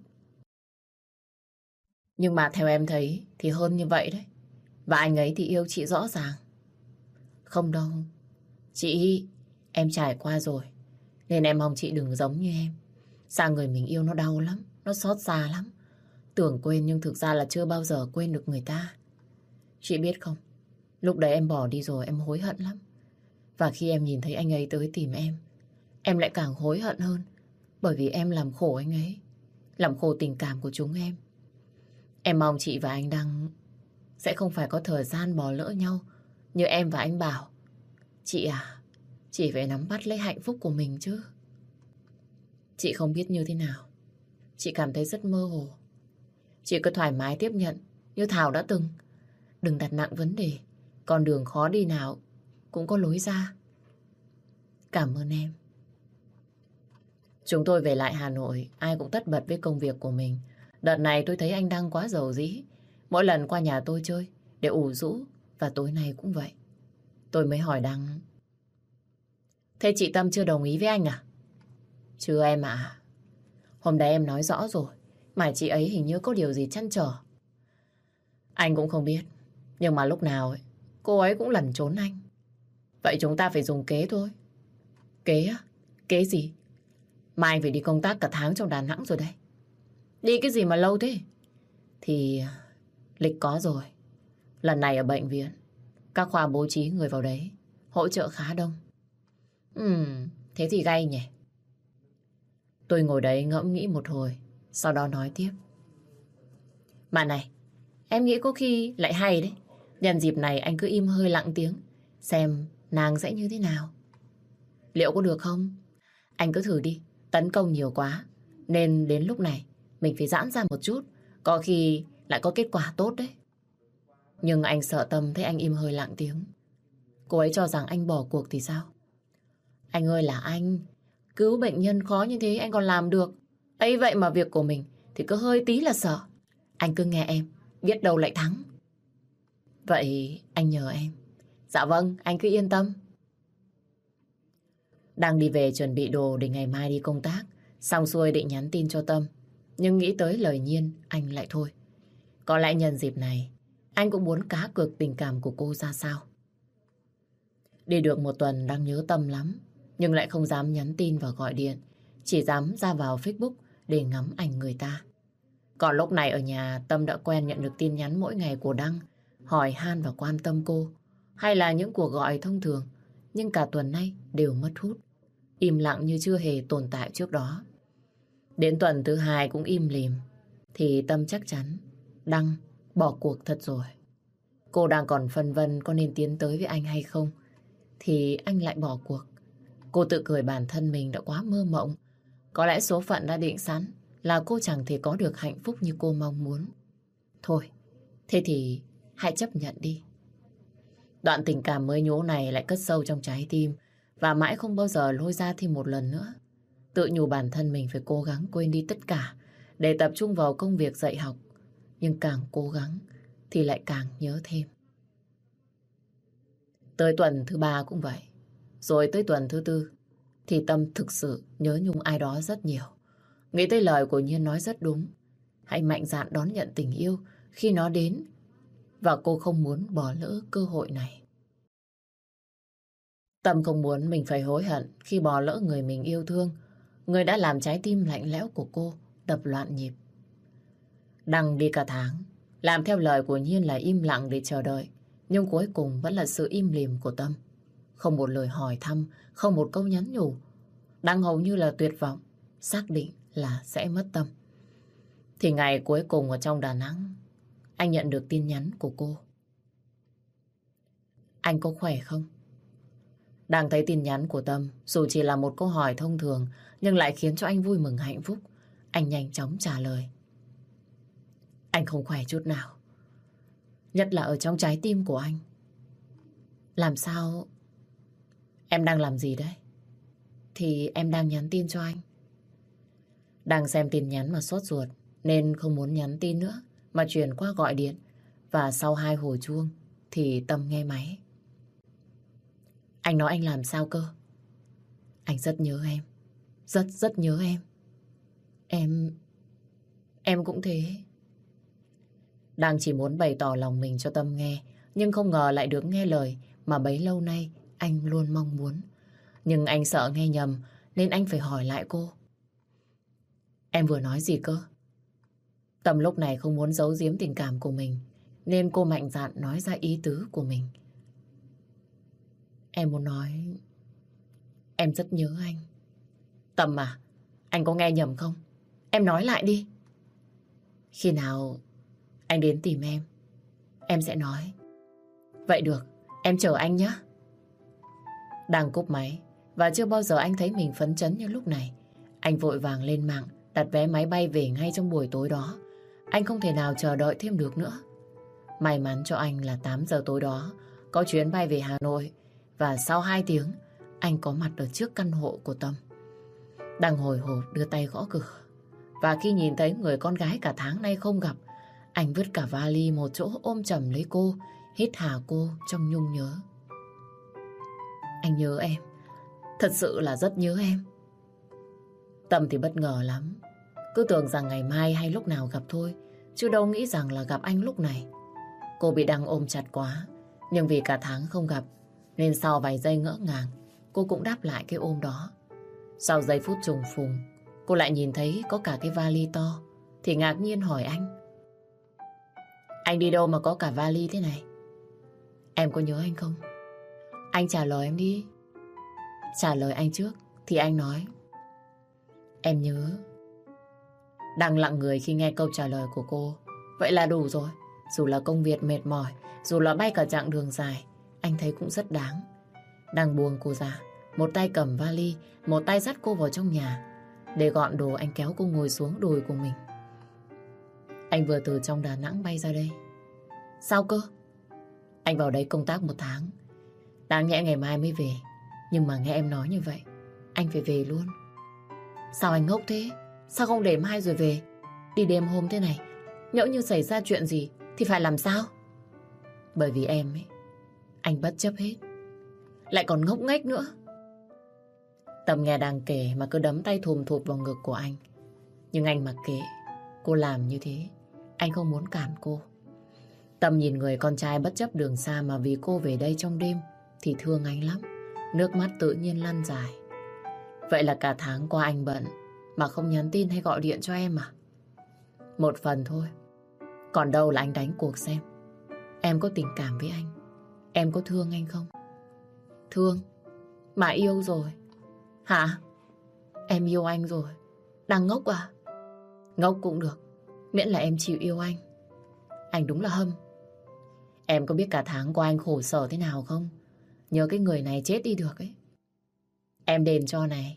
Nhưng mà theo em thấy thì hơn như vậy đấy. Và anh ấy thì yêu chị rõ ràng. Không đâu. Chị, em trải qua rồi. Nên em mong chị đừng giống như em. Sao người mình yêu nó đau lắm, nó xót xa lắm. Tưởng quên nhưng thực ra là chưa bao giờ quên được người ta. Chị biết không, lúc đấy em bỏ đi rồi em hối hận lắm. Và khi em nhìn thấy anh ấy tới tìm em lại càng hối hận hơn. Bởi vì em làm khổ anh ấy, làm khổ tình cảm của chúng em. Em mong chị và anh Đăng sẽ không phải có thời gian bỏ lỡ nhau như em và anh Bảo. Chị à, chị phải nắm bắt lấy hạnh phúc của mình chứ. Chị không biết như thế nào. Chị cảm thấy rất mơ hồ. Chị cứ thoải mái tiếp nhận như Thảo đã từng. Đừng đặt nặng vấn đề. Con đường khó đi nào cũng có lối ra. Cảm ơn em. Chúng tôi về lại Hà Nội, ai cũng tất bật với công việc của mình. Đợt này tôi thấy anh Đăng quá giàu dĩ. Mỗi lần qua nhà tôi chơi để ủ rũ. Và tối nay cũng vậy. Tôi mới hỏi Đăng. Thế chị Tâm chưa đồng ý với anh à? Chưa em ạ. Hôm đấy em nói rõ rồi. Mà chị ấy hình như có điều gì trăn trở. Anh cũng không biết. Nhưng mà lúc nào cô ấy cũng lẩn trốn anh. Vậy chúng ta phải dùng kế thôi. Kế á? Kế gì? Mai anh phải đi công tác cả tháng trong Đà Nẵng rồi đấy. Đi cái gì mà lâu thế? Thì lịch có rồi. Lần này ở bệnh viện, các khoa bố trí người vào đấy, hỗ trợ khá đông. Thế thì gay nhỉ? Tôi ngồi đấy ngẫm nghĩ một hồi, sau đó nói tiếp. Mà này, em nghĩ có khi lại hay đấy. Nhân dịp này anh cứ im hơi lặng tiếng, xem nàng sẽ như thế nào. Liệu có được không? Anh cứ thử đi, tấn công nhiều quá. Nên đến lúc này, mình phải giãn ra một chút. Có khi lại có kết quả tốt đấy. Nhưng anh sợ Tâm thấy anh im hơi lặng tiếng. Cô ấy cho rằng anh bỏ cuộc thì sao? Anh ơi là anh, cứu bệnh nhân khó như thế anh còn làm được. Ấy vậy mà việc của mình thì cứ hơi tí là sợ. Anh cứ nghe em, biết đâu lại thắng. Vậy anh nhờ em. Dạ vâng, anh cứ yên tâm. Đang đi về chuẩn bị đồ để ngày mai đi công tác. Xong xuôi định nhắn tin cho Tâm. Nhưng nghĩ tới lời Nhiên, anh lại thôi. Có lẽ nhân dịp này, anh cũng muốn cá cược tình cảm của cô ra sao. Đi được một tuần đang nhớ Tâm lắm. Nhưng lại không dám nhắn tin và gọi điện. Chỉ dám ra vào Facebook để ngắm ảnh người ta. Còn lúc này ở nhà, Tâm đã quen nhận được tin nhắn mỗi ngày của Đăng, hỏi han và quan tâm cô. Hay là những cuộc gọi thông thường, nhưng cả tuần nay đều mất hút. Im lặng như chưa hề tồn tại trước đó. Đến tuần thứ 2 cũng im lìm, thì Tâm chắc chắn Đăng bỏ cuộc thật rồi. Cô đang còn phân vân có nên tiến tới với anh hay không, thì anh lại bỏ cuộc. Cô tự cười bản thân mình đã quá mơ mộng. Có lẽ số phận đã định sẵn là cô chẳng thể có được hạnh phúc như cô mong muốn. Thôi, thế thì hãy chấp nhận đi. Đoạn tình cảm mới nhố này lại cất sâu trong trái tim và mãi không bao giờ lôi ra thêm một lần nữa. Tự nhủ bản thân mình phải cố gắng quên đi tất cả để tập trung vào công việc dạy học. Nhưng càng cố gắng thì lại càng nhớ thêm. Tới tuần thứ 3 cũng vậy. Rồi tới tuần thứ 4 thì Tâm thực sự nhớ nhung ai đó rất nhiều. Nghĩ tới lời của Nhiên nói rất đúng. Hãy mạnh dạn đón nhận tình yêu khi nó đến. Và cô không muốn bỏ lỡ cơ hội này. Tâm không muốn mình phải hối hận khi bỏ lỡ người mình yêu thương. Người đã làm trái tim lạnh lẽo của cô đập loạn nhịp. Đăng đi cả tháng, làm theo lời của Nhiên là im lặng để chờ đợi. Nhưng cuối cùng vẫn là sự im lìm của Tâm. Không một lời hỏi thăm, không một câu nhắn nhủ. Đăng hầu như là tuyệt vọng, xác định là sẽ mất Tâm. Thì ngày cuối cùng ở trong Đà Nẵng, anh nhận được tin nhắn của cô. Anh có khỏe không? Đang thấy tin nhắn của Tâm, dù chỉ là một câu hỏi thông thường, nhưng lại khiến cho anh vui mừng hạnh phúc. Anh nhanh chóng trả lời. Anh không khỏe chút nào. Nhất là ở trong trái tim của anh. Làm sao? Em đang làm gì đấy? Thì em đang nhắn tin cho anh. Đang xem tin nhắn mà sốt ruột, nên không muốn nhắn tin nữa, mà chuyển qua gọi điện. Và sau 2 hồi chuông, thì Tâm nghe máy. Anh nói anh làm sao cơ? Anh rất nhớ em. Rất rất nhớ em. Em cũng thế. Đang chỉ muốn bày tỏ lòng mình cho Tâm nghe, nhưng không ngờ lại được nghe lời mà bấy lâu nay anh luôn mong muốn. Nhưng anh sợ nghe nhầm, nên anh phải hỏi lại cô. Em vừa nói gì cơ? Tâm lúc này không muốn giấu giếm tình cảm của mình, nên cô mạnh dạn nói ra ý tứ của mình. Em muốn nói em rất nhớ anh. Tâm à, anh có nghe nhầm không? Em nói lại đi. Khi nào anh đến tìm em sẽ nói. Vậy được, em chờ anh nhé. Đang cúp máy, và chưa bao giờ anh thấy mình phấn chấn như lúc này. Anh vội vàng lên mạng, đặt vé máy bay về ngay trong buổi tối đó. Anh không thể nào chờ đợi thêm được nữa. May mắn cho anh là 8 giờ tối đó có chuyến bay về Hà Nội, và sau 2 tiếng anh có mặt ở trước căn hộ của Tâm. Đang hồi hộp đưa tay gõ cửa, và khi nhìn thấy người con gái cả tháng nay không gặp, anh vứt cả vali một chỗ ôm chầm lấy cô, hít hà cô trong nhung nhớ. Anh nhớ em, thật sự là rất nhớ em. Tâm thì bất ngờ lắm, cứ tưởng rằng ngày mai hay lúc nào gặp thôi, chứ đâu nghĩ rằng là gặp anh lúc này. Cô bị Đăng ôm chặt quá, nhưng vì cả tháng không gặp, nên sau vài giây ngỡ ngàng, cô cũng đáp lại cái ôm đó. Sau giây phút trùng phùng, cô lại nhìn thấy có cả cái vali to, thì ngạc nhiên hỏi anh. Anh đi đâu mà có cả vali thế này? Em có nhớ anh không? Anh trả lời em đi. Trả lời anh trước, thì anh nói. Em nhớ. Đang lặng người khi nghe câu trả lời của cô. Vậy là đủ rồi. Dù là công việc mệt mỏi, dù là bay cả chặng đường dài, anh thấy cũng rất đáng. Đang buông cô ra, một tay cầm vali, một tay dắt cô vào trong nhà. Để gọn đồ, anh kéo cô ngồi xuống đùi của mình. Anh vừa từ trong Đà Nẵng bay ra đây. Sao cơ? Anh vào đây công tác 1 tháng. Đáng nhẽ ngày mai mới về, nhưng mà nghe em nói như vậy, anh phải về luôn. Sao anh ngốc thế? Sao không để mai rồi về? Đi đêm hôm thế này, nhỡ như xảy ra chuyện gì thì phải làm sao? Bởi vì em ấy, anh bất chấp hết. Lại còn ngốc nghếch nữa. Tâm nghe đang kể mà cứ đấm tay thùm thụp vào ngực của anh. Nhưng anh mặc kệ. Cô làm như thế, anh không muốn cản cô. Tâm nhìn người con trai bất chấp đường xa mà vì cô về đây trong đêm thì thương anh lắm. Nước mắt tự nhiên lăn dài. Vậy là cả tháng qua anh bận mà không nhắn tin hay gọi điện cho em à? Một phần thôi. Còn đâu là anh đánh cuộc xem em có tình cảm với anh, em có thương anh không? Thương? Mà yêu rồi. Hả? Em yêu anh rồi. Đang ngốc à? Ngốc cũng được, miễn là em chịu yêu anh. Anh đúng là hâm. Em có biết cả tháng qua anh khổ sở thế nào không? Nhớ cái người này chết đi được ấy. Em đền cho này.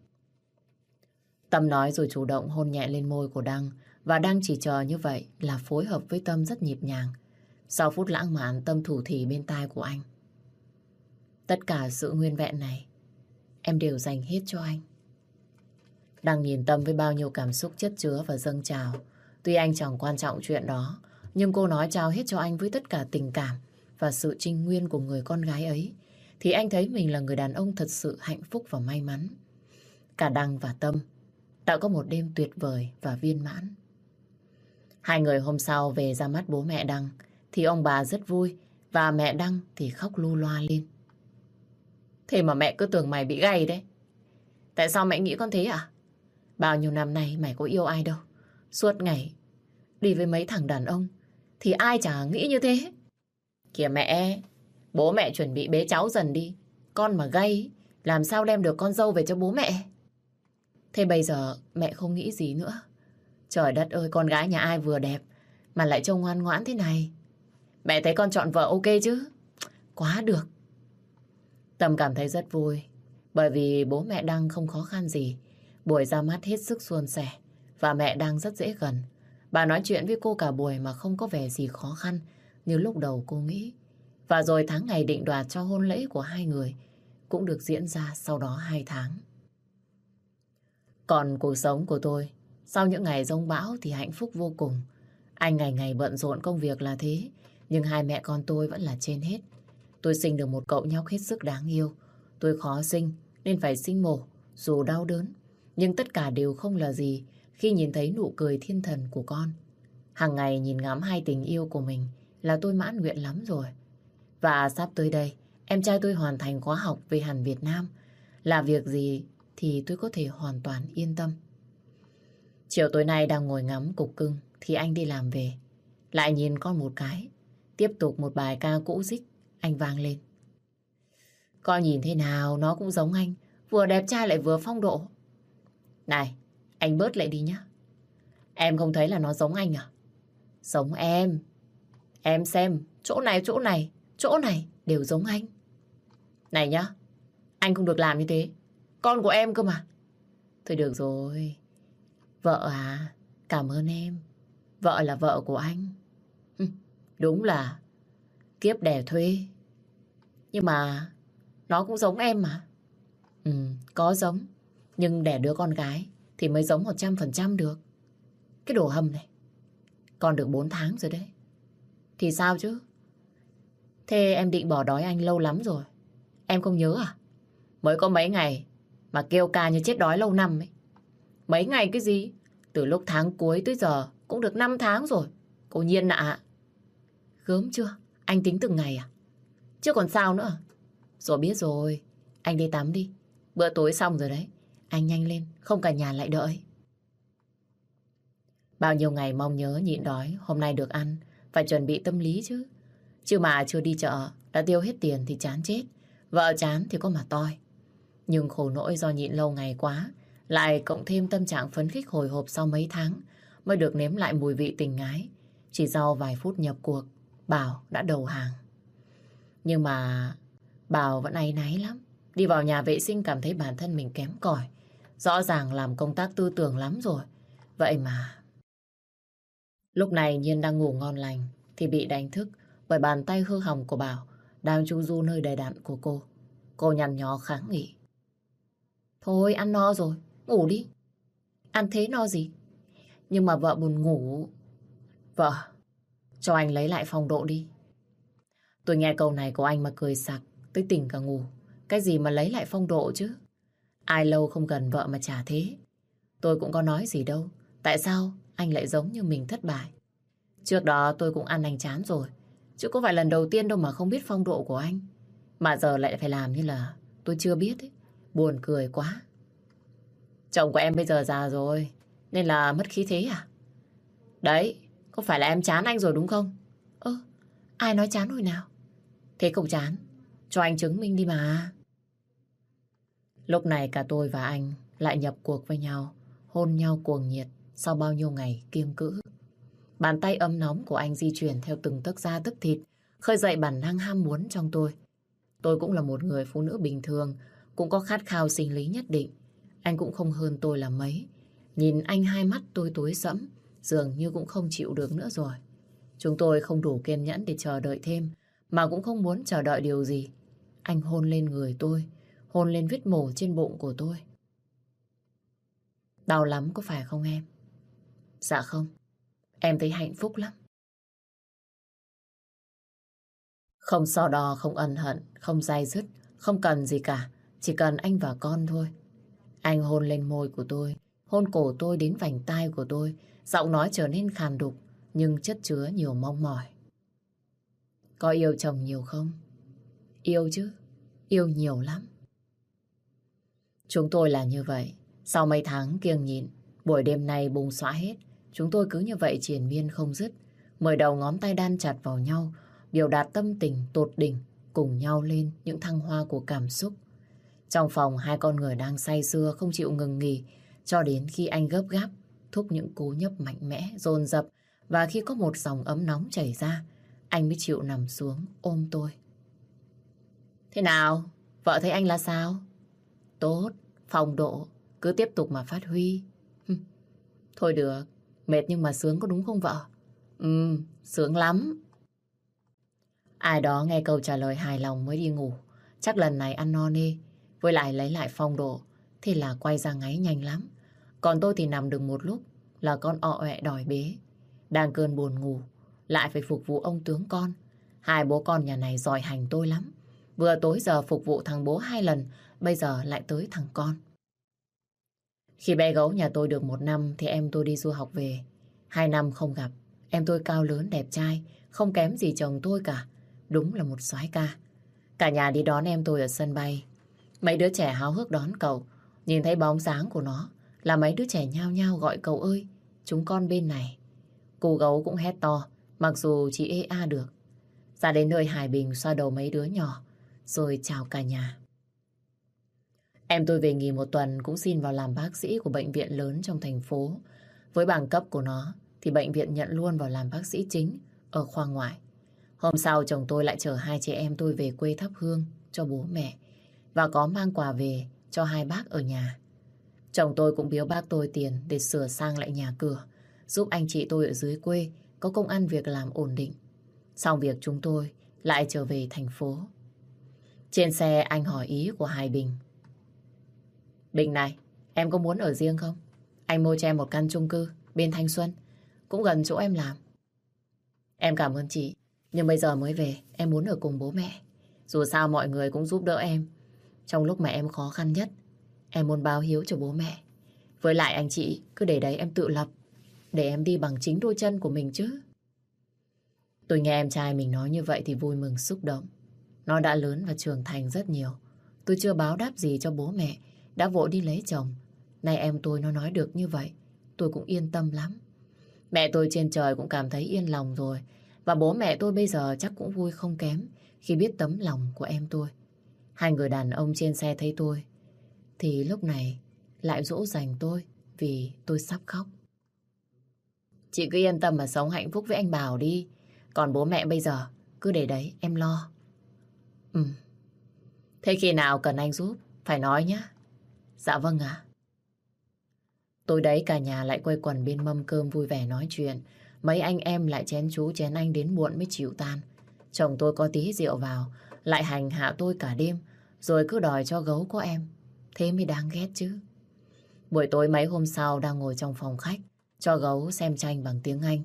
Tâm nói rồi chủ động hôn nhẹ lên môi của Đăng. Và Đăng chỉ chờ như vậy là phối hợp với Tâm rất nhịp nhàng. Sau phút lãng mạn, Tâm thủ thỉ bên tai của anh. Tất cả sự nguyên vẹn này em đều dành hết cho anh. Đăng nhìn Tâm với bao nhiêu cảm xúc chất chứa và dâng trào. Tuy anh chẳng quan trọng chuyện đó, nhưng cô nói trao hết cho anh với tất cả tình cảm và sự trinh nguyên của người con gái ấy, thì anh thấy mình là người đàn ông thật sự hạnh phúc và may mắn. Cả Đăng và Tâm đã có một đêm tuyệt vời và viên mãn. Hai người hôm sau về ra mắt bố mẹ Đăng thì ông bà rất vui và mẹ Đăng thì khóc lu loa lên. Thế mà mẹ cứ tưởng mày bị gay đấy. Tại sao mẹ nghĩ con thế à? Bao nhiêu năm nay mày có yêu ai đâu. Suốt ngày đi với mấy thằng đàn ông thì ai chả nghĩ như thế. Kìa mẹ, bố mẹ chuẩn bị bế cháu dần đi. Con mà gay làm sao đem được con dâu về cho bố mẹ? Thế bây giờ mẹ không nghĩ gì nữa. Trời đất ơi, con gái nhà ai vừa đẹp mà lại trông ngoan ngoãn thế này. Mẹ thấy con chọn vợ ok chứ? Quá được. Tâm cảm thấy rất vui bởi vì bố mẹ Đăng không khó khăn gì. Buổi ra mắt hết sức suôn sẻ và mẹ Đăng rất dễ gần. Bà nói chuyện với cô cả buổi mà không có vẻ gì khó khăn như lúc đầu cô nghĩ. Và rồi tháng ngày định đoạt cho hôn lễ của hai người cũng được diễn ra sau đó 2 tháng. Còn cuộc sống của tôi, sau những ngày giông bão thì hạnh phúc vô cùng. Anh ngày ngày bận rộn công việc là thế, nhưng hai mẹ con tôi vẫn là trên hết. Tôi sinh được một cậu nhóc hết sức đáng yêu. Tôi khó sinh nên phải sinh mổ, dù đau đớn. Nhưng tất cả đều không là gì khi nhìn thấy nụ cười thiên thần của con. Hàng ngày nhìn ngắm hai tình yêu của mình là tôi mãn nguyện lắm rồi. Và sắp tới đây, em trai tôi hoàn thành khóa học về hẳn Việt Nam. Là việc gì thì tôi có thể hoàn toàn yên tâm. Chiều tối nay đang ngồi ngắm cục cưng thì anh đi làm về. Lại nhìn con một cái. Tiếp tục một bài ca cũ rích, anh vang lên. Con nhìn thế nào nó cũng giống anh. Vừa đẹp trai lại vừa phong độ. Này, anh bớt lại đi nhá. Em không thấy là nó giống anh à? Giống em. Em xem, chỗ này, chỗ này, chỗ này đều giống anh. Này nhá, anh không được làm như thế. Con của em cơ mà. Thôi được rồi. Vợ à, cảm ơn em. Vợ là vợ của anh. Đúng là kiếp đẻ thuê. Nhưng mà nó cũng giống em mà. Có giống. Nhưng đẻ đứa con gái thì mới giống 100% được. Cái đồ hâm này. Con được 4 tháng rồi đấy. Thì sao chứ? Thế em định bỏ đói anh lâu lắm rồi. Em không nhớ à? Mới có mấy ngày mà kêu ca như chết đói lâu năm ấy. Mấy ngày cái gì? Từ lúc tháng cuối tới giờ cũng được 5 tháng rồi. Cô Nhiên ạ. Gớm chưa? Anh tính từng ngày à? Chứ còn sao nữa. Rồi biết rồi. Anh đi tắm đi. Bữa tối xong rồi đấy. Anh nhanh lên, không cả nhà lại đợi. Bao nhiêu ngày mong nhớ nhịn đói, hôm nay được ăn. Phải chuẩn bị tâm lý chứ. Chứ mà chưa đi chợ, đã tiêu hết tiền thì chán chết. Vợ chán thì có mà toi. Nhưng khổ nỗi do nhịn lâu ngày quá, lại cộng thêm tâm trạng phấn khích hồi hộp sau mấy tháng, mới được nếm lại mùi vị tình ái. Chỉ sau vài phút nhập cuộc, Bảo đã đầu hàng. Nhưng mà Bảo vẫn áy náy lắm. Đi vào nhà vệ sinh cảm thấy bản thân mình kém cỏi. Rõ ràng làm công tác tư tưởng lắm rồi. Vậy mà... Lúc này Nhiên đang ngủ ngon lành thì bị đánh thức bởi bàn tay hư hỏng của Bảo đang chu du nơi đầy đặn của cô. Cô nhăn nhó kháng nghị. Thôi ăn no rồi, ngủ đi. Ăn thế no gì? Nhưng mà vợ buồn ngủ. Vợ, cho anh lấy lại phong độ đi. Tôi nghe câu này của anh mà cười sặc, tới tỉnh cả ngủ. Cái gì mà lấy lại phong độ chứ? Ai lâu không gần vợ mà chả thế. Tôi cũng có nói gì đâu. Tại sao anh lại giống như mình thất bại? Trước đó tôi cũng ăn anh chán rồi. Chứ có phải lần đầu tiên đâu mà không biết phong độ của anh. Mà giờ lại phải làm như là tôi chưa biết ấy. Buồn cười quá. Chồng của em bây giờ già rồi nên là mất khí thế à? Đấy, có phải là em chán anh rồi đúng không? Ai nói chán hồi nào? Thế không chán, cho anh chứng minh đi mà. Lúc này cả tôi và anh lại nhập cuộc với nhau, hôn nhau cuồng nhiệt sau bao nhiêu ngày kiêng cữ. Bàn tay ấm nóng của anh di chuyển theo từng tấc da tấc thịt, khơi dậy bản năng ham muốn trong tôi. Tôi cũng là một người phụ nữ bình thường, cũng có khát khao sinh lý nhất định. Anh cũng không hơn tôi là mấy. Nhìn anh hai mắt tôi tối sẫm, dường như cũng không chịu được nữa rồi. Chúng tôi không đủ kiên nhẫn để chờ đợi thêm, mà cũng không muốn chờ đợi điều gì. Anh hôn lên người tôi, hôn lên vết mổ trên bụng của tôi. Đau lắm có phải không em? Dạ không, em thấy hạnh phúc lắm. Không so đo, không ân hận, không day dứt, không cần gì cả, chỉ cần anh và con thôi. Anh hôn lên môi của tôi, hôn cổ tôi đến vành tai của tôi, giọng nói trở nên khàn đục, nhưng chất chứa nhiều mong mỏi. Có yêu chồng nhiều không? Yêu chứ, yêu nhiều lắm. Chúng tôi là như vậy, sau mấy tháng kiêng nhịn, buổi đêm nay bùng xõa hết, chúng tôi cứ như vậy triền miên không dứt, mười đầu ngón tay đan chặt vào nhau, biểu đạt tâm tình tột đỉnh, cùng nhau lên những thăng hoa của cảm xúc. Trong phòng hai con người đang say sưa không chịu ngừng nghỉ, cho đến khi anh gấp gáp thúc những cú nhấp mạnh mẽ, dồn dập, và khi có một dòng ấm nóng chảy ra, anh mới chịu nằm xuống ôm tôi. Thế nào? Vợ thấy anh là sao? Tốt, phong độ, cứ tiếp tục mà phát huy. Thôi được, mệt nhưng mà sướng có đúng không vợ? Sướng lắm. Ai đó nghe câu trả lời hài lòng mới đi ngủ. Chắc lần này ăn no nê, với lại lấy lại phong độ, thì là quay ra ngáy nhanh lắm. Còn tôi thì nằm được một lúc là con ọ ẹ đòi bế. Đang cơn buồn ngủ, lại phải phục vụ ông tướng con. Hai bố con nhà này giỏi hành tôi lắm. Vừa tối giờ phục vụ thằng bố 2 lần, bây giờ lại tới thằng con. Khi bé gấu nhà tôi được 1 năm thì em tôi đi du học về. 2 năm không gặp, em tôi cao lớn đẹp trai, không kém gì chồng tôi cả. Đúng là một soái ca. Cả nhà đi đón em tôi ở sân bay. Mấy đứa trẻ háo hức đón cậu. Nhìn thấy bóng dáng của nó là mấy đứa trẻ nhao nhao gọi cậu ơi, chúng con bên này. Cô gấu cũng hét to, mặc dù chỉ ê a được. Ra đến nơi Hải Bình xoa đầu mấy đứa nhỏ, rồi chào cả nhà. Em tôi về nghỉ 1 tuần cũng xin vào làm bác sĩ của bệnh viện lớn trong thành phố. Với bằng cấp của nó thì bệnh viện nhận luôn vào làm bác sĩ chính ở khoa ngoại. Hôm sau chồng tôi lại chở 2 chị em tôi về quê thắp hương cho bố mẹ và có mang quà về cho 2 bác ở nhà. Chồng tôi cũng biếu bác tôi tiền để sửa sang lại nhà cửa, giúp anh chị tôi ở dưới quê có công ăn việc làm ổn định. Xong việc chúng tôi lại trở về thành phố. Trên xe anh hỏi ý của Hải Bình. Bình này, em có muốn ở riêng không? Anh mua cho em một căn chung cư bên Thanh Xuân, cũng gần chỗ em làm. Em cảm ơn chị, nhưng bây giờ mới về, em muốn ở cùng bố mẹ. Dù sao mọi người cũng giúp đỡ em trong lúc mà em khó khăn nhất. Em muốn báo hiếu cho bố mẹ. Với lại anh chị cứ để đấy em tự lập, để em đi bằng chính đôi chân của mình chứ. Tôi nghe em trai mình nói như vậy thì vui mừng xúc động. Nó đã lớn và trưởng thành rất nhiều. Tôi chưa báo đáp gì cho bố mẹ, đã vội đi lấy chồng. Nay em tôi nó nói được như vậy, tôi cũng yên tâm lắm. Mẹ tôi trên trời cũng cảm thấy yên lòng rồi. Và bố mẹ tôi bây giờ chắc cũng vui không kém khi biết tấm lòng của em tôi. Hai người đàn ông trên xe thấy tôi thì lúc này lại dỗ dành tôi vì tôi sắp khóc. Chị cứ yên tâm mà sống hạnh phúc với anh Bảo đi. Còn bố mẹ bây giờ, cứ để đấy, em lo. Ừ, thế khi nào cần anh giúp, phải nói nhá. Dạ vâng ạ. Tối đấy cả nhà lại quây quần bên mâm cơm vui vẻ nói chuyện. Mấy anh em lại chén chú chén anh đến muộn mới chịu tan. Chồng tôi có tí rượu vào, lại hành hạ tôi cả đêm, rồi cứ đòi cho gấu có em. Thế mới đáng ghét chứ. Buổi tối mấy hôm sau đang ngồi trong phòng khách, cho gấu xem tranh bằng tiếng Anh.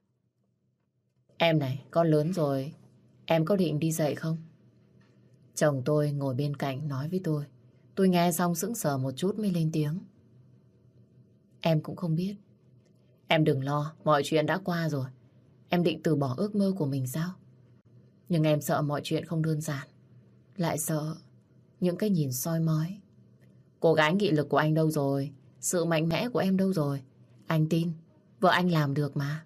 Em này, con lớn rồi, em có định đi dạy không? Chồng tôi ngồi bên cạnh nói với tôi. Tôi nghe xong sững sờ một chút mới lên tiếng. Em cũng không biết. Em đừng lo, mọi chuyện đã qua rồi. Em định từ bỏ ước mơ của mình sao? Nhưng em sợ mọi chuyện không đơn giản. Lại sợ những cái nhìn soi mói. Cô gái nghị lực của anh đâu rồi? Sự mạnh mẽ của em đâu rồi? Anh tin, vợ anh làm được mà.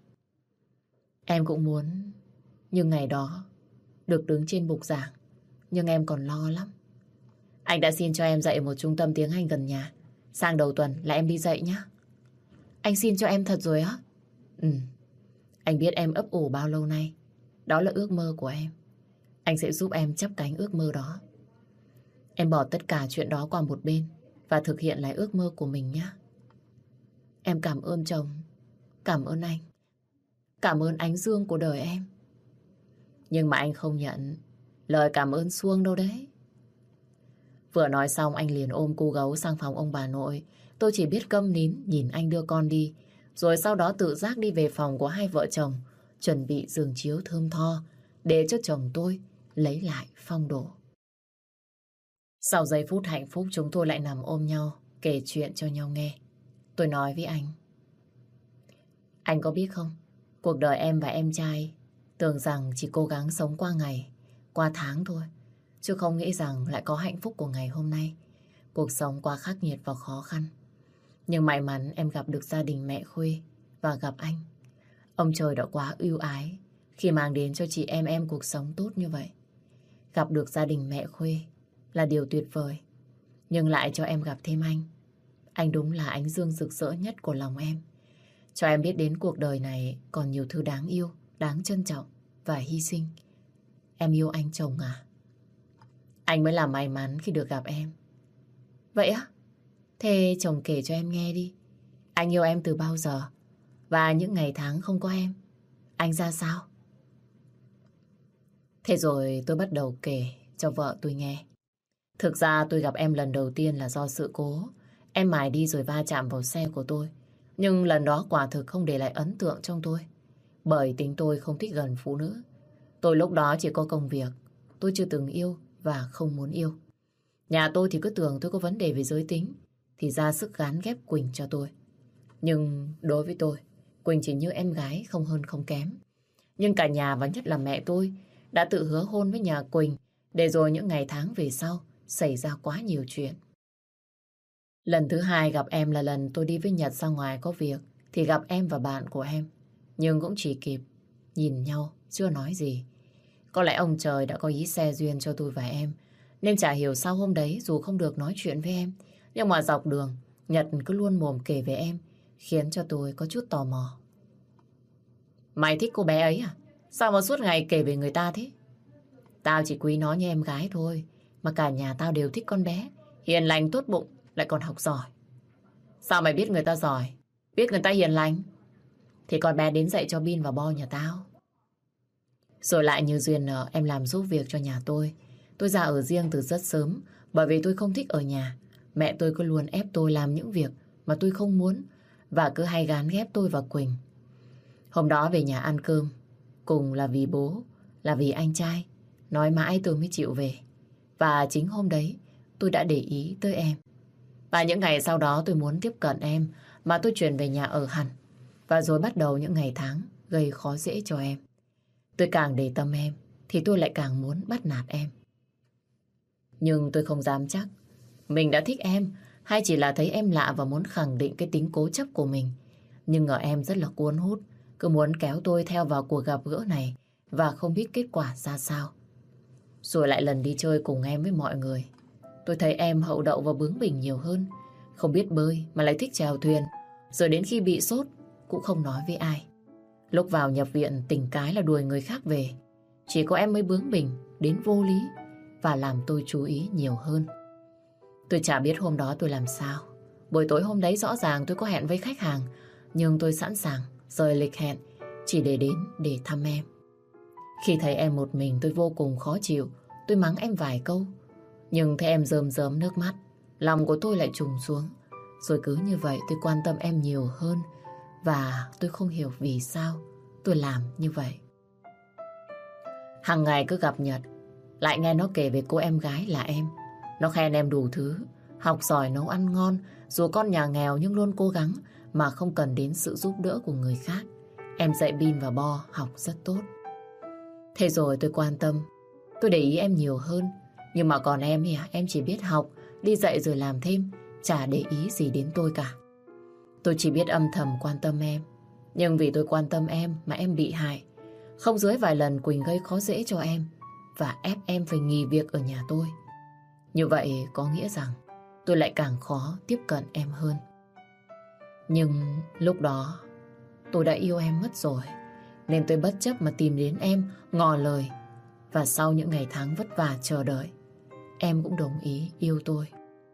Em cũng muốn, nhưng ngày đó được đứng trên bục giảng. Nhưng em còn lo lắm. Anh đã xin cho em dạy một trung tâm tiếng Anh gần nhà. Sang đầu tuần là em đi dạy nhá. Anh xin cho em thật rồi á? Ừ. Anh biết em ấp ủ bao lâu nay. Đó là ước mơ của em. Anh sẽ giúp em chắp cánh ước mơ đó. Em bỏ tất cả chuyện đó qua một bên và thực hiện lại ước mơ của mình nhé. Em cảm ơn chồng. Cảm ơn anh. Cảm ơn ánh dương của đời em. Nhưng mà anh không nhận lời cảm ơn suông đâu đấy. Vừa nói xong anh liền ôm cô gấu sang phòng ông bà nội. Tôi chỉ biết câm nín nhìn anh đưa con đi. Rồi sau đó tự giác đi về phòng của hai vợ chồng, chuẩn bị giường chiếu thơm tho để cho chồng tôi lấy lại phong độ. Sau giây phút hạnh phúc chúng tôi lại nằm ôm nhau, kể chuyện cho nhau nghe. Tôi nói với anh. Anh có biết không, cuộc đời em và em trai tưởng rằng chỉ cố gắng sống qua ngày, qua tháng thôi. Chứ không nghĩ rằng lại có hạnh phúc của ngày hôm nay. Cuộc sống quá khắc nghiệt và khó khăn. Nhưng may mắn em gặp được gia đình mẹ Khuê và gặp anh. Ông trời đã quá ưu ái khi mang đến cho chị em cuộc sống tốt như vậy. Gặp được gia đình mẹ Khuê là điều tuyệt vời. Nhưng lại cho em gặp thêm anh. Anh đúng là ánh dương rực rỡ nhất của lòng em. Cho em biết đến cuộc đời này còn nhiều thứ đáng yêu, đáng trân trọng và hy sinh. Em yêu anh chồng à? Anh mới là may mắn khi được gặp em. Vậy á? Thế chồng kể cho em nghe đi. Anh yêu em từ bao giờ? Và những ngày tháng không có em, anh ra sao? Thế rồi tôi bắt đầu kể cho vợ tôi nghe. Thực ra tôi gặp em lần đầu tiên là do sự cố. Em mải đi rồi va chạm vào xe của tôi. Nhưng lần đó quả thực không để lại ấn tượng trong tôi. Bởi tính tôi không thích gần phụ nữ. Tôi lúc đó chỉ có công việc. Tôi chưa từng yêu và không muốn yêu. Nhà tôi thì cứ tưởng tôi có vấn đề về giới tính, thì ra sức gán ghép Quỳnh cho tôi. Nhưng đối với tôi, Quỳnh chỉ như em gái không hơn không kém. Nhưng cả nhà và nhất là mẹ tôi đã tự hứa hôn với nhà Quỳnh, để rồi những ngày tháng về sau xảy ra quá nhiều chuyện. Lần thứ hai gặp em là lần tôi đi với Nhật ra ngoài có việc, thì gặp em và bạn của em. Nhưng cũng chỉ kịp nhìn nhau, chưa nói gì. Có lẽ ông trời đã có ý xe duyên cho tôi và em, nên chả hiểu sao hôm đấy dù không được nói chuyện với em, nhưng mà dọc đường Nhật cứ luôn mồm kể về em, khiến cho tôi có chút tò mò. Mày thích cô bé ấy à? Sao mà suốt ngày kể về người ta thế? Tao chỉ quý nó như em gái thôi, mà cả nhà tao đều thích con bé. Hiền lành tốt bụng, lại còn học giỏi. Sao mày biết người ta giỏi, biết người ta hiền lành? Thì con bé đến dạy cho Bin và Bo nhà tao. Rồi lại như duyên nợ, em làm giúp việc cho nhà tôi. Tôi ra ở riêng từ rất sớm, bởi vì tôi không thích ở nhà. Mẹ tôi cứ luôn ép tôi làm những việc mà tôi không muốn, và cứ hay gán ghép tôi và Quỳnh. Hôm đó về nhà ăn cơm, cùng là vì bố, là vì anh trai. Nói mãi tôi mới chịu về. Và chính hôm đấy tôi đã để ý tới em. Và những ngày sau đó tôi muốn tiếp cận em, mà tôi chuyển về nhà ở hẳn. Và rồi bắt đầu những ngày tháng gây khó dễ cho em. Tôi càng để tâm em thì tôi lại càng muốn bắt nạt em. Nhưng tôi không dám chắc mình đã thích em, hay chỉ là thấy em lạ và muốn khẳng định cái tính cố chấp của mình. Nhưng ở em rất là cuốn hút, cứ muốn kéo tôi theo vào cuộc gặp gỡ này, và không biết kết quả ra sao. Rồi lại lần đi chơi cùng em với mọi người, tôi thấy em hậu đậu và bướng bỉnh nhiều hơn. Không biết bơi mà lại thích chèo thuyền. Rồi đến khi bị sốt cũng không nói với ai. Lúc vào nhập viện tình cái là đuổi người khác về. Chỉ có em mới bướng bỉnh đến vô lý và làm tôi chú ý nhiều hơn. Tôi chả biết hôm đó tôi làm sao. Buổi tối hôm đấy rõ ràng tôi có hẹn với khách hàng, nhưng tôi sẵn sàng rời lịch hẹn chỉ để đến để thăm em. Khi thấy em một mình tôi vô cùng khó chịu. Tôi mắng em vài câu, nhưng thấy em rơm rớm nước mắt, lòng của tôi lại trùng xuống. Rồi cứ như vậy tôi quan tâm em nhiều hơn. Và tôi không hiểu vì sao tôi làm như vậy. Hàng ngày cứ gặp Nhật, lại nghe nó kể về cô em gái là em. Nó khen em đủ thứ, học giỏi, nấu ăn ngon. Dù con nhà nghèo nhưng luôn cố gắng mà không cần đến sự giúp đỡ của người khác. Em dạy Bin và Bo học rất tốt. Thế rồi tôi quan tâm, tôi để ý em nhiều hơn. Nhưng mà còn em thì em chỉ biết học, đi dạy rồi làm thêm, chả để ý gì đến tôi cả. Tôi chỉ biết âm thầm quan tâm em. Nhưng vì tôi quan tâm em mà em bị hại. Không dưới vài lần Quỳnh gây khó dễ cho em và ép em phải nghỉ việc ở nhà tôi. Như vậy có nghĩa rằng tôi lại càng khó tiếp cận em hơn. Nhưng lúc đó tôi đã yêu em mất rồi, nên tôi bất chấp mà tìm đến em ngỏ lời. Và sau những ngày tháng vất vả chờ đợi, em cũng đồng ý yêu tôi.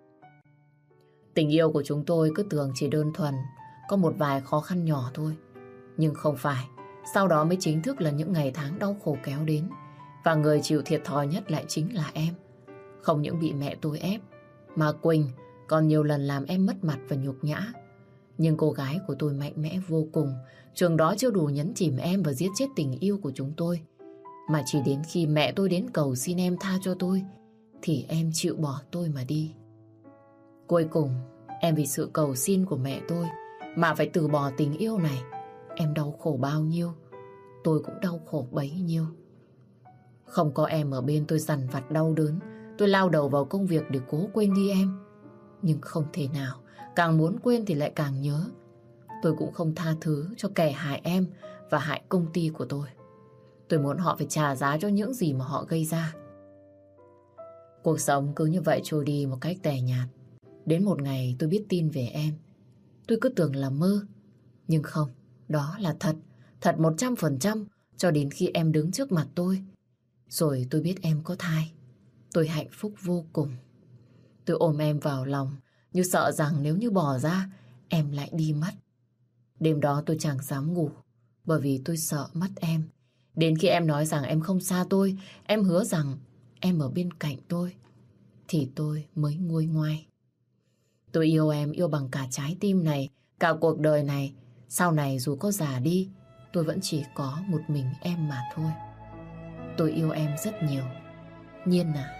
Tình yêu của chúng tôi cứ tưởng chỉ đơn thuần có một vài khó khăn nhỏ thôi. Nhưng không phải. Sau đó mới chính thức là những ngày tháng đau khổ kéo đến. Và người chịu thiệt thòi nhất lại chính là em. Không những bị mẹ tôi ép, mà Quỳnh còn nhiều lần làm em mất mặt và nhục nhã. Nhưng cô gái của tôi mạnh mẽ vô cùng. Trường đó chưa đủ nhấn chìm em và giết chết tình yêu của chúng tôi. Mà chỉ đến khi mẹ tôi đến cầu xin em tha cho tôi, thì em chịu bỏ tôi mà đi. Cuối cùng, em vì sự cầu xin của mẹ tôi mà phải từ bỏ tình yêu này. Em đau khổ bao nhiêu, tôi cũng đau khổ bấy nhiêu. Không có em ở bên tôi dằn vặt đau đớn. Tôi lao đầu vào công việc để cố quên đi em. Nhưng không thể nào, càng muốn quên thì lại càng nhớ. Tôi cũng không tha thứ cho kẻ hại em và hại công ty của tôi. Tôi muốn họ phải trả giá cho những gì mà họ gây ra. Cuộc sống cứ như vậy trôi đi một cách tẻ nhạt. Đến một ngày tôi biết tin về em. Tôi cứ tưởng là mơ. Nhưng không, đó là thật. Thật 100%. Cho đến khi em đứng trước mặt tôi. Rồi tôi biết em có thai. Tôi hạnh phúc vô cùng. Tôi ôm em vào lòng, như sợ rằng nếu như bỏ ra, em lại đi mất. Đêm đó tôi chẳng dám ngủ, bởi vì tôi sợ mất em. Đến khi em nói rằng em không xa tôi, em hứa rằng em ở bên cạnh tôi, thì tôi mới nguôi ngoai. Tôi yêu em, yêu bằng cả trái tim này, cả cuộc đời này. Sau này dù có già đi, tôi vẫn chỉ có một mình em mà thôi. Tôi yêu em rất nhiều. Nhiên à.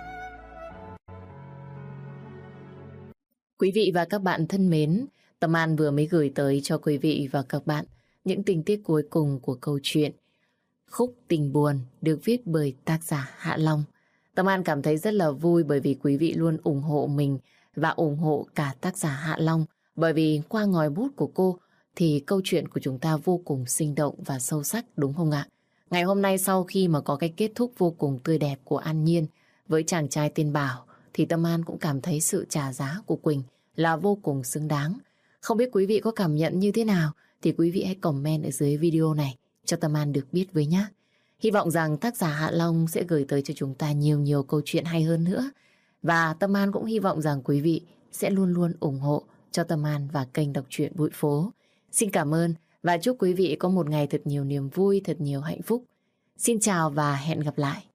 Quý vị và các bạn thân mến, Tâm An vừa mới gửi tới cho quý vị và các bạn những tình tiết cuối cùng của câu chuyện Khúc Tình Buồn được viết bởi tác giả Hạ Long. Tâm An cảm thấy rất là vui bởi vì quý vị luôn ủng hộ mình và ủng hộ cả tác giả Hạ Long. Bởi vì qua ngòi bút của cô thì câu chuyện của chúng ta vô cùng sinh động và sâu sắc, đúng không ạ? Ngày hôm nay sau khi mà có cái kết thúc vô cùng tươi đẹp của An Nhiên với chàng trai tên Bảo, thì Tâm An cũng cảm thấy sự trả giá của Quỳnh là vô cùng xứng đáng. Không biết quý vị có cảm nhận như thế nào thì quý vị hãy comment ở dưới video này cho Tâm An được biết với nhé. Hy vọng rằng tác giả Hạ Long sẽ gửi tới cho chúng ta nhiều câu chuyện hay hơn nữa. Và Tâm An cũng hy vọng rằng quý vị sẽ luôn luôn ủng hộ cho Tâm An và kênh Đọc truyện Bụi Phố. Xin cảm ơn và chúc quý vị có một ngày thật nhiều niềm vui, thật nhiều hạnh phúc. Xin chào và hẹn gặp lại.